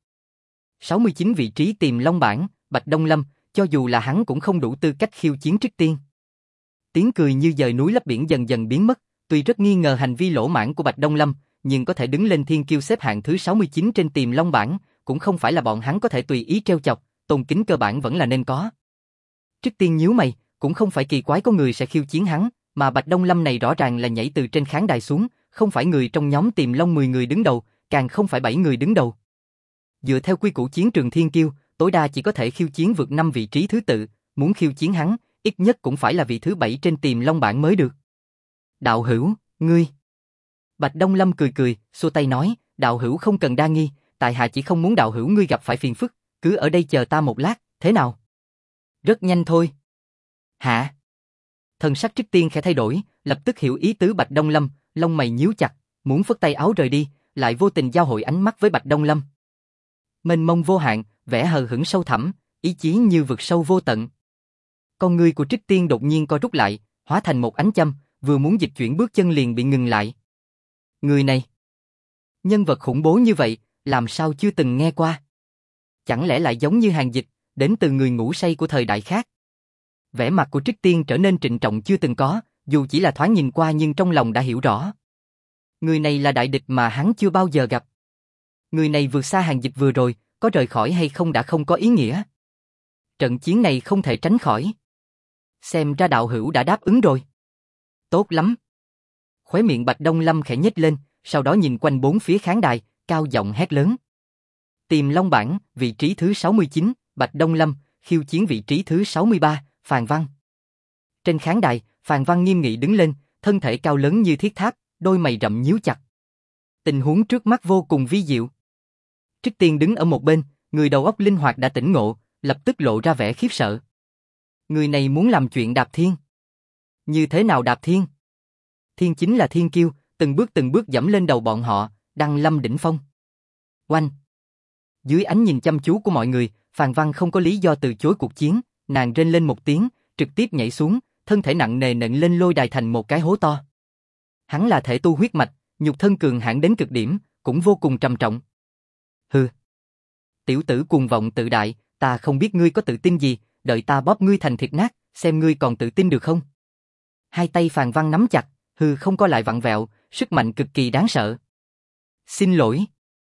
69 vị trí Tiềm Long bảng, Bạch Đông Lâm, cho dù là hắn cũng không đủ tư cách khiêu chiến trước tiên. Tiếng cười như dời núi lấp biển dần dần biến mất, tuy rất nghi ngờ hành vi lỗ mãng của Bạch Đông Lâm, nhưng có thể đứng lên thiên kiêu xếp hạng thứ 69 trên Tiềm Long bảng, cũng không phải là bọn hắn có thể tùy ý trêu chọc, tôn kính cơ bản vẫn là nên có. Trước tiên nhíu mày, cũng không phải kỳ quái có người sẽ khiêu chiến hắn, mà Bạch Đông Lâm này rõ ràng là nhảy từ trên khán đài xuống, không phải người trong nhóm Tiềm Long 10 người đứng đầu, càng không phải 7 người đứng đầu. Dựa theo quy củ chiến trường thiên kiêu, tối đa chỉ có thể khiêu chiến vượt 5 vị trí thứ tự, muốn khiêu chiến hắn, ít nhất cũng phải là vị thứ 7 trên Tiềm Long bảng mới được. Đạo hữu, ngươi. Bạch Đông Lâm cười cười, xua tay nói, đạo hữu không cần đa nghi, tại hạ chỉ không muốn đạo hữu ngươi gặp phải phiền phức, cứ ở đây chờ ta một lát, thế nào? Rất nhanh thôi. Hả? Thần sắc trước tiên khẽ thay đổi, lập tức hiểu ý tứ Bạch Đông Lâm, lông mày nhíu chặt, muốn phất tay áo rời đi, lại vô tình giao hội ánh mắt với Bạch Đông Lâm. Mênh mông vô hạn, vẻ hờ hững sâu thẳm, ý chí như vực sâu vô tận. Con ngươi của Trích Tiên đột nhiên co rút lại, hóa thành một ánh châm, vừa muốn dịch chuyển bước chân liền bị ngừng lại. Người này, nhân vật khủng bố như vậy, làm sao chưa từng nghe qua? Chẳng lẽ lại giống như hàng dịch, đến từ người ngủ say của thời đại khác? Vẻ mặt của Trích Tiên trở nên trịnh trọng chưa từng có, dù chỉ là thoáng nhìn qua nhưng trong lòng đã hiểu rõ. Người này là đại địch mà hắn chưa bao giờ gặp. Người này vượt xa hàng dịch vừa rồi, có rời khỏi hay không đã không có ý nghĩa. Trận chiến này không thể tránh khỏi. Xem ra đạo hữu đã đáp ứng rồi. Tốt lắm. Khóe miệng Bạch Đông Lâm khẽ nhếch lên, sau đó nhìn quanh bốn phía khán đài, cao giọng hét lớn. Tiềm Long bảng, vị trí thứ 69, Bạch Đông Lâm, khiêu chiến vị trí thứ 63, Phàn Văn. Trên khán đài, Phàn Văn nghiêm nghị đứng lên, thân thể cao lớn như thiết tháp, đôi mày rậm nhíu chặt. Tình huống trước mắt vô cùng vi diệu. Trích Tiên đứng ở một bên, người đầu óc linh hoạt đã tỉnh ngộ, lập tức lộ ra vẻ khiếp sợ. Người này muốn làm chuyện đạp thiên. Như thế nào đạp thiên? Thiên chính là thiên kiêu, từng bước dẫm lên đầu bọn họ, đăng lâm đỉnh phong. Oanh! Dưới ánh nhìn chăm chú của mọi người, Phàn Văn không có lý do từ chối cuộc chiến, nàng rên lên một tiếng, trực tiếp nhảy xuống, thân thể nặng nề nện lên lôi đài thành một cái hố to. Hắn là thể tu huyết mạch, nhục thân cường hãn đến cực điểm, cũng vô cùng trầm trọng. Hừ! Tiểu tử cuồng vọng tự đại, ta không biết ngươi có tự tin gì, đợi ta bóp ngươi thành thịt nát, xem ngươi còn tự tin được không? Hai tay Phàn Văn nắm chặt, hư không có lại vặn vẹo, sức mạnh cực kỳ đáng sợ. Xin lỗi.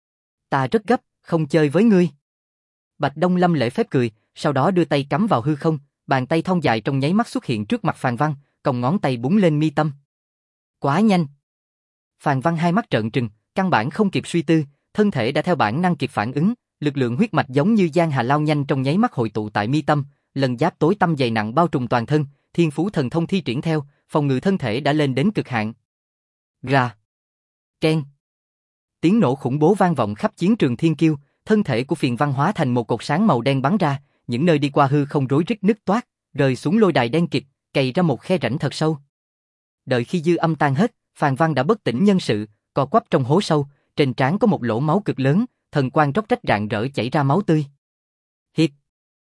Ta rất gấp, không chơi với ngươi. Bạch Đông Lâm lễ phép cười, sau đó đưa tay cắm vào hư không, bàn tay thon dài trong nháy mắt xuất hiện trước mặt Phàn Văn, còng ngón tay búng lên mi tâm. Quá nhanh. Phàn Văn hai mắt trợn trừng, căn bản không kịp suy tư, thân thể đã theo bản năng kịp phản ứng, lực lượng huyết mạch giống như giang hà lao nhanh trong nháy mắt hội tụ tại mi tâm, lần giáp tối tăm dày nặng bao trùm toàn thân, thiên phú thần thông thi triển theo, phòng ngự thân thể đã lên đến cực hạn. Ra. Keng. Tiếng nổ khủng bố vang vọng khắp chiến trường thiên kiêu, thân thể của Phàn Văn hóa thành một cột sáng màu đen bắn ra, những nơi đi qua hư không rối rít nứt toát, rơi xuống lôi đài đen kịt, cày ra một khe rãnh thật sâu. Đợi khi dư âm tan hết, Phàn Văn đã bất tỉnh nhân sự, co quắp trong hố sâu, trên trán có một lỗ máu cực lớn, thần quang róc rách rạng rỡ chảy ra máu tươi. Hít.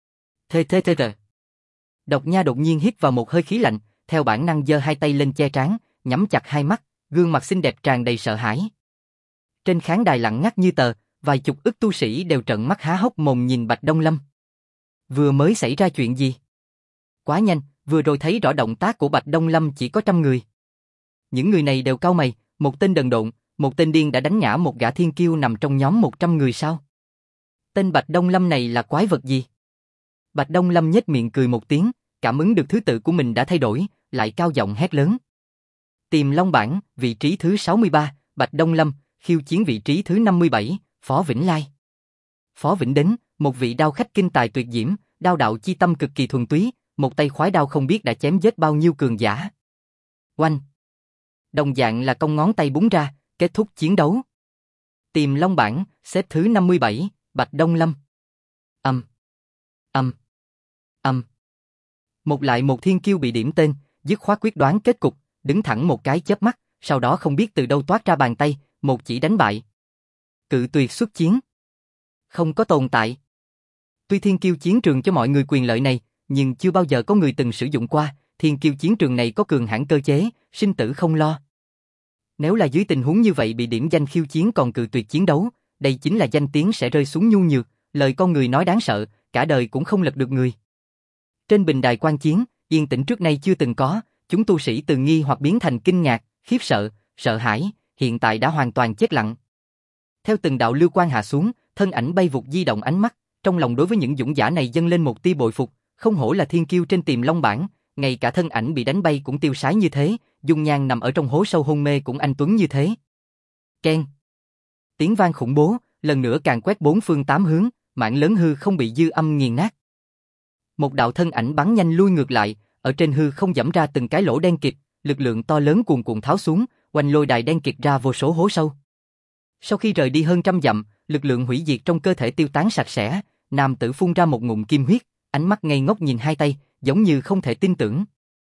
Thê. Độc Nha đột nhiên hít vào một hơi khí lạnh, theo bản năng giơ hai tay lên che trán, nhắm chặt hai mắt, gương mặt xinh đẹp tràn đầy sợ hãi. Trên khán đài lặng ngắt như tờ, vài chục ức tu sĩ đều trợn mắt há hốc mồm nhìn Bạch Đông Lâm. Vừa mới xảy ra chuyện gì? Quá nhanh, vừa rồi thấy rõ động tác của Bạch Đông Lâm chỉ có 100 người. Những người này đều cau mày, một tên đần độn, một tên điên đã đánh ngã một gã thiên kiêu nằm trong nhóm 100 người sao? Tên Bạch Đông Lâm này là quái vật gì? Bạch Đông Lâm nhếch miệng cười một tiếng, cảm ứng được thứ tự của mình đã thay đổi, lại cao giọng hét lớn. Tiềm Long bảng, vị trí thứ 63, Bạch Đông Lâm, khiêu chiến vị trí thứ 57, Phó Vĩnh Lai. Phó Vĩnh đến, một vị đao khách kinh tài tuyệt diễm, đao đạo chi tâm cực kỳ thuần túy, một tay khoái đao không biết đã chém giết bao nhiêu cường giả. Oanh! Đồng dạng là cong ngón tay búng ra, kết thúc chiến đấu. Tiềm Long bảng, xếp thứ 57, Bạch Đông Lâm. Âm. Một lại một thiên kiêu bị điểm tên, dứt khoát quyết đoán kết cục, đứng thẳng một cái chớp mắt, sau đó không biết từ đâu toát ra bàn tay, một chỉ đánh bại. Cự tuyệt xuất chiến. Không có tồn tại. Tuy thiên kiêu chiến trường cho mọi người quyền lợi này, nhưng chưa bao giờ có người từng sử dụng qua, thiên kiêu chiến trường này có cường hãn cơ chế, sinh tử không lo. Nếu là dưới tình huống như vậy bị điểm danh khiêu chiến còn cự tuyệt chiến đấu, đây chính là danh tiếng sẽ rơi xuống nhu nhược, lời con người nói đáng sợ, cả đời cũng không lật được người. Trên bình đài quan chiến, yên tĩnh trước nay chưa từng có, chúng tu sĩ từ nghi hoặc biến thành kinh ngạc, khiếp sợ, sợ hãi, hiện tại đã hoàn toàn chết lặng. Theo từng đạo lưu quang hạ xuống, thân ảnh bay vụt di động ánh mắt, trong lòng đối với những dũng giả này dâng lên một tia bội phục, không hổ là thiên kiêu trên Tiềm Long bảng, ngay cả thân ảnh bị đánh bay cũng tiêu sái như thế, dung nhan nằm ở trong hố sâu hôn mê cũng anh tuấn như thế. Keng. Tiếng vang khủng bố, lần nữa càng quét bốn phương tám hướng, mảng lớn hư không bị dư âm nghiền nát. Một đạo thân ảnh bắn nhanh lui ngược lại, ở trên hư không giẫm ra từng cái lỗ đen kịt, lực lượng to lớn cuồn cuộn tháo xuống, quanh lôi đài đen kịt ra vô số hố sâu. Sau khi rời đi hơn trăm dặm, lực lượng hủy diệt trong cơ thể tiêu tán sạch sẽ, nam tử phun ra một ngụm kim huyết, ánh mắt ngây ngốc nhìn hai tay, giống như không thể tin tưởng.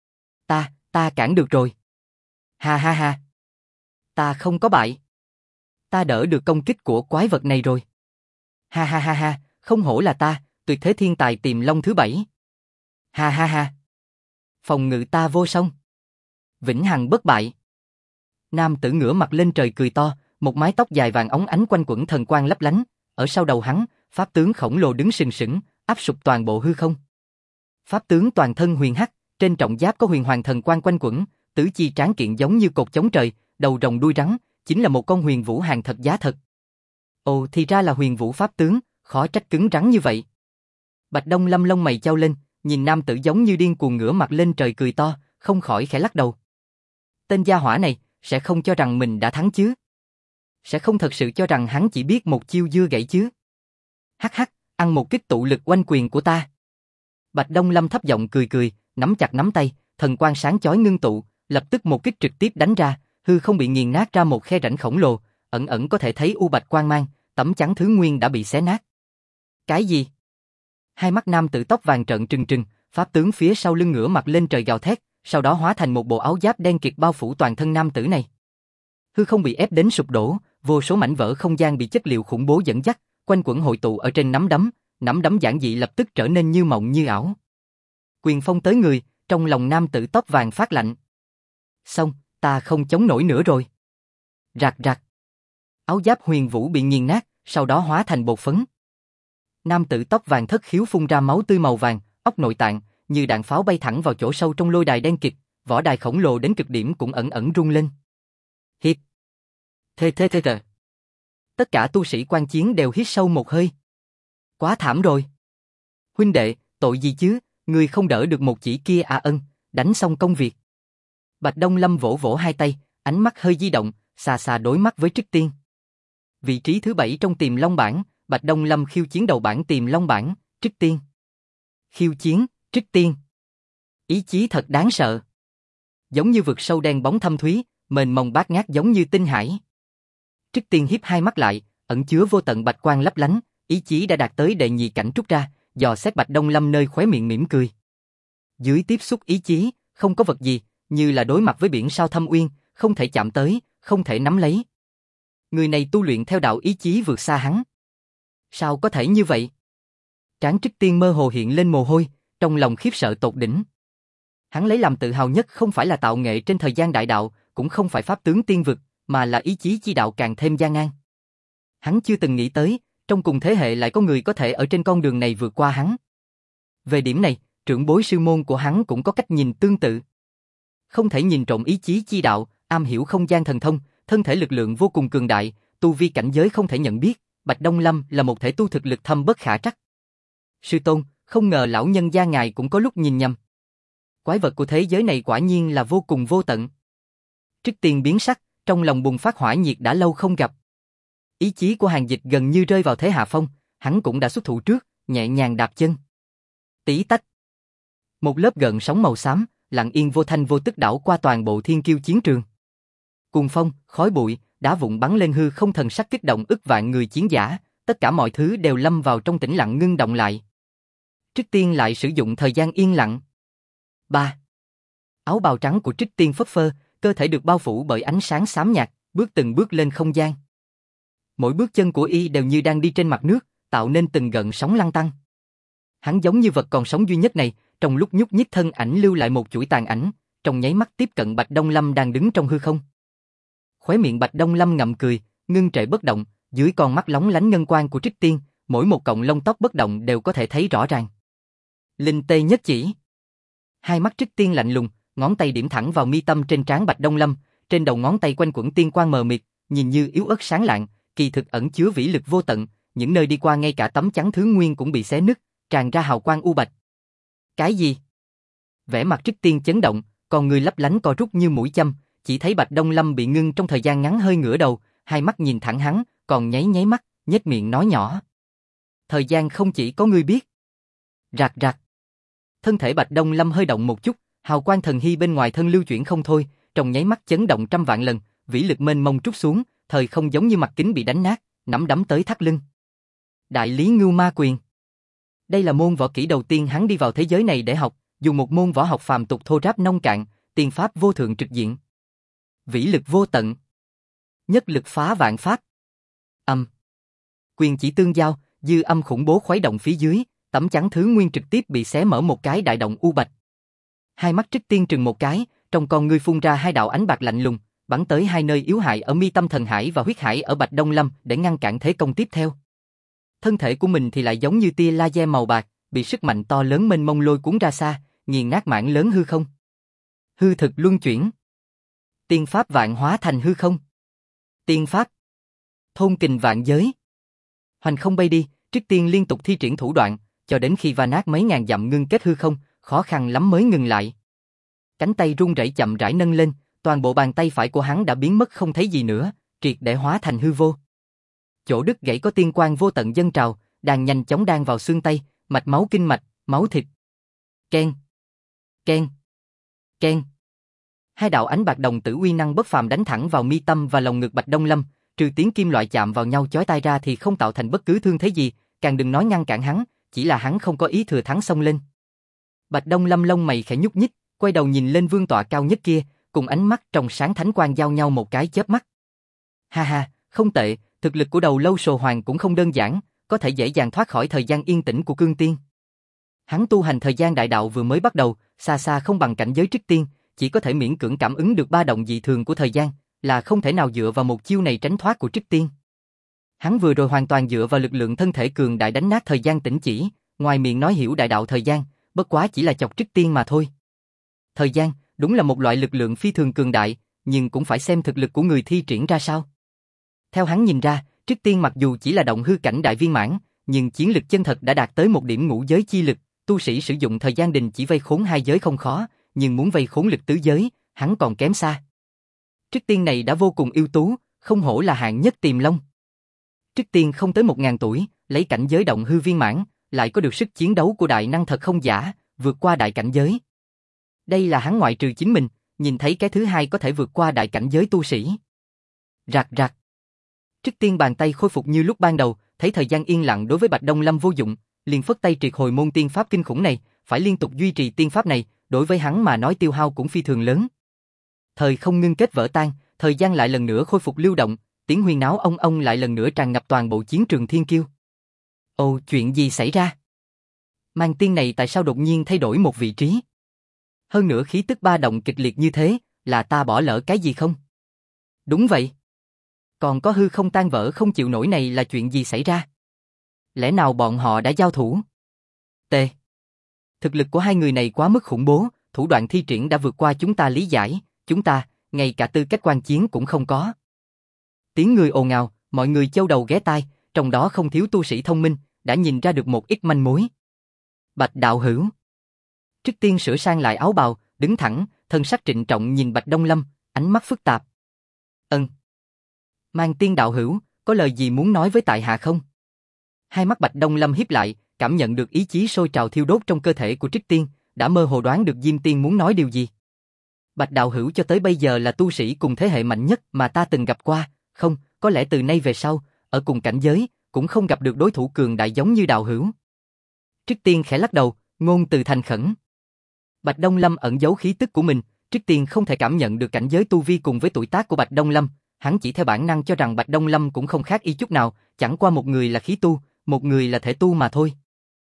Ta cản được rồi. Ha ha ha. Ta không có bại. Ta đỡ được công kích của quái vật này rồi. Ha ha ha ha, không hổ là ta, tuyệt thế thiên tài Tiềm Long thứ 7. Ha ha ha. Phòng ngự ta vô song. Vĩnh hằng bất bại. Nam tử ngửa mặt lên trời cười to, một mái tóc dài vàng óng ánh quanh quẩn thần quang lấp lánh, ở sau đầu hắn, pháp tướng khổng lồ đứng sừng sững, áp sụp toàn bộ hư không. Pháp tướng toàn thân huyền hắc, trên trọng giáp có huyền hoàng thần quang quanh quẩn, tứ chi tráng kiện giống như cột chống trời, đầu rồng đuôi rắn, chính là một con huyền vũ hàng thật giá thật. Ồ, thì ra là huyền vũ pháp tướng, khó trách cứng rắn như vậy. Bạch Đông Lâm lông mày chau lên, nhìn nam tử giống như điên cuồng ngửa mặt lên trời cười to, không khỏi khẽ lắc đầu. Tên gia hỏa này, sẽ không cho rằng mình đã thắng chứ? Sẽ không thật sự cho rằng hắn chỉ biết một chiêu dưa gãy chứ? Hắc hắc, ăn một kích tụ lực oanh quyền của ta. Bạch Đông Lâm thấp giọng cười cười, nắm chặt nắm tay, thần quang sáng chói ngưng tụ, lập tức một kích trực tiếp đánh ra, hư không bị nghiền nát ra một khe rãnh khổng lồ, ẩn ẩn có thể thấy u bạch quang mang, tấm chắn thứ nguyên đã bị xé nát. Cái gì? Hai mắt nam tử tóc vàng trợn trừng trừng, pháp tướng phía sau lưng ngửa mặt lên trời gào thét, sau đó hóa thành một bộ áo giáp đen kịt bao phủ toàn thân nam tử này. Hư không bị ép đến sụp đổ, vô số mảnh vỡ không gian bị chất liệu khủng bố dẫn dắt, quanh quẩn hội tụ ở trên nắm đấm giản dị lập tức trở nên như mộng như ảo. Quyền phong tới người, trong lòng nam tử tóc vàng phát lạnh. Xong, ta không chống nổi nữa rồi. Rạc rạc. Áo giáp huyền vũ bị nghiền nát, sau đó hóa thành bột phấn. Nam tử tóc vàng thất khiếu phun ra máu tươi màu vàng, óc nội tạng, như đạn pháo bay thẳng vào chỗ sâu trong lôi đài đen kịt, võ đài khổng lồ đến cực điểm cũng ẩn ẩn rung lên. Hít. Thê. Tất cả tu sĩ quan chiến đều hít sâu một hơi. Quá thảm rồi. Huynh đệ, tội gì chứ, ngươi không đỡ được một chỉ kia à ân, đánh xong công việc. Bạch Đông Lâm vỗ vỗ hai tay, ánh mắt hơi di động, xa xa đối mắt với Trích Tiên. Vị trí thứ 7 trong Tiềm Long bảng, Bạch Đông Lâm khiêu chiến đầu bảng Tiềm Long bảng, Trích Tiên. Khiêu chiến, Trích Tiên. Ý chí thật đáng sợ. Giống như vực sâu đen bóng thâm thúy, mênh mông bát ngát giống như tinh hải. Trích Tiên hiếp hai mắt lại, ẩn chứa vô tận bạch quang lấp lánh, ý chí đã đạt tới đệ nhị cảnh trút ra, dò xét Bạch Đông Lâm nơi khóe miệng mỉm cười. Dưới tiếp xúc ý chí, không có vật gì, như là đối mặt với biển sao thâm uyên, không thể chạm tới, không thể nắm lấy. Người này tu luyện theo đạo ý chí vượt xa hắn. Sao có thể như vậy? Trán Trích Tiên mơ hồ hiện lên mồ hôi, trong lòng khiếp sợ tột đỉnh. Hắn lấy làm tự hào nhất không phải là tạo nghệ trên thời gian đại đạo, cũng không phải pháp tướng tiên vực, mà là ý chí chi đạo càng thêm gian nan. Hắn chưa từng nghĩ tới, trong cùng thế hệ lại có người có thể ở trên con đường này vượt qua hắn. Về điểm này, trưởng bối sư môn của hắn cũng có cách nhìn tương tự. Không thể nhìn trộm ý chí chi đạo, am hiểu không gian thần thông, thân thể lực lượng vô cùng cường đại, tu vi cảnh giới không thể nhận biết, Bạch Đông Lâm là một thể tu thực lực thâm bất khả trắc. Sư tôn, không ngờ lão nhân gia ngài cũng có lúc nhìn nhầm. Quái vật của thế giới này quả nhiên là vô cùng vô tận. Trích Tiên biến sắc, trong lòng bùng phát hỏa nhiệt đã lâu không gặp. Ý chí của Hàn Dịch gần như rơi vào thế hạ phong, hắn cũng đã xuất thủ trước, nhẹ nhàng đạp chân. Tí tách. Một lớp gợn sóng màu xám, lặng yên vô thanh vô tức đảo qua toàn bộ thiên kiêu chiến trường. Cuồng phong, khói bụi, đá vụn bắn lên hư không, thần sắc kích động ức vạn người chiến giả, tất cả mọi thứ đều lâm vào trong tĩnh lặng ngưng động lại. Trích Tiên lại sử dụng thời gian yên lặng. 3. Áo bào trắng của Trích Tiên phất phơ, cơ thể được bao phủ bởi ánh sáng xám nhạt, bước từng bước lên không gian. Mỗi bước chân của y đều như đang đi trên mặt nước, tạo nên từng gợn sóng lăn tăn. Hắn giống như vật còn sống duy nhất này, trong lúc nhúc nhích thân ảnh lưu lại một chuỗi tàn ảnh, trong nháy mắt tiếp cận Bạch Đông Lâm đang đứng trong hư không. Khóe miệng Bạch Đông Lâm ngậm cười, ngưng trệ bất động, dưới con mắt lóng lánh ngân quang của Trích Tiên, mỗi một cọng lông tóc bất động đều có thể thấy rõ ràng. Linh tê nhất chỉ. Hai mắt Trích Tiên lạnh lùng, ngón tay điểm thẳng vào mi tâm trên trán Bạch Đông Lâm, trên đầu ngón tay quanh quẩn tiên quang mờ mịt, nhìn như yếu ớt sáng lạng, kỳ thực ẩn chứa vĩ lực vô tận, những nơi đi qua ngay cả tấm chắn thứ nguyên cũng bị xé nứt, tràn ra hào quang u bạch. Cái gì? Vẻ mặt Trích Tiên chấn động, còn người lấp lánh co rút như mũi châm, chỉ thấy Bạch Đông Lâm bị ngưng trong thời gian ngắn hơi ngửa đầu, hai mắt nhìn thẳng hắn, còn nháy nháy mắt, nhếch miệng nói nhỏ. Thời gian không chỉ có ngươi biết. Rạc rạc. Thân thể Bạch Đông Lâm hơi động một chút, hào quang thần hy bên ngoài thân lưu chuyển không thôi, trong nháy mắt chấn động trăm vạn lần, vĩ lực mênh mông trút xuống, thời không giống như mặt kính bị đánh nát, nắm đấm tới thắt lưng. Đại Lý Ngưu Ma Quyền. Đây là môn võ kỹ đầu tiên hắn đi vào thế giới này để học, dùng một môn võ học phàm tục thô ráp nông cạn, tiên pháp vô thượng trực diện. Vĩ lực vô tận. Nhất lực phá vạn pháp. Âm. Quyền chỉ tương giao, dư âm khủng bố khuấy động phía dưới, tấm chắn thứ nguyên trực tiếp bị xé mở một cái đại động u bạch. Hai mắt Trích Tiên trừng một cái, trong con ngươi phun ra hai đạo ánh bạc lạnh lùng, bắn tới hai nơi yếu hại ở mi tâm thần hải và huyết hải ở Bạch Đông Lâm để ngăn cản thế công tiếp theo. Thân thể của mình thì lại giống như tia laser màu bạc, bị sức mạnh to lớn mênh mông lôi cuốn ra xa, nghiền nát mảng lớn hư không. Hư thực luân chuyển. Tiên pháp vạn hóa thành hư không. Tiên pháp. Thôn kình vạn giới. Hoành không bay đi, Trích Tiên liên tục thi triển thủ đoạn, cho đến khi va nát mấy ngàn dặm ngưng kết hư không, khó khăn lắm mới ngừng lại. Cánh tay run rẩy chậm rãi nâng lên, toàn bộ bàn tay phải của hắn đã biến mất không thấy gì nữa, triệt để hóa thành hư vô. Chỗ đứt gãy có tiên quang vô tận dâng trào, đang nhanh chóng đan vào xương tay, mạch máu kinh mạch, máu thịt. Ken, ken, ken. Hai đạo ánh bạc đồng tử uy năng bất phàm đánh thẳng vào mi tâm và lồng ngực Bạch Đông Lâm, trừ tiếng kim loại chạm vào nhau chói tai ra thì không tạo thành bất cứ thương thế gì, càng đừng nói ngăn cản hắn, chỉ là hắn không có ý thừa thắng xông lên. Bạch Đông Lâm lông mày khẽ nhúc nhích, quay đầu nhìn lên vương tọa cao nhất kia, cùng ánh mắt trong sáng thánh quang giao nhau một cái chớp mắt. Ha ha, không tệ, thực lực của đầu lâu sồ hoàng cũng không đơn giản, có thể dễ dàng thoát khỏi thời gian yên tĩnh của cương tiên. Hắn tu hành thời gian đại đạo vừa mới bắt đầu, xa xa không bằng cảnh giới Trích Tiên, chỉ có thể miễn cưỡng cảm ứng được ba động dị thường của thời gian, là không thể nào dựa vào một chiêu này tránh thoát của Trích Tiên. Hắn vừa rồi hoàn toàn dựa vào lực lượng thân thể cường đại đánh nát thời gian tĩnh chỉ, ngoài miệng nói hiểu đại đạo thời gian, bất quá chỉ là chọc Trích Tiên mà thôi. Thời gian, đúng là một loại lực lượng phi thường cường đại, nhưng cũng phải xem thực lực của người thi triển ra sao. Theo hắn nhìn ra, Trích Tiên mặc dù chỉ là động hư cảnh đại viên mãn, nhưng chiến lực chân thật đã đạt tới một điểm ngũ giới chi lực, tu sĩ sử dụng thời gian đình chỉ vây khốn hai giới không khó, nhưng muốn vây khốn lực tứ giới, hắn còn kém xa. Trích Tiên này đã vô cùng ưu tú, không hổ là hạng nhất Tiềm Long. Trích Tiên không tới 1000 tuổi, lấy cảnh giới động hư viên mãn, lại có được sức chiến đấu của đại năng thật không giả, vượt qua đại cảnh giới. Đây là hắn ngoại trừ chính mình, nhìn thấy cái thứ hai có thể vượt qua đại cảnh giới tu sĩ. Rạc rạc. Trích Tiên bàn tay khôi phục như lúc ban đầu, thấy thời gian yên lặng đối với Bạch Đông Lâm vô dụng, liền phất tay triệt hồi môn tiên pháp kinh khủng này, phải liên tục duy trì tiên pháp này, đối với hắn mà nói tiêu hao cũng phi thường lớn. Thời không ngưng kết vỡ tan, thời gian lại lần nữa khôi phục lưu động, tiếng huyên náo ong ong lại lần nữa tràn ngập toàn bộ chiến trường thiên kiêu. Ồ, chuyện gì xảy ra? Màn tiên này tại sao đột nhiên thay đổi một vị trí? Hơn nữa khí tức ba động kịch liệt như thế, là ta bỏ lỡ cái gì không? Đúng vậy. Còn có hư không tan vỡ không chịu nổi này là chuyện gì xảy ra? Lẽ nào bọn họ đã giao thủ? T. Thực lực của hai người này quá mức khủng bố, thủ đoạn thi triển đã vượt qua chúng ta lý giải, chúng ta, ngay cả tư cách quan chiến cũng không có. Tiếng người ồn ào, mọi người châu đầu ghé tai, trong đó không thiếu tu sĩ thông minh, đã nhìn ra được một ít manh mối. Bạch đạo hữu. Trích Tiên sửa sang lại áo bào, đứng thẳng, thân sắc trịnh trọng nhìn Bạch Đông Lâm, ánh mắt phức tạp. Mang Tiên đạo hữu, có lời gì muốn nói với tại hạ không? Hai mắt Bạch Đông Lâm híp lại, cảm nhận được ý chí sôi trào thiêu đốt trong cơ thể của Trích Tiên, đã mơ hồ đoán được Diêm Tiên muốn nói điều gì. Bạch đạo hữu cho tới bây giờ là tu sĩ cùng thế hệ mạnh nhất mà ta từng gặp qua, không, có lẽ từ nay về sau, ở cùng cảnh giới, cũng không gặp được đối thủ cường đại giống như đạo hữu. Trích Tiên khẽ lắc đầu, ngôn từ thành khẩn. Bạch Đông Lâm ẩn giấu khí tức của mình, Trích Tiên không thể cảm nhận được cảnh giới tu vi cùng với tuổi tác của Bạch Đông Lâm, hắn chỉ theo bản năng cho rằng Bạch Đông Lâm cũng không khác y chút nào, chẳng qua một người là khí tu, một người là thể tu mà thôi.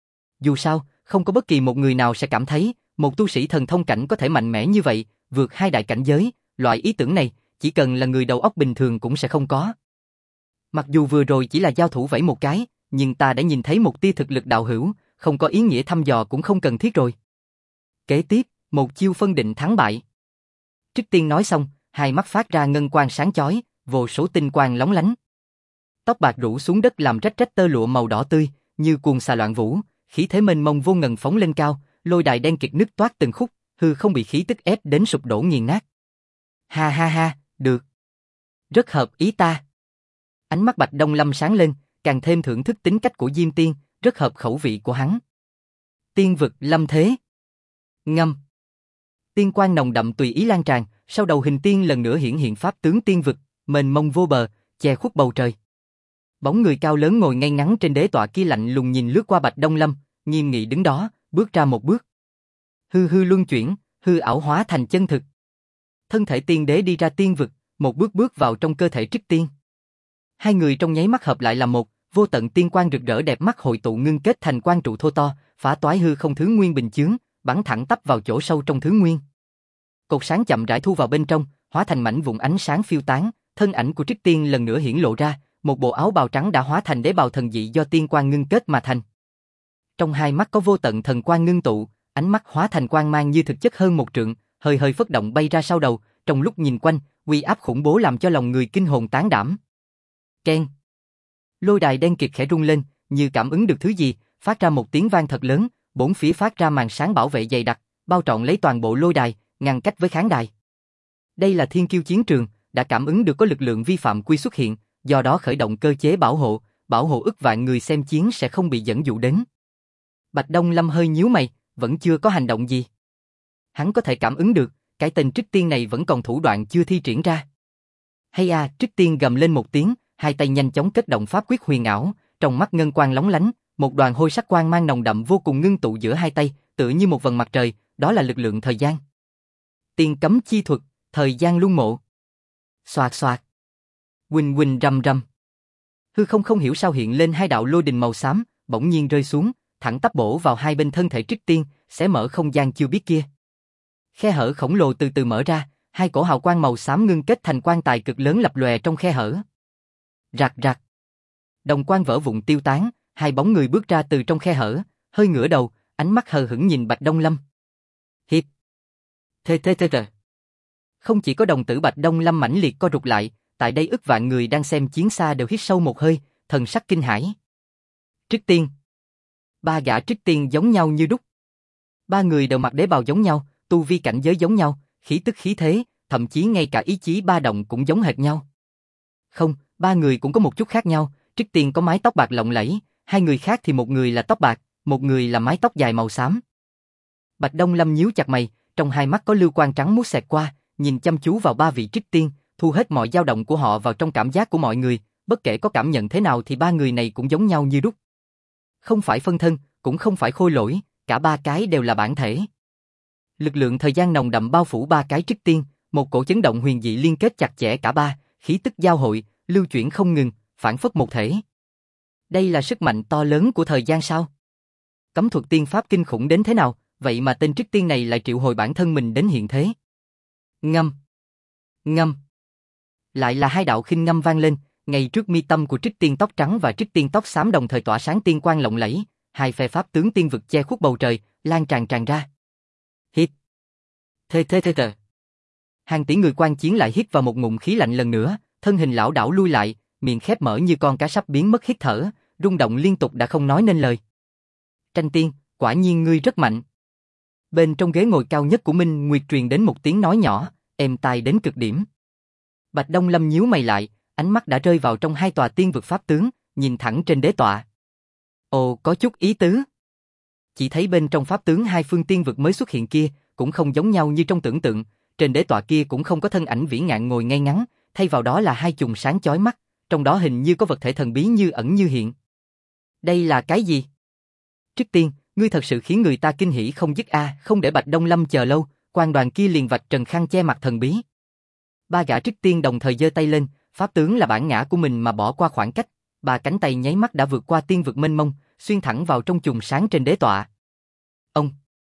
Dù sao, không có bất kỳ một người nào sẽ cảm thấy, một tu sĩ thần thông cảnh có thể mạnh mẽ như vậy, vượt hai đại cảnh giới, loại ý tưởng này, chỉ cần là người đầu óc bình thường cũng sẽ không có. Mặc dù vừa rồi chỉ là giao thủ vẫy một cái, nhưng ta đã nhìn thấy một tia thực lực đạo hữu, không có ý nghĩa thăm dò cũng không cần thiết rồi. Kế tiếp, một chiêu phân định thắng bại. Trích Tiên nói xong, hai mắt phát ra ngân quang sáng chói, vô số tinh quang lóng lánh. Tóc bạc rủ xuống đất làm rách rách tơ lụa màu đỏ tươi, như cuồng xà loạn vũ, khí thế mênh mông vô ngần phóng lên cao, lôi đài đen kịt nứt toát từng khúc, hư không bị khí tức ép đến sụp đổ nghiền nát. Ha ha ha, được. Rất hợp ý ta. Ánh mắt Bạch Đông Lâm sáng lên, càng thêm thưởng thức tính cách của Diêm Tiên, rất hợp khẩu vị của hắn. Tiên vực lâm thế. Ngâm. Tiên quang nồng đậm tùy ý lan tràn, sau đầu hình tiên lần nữa hiển hiện pháp tướng tiên vực, mênh mông vô bờ, che khuất bầu trời. Bóng người cao lớn ngồi ngay ngắn trên đế tọa kia lạnh lùng nhìn lướt qua Bạch Đông Lâm, nghiêm nghị đứng đó, bước ra một bước. Hư hư luân chuyển, hư ảo hóa thành chân thực. Thân thể tiên đế đi ra tiên vực, một bước bước vào trong cơ thể Trích Tiên. Hai người trong nháy mắt hợp lại là một, vô tận tiên quang rực rỡ đẹp mắt hội tụ ngưng kết thành quang trụ thô to, phá toái hư không thứ nguyên bình chướng, bắn thẳng tắp vào chỗ sâu trong thứ nguyên. Cột sáng chậm rãi thu vào bên trong, hóa thành mảnh vụn ánh sáng phiêu tán, thân ảnh của Trích Tiên lần nữa hiển lộ ra, một bộ áo bào trắng đã hóa thành đế bào thần dị do tiên quang ngưng kết mà thành. Trong hai mắt có vô tận thần quang ngưng tụ, ánh mắt hóa thành quang mang như thực chất hơn một trượng, hơi hơi phất động bay ra sau đầu, trong lúc nhìn quanh, uy áp khủng bố làm cho lòng người kinh hồn tán đảm. Keng. Lôi đài đen kịt khẽ rung lên, như cảm ứng được thứ gì, phát ra một tiếng vang thật lớn, bốn phía phát ra màn sáng bảo vệ dày đặc, bao trọn lấy toàn bộ lôi đài, ngăn cách với khán đài. Đây là thiên kiêu chiến trường, đã cảm ứng được có lực lượng vi phạm quy xuất hiện, do đó khởi động cơ chế bảo hộ ức vạn người xem chiến sẽ không bị dẫn dụ đến. Bạch Đông Lâm hơi nhíu mày, vẫn chưa có hành động gì. Hắn có thể cảm ứng được, cái tên Trích Tiên này vẫn còn thủ đoạn chưa thi triển ra. Hay à, Trích Tiên gầm lên một tiếng, hai tay nhanh chóng kết động pháp quyết huyền ảo, trong mắt ngân quang lóng lánh, một đoàn hôi sắc quang mang nồng đậm vô cùng ngưng tụ giữa hai tay, tựa như một vầng mặt trời, đó là lực lượng thời gian. Tiên cấm chi thuật, thời gian luân mộ. Xoạt xoạt. Huỳnh huỳnh rầm rầm. Hư không không hiểu sao hiện lên hai đạo lôi đình màu xám, bỗng nhiên rơi xuống, thẳng tắp bổ vào hai bên thân thể Trích Tiên, xé mở không gian chưa biết kia. Khe hở khổng lồ từ từ mở ra, hai cổ hào quang màu xám ngưng kết thành quan tài cực lớn lập lòe trong khe hở. Rạc rạc. Đồng quang vỡ vụn tiêu tán, hai bóng người bước ra từ trong khe hở, hơi ngửa đầu, ánh mắt hờ hững nhìn Bạch Đông Lâm. Hiệp. Thê. Không chỉ có đồng tử Bạch Đông Lâm mãnh liệt co rụt lại, tại đây ức vạn người đang xem chiến xa đều hít sâu một hơi, thần sắc kinh hãi. Trích Tiên. Ba gã Trích Tiên giống nhau như đúc. Ba người đều mặc đế bào giống nhau, tu vi cảnh giới giống nhau, khí tức khí thế, thậm chí ngay cả ý chí ba động cũng giống hệt nhau. Không, ba người cũng có một chút khác nhau, Trích Tiên có mái tóc bạc lộng lẫy, hai người khác thì một người là tóc bạc, một người là mái tóc dài màu xám. Bạch Đông Lâm nhíu chặt mày, trong hai mắt có lưu quang trắng muốt xẹt qua, nhìn chăm chú vào ba vị Trích Tiên, thu hết mọi dao động của họ vào trong cảm giác của mọi người, bất kể có cảm nhận thế nào thì ba người này cũng giống nhau như đúc. Không phải phân thân, cũng không phải khôi lỗi, cả ba cái đều là bản thể. Lực lượng thời gian nồng đậm bao phủ ba cái Trích Tiên, một cổ chấn động huyền dị liên kết chặt chẽ cả ba, khí tức giao hội, lưu chuyển không ngừng, phản phất một thể. Đây là sức mạnh to lớn của thời gian sao? Cấm thuật tiên pháp kinh khủng đến thế nào, vậy mà tên Trích Tiên này lại triệu hồi bản thân mình đến hiện thế. Ngâm. Ngâm. Lại là hai đạo khinh ngâm vang lên, ngay trước mi tâm của Trích Tiên tóc trắng và Trích Tiên tóc xám đồng thời tỏa sáng tiên quang lộng lẫy, hai phe pháp tướng tiên vực che khuất bầu trời, lan tràn ra. Hít. Thê. Hàng tỷ người quan chiến lại hít vào một ngụm khí lạnh lần nữa, thân hình lão đảo lui lại, miệng khép mở như con cá sắp biến mất hít thở, rung động liên tục đã không nói nên lời. Tranh Tiên, quả nhiên ngươi rất mạnh. Bên trong ghế ngồi cao nhất của Minh Nguyệt truyền đến một tiếng nói nhỏ, êm tai đến cực điểm. Bạch Đông Lâm nhíu mày lại, ánh mắt đã rơi vào trong hai tòa tiên vực pháp tướng, nhìn thẳng trên đế tọa. Ồ, có chút ý tứ. Chỉ thấy bên trong pháp tướng hai phương tiên vực mới xuất hiện kia, cũng không giống nhau như trong tưởng tượng, trên đế tọa kia cũng không có thân ảnh Vĩ Ngạn ngồi ngay ngắn, thay vào đó là hai chùm sáng chói mắt, trong đó hình như có vật thể thần bí như ẩn như hiện. Đây là cái gì? Trước tiên, ngươi thật sự khiến người ta kinh hỉ không dứt a, không để Bạch Đông Lâm chờ lâu, quan đoàn kia liền vạch trần khăn che mặt thần bí. Ba gã trước tiên đồng thời giơ tay lên, pháp tướng là bản ngã của mình mà bỏ qua khoảng cách, ba cánh tay nháy mắt đã vượt qua tiên vực mênh mông, xuyên thẳng vào trong chùm sáng trên đế tọa. Ông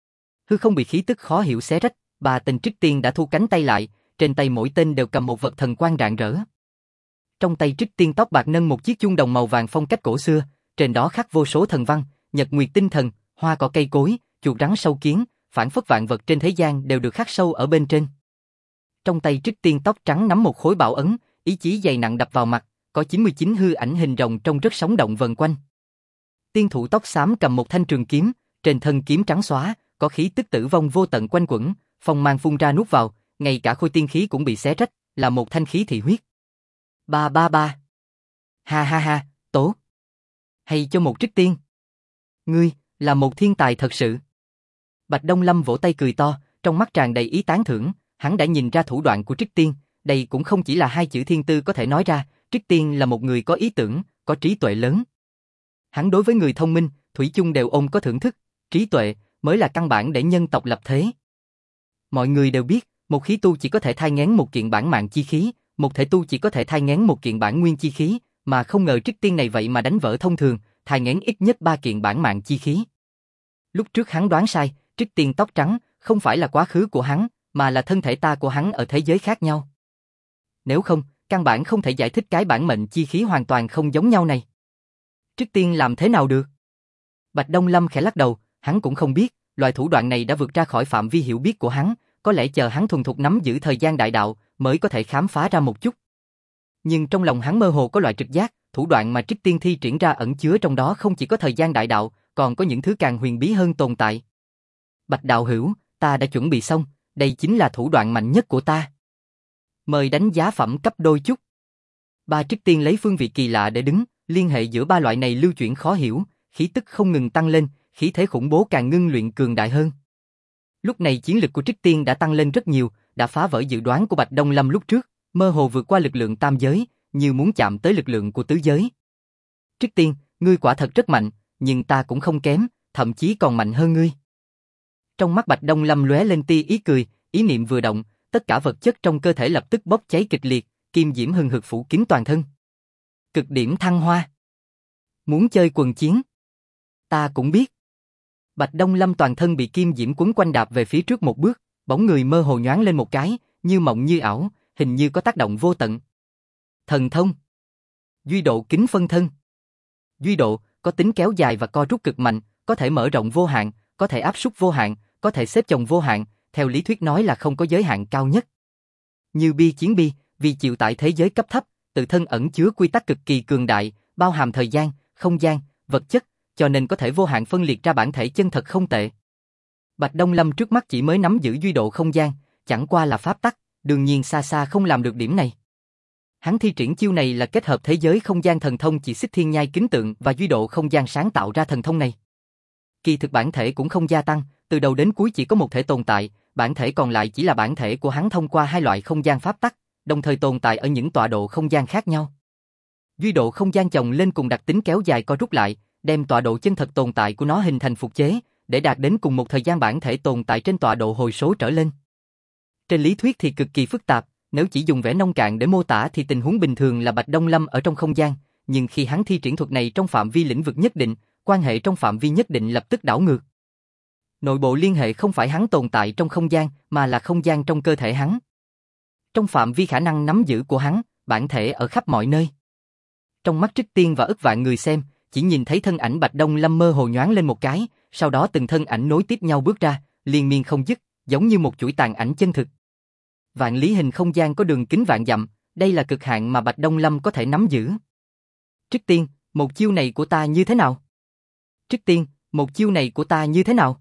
hư không bị khí tức khó hiểu xé rách, ba tên trước tiên đã thu cánh tay lại, trên tay mỗi tên đều cầm một vật thần quang rạng rỡ. Trong tay trước tiên tóc bạc nâng một chiếc chuông đồng màu vàng phong cách cổ xưa, trên đó khắc vô số thần văn, nhật nguyệt tinh thần, hoa cỏ cây cối, chuột rắn sâu kiến, phảng phất vạn vật trên thế gian đều được khắc sâu ở bên trên. Trong tay trước tiên tóc trắng nắm một khối bảo ấn, ý chí dày nặng đập vào mặt, có 99 hư ảnh hình rồng trông rất sống động vần quanh. Tiên thủ tóc xám cầm một thanh trường kiếm, trên thân kiếm trắng xóa, có khí tức tử vong vô tận quanh quẩn, phong mang phun ra nuốt vào, ngay cả khôi tiên khí cũng bị xé rách, là một thanh khí thị huyết. Ba ba ba. Ha ha ha, tốt. Hay cho một trích tiên. Ngươi, là một thiên tài thật sự. Bạch Đông Lâm vỗ tay cười to, trong mắt tràn đầy ý tán thưởng, hắn đã nhìn ra thủ đoạn của Trích Tiên, đây cũng không chỉ là hai chữ thiên tư có thể nói ra, Trích Tiên là một người có ý tưởng, có trí tuệ lớn. Hắn đối với người thông minh, thủy chung đều ôm có thưởng thức, trí tuệ mới là căn bản để nhân tộc lập thế. Mọi người đều biết, một khí tu chỉ có thể thai nghén một kiện bản mạng chi khí, một thể tu chỉ có thể thai nghén một kiện bản nguyên chi khí, mà không ngờ Trích Tiên này vậy mà đánh vỡ thông thường, thai nghén ít nhất 3 kiện bản mạng chi khí. Lúc trước hắn đoán sai, Trích Tiên tóc trắng không phải là quá khứ của hắn, mà là thân thể ta của hắn ở thế giới khác nhau. Nếu không, căn bản không thể giải thích cái bản mệnh chi khí hoàn toàn không giống nhau này. Trích Tiên làm thế nào được? Bạch Đông Lâm khẽ lắc đầu, hắn cũng không biết, loại thủ đoạn này đã vượt ra khỏi phạm vi hiểu biết của hắn, có lẽ chờ hắn thuần thục nắm giữ thời gian đại đạo mới có thể khám phá ra một chút. Nhưng trong lòng hắn mơ hồ có loại trực giác, thủ đoạn mà Trích Tiên thi triển ra ẩn chứa trong đó không chỉ có thời gian đại đạo, còn có những thứ càng huyền bí hơn tồn tại. Bạch đạo hữu, ta đã chuẩn bị xong, đây chính là thủ đoạn mạnh nhất của ta. Mời đánh giá phẩm cấp đôi chút. Ba Trích Tiên lấy phương vị kỳ lạ để đứng, liên hệ giữa ba loại này lưu chuyển khó hiểu, khí tức không ngừng tăng lên, khí thế khủng bố càng ngưng luyện cường đại hơn. Lúc này chiến lực của Trích Tiên đã tăng lên rất nhiều, đã phá vỡ dự đoán của Bạch Đông Lâm lúc trước, mơ hồ vượt qua lực lượng tam giới, như muốn chạm tới lực lượng của tứ giới. Trích Tiên, ngươi quả thật rất mạnh, nhưng ta cũng không kém, thậm chí còn mạnh hơn ngươi. Trong mắt Bạch Đông Lâm lóe lên tia ý cười, ý niệm vừa động, tất cả vật chất trong cơ thể lập tức bốc cháy kịch liệt, kim diễm hừng hực phủ kín toàn thân. Cực điểm thăng hoa. Muốn chơi quần chiến? Ta cũng biết. Bạch Đông Lâm toàn thân bị kim diễm quấn quanh đạp về phía trước một bước, bóng người mơ hồ nhoáng lên một cái, như mộng như ảo, hình như có tác động vô tận. Thần thông. Duy độ kính phân thân. Duy độ có tính kéo dài và co rút cực mạnh, có thể mở rộng vô hạn, có thể áp suất vô hạn, có thể xếp chồng vô hạn, theo lý thuyết nói là không có giới hạn cao nhất. Như bi chiến bi, vì chịu tại thế giới cấp thấp, tự thân ẩn chứa quy tắc cực kỳ cường đại, bao hàm thời gian, không gian, vật chất, cho nên có thể vô hạn phân liệt ra bản thể chân thật không tệ. Bạch Đông Lâm trước mắt chỉ mới nắm giữ duy độ không gian, chẳng qua là pháp tắc, đương nhiên xa xa không làm được điểm này. Hắn thi triển chiêu này là kết hợp thế giới không gian thần thông chỉ xích thiên nhai kính tượng và duy độ không gian sáng tạo ra thần thông này. Kỳ thực bản thể cũng không gia tăng, từ đầu đến cuối chỉ có một thể tồn tại, bản thể còn lại chỉ là bản thể của hắn thông qua hai loại không gian pháp tắc, đồng thời tồn tại ở những tọa độ không gian khác nhau. Duy độ không gian chồng lên cùng đặc tính kéo dài co rút lại, đem tọa độ chân thật tồn tại của nó hình thành phục chế, để đạt đến cùng một thời gian bản thể tồn tại trên tọa độ hồi số trở lên. Trên lý thuyết thì cực kỳ phức tạp, nếu chỉ dùng vẻ nông cạn để mô tả thì tình huống bình thường là Bạch Đông Lâm ở trong không gian, nhưng khi hắn thi triển thuật này trong phạm vi lĩnh vực nhất định, quan hệ trong phạm vi nhất định lập tức đảo ngược. Nội bộ liên hệ không phải hắn tồn tại trong không gian, mà là không gian trong cơ thể hắn. Trong phạm vi khả năng nắm giữ của hắn, bản thể ở khắp mọi nơi. Trong mắt Trích Tiên và ức vạn người xem, chỉ nhìn thấy thân ảnh Bạch Đông Lâm mơ hồ nhoáng lên một cái, sau đó từng thân ảnh nối tiếp nhau bước ra, liên miên không dứt, giống như một chuỗi tàn ảnh chân thực. Vạn lý hình không gian có đường kính vạn dặm, đây là cực hạn mà Bạch Đông Lâm có thể nắm giữ. Trích Tiên, một chiêu này của ta như thế nào? Trích Tiên, một chiêu này của ta như thế nào?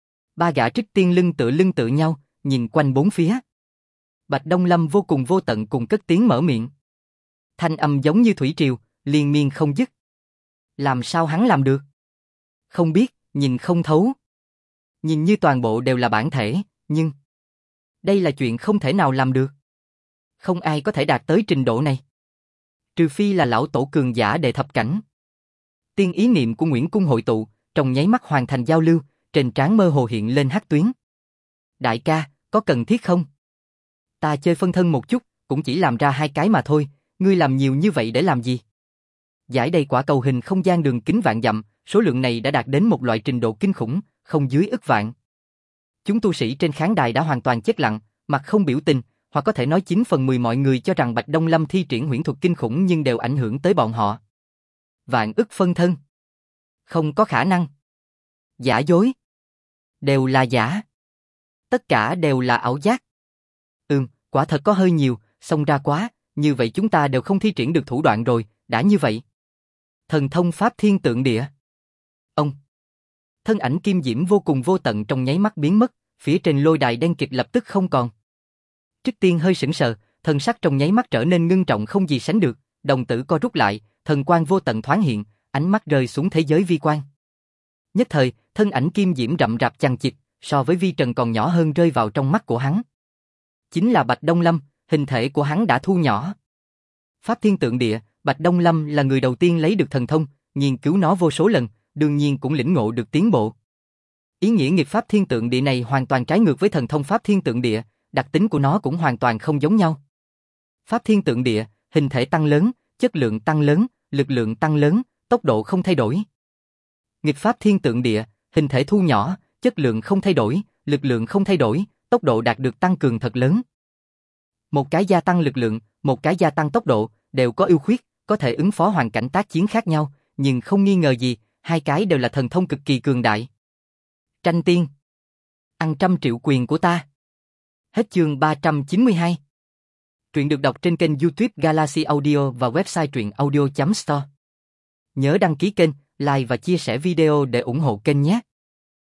Ba gã Trích Tiên lưng tựa nhau, nhìn quanh bốn phía. Bạch Đông Lâm vô cùng vô tận cùng cất tiếng mở miệng. Thanh âm giống như thủy triều, liên miên không dứt. Làm sao hắn làm được? Không biết, nhìn không thấu. Nhìn như toàn bộ đều là bản thể, nhưng đây là chuyện không thể nào làm được. Không ai có thể đạt tới trình độ này. Trừ phi là lão tổ cường giả đệ thập cảnh. Tiên ý niệm của Nguyễn Cung hội tụ, trong nháy mắt hoàn thành giao lưu, trên trán mơ hồ hiện lên hắc tuyến. Đại ca, có cần thiết không? Ta chơi phân thân một chút, cũng chỉ làm ra 2 cái mà thôi, ngươi làm nhiều như vậy để làm gì? Giải đầy quả cầu hình không gian đường kính vạn dặm, số lượng này đã đạt đến một loại trình độ kinh khủng, không dưới ức vạn. Chúng tu sĩ trên khán đài đã hoàn toàn chết lặng, mặt không biểu tình, hoặc có thể nói 9 phần 10 mọi người cho rằng Bạch Đông Lâm thi triển huyễn thuật kinh khủng nhưng đều ảnh hưởng tới bọn họ. Vạn ức phân thân. Không có khả năng. Giả dối. Đều là giả. Tất cả đều là ảo giác. Quả thật có hơi nhiều, xông ra quá, như vậy chúng ta đều không thi triển được thủ đoạn rồi, đã như vậy. Thần thông pháp thiên tượng địa. Ông. Thân ảnh kim diễm vô cùng vô tận trong nháy mắt biến mất, phía trên lôi đài đen kịt lập tức không còn. Trước tiên hơi sững sờ, thần sắc trong nháy mắt trở nên ngưng trọng không gì sánh được, đồng tử co rút lại, thần quang vô tận thoáng hiện, ánh mắt rơi xuống thế giới vi quan. Nhất thời, thân ảnh kim diễm rậm rạp chằng chịt, so với vi trần còn nhỏ hơn rơi vào trong mắt của hắn. Chính là Bạch Đông Lâm, hình thể của hắn đã thu nhỏ. Pháp thiên tượng địa, Bạch Đông Lâm là người đầu tiên lấy được thần thông, nghiên cứu nó vô số lần, đương nhiên cũng lĩnh ngộ được tiến bộ. Ý nghĩa nghịch pháp thiên tượng địa này hoàn toàn trái ngược với thần thông pháp thiên tượng địa, đặc tính của nó cũng hoàn toàn không giống nhau. Pháp thiên tượng địa, hình thể tăng lớn, chất lượng tăng lớn, lực lượng tăng lớn, tốc độ không thay đổi. Nghịch pháp thiên tượng địa, hình thể thu nhỏ, chất lượng không thay đổi, lực lượng không thay đổi, tốc độ đạt được tăng cường thật lớn. Một cái gia tăng lực lượng, một cái gia tăng tốc độ, đều có ưu khuyết, có thể ứng phó hoàn cảnh tác chiến khác nhau, nhưng không nghi ngờ gì, 2 cái đều là thần thông cực kỳ cường đại. Tranh tiên. Ăn 100 triệu quyền của ta. Hết chương 392. Truyện được đọc trên kênh YouTube Galaxy Audio và website truyện audio.store. Nhớ đăng ký kênh, like và chia sẻ video để ủng hộ kênh nhé.